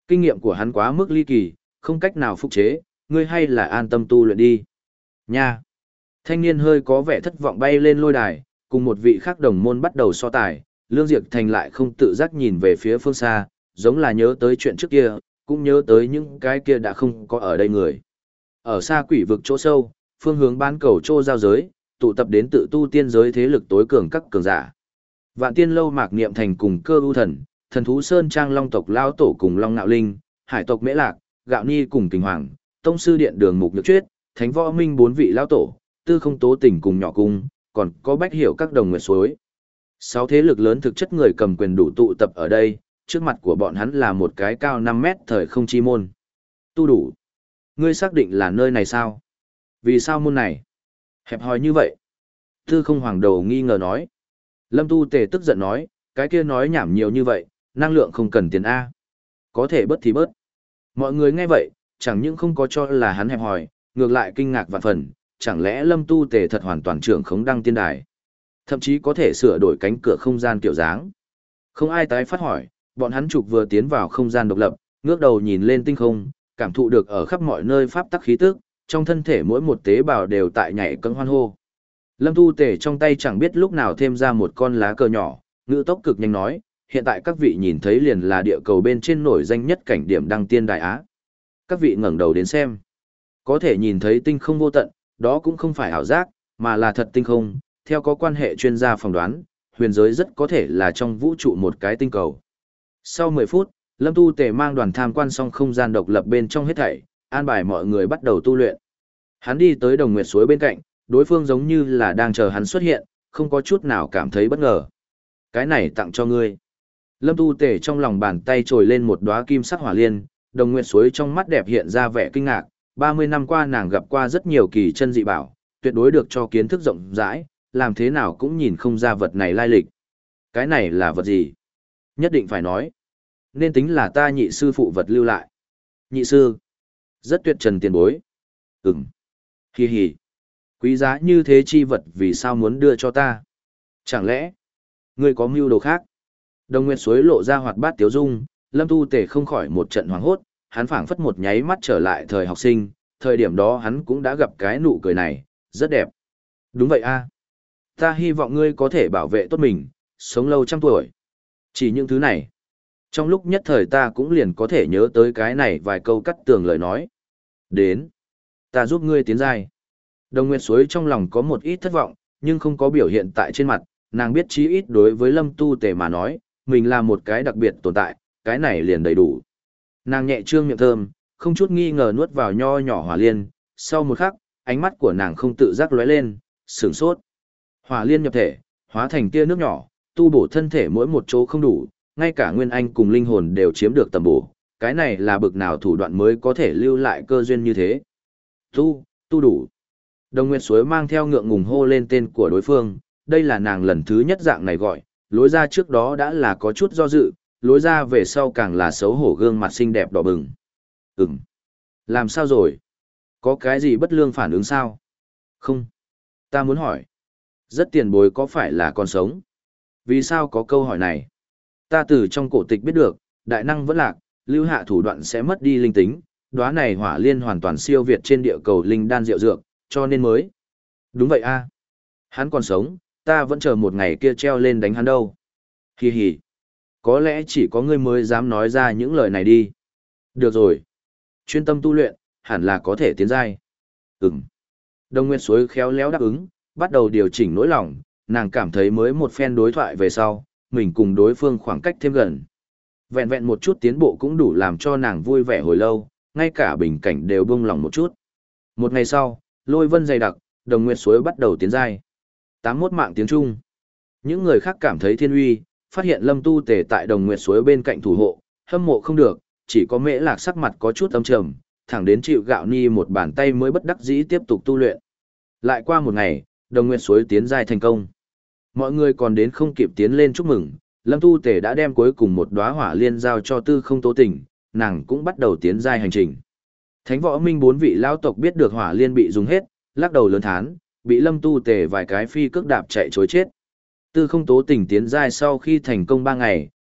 Kinh nghiệm của hắn quá mức ly kỳ, không cách nào phục chế, ngươi hay là an tâm tu luyện đi. Nha! Thanh niên hơi có vẻ thất vọng bay lên lôi đài, cùng một vị khác đồng môn bắt đầu so tài, Lương Diệp Thành lại không tự giác nhìn về phía phương xa, giống là nhớ tới chuyện trước kia, cũng nhớ tới những cái kia đã không có ở đây người. Ở xa quỷ vực chỗ sâu, phương hướng bán cầu trô giao giới, tụ tập đến tự tu tiên giới thế lực tối cường các cường giả. Vạn Tiên lâu Mạc Niệm Thành cùng Cơ U Thần, Thần thú Sơn Trang Long tộc Lao Tổ cùng Long Nạo Linh, Hải tộc Mễ Lạc, Gạo Ni cùng Kình Hoàng, Tông sư điện Đường Mục Nhược Chuyết, Thánh Võ Minh bốn vị Lao Tổ, Tư Không Tố Tỉnh cùng Nhỏ Cung, còn có Bách Hiểu các đồng nguyệt suối. Sáu thế lực lớn thực chất người cầm quyền đủ tụ tập ở đây, trước mặt của bọn hắn là một cái cao năm mét thời không chi môn. Tu đủ. Ngươi xác định là nơi này sao? Vì sao môn này? Hẹp hòi như vậy. Tư Không Hoàng đầu nghi ngờ nói. Lâm Tu Tề tức giận nói, cái kia nói nhảm nhiều như vậy, năng lượng không cần tiền A. Có thể bớt thì bớt. Mọi người nghe vậy, chẳng những không có cho là hắn hẹp hòi, ngược lại kinh ngạc vạn phần, chẳng lẽ Lâm Tu Tề thật hoàn toàn trưởng khống đăng tiên đài. Thậm chí có thể sửa đổi cánh cửa không gian kiểu dáng. Không ai tái phát hỏi, bọn hắn trục vừa tiến vào không gian độc lập, ngước đầu nhìn lên tinh không, cảm thụ được ở khắp mọi nơi pháp tắc khí tức, trong thân thể mỗi một tế bào đều tại nhảy cẫng hoan hô. Lâm Tu Tề trong tay chẳng biết lúc nào thêm ra một con lá cờ nhỏ, ngữ tốc cực nhanh nói, hiện tại các vị nhìn thấy liền là địa cầu bên trên nổi danh nhất cảnh điểm đăng tiên đại á. Các vị ngẩng đầu đến xem. Có thể nhìn thấy tinh không vô tận, đó cũng không phải ảo giác, mà là thật tinh không. Theo có quan hệ chuyên gia phỏng đoán, huyền giới rất có thể là trong vũ trụ một cái tinh cầu. Sau mười phút, Lâm Tu Tề mang đoàn tham quan xong không gian độc lập bên trong hết thảy, an bài mọi người bắt đầu tu luyện. Hắn đi tới đồng nguyệt suối bên cạnh, đối phương giống như là đang chờ hắn xuất hiện, không có chút nào cảm thấy bất ngờ. Cái này tặng cho ngươi. Lâm Tu Tề trong lòng bàn tay trồi lên một đóa kim sắc hỏa liên, đồng nguyệt suối trong mắt đẹp hiện ra vẻ kinh ngạc, ba mươi năm qua nàng gặp qua rất nhiều kỳ chân dị bảo, tuyệt đối được cho kiến thức rộng rãi, làm thế nào cũng nhìn không ra vật này lai lịch. Cái này là vật gì? Nhất định phải nói. Nên tính là ta nhị sư phụ vật lưu lại. Nhị sư. Rất tuyệt trần tiền bối. Ừm. Hi hi. Quý giá như thế chi vật vì sao muốn đưa cho ta? Chẳng lẽ, ngươi có mưu đồ khác? Đồng Nguyệt suối lộ ra hoạt bát tiếu dung, Lâm Tu Tề không khỏi một trận hoảng hốt, hắn phảng phất một nháy mắt trở lại thời học sinh, thời điểm đó hắn cũng đã gặp cái nụ cười này, rất đẹp. Đúng vậy a. Ta hy vọng ngươi có thể bảo vệ tốt mình, sống lâu trăm tuổi. Chỉ những thứ này. Trong lúc nhất thời ta cũng liền có thể nhớ tới cái này vài câu cắt tường lời nói. Đến. Ta giúp ngươi tiến giai. Đồng Nguyệt suối trong lòng có một ít thất vọng, nhưng không có biểu hiện tại trên mặt, nàng biết chí ít đối với Lâm Tu Tề mà nói, mình là một cái đặc biệt tồn tại, cái này liền đầy đủ. Nàng nhẹ trương miệng thơm, không chút nghi ngờ nuốt vào nho nhỏ hỏa liên, sau một khắc, ánh mắt của nàng không tự giác lóe lên, sửng sốt. Hỏa liên nhập thể, hóa thành tia nước nhỏ, tu bổ thân thể mỗi một chỗ không đủ, ngay cả nguyên anh cùng linh hồn đều chiếm được tầm bổ, cái này là bực nào thủ đoạn mới có thể lưu lại cơ duyên như thế. Tu, tu đủ. Đồng Nguyệt suối mang theo ngượng ngùng hô lên tên của đối phương, đây là nàng lần thứ nhất dạng này gọi, lối ra trước đó đã là có chút do dự, lối ra về sau càng là xấu hổ gương mặt xinh đẹp đỏ bừng. Ừm. Làm sao rồi? Có cái gì bất lương phản ứng sao? Không. Ta muốn hỏi. Rất tiền bối có phải là còn sống? Vì sao có câu hỏi này? Ta từ trong cổ tịch biết được, đại năng vẫn lạc, lưu hạ thủ đoạn sẽ mất đi linh tính, đóa này hỏa liên hoàn toàn siêu việt trên địa cầu linh đan rượu dược, cho nên mới. Đúng vậy a. Hắn còn sống, ta vẫn chờ một ngày kia treo lên đánh hắn đâu. Hi hi. Có lẽ chỉ có ngươi mới dám nói ra những lời này đi. Được rồi. Chuyên tâm tu luyện, hẳn là có thể tiến giai. Ừm. Đồng Nguyệt suối khéo léo đáp ứng, bắt đầu điều chỉnh nỗi lòng, nàng cảm thấy mới một phen đối thoại về sau, mình cùng đối phương khoảng cách thêm gần. Vẹn vẹn một chút tiến bộ cũng đủ làm cho nàng vui vẻ hồi lâu, ngay cả bình cảnh đều buông lòng một chút. Một ngày sau, lôi vân dày đặc, Đồng Nguyệt suối bắt đầu tiến giai. tám mươi mốt mạng tiếng Trung. Những người khác cảm thấy thiên uy, phát hiện Lâm Tu Tề tại Đồng Nguyệt suối bên cạnh thủ hộ, hâm mộ không được, chỉ có Mễ Lạc sắc mặt có chút âm trầm, thẳng đến chịu Gạo Ni một bàn tay mới bất đắc dĩ tiếp tục tu luyện. Lại qua một ngày, Đồng Nguyệt suối tiến giai thành công. Mọi người còn đến không kịp tiến lên chúc mừng, Lâm Tu Tề đã đem cuối cùng một đóa hỏa liên giao cho Tư Không Tố Tình, nàng cũng bắt đầu tiến giai hành trình. Thánh Võ Minh bốn vị lão tộc biết được hỏa liên bị dùng hết, lắc đầu lớn thán, bị Lâm Tu Tề vài cái phi cước đạp chạy chối chết. Tư Không Tố Tình tiến giai sau khi thành công ba ngày,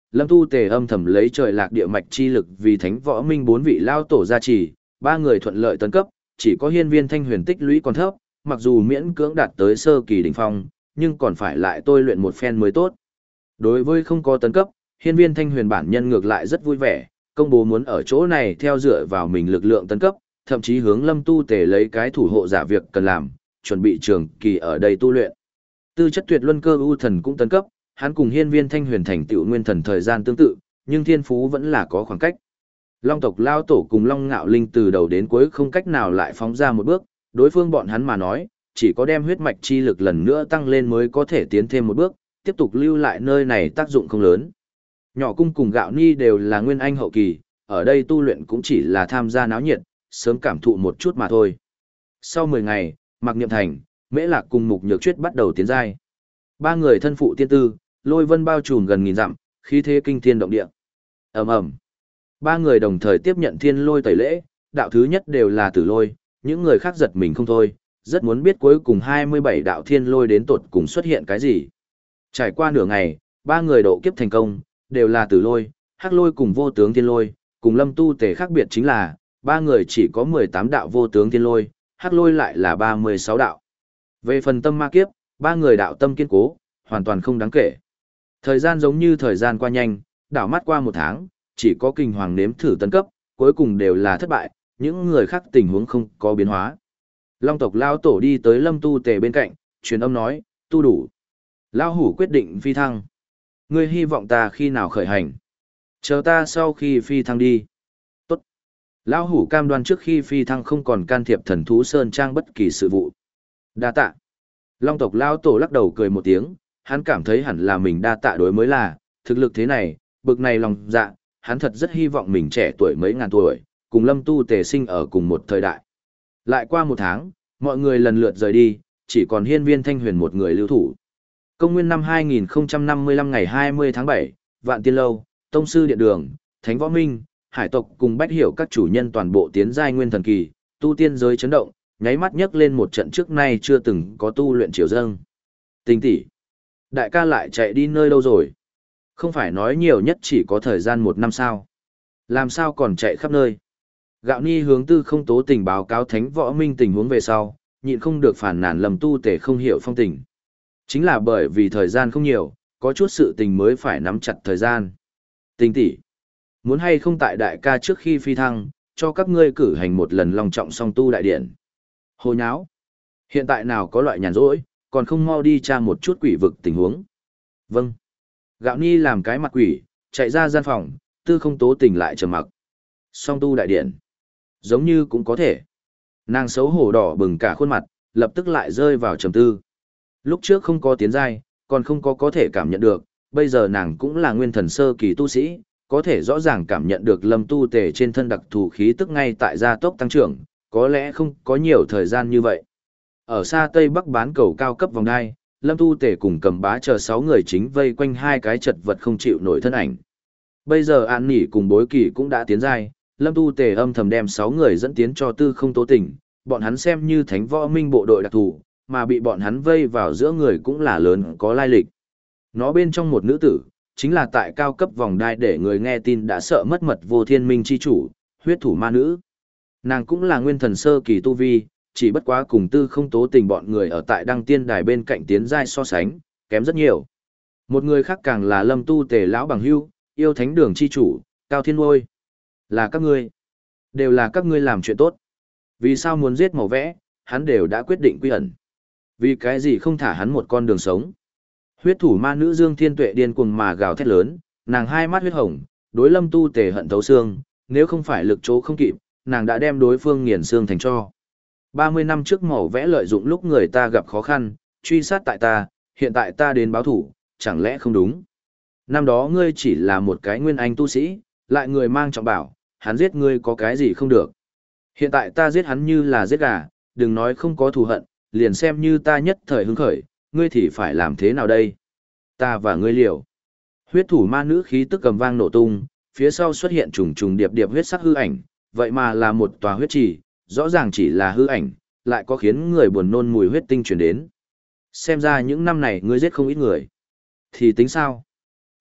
Lâm Tu Tề âm thầm lấy trời lạc địa mạch chi lực vì thánh võ minh bốn vị lao tổ gia trì, ba người thuận lợi tấn cấp, chỉ có hiên viên thanh huyền tích lũy còn thấp, mặc dù miễn cưỡng đạt tới sơ kỳ đỉnh phong, nhưng còn phải lại tôi luyện một phen mới tốt. Đối với không có tấn cấp, hiên viên thanh huyền bản nhân ngược lại rất vui vẻ, công bố muốn ở chỗ này theo dựa vào mình lực lượng tấn cấp, thậm chí hướng Lâm Tu Tề lấy cái thủ hộ giả việc cần làm, chuẩn bị trường kỳ ở đây tu luyện. Tư chất tuyệt luân cơ ưu thần cũng tấn cấp, hắn cùng hiên viên thanh huyền thành tựu nguyên thần thời gian tương tự, nhưng thiên phú vẫn là có khoảng cách. Long tộc lao tổ cùng Long Ngạo Linh từ đầu đến cuối không cách nào lại phóng ra một bước, đối phương bọn hắn mà nói, chỉ có đem huyết mạch chi lực lần nữa tăng lên mới có thể tiến thêm một bước, tiếp tục lưu lại nơi này tác dụng không lớn. Nhỏ cung cùng Gạo Ni đều là nguyên anh hậu kỳ, ở đây tu luyện cũng chỉ là tham gia náo nhiệt, sớm cảm thụ một chút mà thôi. Sau mười ngày, Mạc Niệm Thành, Mễ Lạc cùng Mục Nhược Chuyết bắt đầu tiến giai. Ba người thân phụ tiên tư, lôi vân bao trùm gần nghìn dặm, khí thế kinh thiên động địa. Ầm ầm. Ba người đồng thời tiếp nhận thiên lôi tẩy lễ, đạo thứ nhất đều là tử lôi, những người khác giật mình không thôi, rất muốn biết cuối cùng hai mươi bảy đạo thiên lôi đến tột cùng xuất hiện cái gì. Trải qua nửa ngày, ba người độ kiếp thành công, đều là tử lôi, hắc lôi cùng vô tướng thiên lôi, cùng Lâm Tu Tề khác biệt chính là, ba người chỉ có mười tám đạo vô tướng thiên lôi, hắc lôi lại là ba mươi sáu đạo. Về phần tâm ma kiếp, ba người đạo tâm kiên cố, hoàn toàn không đáng kể. Thời gian giống như thời gian qua nhanh, đảo mắt qua một tháng, chỉ có kinh hoàng nếm thử tấn cấp, cuối cùng đều là thất bại, những người khác tình huống không có biến hóa. Long tộc lao tổ đi tới Lâm Tu Tề bên cạnh, truyền âm nói, tu đủ. Lao hủ quyết định phi thăng. Ngươi hy vọng ta khi nào khởi hành? Chờ ta sau khi phi thăng đi. Tốt. Lao hủ cam đoan trước khi phi thăng không còn can thiệp thần thú sơn trang bất kỳ sự vụ. Đa tạ. Long tộc lao tổ lắc đầu cười một tiếng, hắn cảm thấy hẳn là mình đa tạ đối mới là, thực lực thế này, bực này lòng dạ, hắn thật rất hy vọng mình trẻ tuổi mấy ngàn tuổi, cùng Lâm Tu Tề sinh ở cùng một thời đại. Lại qua một tháng, mọi người lần lượt rời đi, chỉ còn hiên viên thanh huyền một người lưu thủ. Công nguyên năm hai nghìn không trăm năm mươi lăm ngày hai mươi tháng bảy, Vạn Tiên Lâu, Tông Sư Điện Đường, Thánh Võ Minh, Hải tộc cùng Bách Hiểu các chủ nhân toàn bộ tiến giai nguyên thần kỳ, tu tiên giới chấn động, nháy mắt nhấc lên một trận trước nay chưa từng có tu luyện triều dâng. Tình tỷ, đại ca lại chạy đi nơi đâu rồi? Không phải nói nhiều nhất chỉ có thời gian một năm sao? Làm sao còn chạy khắp nơi? Gạo Ni hướng Tư Không Tố Tình báo cáo Thánh Võ Minh tình huống về sau, nhịn không được phản nàn Lâm Tu Tề không hiểu phong tình. Chính là bởi vì thời gian không nhiều, có chút sự tình mới phải nắm chặt thời gian. Tình tỷ, muốn hay không tại đại ca trước khi phi thăng, cho các ngươi cử hành một lần long trọng song tu đại điện. Hồ nháo. Hiện tại nào có loại nhàn rỗi, còn không mau đi tra một chút quỷ vực tình huống. Vâng. Gạo Ni làm cái mặt quỷ, chạy ra gian phòng, Tư Không Tố Tình lại trầm mặc. Song tu đại điện. Giống như cũng có thể. Nàng xấu hổ đỏ bừng cả khuôn mặt, lập tức lại rơi vào trầm tư. Lúc trước không có tiến giai, còn không có có thể cảm nhận được, bây giờ nàng cũng là nguyên thần sơ kỳ tu sĩ, có thể rõ ràng cảm nhận được Lâm Tu Tề trên thân đặc thù khí tức ngay tại gia tốc tăng trưởng, có lẽ không có nhiều thời gian như vậy. Ở xa Tây Bắc bán cầu cao cấp vòng đai, Lâm Tu Tề cùng Cầm Bá chờ sáu người chính vây quanh hai cái chật vật không chịu nổi thân ảnh. Bây giờ An Nỉ cùng Bối Kỳ cũng đã tiến giai, Lâm Tu Tề âm thầm đem sáu người dẫn tiến cho Tư Không Tố Tình, bọn hắn xem như Thánh Võ Minh bộ đội đặc thù, mà bị bọn hắn vây vào giữa người cũng là lớn có lai lịch. Nó bên trong một nữ tử, chính là tại cao cấp vòng đai để người nghe tin đã sợ mất mật Vô Thiên Minh chi chủ, huyết thủ ma nữ. Nàng cũng là nguyên thần sơ kỳ tu vi, chỉ bất quá cùng Tư Không Tố Tình bọn người ở tại Đăng Tiên Đài bên cạnh tiến giai so sánh, kém rất nhiều. Một người khác càng là Lâm Tu Tề lão bằng hưu, yêu thánh đường chi chủ, Cao Thiên Ngôi. Là các ngươi. Đều là các ngươi làm chuyện tốt. Vì sao muốn giết màu vẽ, hắn đều đã quyết định quy ẩn. Vì cái gì không thả hắn một con đường sống. Huyết thủ ma nữ Dương Thiên Tuệ điên cuồng mà gào thét lớn, nàng hai mắt huyết hồng, đối Lâm Tu Tề hận thấu xương, nếu không phải lực chỗ không kịp, nàng đã đem đối phương nghiền xương thành tro. ba mươi năm trước màu vẽ lợi dụng lúc người ta gặp khó khăn, truy sát tại ta, hiện tại ta đến báo thủ, chẳng lẽ không đúng. Năm đó ngươi chỉ là một cái nguyên anh tu sĩ, lại người mang trọng bảo, hắn giết ngươi có cái gì không được. Hiện tại ta giết hắn như là giết gà, đừng nói không có thù hận, liền xem như ta nhất thời hứng khởi, ngươi thì phải làm thế nào đây? Ta và ngươi liều. Huyết thủ ma nữ khí tức cầm vang nổ tung, phía sau xuất hiện trùng trùng điệp điệp huyết sắc hư ảnh, vậy mà là một tòa huyết trì, rõ ràng chỉ là hư ảnh, lại có khiến người buồn nôn mùi huyết tinh truyền đến. Xem ra những năm này ngươi giết không ít người. Thì tính sao?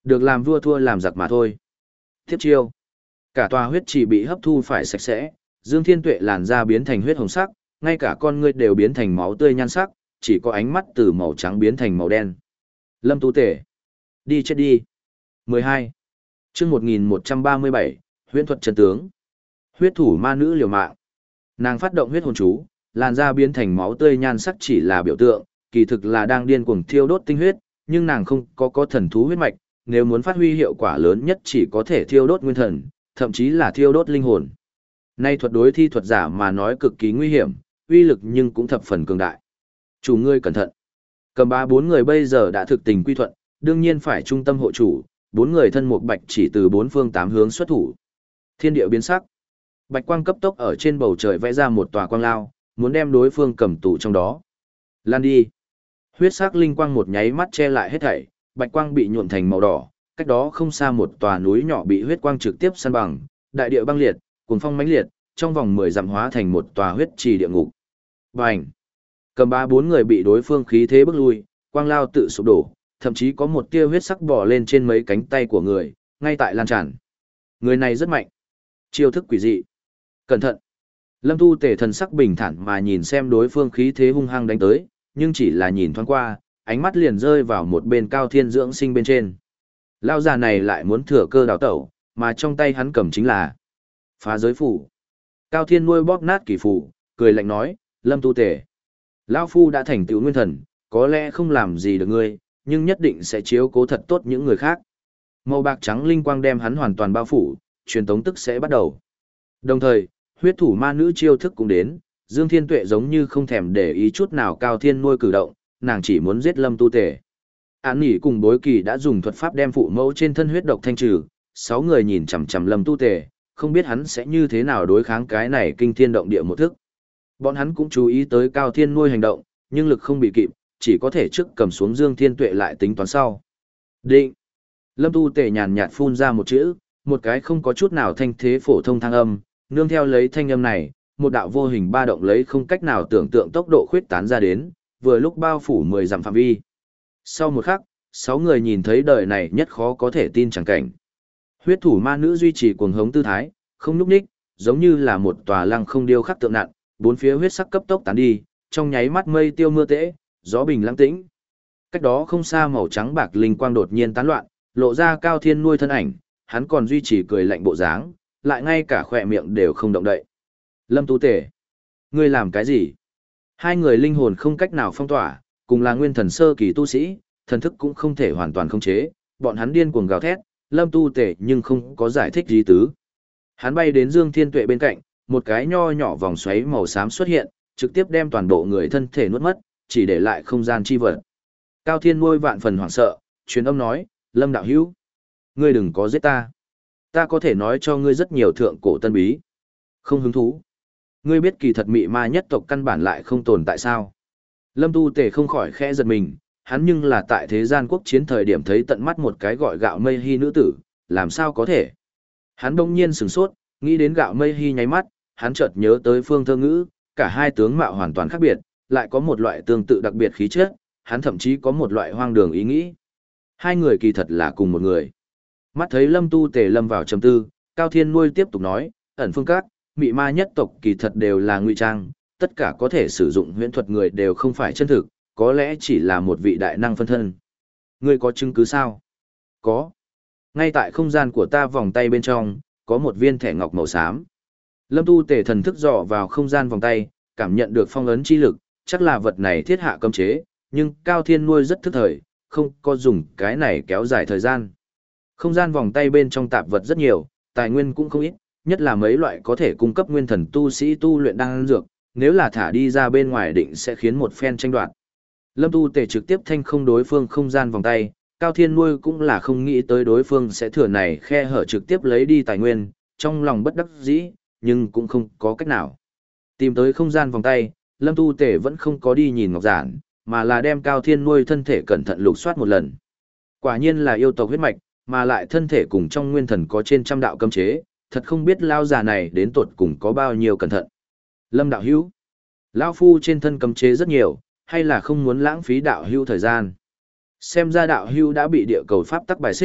Được làm vua thua làm giặc mà thôi. Tiếp chiêu. Cả tòa huyết trì bị hấp thu phải sạch sẽ, Dương Thiên Tuệ làn da biến thành huyết hồng sắc, ngay cả con ngươi đều biến thành máu tươi nhan sắc, chỉ có ánh mắt từ màu trắng biến thành màu đen. Lâm Tu Tể. Đi chết đi. mười hai. Chương một nghìn một trăm ba mươi bảy, huyễn thuật chân tướng. Huyết thủ ma nữ liều mạng. Nàng phát động huyết hồn chú, làn da biến thành máu tươi nhan sắc chỉ là biểu tượng, kỳ thực là đang điên cuồng thiêu đốt tinh huyết, nhưng nàng không có có thần thú huyết mạch, nếu muốn phát huy hiệu quả lớn nhất chỉ có thể thiêu đốt nguyên thần, thậm chí là thiêu đốt linh hồn. Nay thuật đối thi thuật giả mà nói cực kỳ nguy hiểm, uy lực nhưng cũng thập phần cường đại. Chủ ngươi cẩn thận. Cầm ba bốn người bây giờ đã thực tình quy thuận, đương nhiên phải trung tâm hộ chủ, bốn người thân một bạch chỉ từ bốn phương tám hướng xuất thủ. Thiên địa biến sắc. Bạch quang cấp tốc ở trên bầu trời vẽ ra một tòa quang lao, muốn đem đối phương cầm tù trong đó. Lan đi. Huyết sắc linh quang một nháy mắt che lại hết thảy, bạch quang bị nhuộm thành màu đỏ, cách đó không xa một tòa núi nhỏ bị huyết quang trực tiếp san bằng, đại địa băng liệt, cuồng phong mãnh liệt, trong vòng mười dặm hóa thành một tòa huyết trì địa ngục. Bành! Cầm ba bốn người bị đối phương khí thế bức lui, quang lao tự sụp đổ, thậm chí có một tia huyết sắc bò lên trên mấy cánh tay của người, ngay tại lan tràn. Người này rất mạnh. Chiêu thức quỷ dị. Cẩn thận! Lâm Tu Tể thần sắc bình thản mà nhìn xem đối phương khí thế hung hăng đánh tới, nhưng chỉ là nhìn thoáng qua, ánh mắt liền rơi vào một bên Cao Thiên dưỡng sinh bên trên. Lao già này lại muốn thừa cơ đào tẩu, mà trong tay hắn cầm chính là phá giới phủ. Cao Thiên nuôi bóp nát kỳ phủ, cười lạnh nói, Lâm Tu Tể. Lao Phu đã thành tựu nguyên thần, có lẽ không làm gì được ngươi, nhưng nhất định sẽ chiếu cố thật tốt những người khác. Màu bạc trắng linh quang đem hắn hoàn toàn bao phủ, truyền tống tức sẽ bắt đầu. Đồng thời, huyết thủ ma nữ chiêu thức cũng đến, Dương Thiên Tuệ giống như không thèm để ý chút nào Cao Thiên nuôi cử động, nàng chỉ muốn giết Lâm Tu Tể. Án Nhĩ cùng Bối Kỳ đã dùng thuật pháp đem phụ mẫu trên thân huyết độc thanh trừ, sáu người nhìn chằm chằm Lâm Tu Tể, không biết hắn sẽ như thế nào đối kháng cái này kinh thiên động địa một thức. Bọn hắn cũng chú ý tới Cao Thiên nuôi hành động, nhưng lực không bị kịp, chỉ có thể trước cầm xuống Dương Thiên Tuệ lại tính toán sau. Định. Lâm Tu Tể nhàn nhạt phun ra một chữ, một cái không có chút nào thanh thế phổ thông thang âm, nương theo lấy thanh âm này, một đạo vô hình ba động lấy không cách nào tưởng tượng tốc độ khuyết tán ra đến, vừa lúc bao phủ mười dặm phạm vi. Sau một khắc, sáu người nhìn thấy đời này nhất khó có thể tin chẳng cảnh. Huyết thủ ma nữ duy trì cuồng hống tư thái, không nhúc nhích, giống như là một tòa lăng không điêu khắc tượng nặng, bốn phía huyết sắc cấp tốc tán đi, trong nháy mắt mây tiêu mưa tễ, gió bình lắng tĩnh. Cách đó không xa màu trắng bạc linh quang đột nhiên tán loạn, lộ ra Cao Thiên nuôi thân ảnh, hắn còn duy trì cười lạnh bộ dáng, lại ngay cả khỏe miệng đều không động đậy. Lâm Tu Tể, ngươi làm cái gì? Hai người linh hồn không cách nào phong tỏa, cùng là nguyên thần sơ kỳ tu sĩ, thần thức cũng không thể hoàn toàn khống chế, bọn hắn điên cuồng gào thét, Lâm Tu Tể nhưng không có giải thích gì tứ. Hắn bay đến Dương Thiên Tuệ bên cạnh, một cái nho nhỏ vòng xoáy màu xám xuất hiện, trực tiếp đem toàn bộ người thân thể nuốt mất, chỉ để lại không gian chi vật. Cao Thiên nuôi vạn phần hoảng sợ, truyền âm nói, Lâm đạo hữu, ngươi đừng có giết ta. Ta có thể nói cho ngươi rất nhiều thượng cổ tân bí. Không hứng thú. Ngươi biết kỳ thật mị ma nhất tộc căn bản lại không tồn tại sao. Lâm Tu Tể không khỏi khẽ giật mình, hắn nhưng là tại thế gian quốc chiến thời điểm thấy tận mắt một cái gọi gạo mây hy nữ tử, làm sao có thể. Hắn đông nhiên sửng sốt, nghĩ đến gạo mây hy nháy mắt, hắn chợt nhớ tới Phương Thơ Ngữ, cả hai tướng mạo hoàn toàn khác biệt, lại có một loại tương tự đặc biệt khí chất, hắn thậm chí có một loại hoang đường ý nghĩ. Hai người kỳ thật là cùng một người. Mắt thấy Lâm Tu Tể lâm vào trầm tư, Cao Thiên nuôi tiếp tục nói, ẩn phương các, mị ma nhất tộc kỳ thật đều là ngụy trang, tất cả có thể sử dụng huyễn thuật người đều không phải chân thực, có lẽ chỉ là một vị đại năng phân thân. Ngươi có chứng cứ sao? Có. Ngay tại không gian của ta vòng tay bên trong, có một viên thẻ ngọc màu xám. Lâm Tu Tể thần thức dò vào không gian vòng tay, cảm nhận được phong ấn chi lực, chắc là vật này thiết hạ cấm chế, nhưng Cao Thiên nuôi rất thức thời, không có dùng cái này kéo dài thời gian. Không gian vòng tay bên trong tạp vật rất nhiều, tài nguyên cũng không ít, nhất là mấy loại có thể cung cấp nguyên thần tu sĩ tu luyện đan dược, nếu là thả đi ra bên ngoài định sẽ khiến một phen tranh đoạt. Lâm Tu Tể trực tiếp thanh không đối phương không gian vòng tay, Cao Thiên nuôi cũng là không nghĩ tới đối phương sẽ thừa này khe hở trực tiếp lấy đi tài nguyên, trong lòng bất đắc dĩ, nhưng cũng không có cách nào. Tìm tới không gian vòng tay, Lâm Tu Tể vẫn không có đi nhìn ngọc giản, mà là đem Cao Thiên nuôi thân thể cẩn thận lục soát một lần. Quả nhiên là yêu tộc huyết mạch, mà lại thân thể cùng trong nguyên thần có trên trăm đạo cấm chế, thật không biết lao già này đến tột cùng có bao nhiêu cẩn thận. Lâm đạo hữu, lão phu trên thân cấm chế rất nhiều, hay là không muốn lãng phí đạo hữu thời gian. Xem ra đạo hữu đã bị địa cầu pháp tắc bài xích,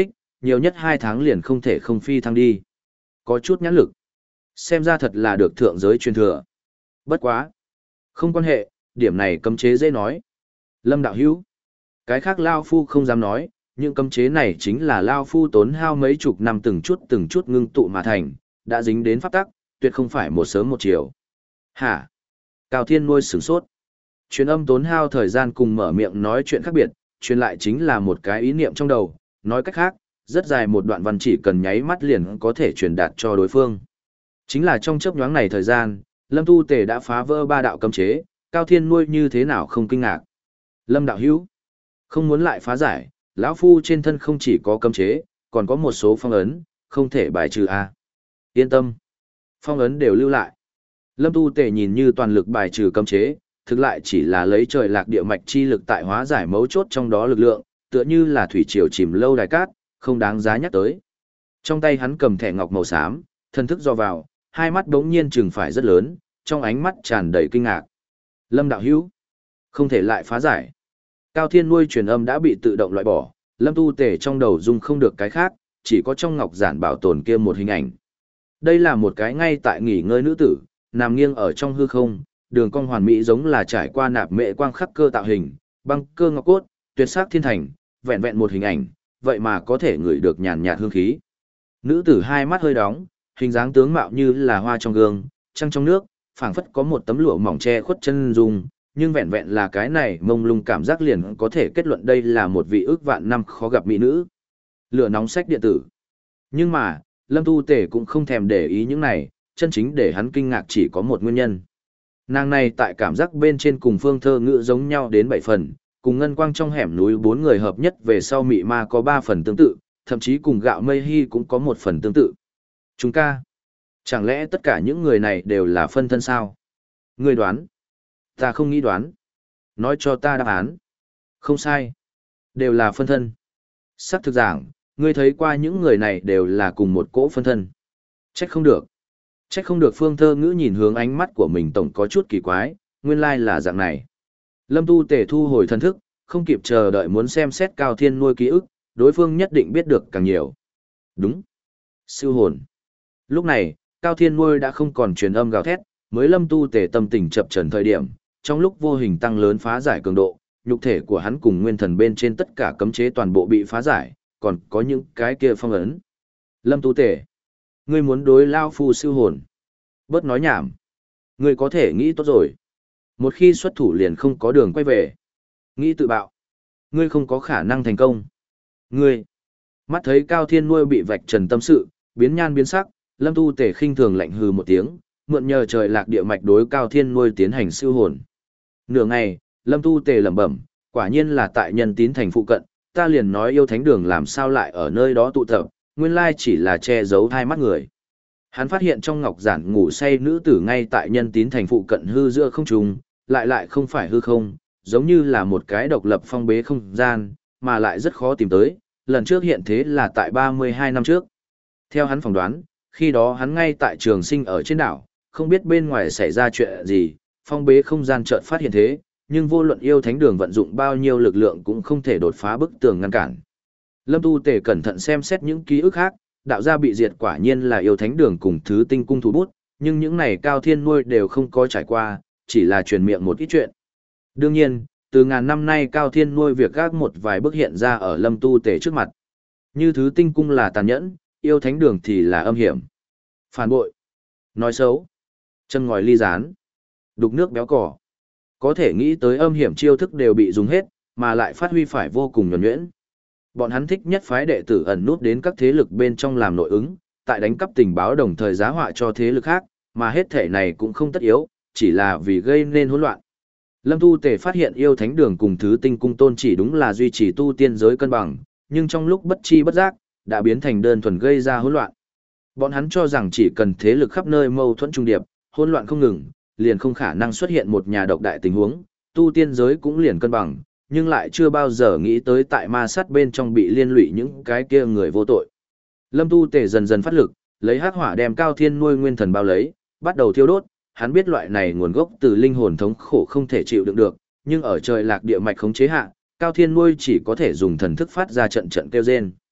nhiều nhất hai tháng liền không thể không phi thăng đi. Có chút nhãn lực. Xem ra thật là được thượng giới truyền thừa. Bất quá. Không quan hệ, điểm này cấm chế dễ nói. Lâm đạo hữu. Cái khác Lao Phu không dám nói, những cấm chế này chính là Lao Phu tốn hao mấy chục năm từng chút từng chút ngưng tụ mà thành, đã dính đến pháp tắc, tuyệt không phải một sớm một chiều. Hả? Cao Thiên nuôi sửng sốt. Truyền âm tốn hao thời gian cùng mở miệng nói chuyện khác biệt, truyền lại chính là một cái ý niệm trong đầu, nói cách khác, rất dài một đoạn văn chỉ cần nháy mắt liền có thể truyền đạt cho đối phương. Chính là trong chớp nhoáng này thời gian, Lâm Tu Tề đã phá vỡ ba đạo cấm chế, Cao Thiên nuôi như thế nào không kinh ngạc. Lâm đạo hữu, không muốn lại phá giải, lão phu trên thân không chỉ có cấm chế, còn có một số phong ấn, không thể bài trừ a. Yên tâm, phong ấn đều lưu lại. Lâm Tu Tề nhìn như toàn lực bài trừ cấm chế, thực lại chỉ là lấy trời lạc địa mạch chi lực tại hóa giải mấu chốt trong đó lực lượng, tựa như là thủy triều chìm lâu đài cát, không đáng giá nhắc tới. Trong tay hắn cầm thẻ ngọc màu xám, thân thức do vào, hai mắt đống nhiên trừng phải rất lớn, trong ánh mắt tràn đầy kinh ngạc. Lâm đạo hữu, không thể lại phá giải. Cao Thiên nuôi truyền âm đã bị tự động loại bỏ, Lâm Tu Tề trong đầu dung không được cái khác, chỉ có trong ngọc giản bảo tồn kia một hình ảnh. Đây là một cái ngay tại nghỉ ngơi nữ tử, nằm nghiêng ở trong hư không, đường cong hoàn mỹ giống là trải qua nạp mệ quang khắc cơ tạo hình, băng cơ ngọc cốt, tuyệt sắc thiên thành, vẹn vẹn một hình ảnh, vậy mà có thể ngửi được nhàn nhạt hương khí. Nữ tử hai mắt hơi đóng, hình dáng tướng mạo như là hoa trong gương, trăng trong nước, phảng phất có một tấm lụa mỏng che khuất chân dung, nhưng vẹn vẹn là cái này mông lung cảm giác liền có thể kết luận đây là một vị ước vạn năm khó gặp mỹ nữ. Lửa nóng sách điện tử. Nhưng mà, Lâm Tu Tề cũng không thèm để ý những này, chân chính để hắn kinh ngạc chỉ có một nguyên nhân. Nàng này tại cảm giác bên trên cùng Phương Thơ Ngữ giống nhau đến bảy phần, cùng Ngân Quang trong hẻm núi bốn người hợp nhất về sau mị ma có ba phần tương tự, thậm chí cùng Gạo Mây Hy cũng có một phần tương tự. Chúng ca. Chẳng lẽ tất cả những người này đều là phân thân sao? Ngươi đoán. Ta không nghĩ đoán. Nói cho ta đáp án. Không sai. Đều là phân thân. Sắc thực giảng, ngươi thấy qua những người này đều là cùng một cỗ phân thân. Trách không được. Trách không được Phương Thơ Ngữ nhìn hướng ánh mắt của mình tổng có chút kỳ quái, nguyên lai là dạng này. Lâm Tu Tề thu hồi thần thức, không kịp chờ đợi muốn xem xét Cao Thiên nuôi ký ức, đối phương nhất định biết được càng nhiều. Đúng. Siêu hồn. Lúc này, Cao Thiên nuôi đã không còn truyền âm gào thét, mới Lâm Tu Tề tâm tình chập chờn thời điểm, trong lúc vô hình tăng lớn phá giải cường độ, nhục thể của hắn cùng nguyên thần bên trên tất cả cấm chế toàn bộ bị phá giải, còn có những cái kia phong ấn. Lâm Tu Tề, ngươi muốn đối lao phu siêu hồn. Bớt nói nhảm. Ngươi có thể nghĩ tốt rồi. Một khi xuất thủ liền không có đường quay về. Nghĩ tự bạo. Ngươi không có khả năng thành công. Ngươi. Mắt thấy Cao Thiên nuôi bị vạch trần tâm sự, biến nhan biến sắc, Lâm Tu Tề khinh thường lạnh hừ một tiếng, mượn nhờ trời lạc địa mạch đối Cao Thiên nuôi tiến hành siêu hồn. Nửa ngày, Lâm Tu Tề lẩm bẩm, quả nhiên là tại Nhân Tín thành phụ cận, ta liền nói yêu thánh đường làm sao lại ở nơi đó tụ tập, nguyên lai chỉ là che giấu hai mắt người. Hắn phát hiện trong ngọc giản ngủ say nữ tử ngay tại Nhân Tín thành phụ cận hư giữa không trung, lại lại không phải hư không, giống như là một cái độc lập phong bế không gian, mà lại rất khó tìm tới, lần trước hiện thế là tại ba mươi hai năm trước. Theo hắn phỏng đoán, khi đó hắn ngay tại Trường Sinh ở trên đảo, không biết bên ngoài xảy ra chuyện gì, phong bế không gian chợt phát hiện thế, nhưng vô luận yêu thánh đường vận dụng bao nhiêu lực lượng cũng không thể đột phá bức tường ngăn cản. Lâm Tu Tề cẩn thận xem xét những ký ức khác, đạo gia bị diệt quả nhiên là yêu thánh đường cùng thứ tinh cung thủ bút, nhưng những này Cao Thiên nuôi đều không có trải qua, chỉ là truyền miệng một ít chuyện. Đương nhiên, từ ngàn năm nay Cao Thiên nuôi việc gác một vài bước hiện ra ở Lâm Tu Tề trước mặt. Như thứ tinh cung là tàn nhẫn, yêu thánh đường thì là âm hiểm. Phản bội, nói xấu, chân ngòi ly gián, đục nước béo cỏ. Có thể nghĩ tới âm hiểm chiêu thức đều bị dùng hết, mà lại phát huy phải vô cùng nhuần nhuyễn. Bọn hắn thích nhất phái đệ tử ẩn nút đến các thế lực bên trong làm nội ứng, tại đánh cắp tình báo đồng thời giá họa cho thế lực khác, mà hết thể này cũng không tất yếu, chỉ là vì gây nên hỗn loạn. Lâm Tu Tề phát hiện yêu thánh đường cùng thứ tinh cung tôn chỉ đúng là duy trì tu tiên giới cân bằng, nhưng trong lúc bất chi bất giác, đã biến thành đơn thuần gây ra hỗn loạn. Bọn hắn cho rằng chỉ cần thế lực khắp nơi mâu thuẫn trung điệp, hỗn loạn không ngừng, liền không khả năng xuất hiện một nhà độc đại tình huống, tu tiên giới cũng liền cân bằng, nhưng lại chưa bao giờ nghĩ tới tại ma sát bên trong bị liên lụy những cái kia người vô tội. Lâm Tu Tề dần dần phát lực, lấy hắc hỏa đem Cao Thiên nuôi nguyên thần bao lấy, bắt đầu thiêu đốt, hắn biết loại này nguồn gốc từ linh hồn thống khổ không thể chịu đựng được, nhưng ở trời lạc địa mạch khống chế hạ, Cao Thiên nuôi chỉ có thể dùng thần thức phát ra trận trận kêu rên.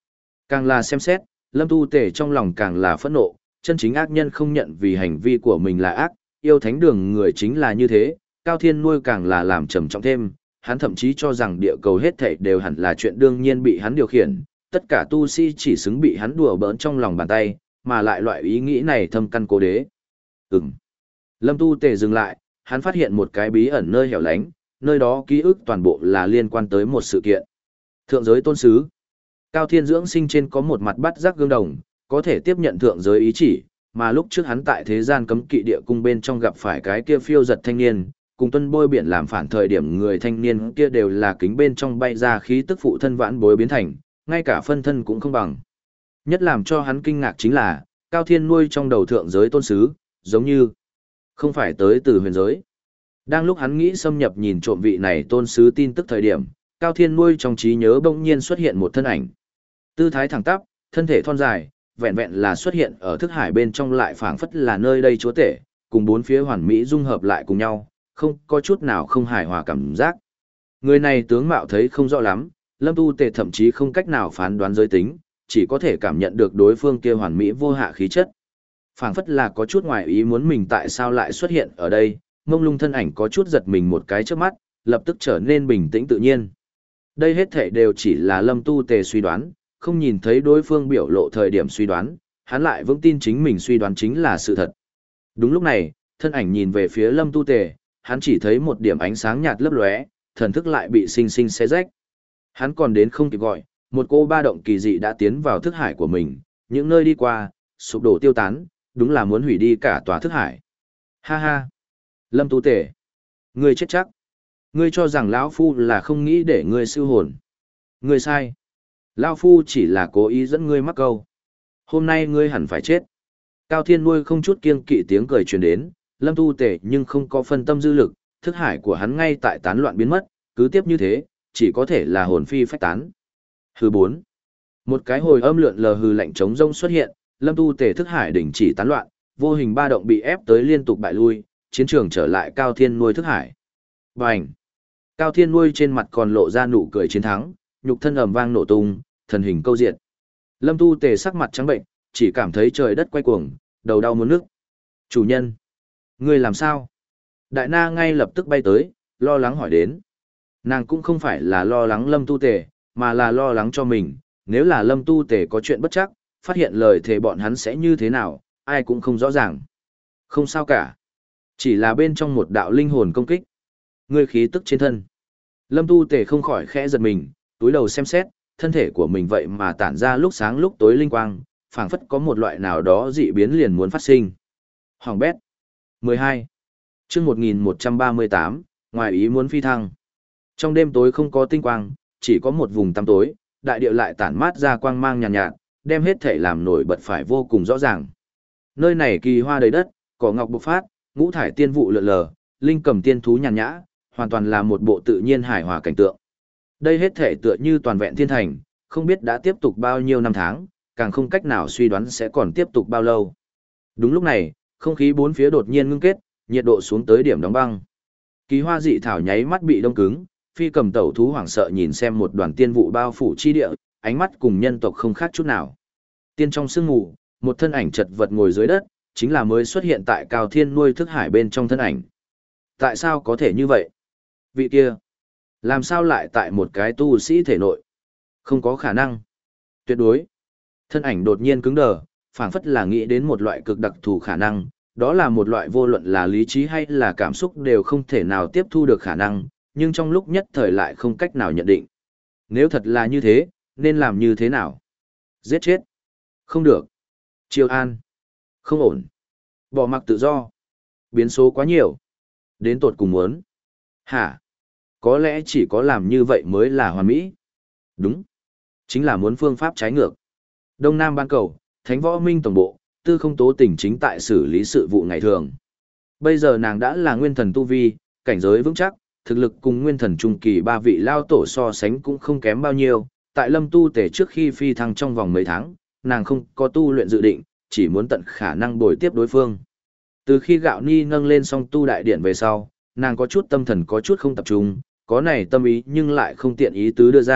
Càng là xem xét, Lâm Tu Tề trong lòng càng là phẫn nộ, chân chính ác nhân không nhận vì hành vi của mình là ác, yêu thánh đường người chính là như thế, Cao Thiên nuôi càng là làm trầm trọng thêm, hắn thậm chí cho rằng địa cầu hết thảy đều hẳn là chuyện đương nhiên bị hắn điều khiển, tất cả tu sĩ chỉ xứng bị hắn đùa bỡn trong lòng bàn tay, mà lại loại ý nghĩ này thâm căn cố đế. Ừm. Lâm Tu Tề dừng lại, hắn phát hiện một cái bí ẩn nơi hẻo lánh, nơi đó ký ức toàn bộ là liên quan tới một sự kiện. Thượng giới tôn sứ. Cao Thiên dưỡng sinh trên có một mặt bắt giác gương đồng, có thể tiếp nhận thượng giới ý chỉ, mà lúc trước hắn tại thế gian cấm kỵ địa cung bên trong gặp phải cái kia phiêu giật thanh niên, cùng tuân bôi biển làm phản thời điểm người thanh niên kia đều là kính bên trong bay ra khí tức phụ thân vãn bối biến thành, ngay cả phân thân cũng không bằng. Nhất làm cho hắn kinh ngạc chính là, Cao Thiên nuôi trong đầu thượng giới tôn sứ, giống như không phải tới từ huyền giới. Đang lúc hắn nghĩ xâm nhập nhìn trộm vị này tôn sứ tin tức thời điểm, Cao Thiên nuôi trong trí nhớ bỗng nhiên xuất hiện một thân ảnh. Tư thái thẳng tắp, thân thể thon dài, vẹn vẹn là xuất hiện ở thức hải bên trong lại phảng phất là nơi đây chúa tể, cùng bốn phía hoàn mỹ dung hợp lại cùng nhau, không có chút nào không hài hòa cảm giác. Người này tướng mạo thấy không rõ lắm, Lâm Tu Tề thậm chí không cách nào phán đoán giới tính, chỉ có thể cảm nhận được đối phương kia hoàn mỹ vô hạ khí chất. Phảng phất là có chút ngoài ý muốn mình tại sao lại xuất hiện ở đây, mông lung thân ảnh có chút giật mình một cái trước mắt, lập tức trở nên bình tĩnh tự nhiên. Đây hết thảy đều chỉ là Lâm Tu Tề suy đoán, không nhìn thấy đối phương biểu lộ thời điểm suy đoán, hắn lại vững tin chính mình suy đoán chính là sự thật. Đúng lúc này, thân ảnh nhìn về phía Lâm Tu Tề, hắn chỉ thấy một điểm ánh sáng nhạt lấp lóe, thần thức lại bị sinh sinh xé rách. Hắn còn đến không kịp gọi, một cô ba động kỳ dị đã tiến vào thức hải của mình, những nơi đi qua, sụp đổ tiêu tán, đúng là muốn hủy đi cả tòa thức hải. Ha ha! Lâm Tu Tề! Ngươi chết chắc! Ngươi cho rằng lão Phu là không nghĩ để ngươi siêu hồn. Ngươi sai! Lão Phu chỉ là cố ý dẫn ngươi mắc câu. Hôm nay ngươi hẳn phải chết. Cao Thiên nuôi không chút kiêng kỵ tiếng cười truyền đến, Lâm Tu Tề nhưng không có phân tâm dư lực, thức hải của hắn ngay tại tán loạn biến mất, cứ tiếp như thế, chỉ có thể là hồn phi phách tán. Hư bốn. Một cái hồi âm lượn lờ hư lạnh trống rông xuất hiện, Lâm Tu Tề thức hải đình chỉ tán loạn, vô hình ba động bị ép tới liên tục bại lui, chiến trường trở lại Cao Thiên nuôi thức hải. Bành. Cao Thiên nuôi trên mặt còn lộ ra nụ cười chiến thắng, nhục thân ầm vang nổ tung, thần hình câu diệt. Lâm Tu Tề sắc mặt trắng bệnh, chỉ cảm thấy trời đất quay cuồng, đầu đau muốn nức. Chủ nhân, ngươi làm sao? Đại Na ngay lập tức bay tới, lo lắng hỏi đến. Nàng cũng không phải là lo lắng Lâm Tu Tề, mà là lo lắng cho mình, nếu là Lâm Tu Tề có chuyện bất chắc, phát hiện lời thề bọn hắn sẽ như thế nào, ai cũng không rõ ràng. Không sao cả. Chỉ là bên trong một đạo linh hồn công kích. Ngươi khí tức trên thân. Lâm Tu Tề không khỏi khẽ giật mình, túi đầu xem xét, thân thể của mình vậy mà tản ra lúc sáng lúc tối linh quang, phảng phất có một loại nào đó dị biến liền muốn phát sinh. Hoàng bét. mười hai. Chương một nghìn một trăm ba mươi tám, ngoài ý muốn phi thăng. Trong đêm tối không có tinh quang, chỉ có một vùng tăm tối, đại địa lại tản mát ra quang mang nhàn nhạt, nhạt, đem hết thể làm nổi bật phải vô cùng rõ ràng. Nơi này kỳ hoa đầy đất, cỏ ngọc bộc phát, ngũ thải tiên vụ lượn lờ, linh cầm tiên thú nhàn nhã, hoàn toàn là một bộ tự nhiên hài hòa cảnh tượng. Đây hết thể tựa như toàn vẹn thiên thành, không biết đã tiếp tục bao nhiêu năm tháng, càng không cách nào suy đoán sẽ còn tiếp tục bao lâu. Đúng lúc này, không khí bốn phía đột nhiên ngưng kết, nhiệt độ xuống tới điểm đóng băng. Kỳ hoa dị thảo nháy mắt bị đông cứng, phi cầm tẩu thú hoảng sợ nhìn xem một đoàn tiên vụ bao phủ chi địa, ánh mắt cùng nhân tộc không khác chút nào. Tiên trong sương mù, một thân ảnh chật vật ngồi dưới đất, chính là mới xuất hiện tại Cao Thiên nuôi thức hải bên trong thân ảnh. Tại sao có thể như vậy? Vị kia, làm sao lại tại một cái tu sĩ thể nội? Không có khả năng. Tuyệt đối. Thân ảnh đột nhiên cứng đờ, phảng phất là nghĩ đến một loại cực đặc thù khả năng, đó là một loại vô luận là lý trí hay là cảm xúc đều không thể nào tiếp thu được khả năng, nhưng trong lúc nhất thời lại không cách nào nhận định. Nếu thật là như thế, nên làm như thế nào? Giết chết? Không được. Triều an? Không ổn. Bỏ mặc tự do? Biến số quá nhiều. Đến tột cùng muốn. Hả? Có lẽ chỉ có làm như vậy mới là hoàn mỹ. Đúng. Chính là muốn phương pháp trái ngược. Đông Nam Ban Cầu, Thánh Võ Minh Tổng Bộ, Tư Không Tố Tỉnh chính tại xử lý sự vụ ngày thường. Bây giờ nàng đã là nguyên thần tu vi, cảnh giới vững chắc, thực lực cùng nguyên thần trung kỳ ba vị lao tổ so sánh cũng không kém bao nhiêu. Tại Lâm Tu Tề trước khi phi thăng trong vòng mấy tháng, nàng không có tu luyện dự định, chỉ muốn tận khả năng bồi tiếp đối phương. Từ khi Gạo Ni nâng lên song tu đại điện về sau, nàng có chút tâm thần có chút không tập trung, có này tâm ý nhưng lại không tiện ý tứ đưa ra,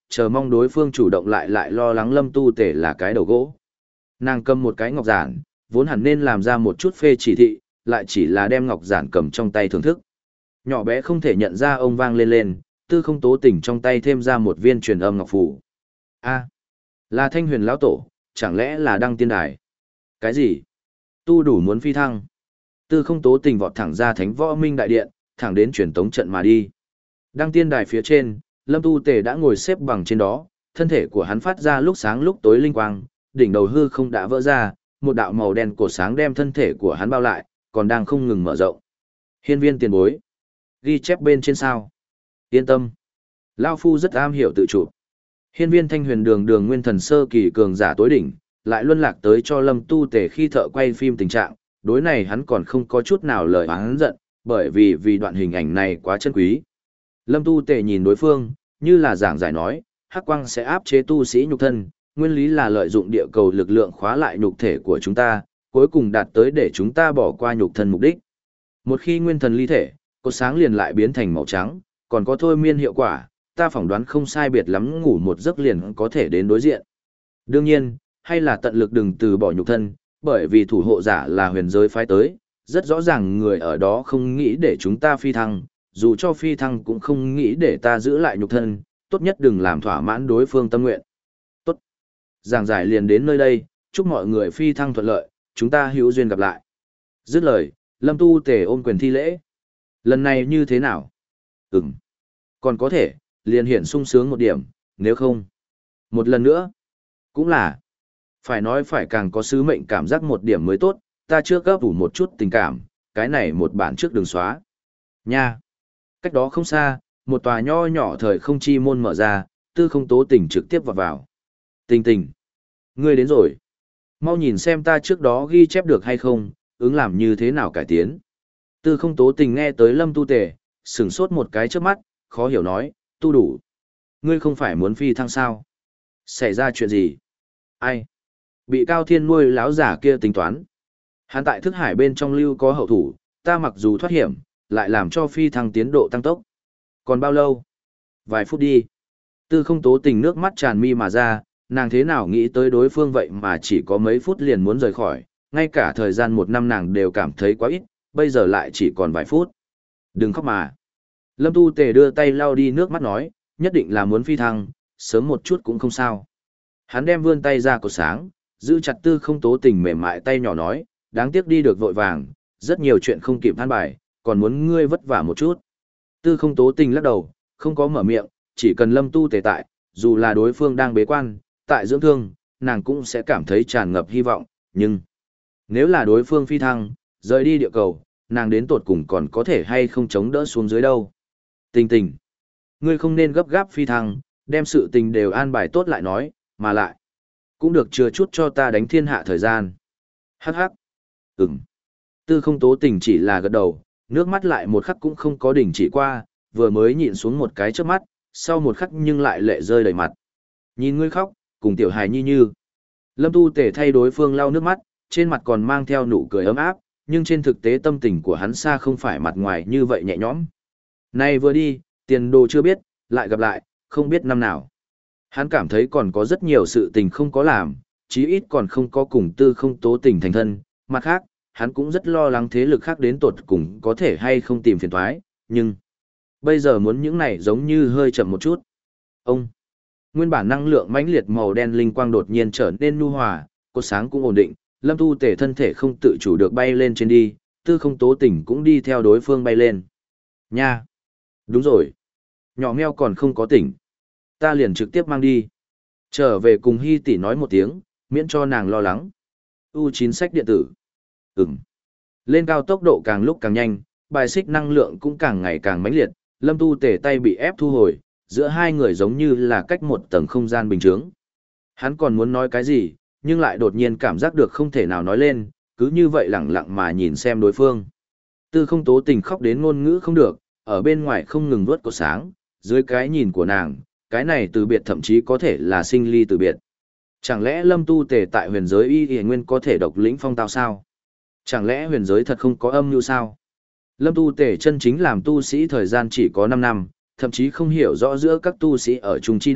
chờ mong đối phương chủ động lại lại lo lắng Lâm Tu Tể là cái đầu gỗ. Nàng cầm một cái ngọc giản, vốn hẳn nên làm ra một chút phê chỉ thị, lại chỉ là đem ngọc giản cầm trong tay thưởng thức. Nhỏ bé không thể nhận ra ông vang lên lên, Tư Không Tố Tình trong tay thêm ra một viên truyền âm ngọc phù. A, là Thanh Huyền lão tổ, chẳng lẽ là Đăng Tiên Đài? Cái gì? Tu đủ muốn phi thăng. Tư Không Tố Tình vọt thẳng ra Thánh Võ Minh đại điện, thẳng đến truyền tống trận mà đi. Đăng Tiên Đài phía trên, Lâm Tu Tề đã ngồi xếp bằng trên đó, thân thể của hắn phát ra lúc sáng lúc tối linh quang, đỉnh đầu hư không đã vỡ ra, một đạo màu đen cổ sáng đem thân thể của hắn bao lại, còn đang không ngừng mở rộng. Hiên Viên tiền bối, ghi chép bên trên sao? Yên tâm, lão phu rất am hiểu tự chủ. Hiên Viên Thanh Huyền đường đường nguyên thần sơ kỳ cường giả tối đỉnh, lại luân lạc tới cho Lâm Tu Tề khi thợ quay phim tình trạng, đối này hắn còn không có chút nào lời oán giận, bởi vì vì đoạn hình ảnh này quá chân quý. Lâm Tu Tề nhìn đối phương, như là giảng giải nói, hắc quang sẽ áp chế tu sĩ nhục thân, nguyên lý là lợi dụng địa cầu lực lượng khóa lại nhục thể của chúng ta, cuối cùng đạt tới để chúng ta bỏ qua nhục thân mục đích. Một khi nguyên thần ly thể, cột sáng liền lại biến thành màu trắng, còn có thôi miên hiệu quả, ta phỏng đoán không sai biệt lắm ngủ một giấc liền có thể đến đối diện. Đương nhiên, hay là tận lực đừng từ bỏ nhục thân, bởi vì thủ hộ giả là huyền giới phái tới, rất rõ ràng người ở đó không nghĩ để chúng ta phi thăng, dù cho phi thăng cũng không nghĩ để ta giữ lại nhục thân, tốt nhất đừng làm thỏa mãn đối phương tâm nguyện. Tốt. Giảng giải liền đến nơi đây, chúc mọi người phi thăng thuận lợi, chúng ta hữu duyên gặp lại. Dứt lời, Lâm Tu Tề ôm quyền thi lễ. Lần này như thế nào? Ừm. Còn có thể, liền hiện sung sướng một điểm, nếu không. Một lần nữa. Cũng là. Phải nói phải càng có sứ mệnh cảm giác một điểm mới tốt, ta chưa gấp ủ một chút tình cảm, cái này một bản trước đường xóa. Nha. Cách đó không xa, một tòa nho nhỏ thời không chi môn mở ra, Tư Không Tố Tình trực tiếp vào vào. Tình tình. Ngươi đến rồi. Mau nhìn xem ta trước đó ghi chép được hay không, ứng làm như thế nào cải tiến. Tư Không Tố Tình nghe tới Lâm Tu Tề, sửng sốt một cái trước mắt, khó hiểu nói, tu đủ. Ngươi không phải muốn phi thăng sao? Xảy ra chuyện gì? Ai? Bị Cao Thiên nuôi láo giả kia tính toán. Hắn tại thức hải bên trong lưu có hậu thủ, ta mặc dù thoát hiểm, lại làm cho phi thăng tiến độ tăng tốc. Còn bao lâu? Vài phút đi. Tư Không Tố Tình nước mắt tràn mi mà ra, nàng thế nào nghĩ tới đối phương vậy mà chỉ có mấy phút liền muốn rời khỏi, ngay cả thời gian một năm nàng đều cảm thấy quá ít, bây giờ lại chỉ còn vài phút. Đừng khóc mà. Lâm Tu Tề đưa tay lau đi nước mắt nói, nhất định là muốn phi thăng, sớm một chút cũng không sao. Hắn đem vươn tay ra cột sáng, giữ chặt Tư Không Tố Tình mềm mại tay nhỏ nói, đáng tiếc đi được vội vàng, rất nhiều chuyện không kịp than bài, còn muốn ngươi vất vả một chút. Tư Không Tố Tình lắc đầu, không có mở miệng, chỉ cần Lâm Tu Tề tại, dù là đối phương đang bế quan, tại dưỡng thương, nàng cũng sẽ cảm thấy tràn ngập hy vọng, nhưng nếu là đối phương phi thăng, rời đi địa cầu, nàng đến tột cùng còn có thể hay không chống đỡ xuống dưới đâu. Tình tình, ngươi không nên gấp gáp phi thăng, đem sự tình đều an bài tốt lại nói, mà lại, cũng được chừa chút cho ta đánh thiên hạ thời gian. Hắc hắc, ừm. Tư Không Tố Tình chỉ là gật đầu, nước mắt lại một khắc cũng không có đỉnh chỉ qua, vừa mới nhịn xuống một cái trước mắt, sau một khắc nhưng lại lệ rơi đầy mặt. Nhìn ngươi khóc, cùng tiểu hài nhi như. Lâm Tu Tề thay đối phương lau nước mắt, trên mặt còn mang theo nụ cười ấm áp, nhưng trên thực tế tâm tình của hắn xa không phải mặt ngoài như vậy nhẹ nhõm. Nay vừa đi, tiền đồ chưa biết, lại gặp lại, không biết năm nào. Hắn cảm thấy còn có rất nhiều sự tình không có làm, chí ít còn không có cùng Tư Không Tố Tình thành thân. Mặt khác, hắn cũng rất lo lắng thế lực khác đến tột cùng có thể hay không tìm phiền toái, nhưng bây giờ muốn những này giống như hơi chậm một chút. Ông, nguyên bản năng lượng mãnh liệt màu đen linh quang đột nhiên trở nên nhu hòa, cột sáng cũng ổn định, Lâm Tu Tề thân thể không tự chủ được bay lên trên đi, Tư Không Tố Tình cũng đi theo đối phương bay lên. Nha, đúng rồi, nhỏ meo còn không có tỉnh, ta liền trực tiếp mang đi. Trở về cùng Hi tỷ nói một tiếng, miễn cho nàng lo lắng. U chín sách điện tử. Ừm. Lên cao tốc độ càng lúc càng nhanh, bài xích năng lượng cũng càng ngày càng mãnh liệt, Lâm Tu Tề tay bị ép thu hồi, giữa hai người giống như là cách một tầng không gian bình thường. Hắn còn muốn nói cái gì, nhưng lại đột nhiên cảm giác được không thể nào nói lên, cứ như vậy lặng lặng mà nhìn xem đối phương. Tư Không Tố Tình khóc đến ngôn ngữ không được, ở bên ngoài không ngừng vuốt cột sáng, dưới cái nhìn của nàng, cái này từ biệt thậm chí có thể là sinh ly từ biệt. Chẳng lẽ Lâm Tu Tề tại huyền giới y y nguyên có thể độc lĩnh phong tao sao? Chẳng lẽ huyền giới thật không có âm mưu sao? Lâm Tu Tề chân chính làm tu sĩ thời gian chỉ có năm năm, thậm chí không hiểu rõ giữa các tu sĩ ở chung chi đạo,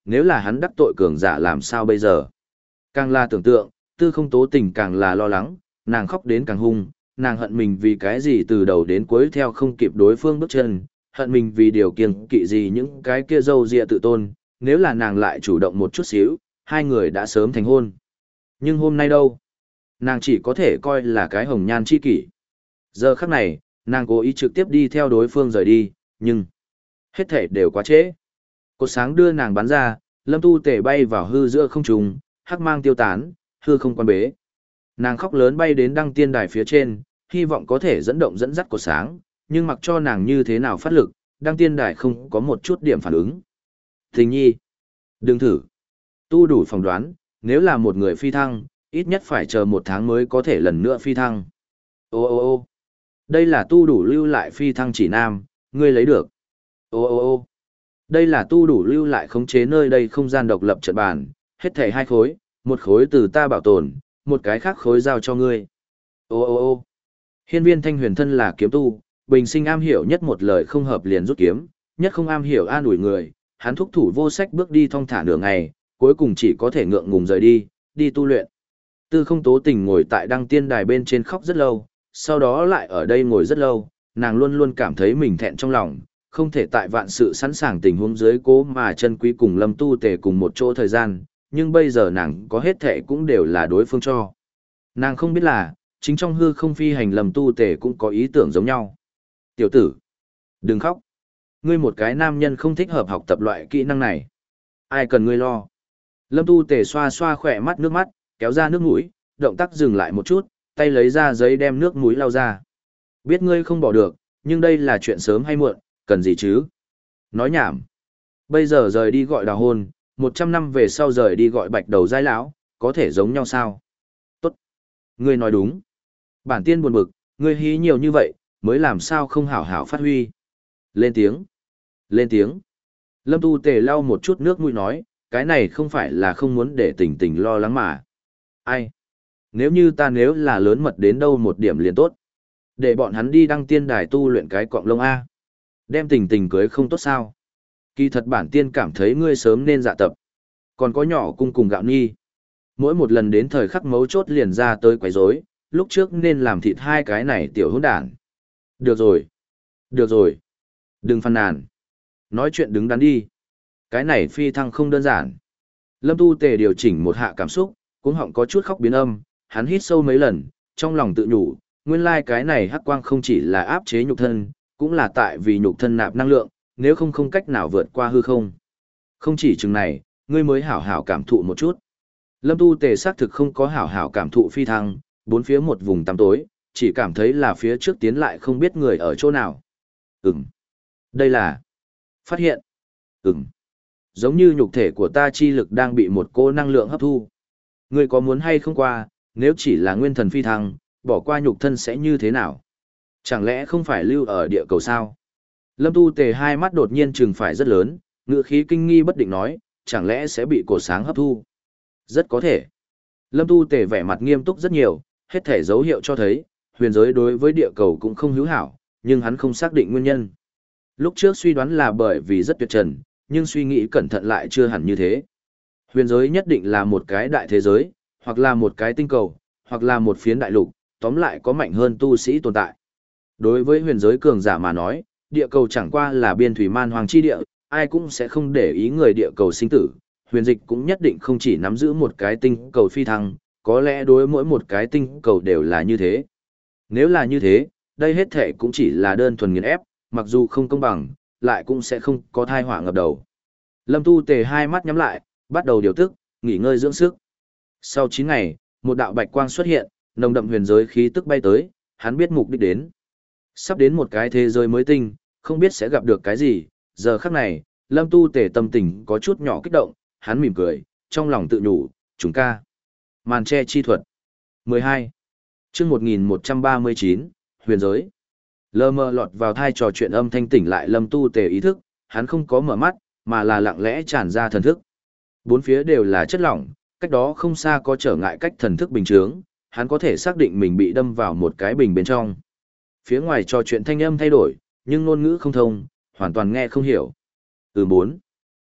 nếu là hắn đắc tội cường giả làm sao bây giờ? Càng là tưởng tượng, tư không tố tình càng là lo lắng, nàng khóc đến càng hung, nàng hận mình vì cái gì từ đầu đến cuối theo không kịp đối phương bước chân, hận mình vì điều kiêng kỵ gì những cái kia dâu dịa tự tôn, nếu là nàng lại chủ động một chút xíu, hai người đã sớm thành hôn. Nhưng hôm nay đâu? Nàng chỉ có thể coi là cái hồng nhan chi kỷ. Giờ khắc này, nàng cố ý trực tiếp đi theo đối phương rời đi, nhưng hết thể đều quá trễ. Cột sáng đưa nàng bắn ra, Lâm Tu Tề bay vào hư giữa không trung, hắc mang tiêu tán, hư không quan bế. Nàng khóc lớn bay đến đăng tiên đài phía trên, hy vọng có thể dẫn động dẫn dắt cột sáng, nhưng mặc cho nàng như thế nào phát lực, đăng tiên đài không có một chút điểm phản ứng. Tình nhi, đừng thử. Tu đủ phỏng đoán, nếu là một người phi thăng, ít nhất phải chờ một tháng mới có thể lần nữa phi thăng. Ô ô ô đây là tu đủ lưu lại phi thăng chỉ nam, ngươi lấy được. Ô ô ô đây là tu đủ lưu lại khống chế nơi đây không gian độc lập trận bàn, hết thảy hai khối, một khối từ ta bảo tồn, một cái khác khối giao cho ngươi. Ô ô ô hiên viên thanh huyền thân là kiếm tu, bình sinh am hiểu nhất một lời không hợp liền rút kiếm, nhất không am hiểu an ủi người, hắn thúc thủ vô sách bước đi thong thả nửa ngày, cuối cùng chỉ có thể ngượng ngùng rời đi, đi tu luyện. Tư không tố tình ngồi tại đăng tiên đài bên trên khóc rất lâu, sau đó lại ở đây ngồi rất lâu, nàng luôn luôn cảm thấy mình thẹn trong lòng, không thể tại vạn sự sẵn sàng tình huống dưới cố mà chân quý cùng Lâm Tu Tề cùng một chỗ thời gian, nhưng bây giờ nàng có hết thệ cũng đều là đối phương cho. Nàng không biết là, chính trong hư không phi hành Lâm Tu Tề cũng có ý tưởng giống nhau. Tiểu tử, đừng khóc. Ngươi một cái nam nhân không thích hợp học tập loại kỹ năng này. Ai cần ngươi lo. Lâm Tu Tề xoa xoa khỏe mắt nước mắt, kéo ra nước mũi, động tác dừng lại một chút, tay lấy ra giấy đem nước mũi lau ra. Biết ngươi không bỏ được, nhưng đây là chuyện sớm hay muộn, cần gì chứ? Nói nhảm. Bây giờ rời đi gọi đào hôn, một trăm năm về sau rời đi gọi bạch đầu giai lão, có thể giống nhau sao? Tốt. Ngươi nói đúng. Bản tiên buồn bực, ngươi hí nhiều như vậy, mới làm sao không hảo hảo phát huy. Lên tiếng. Lên tiếng. Lâm Tu Tề lau một chút nước mũi nói, cái này không phải là không muốn để tình tình lo lắng mà. Ai? Nếu như ta nếu là lớn mật đến đâu một điểm liền tốt. Để bọn hắn đi đăng tiên đài tu luyện cái quạng lông A. Đem tình tình cưới không tốt sao? Kỳ thật bản tiên cảm thấy ngươi sớm nên dạ tập. Còn có nhỏ cung cùng gạo nhi. Mỗi một lần đến thời khắc mấu chốt liền ra tới quấy rối, lúc trước nên làm thịt hai cái này tiểu hỗn đản. Được rồi. Được rồi. Đừng phàn nàn. Nói chuyện đứng đắn đi. Cái này phi thăng không đơn giản. Lâm Tu Tề điều chỉnh một hạ cảm xúc, cuống họng có chút khóc biến âm, hắn hít sâu mấy lần, trong lòng tự nhủ, nguyên lai cái này hắc quang không chỉ là áp chế nhục thân, cũng là tại vì nhục thân nạp năng lượng, nếu không không cách nào vượt qua hư không. Không chỉ chừng này, ngươi mới hảo hảo cảm thụ một chút. Lâm Tu Tề xác thực không có hảo hảo cảm thụ phi thăng, bốn phía một vùng tăm tối, chỉ cảm thấy là phía trước tiến lại không biết người ở chỗ nào. Ừm. Đây là phát hiện. Ừm. Giống như nhục thể của ta chi lực đang bị một cô năng lượng hấp thu. Ngươi có muốn hay không qua, nếu chỉ là nguyên thần phi thăng, bỏ qua nhục thân sẽ như thế nào? Chẳng lẽ không phải lưu ở địa cầu sao? Lâm Tu Tề hai mắt đột nhiên trừng phải rất lớn, ngữ khí kinh nghi bất định nói, chẳng lẽ sẽ bị cổ sáng hấp thu? Rất có thể. Lâm Tu Tề vẻ mặt nghiêm túc rất nhiều, hết thể dấu hiệu cho thấy, huyền giới đối với địa cầu cũng không hữu hảo, nhưng hắn không xác định nguyên nhân. Lúc trước suy đoán là bởi vì rất tuyệt trần, nhưng suy nghĩ cẩn thận lại chưa hẳn như thế. Huyền giới nhất định là một cái đại thế giới, hoặc là một cái tinh cầu, hoặc là một phiến đại lục, tóm lại có mạnh hơn tu sĩ tồn tại. Đối với huyền giới cường giả mà nói, địa cầu chẳng qua là biên thủy man hoàng chi địa, ai cũng sẽ không để ý người địa cầu sinh tử. Huyền dịch cũng nhất định không chỉ nắm giữ một cái tinh cầu phi thăng, có lẽ đối mỗi một cái tinh cầu đều là như thế. Nếu là như thế, đây hết thể cũng chỉ là đơn thuần nghiền ép, mặc dù không công bằng, lại cũng sẽ không có thai họa ngập đầu. Lâm Tu Tề hai mắt nhắm lại, bắt đầu điều tức, nghỉ ngơi dưỡng sức. Sau chín ngày, một đạo bạch quang xuất hiện, nồng đậm huyền giới khí tức bay tới, hắn biết mục đích đến. Sắp đến một cái thế giới mới tinh, không biết sẽ gặp được cái gì, giờ khắc này, Lâm Tu Tề tâm tình có chút nhỏ kích động, hắn mỉm cười, trong lòng tự nhủ, chúng ca. Màn che chi thuật. mười hai. Chương một nghìn một trăm ba mươi chín, huyền giới. Lơ mơ lọt vào thai trò chuyện âm thanh tỉnh lại Lâm Tu Tề ý thức, hắn không có mở mắt, mà là lặng lẽ tràn ra thần thức. Bốn phía đều là chất lỏng, cách đó không xa có trở ngại cách thần thức bình chướng, hắn có thể xác định mình bị đâm vào một cái bình bên trong. Phía ngoài trò chuyện thanh âm thay đổi, nhưng ngôn ngữ không thông, hoàn toàn nghe không hiểu. Ừ bốn.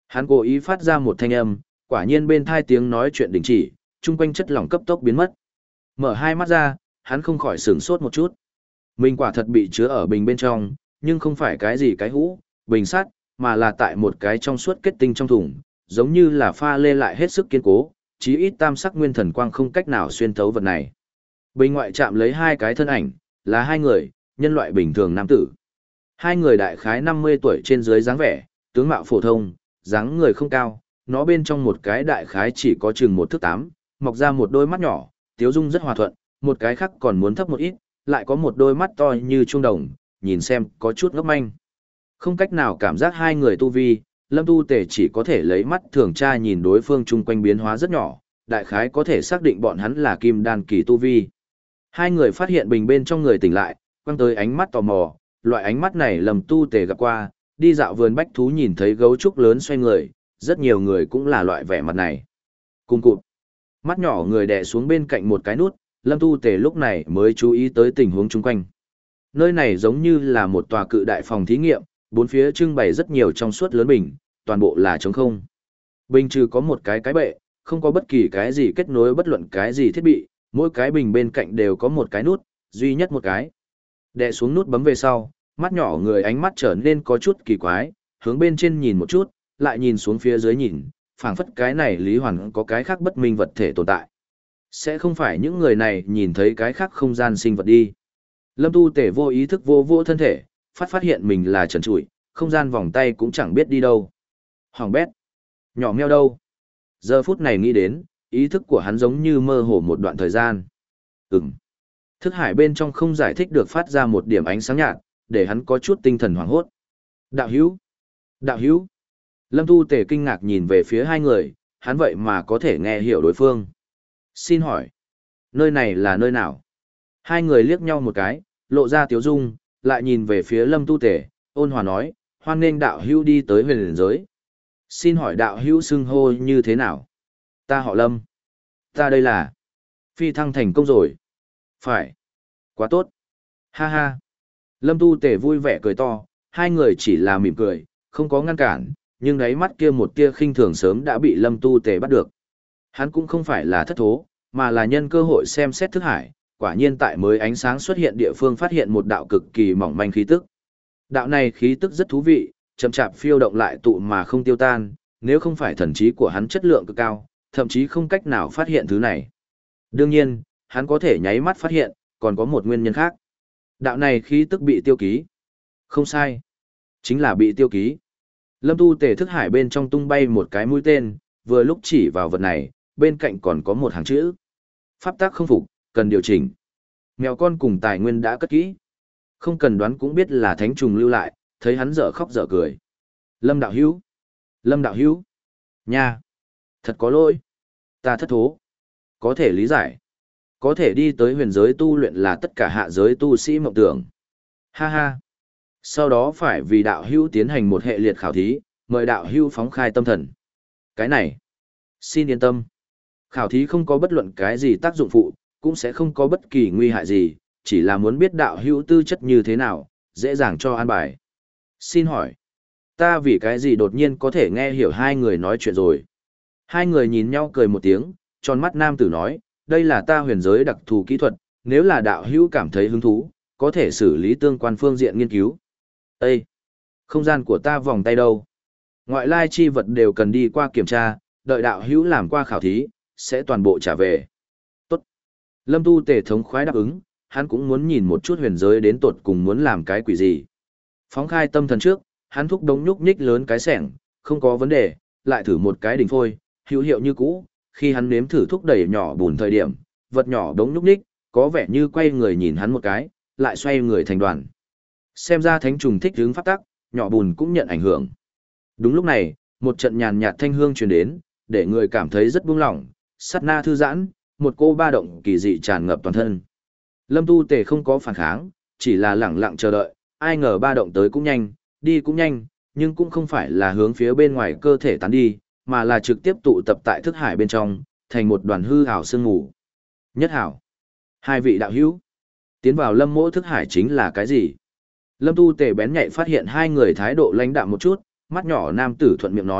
Hắn cố ý phát ra một thanh âm, quả nhiên bên thai tiếng nói chuyện đình chỉ, chung quanh chất lỏng cấp tốc biến mất. Mở hai mắt ra, hắn không khỏi sửng sốt một chút. Mình quả thật bị chứa ở bình bên trong, nhưng không phải cái gì cái hũ, bình sắt, mà là tại một cái trong suốt kết tinh trong thùng, giống như là pha lê lại hết sức kiên cố, chí ít tam sắc nguyên thần quang không cách nào xuyên thấu vật này. Bình ngoại chạm lấy hai cái thân ảnh, là hai người, nhân loại bình thường nam tử. Hai người đại khái năm mươi tuổi trên dưới dáng vẻ, tướng mạo phổ thông, dáng người không cao, nó bên trong một cái đại khái chỉ có chừng một thước tám, mọc ra một đôi mắt nhỏ, tiếu dung rất hòa thuận, một cái khác còn muốn thấp một ít, lại có một đôi mắt to như trung đồng, nhìn xem có chút ngốc manh. Không cách nào cảm giác hai người tu vi, Lâm Tu Tề chỉ có thể lấy mắt thường tra nhìn đối phương chung quanh biến hóa rất nhỏ, đại khái có thể xác định bọn hắn là kim đan kỳ tu vi. Hai người phát hiện bình bên trong người tỉnh lại, quăng tới ánh mắt tò mò, loại ánh mắt này Lâm Tu Tề gặp qua, đi dạo vườn bách thú nhìn thấy gấu trúc lớn xoay người, rất nhiều người cũng là loại vẻ mặt này. Cùng cụt, mắt nhỏ người đè xuống bên cạnh một cái nút, Lâm Tu Tề lúc này mới chú ý tới tình huống chung quanh. Nơi này giống như là một tòa cự đại phòng thí nghiệm, bốn phía trưng bày rất nhiều trong suốt lớn bình, toàn bộ là trống không. Bình trừ có một cái cái bệ, không có bất kỳ cái gì kết nối bất luận cái gì thiết bị, mỗi cái bình bên cạnh đều có một cái nút, duy nhất một cái. Đè xuống nút bấm về sau, mắt nhỏ người ánh mắt trở nên có chút kỳ quái, hướng bên trên nhìn một chút, lại nhìn xuống phía dưới nhìn, phảng phất cái này Lý Hoàn có cái khác bất minh vật thể tồn tại. Sẽ không phải những người này nhìn thấy cái khác không gian sinh vật đi. Lâm Tu Tể vô ý thức vô vô thân thể, phát phát hiện mình là trần trụi, không gian vòng tay cũng chẳng biết đi đâu. Hoàng bét. Nhỏ meo đâu. Giờ phút này nghĩ đến, ý thức của hắn giống như mơ hồ một đoạn thời gian. Ừm. Thức hải bên trong không giải thích được phát ra một điểm ánh sáng nhạt, để hắn có chút tinh thần hoảng hốt. Đạo hữu. Đạo hữu. Lâm Tu Tể kinh ngạc nhìn về phía hai người, hắn vậy mà có thể nghe hiểu đối phương. Xin hỏi, nơi này là nơi nào? Hai người liếc nhau một cái, lộ ra tiếu dung, lại nhìn về phía Lâm Tu Tể, ôn hòa nói, hoan nghênh đạo hữu đi tới huyền giới. Xin hỏi đạo hữu xưng hô như thế nào? Ta họ Lâm. Ta đây là... Phi thăng thành công rồi. Phải. Quá tốt. Ha ha. Lâm Tu Tể vui vẻ cười to, hai người chỉ là mỉm cười, không có ngăn cản, nhưng đáy mắt kia một tia khinh thường sớm đã bị Lâm Tu Tể bắt được. Hắn cũng không phải là thất thố, mà là nhân cơ hội xem xét thức hải, quả nhiên tại mới ánh sáng xuất hiện địa phương phát hiện một đạo cực kỳ mỏng manh khí tức. Đạo này khí tức rất thú vị, chậm chạp phiêu động lại tụ mà không tiêu tan, nếu không phải thần trí của hắn chất lượng cực cao, thậm chí không cách nào phát hiện thứ này. Đương nhiên, hắn có thể nháy mắt phát hiện, còn có một nguyên nhân khác. Đạo này khí tức bị tiêu ký. Không sai. Chính là bị tiêu ký. Lâm Tu Tể thức hải bên trong tung bay một cái mũi tên, vừa lúc chỉ vào vật này, bên cạnh còn có một hàng chữ. Pháp tác không phục, cần điều chỉnh. Mèo con cùng tài nguyên đã cất kỹ. Không cần đoán cũng biết là thánh trùng lưu lại, thấy hắn dở khóc dở cười. Lâm đạo hữu. Lâm đạo hữu. Nha. Thật có lỗi. Ta thất thố. Có thể lý giải. Có thể đi tới huyền giới tu luyện là tất cả hạ giới tu sĩ mộng tưởng. Ha ha. Sau đó phải vì đạo hữu tiến hành một hệ liệt khảo thí, mời đạo hữu phóng khai tâm thần. Cái này. Xin yên tâm. Khảo thí không có bất luận cái gì tác dụng phụ, cũng sẽ không có bất kỳ nguy hại gì, chỉ là muốn biết đạo hữu tư chất như thế nào, dễ dàng cho an bài. Xin hỏi, ta vì cái gì đột nhiên có thể nghe hiểu hai người nói chuyện rồi? Hai người nhìn nhau cười một tiếng, tròn mắt nam tử nói, đây là ta huyền giới đặc thù kỹ thuật, nếu là đạo hữu cảm thấy hứng thú, có thể xử lý tương quan phương diện nghiên cứu. Ê! Không gian của ta vòng tay đâu? Ngoại lai chi vật đều cần đi qua kiểm tra, đợi đạo hữu làm qua khảo thí, sẽ toàn bộ trả về. Tốt. Lâm Tu Tể thống khoái đáp ứng, hắn cũng muốn nhìn một chút huyền giới đến tột cùng muốn làm cái quỷ gì. Phóng khai tâm thần trước, hắn thúc đống nhúc nhích lớn cái sẻng, không có vấn đề, lại thử một cái đỉnh phôi, hữu hiệu như cũ, khi hắn nếm thử thúc đẩy nhỏ bùn thời điểm, vật nhỏ đống nhúc nhích, có vẻ như quay người nhìn hắn một cái, lại xoay người thành đoàn. Xem ra thánh trùng thích hướng pháp tắc, nhỏ bùn cũng nhận ảnh hưởng. Đúng lúc này, một trận nhàn nhạt thanh hương truyền đến, để người cảm thấy rất buông lỏng, sát na thư giãn, một cô ba động kỳ dị tràn ngập toàn thân. Lâm Tu Tể không có phản kháng, chỉ là lẳng lặng chờ đợi, ai ngờ ba động tới cũng nhanh, đi cũng nhanh, nhưng cũng không phải là hướng phía bên ngoài cơ thể tán đi, mà là trực tiếp tụ tập tại thức hải bên trong, thành một đoàn hư ảo sương ngủ. Nhất hảo. Hai vị đạo hữu. Tiến vào Lâm Mỗ thức hải chính là cái gì? Lâm Tu Tể bén nhạy phát hiện hai người thái độ lãnh đạm một chút, mắt nhỏ nam tử thuận miệng nói,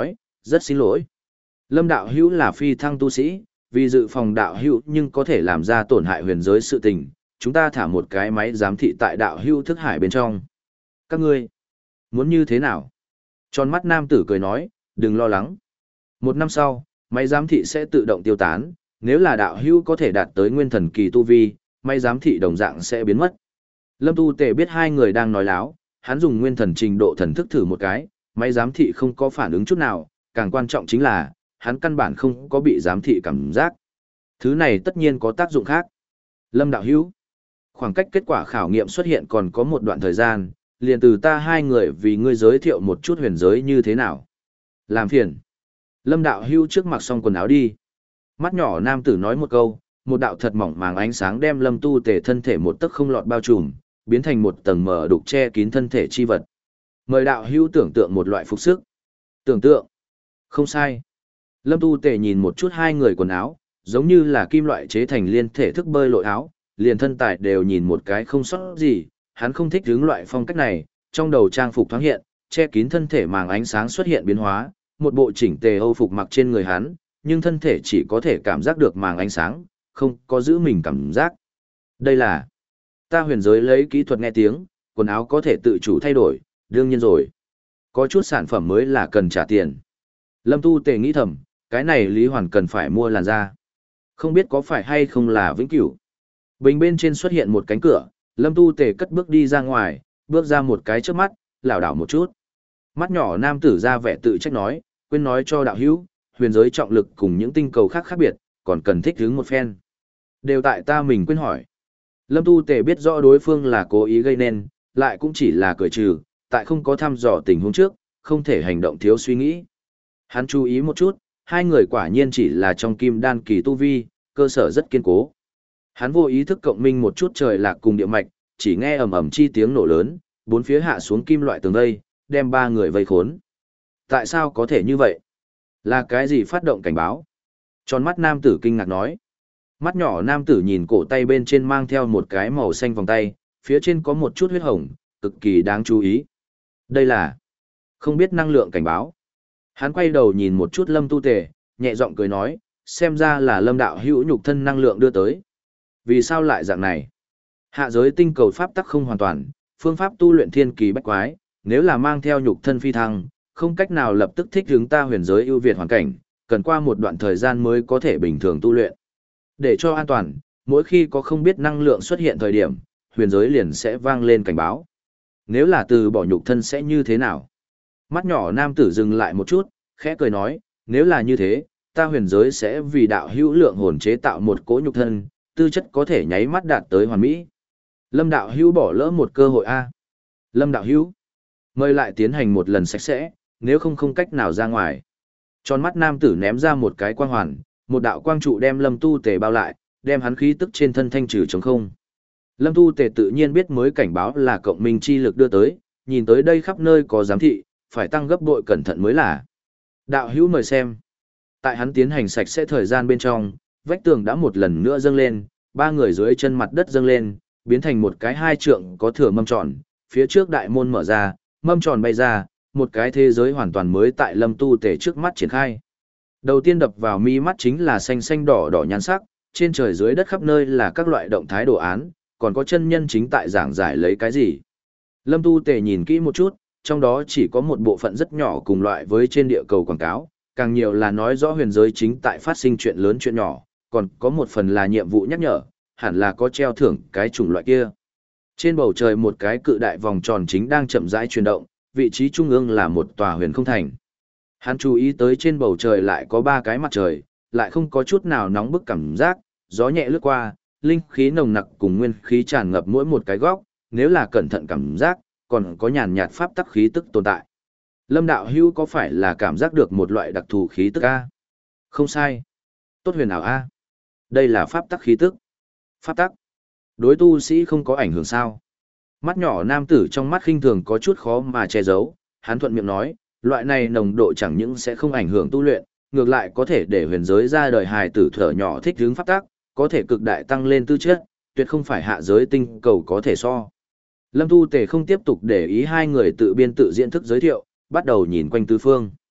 rất xin lỗi. Lâm đạo hữu là phi thăng tu sĩ, vì dự phòng đạo hữu nhưng có thể làm ra tổn hại huyền giới sự tình, chúng ta thả một cái máy giám thị tại đạo hữu thức hải bên trong. Các ngươi, muốn như thế nào? Tròn mắt nam tử cười nói, đừng lo lắng. Một năm sau, máy giám thị sẽ tự động tiêu tán, nếu là đạo hữu có thể đạt tới nguyên thần kỳ tu vi, máy giám thị đồng dạng sẽ biến mất. Lâm Tu Tề biết hai người đang nói láo, hắn dùng nguyên thần trình độ thần thức thử một cái, máy giám thị không có phản ứng chút nào, càng quan trọng chính là, hắn căn bản không có bị giám thị cảm giác. Thứ này tất nhiên có tác dụng khác. Lâm đạo hữu, khoảng cách kết quả khảo nghiệm xuất hiện còn có một đoạn thời gian, liền từ ta hai người vì ngươi giới thiệu một chút huyền giới như thế nào. Làm phiền. Lâm đạo hữu trước mặc xong quần áo đi. Mắt nhỏ nam tử nói một câu, một đạo thật mỏng màng ánh sáng đem Lâm Tu Tề thân thể một tấc không lọt bao trùm, biến thành một tầng mờ đục che kín thân thể chi vật. Mời đạo hữu tưởng tượng một loại phục sức. Tưởng tượng. Không sai. Lâm Tu Tề nhìn một chút hai người quần áo, giống như là kim loại chế thành liên thể thức bơi lội áo, liền thân tài đều nhìn một cái không sót gì, hắn không thích hướng loại phong cách này, trong đầu trang phục thoáng hiện, che kín thân thể màng ánh sáng xuất hiện biến hóa, một bộ chỉnh tề Âu phục mặc trên người hắn, nhưng thân thể chỉ có thể cảm giác được màng ánh sáng, không có giữ mình cảm giác. Đây là ta huyền giới lấy kỹ thuật nghe tiếng, quần áo có thể tự chủ thay đổi, đương nhiên rồi. Có chút sản phẩm mới là cần trả tiền. Lâm Tu Tề nghĩ thầm, cái này Lý Hoàn cần phải mua làn da. Không biết có phải hay không là vĩnh cửu. Bình bên trên xuất hiện một cánh cửa, Lâm Tu Tề cất bước đi ra ngoài, bước ra một cái trước mắt, lảo đảo một chút. Mắt nhỏ nam tử ra vẻ tự trách nói, quên nói cho đạo hữu, huyền giới trọng lực cùng những tinh cầu khác khác biệt, còn cần thích hướng một phen. Đều tại ta mình quên hỏi. Lâm Tu Tề biết rõ đối phương là cố ý gây nên, lại cũng chỉ là cười trừ, tại không có thăm dò tình huống trước, không thể hành động thiếu suy nghĩ. Hắn chú ý một chút, hai người quả nhiên chỉ là trong kim đan kỳ tu vi, cơ sở rất kiên cố. Hắn vô ý thức cộng minh một chút trời lạc cùng địa mạch, chỉ nghe ầm ầm chi tiếng nổ lớn, bốn phía hạ xuống kim loại tường vây, đem ba người vây khốn. Tại sao có thể như vậy? Là cái gì phát động cảnh báo? Tròn mắt nam tử kinh ngạc nói. Mắt nhỏ nam tử nhìn cổ tay bên trên mang theo một cái màu xanh vòng tay, phía trên có một chút huyết hồng, cực kỳ đáng chú ý. Đây là không biết năng lượng cảnh báo. Hắn quay đầu nhìn một chút Lâm Tu Tề, nhẹ giọng cười nói, xem ra là Lâm đạo hữu nhục thân năng lượng đưa tới. Vì sao lại dạng này? Hạ giới tinh cầu pháp tắc không hoàn toàn, phương pháp tu luyện thiên kỳ bách quái, nếu là mang theo nhục thân phi thăng, không cách nào lập tức thích ứng ta huyền giới ưu việt hoàn cảnh, cần qua một đoạn thời gian mới có thể bình thường tu luyện. Để cho an toàn, mỗi khi có không biết năng lượng xuất hiện thời điểm, huyền giới liền sẽ vang lên cảnh báo. Nếu là từ bỏ nhục thân sẽ như thế nào? Mắt nhỏ nam tử dừng lại một chút, khẽ cười nói, nếu là như thế, ta huyền giới sẽ vì đạo hữu lượng hồn chế tạo một cỗ nhục thân, tư chất có thể nháy mắt đạt tới hoàn mỹ. Lâm đạo hữu bỏ lỡ một cơ hội a. Lâm đạo hữu, mời lại tiến hành một lần sạch sẽ, nếu không không cách nào ra ngoài. Tròn mắt nam tử ném ra một cái quang hoàn, một đạo quang trụ đem Lâm Tu Tề bao lại, đem hắn khí tức trên thân thanh trừ trống không. Lâm Tu Tề tự nhiên biết mới cảnh báo là cộng minh chi lực đưa tới, nhìn tới đây khắp nơi có giám thị, phải tăng gấp bội cẩn thận mới là. Đạo hữu mời xem. Tại hắn tiến hành sạch sẽ thời gian bên trong, vách tường đã một lần nữa dâng lên, ba người dưới chân mặt đất dâng lên, biến thành một cái hai trượng có thửa mâm tròn, phía trước đại môn mở ra, mâm tròn bay ra, một cái thế giới hoàn toàn mới tại Lâm Tu Tề trước mắt triển khai. Đầu tiên đập vào mi mắt chính là xanh xanh đỏ đỏ nhan sắc, trên trời dưới đất khắp nơi là các loại động thái đồ án, còn có chân nhân chính tại giảng giải lấy cái gì. Lâm Tu Tề nhìn kỹ một chút, trong đó chỉ có một bộ phận rất nhỏ cùng loại với trên địa cầu quảng cáo, càng nhiều là nói rõ huyền giới chính tại phát sinh chuyện lớn chuyện nhỏ, còn có một phần là nhiệm vụ nhắc nhở, hẳn là có treo thưởng cái chủng loại kia. Trên bầu trời một cái cự đại vòng tròn chính đang chậm rãi chuyển động, vị trí trung ương là một tòa huyền không thành. Hắn chú ý tới trên bầu trời lại có ba cái mặt trời, lại không có chút nào nóng bức cảm giác, gió nhẹ lướt qua, linh khí nồng nặc cùng nguyên khí tràn ngập mỗi một cái góc, nếu là cẩn thận cảm giác, còn có nhàn nhạt pháp tắc khí tức tồn tại. Lâm đạo hữu có phải là cảm giác được một loại đặc thù khí tức a? Không sai. Tốt huyền ảo a. Đây là pháp tắc khí tức. Pháp tắc. Đối tu sĩ không có ảnh hưởng sao? Mắt nhỏ nam tử trong mắt khinh thường có chút khó mà che giấu, hắn thuận miệng nói, loại này nồng độ chẳng những sẽ không ảnh hưởng tu luyện, ngược lại có thể để huyền giới ra đời hài tử thở nhỏ thích hướng pháp tắc, có thể cực đại tăng lên tư chất, tuyệt không phải hạ giới tinh cầu có thể so. Lâm Tu Tề không tiếp tục để ý hai người tự biên tự diễn thức giới thiệu, bắt đầu nhìn quanh tứ phương.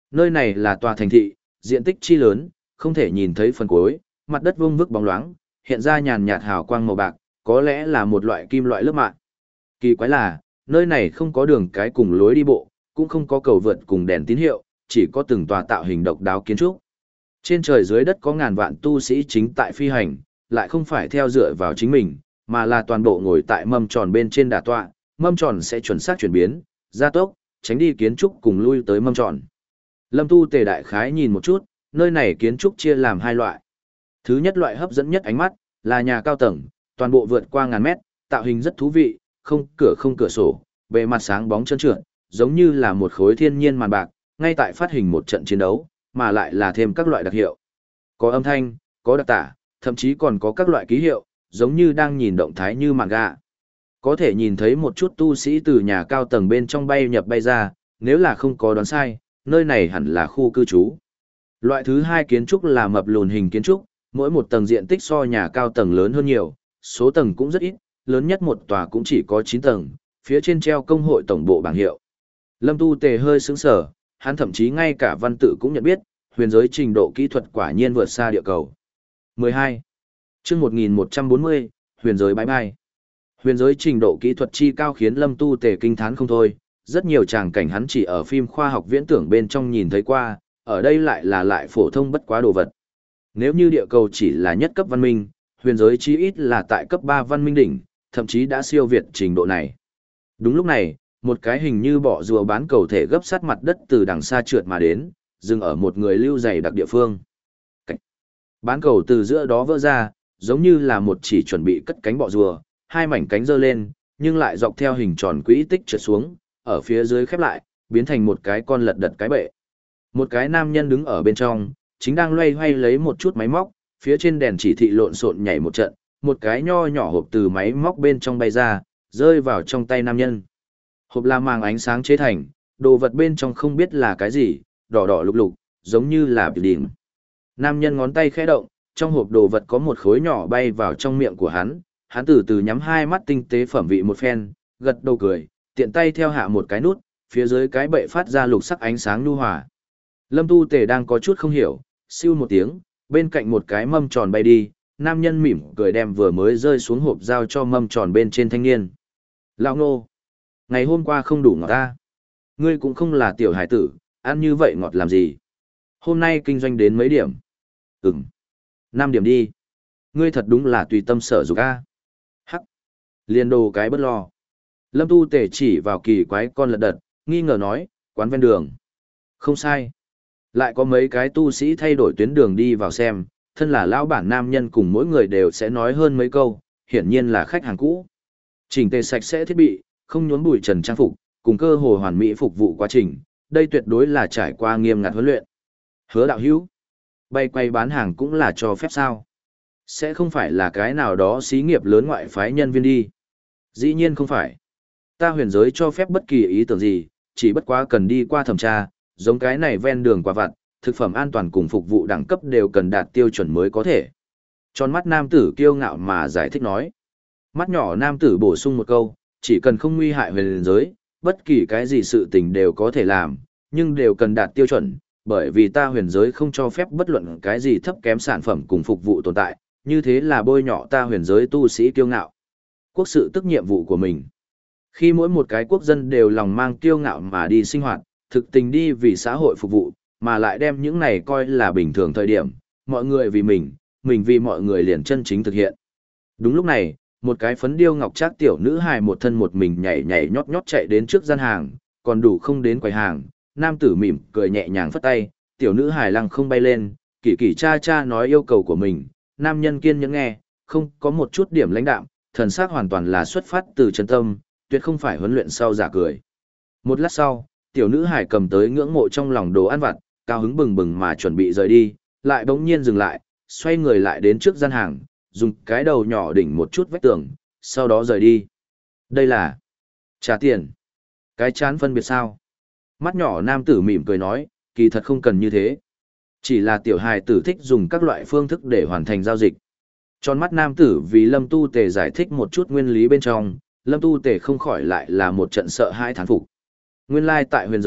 Nơi này là tòa thành thị, diện tích chi lớn, không thể nhìn thấy phần cuối, mặt đất vuông vức bóng loáng, hiện ra nhàn nhạt hào quang màu bạc, có lẽ là một loại kim loại lớp mạ. Kỳ quái là, nơi này không có đường cái cùng lối đi bộ, cũng không có cầu vượt cùng đèn tín hiệu, chỉ có từng tòa tạo hình độc đáo kiến trúc. Trên trời dưới đất có ngàn vạn tu sĩ chính tại phi hành, lại không phải theo dựa vào chính mình, mà là toàn bộ ngồi tại mâm tròn bên trên đà tọa, mâm tròn sẽ chuẩn xác chuyển biến, gia tốc, tránh đi kiến trúc cùng lui tới mâm tròn. Lâm Tu Tề đại khái nhìn một chút, nơi này kiến trúc chia làm hai loại. Thứ nhất loại hấp dẫn nhất ánh mắt, là nhà cao tầng, toàn bộ vượt qua ngàn mét, tạo hình rất thú vị, không cửa không cửa sổ, bề mặt sáng bóng trơn trượt, giống như là một khối thiên nhiên màn bạc, ngay tại phát hình một trận chiến đấu, mà lại là thêm các loại đặc hiệu. Có âm thanh, có đặc tả, thậm chí còn có các loại ký hiệu, giống như đang nhìn động thái như manga. Có thể nhìn thấy một chút tu sĩ từ nhà cao tầng bên trong bay nhập bay ra, nếu là không có đoán sai, nơi này hẳn là khu cư trú. Loại thứ hai kiến trúc là mập lùn hình kiến trúc, mỗi một tầng diện tích so nhà cao tầng lớn hơn nhiều, số tầng cũng rất ít, lớn nhất một tòa cũng chỉ có chín tầng, phía trên treo công hội tổng bộ bảng hiệu. Lâm Tu Tề hơi sững sờ, hắn thậm chí ngay cả văn tự cũng nhận biết, huyền giới trình độ kỹ thuật quả nhiên vượt xa địa cầu. mười hai. Chương một nghìn một trăm bốn mươi, huyền giới bái bai. Huyền giới trình độ kỹ thuật chi cao khiến Lâm Tu Tề kinh thán không thôi, rất nhiều tràng cảnh hắn chỉ ở phim khoa học viễn tưởng bên trong nhìn thấy qua, ở đây lại là lại phổ thông bất quá đồ vật. Nếu như địa cầu chỉ là nhất cấp văn minh, huyền giới chí ít là tại cấp ba văn minh đỉnh, thậm chí đã siêu việt trình độ này. Đúng lúc này, một cái hình như bọ rùa bán cầu thể gấp sát mặt đất từ đằng xa trượt mà đến, dừng ở một người lưu dày đặc địa phương. Cảnh. Bán cầu từ giữa đó vỡ ra, giống như là một chỉ chuẩn bị cất cánh bọ rùa, hai mảnh cánh giơ lên, nhưng lại dọc theo hình tròn quỹ tích trượt xuống, ở phía dưới khép lại, biến thành một cái con lật đật cái bệ. Một cái nam nhân đứng ở bên trong, chính đang loay hoay lấy một chút máy móc, phía trên đèn chỉ thị lộn xộn nhảy một trận, một cái nho nhỏ hộp từ máy móc bên trong bay ra, rơi vào trong tay nam nhân. Hộp là màng ánh sáng chế thành, đồ vật bên trong không biết là cái gì, đỏ đỏ lục lục, giống như là bìa đỉnh. Nam nhân ngón tay khẽ động, trong hộp đồ vật có một khối nhỏ bay vào trong miệng của hắn, hắn từ từ nhắm hai mắt tinh tế phẩm vị một phen, gật đầu cười, tiện tay theo hạ một cái nút, phía dưới cái bệ phát ra lục sắc ánh sáng nhu hòa. Lâm Tu Tề đang có chút không hiểu, siêu một tiếng, bên cạnh một cái mâm tròn bay đi, nam nhân mỉm cười đem vừa mới rơi xuống hộp giao cho mâm tròn bên trên thanh niên. Lão nô, ngày hôm qua không đủ ngọt ta. Ngươi cũng không là tiểu hải tử, ăn như vậy ngọt làm gì? Hôm nay kinh doanh đến mấy điểm? Ừm, năm điểm đi. Ngươi thật đúng là tùy tâm sở dục a. Hắc, liền đồ cái bất lo. Lâm Tu Tề chỉ vào kỳ quái con lật đật, nghi ngờ nói, quán ven đường. Không sai. Lại có mấy cái tu sĩ thay đổi tuyến đường đi vào xem, thân là lão bản nam nhân cùng mỗi người đều sẽ nói hơn mấy câu, hiển nhiên là khách hàng cũ. Chỉnh tề sạch sẽ thiết bị, không nhuốm bụi trần trang phục, cùng cơ hồ hoàn mỹ phục vụ quá trình, đây tuyệt đối là trải qua nghiêm ngặt huấn luyện. Hứa đạo hữu, bay quay bán hàng cũng là cho phép sao? Sẽ không phải là cái nào đó xí nghiệp lớn ngoại phái nhân viên đi. Dĩ nhiên không phải. Ta huyền giới cho phép bất kỳ ý tưởng gì, chỉ bất quá cần đi qua thẩm tra, giống cái này ven đường quả vặt, thực phẩm an toàn cùng phục vụ đẳng cấp đều cần đạt tiêu chuẩn mới có thể. Tròn mắt nam tử kiêu ngạo mà giải thích nói. Mắt nhỏ nam tử bổ sung một câu, chỉ cần không nguy hại huyền giới, bất kỳ cái gì sự tình đều có thể làm, nhưng đều cần đạt tiêu chuẩn, bởi vì ta huyền giới không cho phép bất luận cái gì thấp kém sản phẩm cùng phục vụ tồn tại, như thế là bôi nhọ ta huyền giới tu sĩ kiêu ngạo. Quốc sự tức nhiệm vụ của mình. Khi mỗi một cái quốc dân đều lòng mang kiêu ngạo mà đi sinh hoạt, thực tình đi vì xã hội phục vụ, mà lại đem những này coi là bình thường thời điểm, mọi người vì mình, mình vì mọi người liền chân chính thực hiện. Đúng lúc này, một cái phấn điêu ngọc trác tiểu nữ hài một thân một mình nhảy nhảy nhót nhót chạy đến trước gian hàng, còn đủ không đến quầy hàng, nam tử mỉm cười nhẹ nhàng phất tay, tiểu nữ hài lăng không bay lên, kỳ kỳ cha cha nói yêu cầu của mình, nam nhân kiên nhẫn nghe, không có một chút điểm lãnh đạm, thần sắc hoàn toàn là xuất phát từ chân tâm, tuyệt không phải huấn luyện sau giả cười. Một lát sau, tiểu nữ hải cầm tới ngưỡng mộ trong lòng đồ ăn vặt, cao hứng bừng bừng mà chuẩn bị rời đi, lại bỗng nhiên dừng lại, xoay người lại đến trước gian hàng, dùng cái đầu nhỏ đỉnh một chút vách tường, sau đó rời đi. Đây là trả tiền. Cái chán phân biệt sao? Mắt nhỏ nam tử mỉm cười nói, kỳ thật không cần như thế. Chỉ là tiểu hài tử thích dùng các loại phương thức để hoàn thành giao dịch. Tròn mắt nam tử vì Lâm Tu Tề giải thích một chút nguyên lý bên trong, Lâm Tu Tề không khỏi lại là một trận sợ hãi thán phục. Nguyên lai tại huyền giới,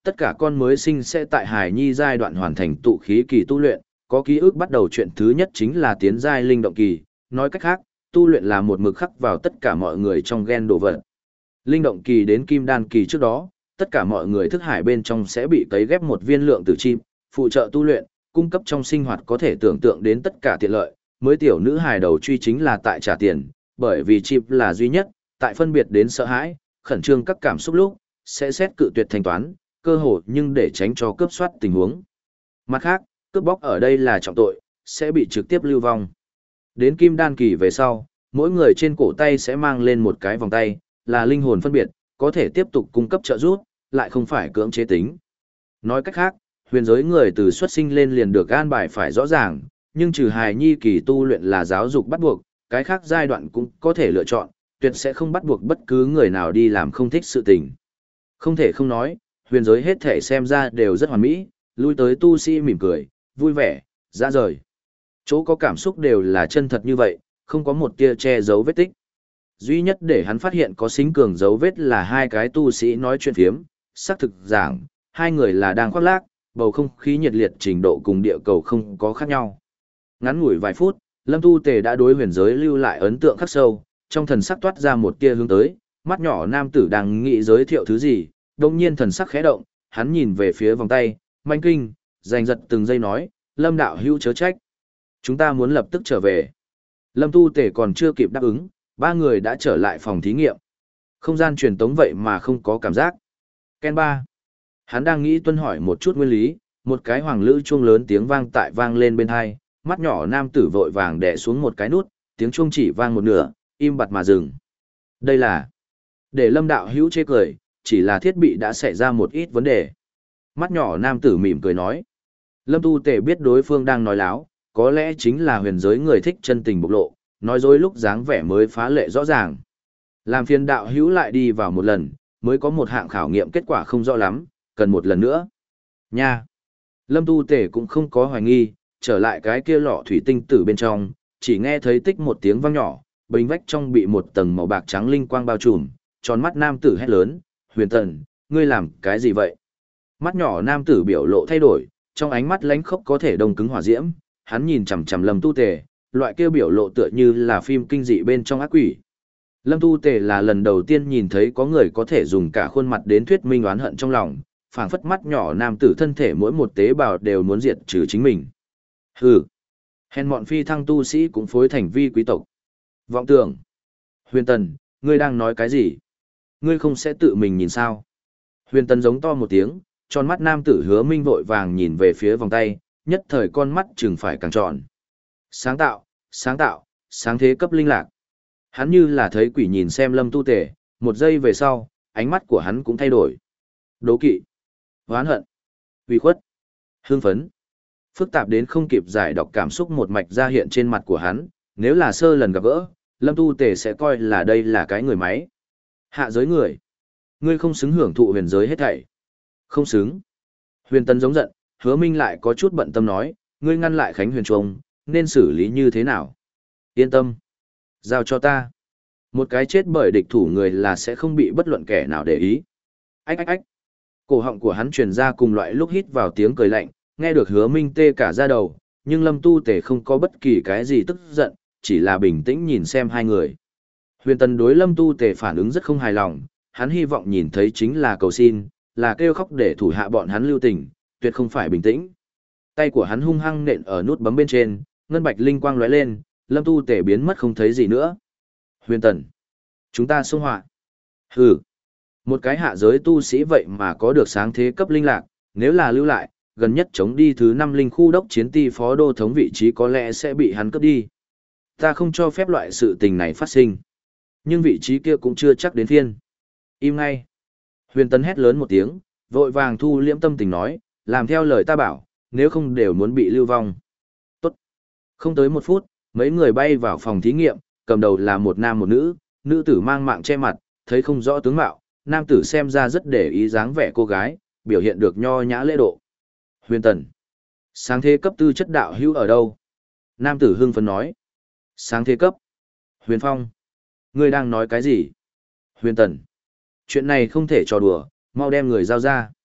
tất cả con mới sinh sẽ tại hài nhi giai đoạn hoàn thành tụ khí kỳ tu luyện, có ký ức bắt đầu chuyện thứ nhất chính là tiến giai linh động kỳ, nói cách khác, tu luyện là một mực khắc vào tất cả mọi người trong gen đồ vật. Linh động kỳ đến kim đan kỳ trước đó, tất cả mọi người thức hải bên trong sẽ bị cấy ghép một viên lượng tử chim, phụ trợ tu luyện, cung cấp trong sinh hoạt có thể tưởng tượng đến tất cả tiện lợi, mới tiểu nữ hài đầu truy chính là tại trả tiền, bởi vì chip là duy nhất, tại phân biệt đến sợ hãi, khẩn trương các cảm xúc lúc, sẽ xét cự tuyệt thanh toán, cơ hội nhưng để tránh cho cướp soát tình huống. Mặt khác, cướp bóc ở đây là trọng tội, sẽ bị trực tiếp lưu vong. Đến kim đan kỳ về sau, mỗi người trên cổ tay sẽ mang lên một cái vòng tay, là linh hồn phân biệt, có thể tiếp tục cung cấp trợ giúp, lại không phải cưỡng chế tính. Nói cách khác, huyền giới người từ xuất sinh lên liền được an bài phải rõ ràng, nhưng trừ hài nhi kỳ tu luyện là giáo dục bắt buộc, cái khác giai đoạn cũng có thể lựa chọn, tuyệt sẽ không bắt buộc bất cứ người nào đi làm không thích sự tình. Không thể không nói, huyền giới hết thể xem ra đều rất hoàn mỹ, lui tới tu sĩ mỉm cười, vui vẻ, ra rời. Chỗ có cảm xúc đều là chân thật như vậy, không có một tia che giấu vết tích. Duy nhất để hắn phát hiện có xính cường dấu vết là hai cái tu sĩ nói chuyện phiếm, xác thực giảng, hai người là đang khoác lác, bầu không khí nhiệt liệt trình độ cùng địa cầu không có khác nhau. Ngắn ngủi vài phút, Lâm Tu Tề đã đối huyền giới lưu lại ấn tượng khắc sâu, trong thần sắc toát ra một tia hướng tới, mắt nhỏ nam tử đang nghĩ giới thiệu thứ gì, đồng nhiên thần sắc khẽ động, hắn nhìn về phía vòng tay, manh kinh, giành giật từng giây nói, Lâm đạo hữu chớ trách. Chúng ta muốn lập tức trở về. Lâm Tu Tề còn chưa kịp đáp ứng, ba người đã trở lại phòng thí nghiệm. Không gian truyền tống vậy mà không có cảm giác. Ken ba. Hắn đang nghĩ tuân hỏi một chút nguyên lý, một cái hoàng lữ chuông lớn tiếng vang tại vang lên bên hai, mắt nhỏ nam tử vội vàng đè xuống một cái nút, tiếng chuông chỉ vang một nửa, im bặt mà dừng. Đây là để Lâm đạo hữu chê cười, chỉ là thiết bị đã xảy ra một ít vấn đề. Mắt nhỏ nam tử mỉm cười nói. Lâm Tu Tề biết đối phương đang nói láo, có lẽ chính là huyền giới người thích chân tình bộc lộ, nói dối lúc dáng vẻ mới phá lệ rõ ràng. Làm phiền đạo hữu lại đi vào một lần, mới có một hạng khảo nghiệm kết quả không rõ lắm, cần một lần nữa. Nha! Lâm Tu Tề cũng không có hoài nghi, trở lại cái kia lọ thủy tinh tử bên trong, chỉ nghe thấy tích một tiếng vang nhỏ, bình vách trong bị một tầng màu bạc trắng linh quang bao trùm, tròn mắt nam tử hét lớn, Huyền Tần, ngươi làm cái gì vậy? Mắt nhỏ nam tử biểu lộ thay đổi, trong ánh mắt lánh khốc có thể đông cứng hỏa diễm, hắn nhìn chằm chằm Lâm Tu Tề, loại kia biểu lộ tựa như là phim kinh dị bên trong ác quỷ. Lâm Tu Tề là lần đầu tiên nhìn thấy có người có thể dùng cả khuôn mặt đến thuyết minh oán hận trong lòng, phảng phất mắt nhỏ nam tử thân thể mỗi một tế bào đều muốn diệt trừ chính mình. Hừ, hèn mọn phi thăng tu sĩ cũng phối thành vi quý tộc. Vọng tưởng. Huyền Tần, ngươi đang nói cái gì? Ngươi không sẽ tự mình nhìn sao? Huyền Tần giống to một tiếng, tròn mắt nam tử Hứa Minh vội vàng nhìn về phía vòng tay, nhất thời con mắt chừng phải càng tròn. Sáng tạo, sáng tạo, sáng thế cấp linh lạc. Hắn như là thấy quỷ nhìn xem Lâm Tu Tề, một giây về sau, ánh mắt của hắn cũng thay đổi. Đố kỵ, oán hận, uy khuất, hưng phấn. Phức tạp đến không kịp giải đọc cảm xúc một mạch ra hiện trên mặt của hắn, nếu là sơ lần gặp gỡ, Lâm Tu Tề sẽ coi là đây là cái người máy. Hạ giới người. Ngươi không xứng hưởng thụ huyền giới hết thảy. Không xứng. Huyền Tần giống giận, Hứa Minh lại có chút bận tâm nói, ngươi ngăn lại Khánh Huyền Trung, nên xử lý như thế nào? Yên tâm. Giao cho ta. Một cái chết bởi địch thủ người là sẽ không bị bất luận kẻ nào để ý. Ách ách ách. Cổ họng của hắn truyền ra cùng loại lúc hít vào tiếng cười lạnh, nghe được Hứa Minh tê cả da đầu, nhưng Lâm Tu Tề không có bất kỳ cái gì tức giận, chỉ là bình tĩnh nhìn xem hai người. Huyền Tần đối Lâm Tu Tề phản ứng rất không hài lòng, hắn hy vọng nhìn thấy chính là cầu xin, là kêu khóc để thủ hạ bọn hắn lưu tình, tuyệt không phải bình tĩnh. Tay của hắn hung hăng nện ở nút bấm bên trên, ngân bạch linh quang lóe lên, Lâm Tu Tề biến mất không thấy gì nữa. Huyền Tần, chúng ta xung họa. Hừ, một cái hạ giới tu sĩ vậy mà có được sáng thế cấp linh lạc, nếu là lưu lại, gần nhất chống đi thứ năm linh khu đốc chiến ty phó đô thống vị trí có lẽ sẽ bị hắn cướp đi. Ta không cho phép loại sự tình này phát sinh. Nhưng vị trí kia cũng chưa chắc đến phiên. Im ngay. Huyền Tần hét lớn một tiếng, vội vàng thu liễm tâm tình nói, làm theo lời ta bảo, nếu không đều muốn bị lưu vong. Tốt. Không tới một phút, mấy người bay vào phòng thí nghiệm, cầm đầu là một nam một nữ, nữ tử mang mạng che mặt, thấy không rõ tướng mạo, nam tử xem ra rất để ý dáng vẻ cô gái, biểu hiện được nho nhã lễ độ. Huyền Tần. Sáng thế cấp tư chất đạo hữu ở đâu? Nam tử hưng phấn nói. Sáng thế cấp. Huyền Phong. Ngươi đang nói cái gì? Huyền Tần. Chuyện này không thể trò đùa, mau đem người giao ra.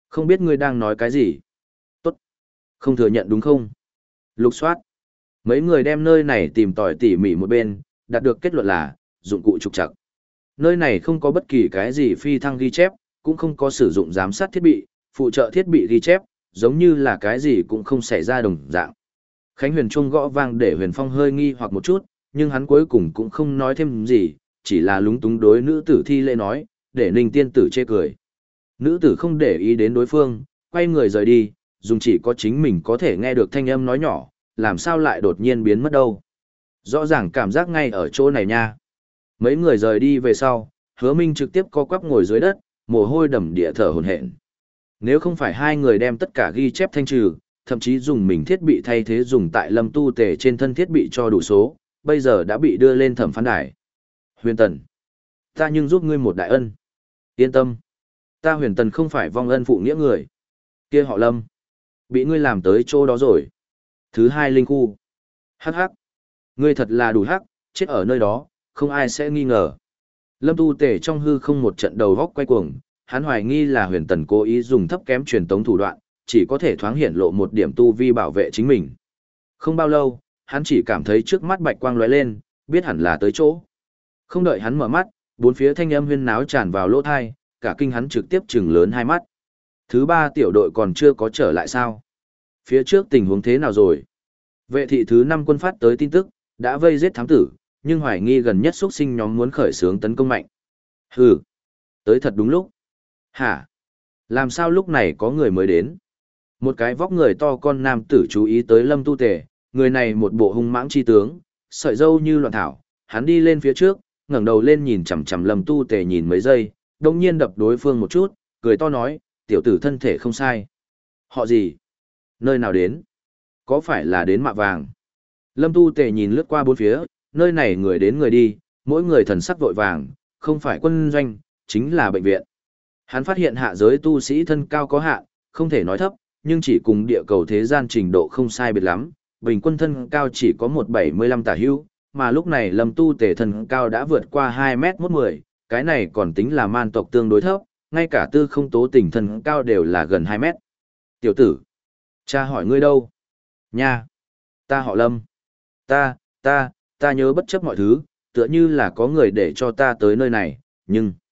Không biết ngươi đang nói cái gì? Tốt. Không thừa nhận đúng không? Lục soát. Mấy người đem nơi này tìm tòi tỉ mỉ một bên, đạt được kết luận là, dụng cụ trục trặc. Nơi này không có bất kỳ cái gì phi thăng ghi chép, cũng không có sử dụng giám sát thiết bị, phụ trợ thiết bị ghi chép, giống như là cái gì cũng không xảy ra đồng dạng. Khánh Huyền chuông gõ vang để Huyền Phong hơi nghi hoặc một chút, nhưng hắn cuối cùng cũng không nói thêm gì, chỉ là lúng túng đối nữ tử thi lễ nói, để Ninh tiên tử chê cười. Nữ tử không để ý đến đối phương, quay người rời đi, dùng chỉ có chính mình có thể nghe được thanh âm nói nhỏ, làm sao lại đột nhiên biến mất đâu. Rõ ràng cảm giác ngay ở chỗ này nha. Mấy người rời đi về sau, Hứa Minh trực tiếp co quắp ngồi dưới đất, mồ hôi đầm địa thở hổn hển. Nếu không phải hai người đem tất cả ghi chép thanh trừ, thậm chí dùng mình thiết bị thay thế dùng tại Lâm Tu Tề trên thân thiết bị cho đủ số, bây giờ đã bị đưa lên thẩm phán đài. Huyền Tần, ta nhưng giúp ngươi một đại ân. Yên tâm, ta Huyền Tần không phải vong ân phụ nghĩa người. Kia họ Lâm, bị ngươi làm tới chỗ đó rồi. Thứ hai linh khu. Hắc hắc, ngươi thật là đủ hắc, chết ở nơi đó, không ai sẽ nghi ngờ. Lâm Tu Tề trong hư không một trận đầu góc quay cuồng, hắn hoài nghi là Huyền Tần cố ý dùng thấp kém truyền tống thủ đoạn, chỉ có thể thoáng hiện lộ một điểm tu vi bảo vệ chính mình. Không bao lâu, hắn chỉ cảm thấy trước mắt bạch quang lóe lên, biết hẳn là tới chỗ. Không đợi hắn mở mắt, bốn phía thanh âm huyên náo tràn vào lỗ thai, cả kinh hắn trực tiếp trừng lớn hai mắt. Thứ ba tiểu đội còn chưa có trở lại sao? Phía trước tình huống thế nào rồi? Vệ thị thứ năm quân phát tới tin tức, đã vây giết thám tử, nhưng hoài nghi gần nhất xuất sinh nhóm muốn khởi xướng tấn công mạnh. Hừ, tới thật đúng lúc. Hả? Làm sao lúc này có người mới đến? Một cái vóc người to con nam tử chú ý tới Lâm Tu Tề, người này một bộ hung mãng chi tướng, sợi râu như loạn thảo, hắn đi lên phía trước, ngẩng đầu lên nhìn chằm chằm Lâm Tu Tề nhìn mấy giây, đồng nhiên đập đối phương một chút, cười to nói, tiểu tử thân thể không sai. Họ gì? Nơi nào đến? Có phải là đến Mạ Vàng? Lâm Tu Tề nhìn lướt qua bốn phía, nơi này người đến người đi, mỗi người thần sắc vội vàng, không phải quân doanh, chính là bệnh viện. Hắn phát hiện hạ giới tu sĩ thân cao có hạn, không thể nói thấp, nhưng chỉ cùng địa cầu thế gian trình độ không sai biệt lắm, bình quân thân cao chỉ có một bảy mươi lăm tả hữu, mà lúc này Lâm Tu Tề thân cao đã vượt qua hai mét một mười, cái này còn tính là man tộc tương đối thấp, ngay cả tư không tố tình thân cao đều là gần hai mét. Tiểu tử, cha hỏi ngươi đâu? Nha, ta họ Lâm. Ta, ta, ta nhớ bất chấp mọi thứ, tựa như là có người để cho ta tới nơi này, nhưng...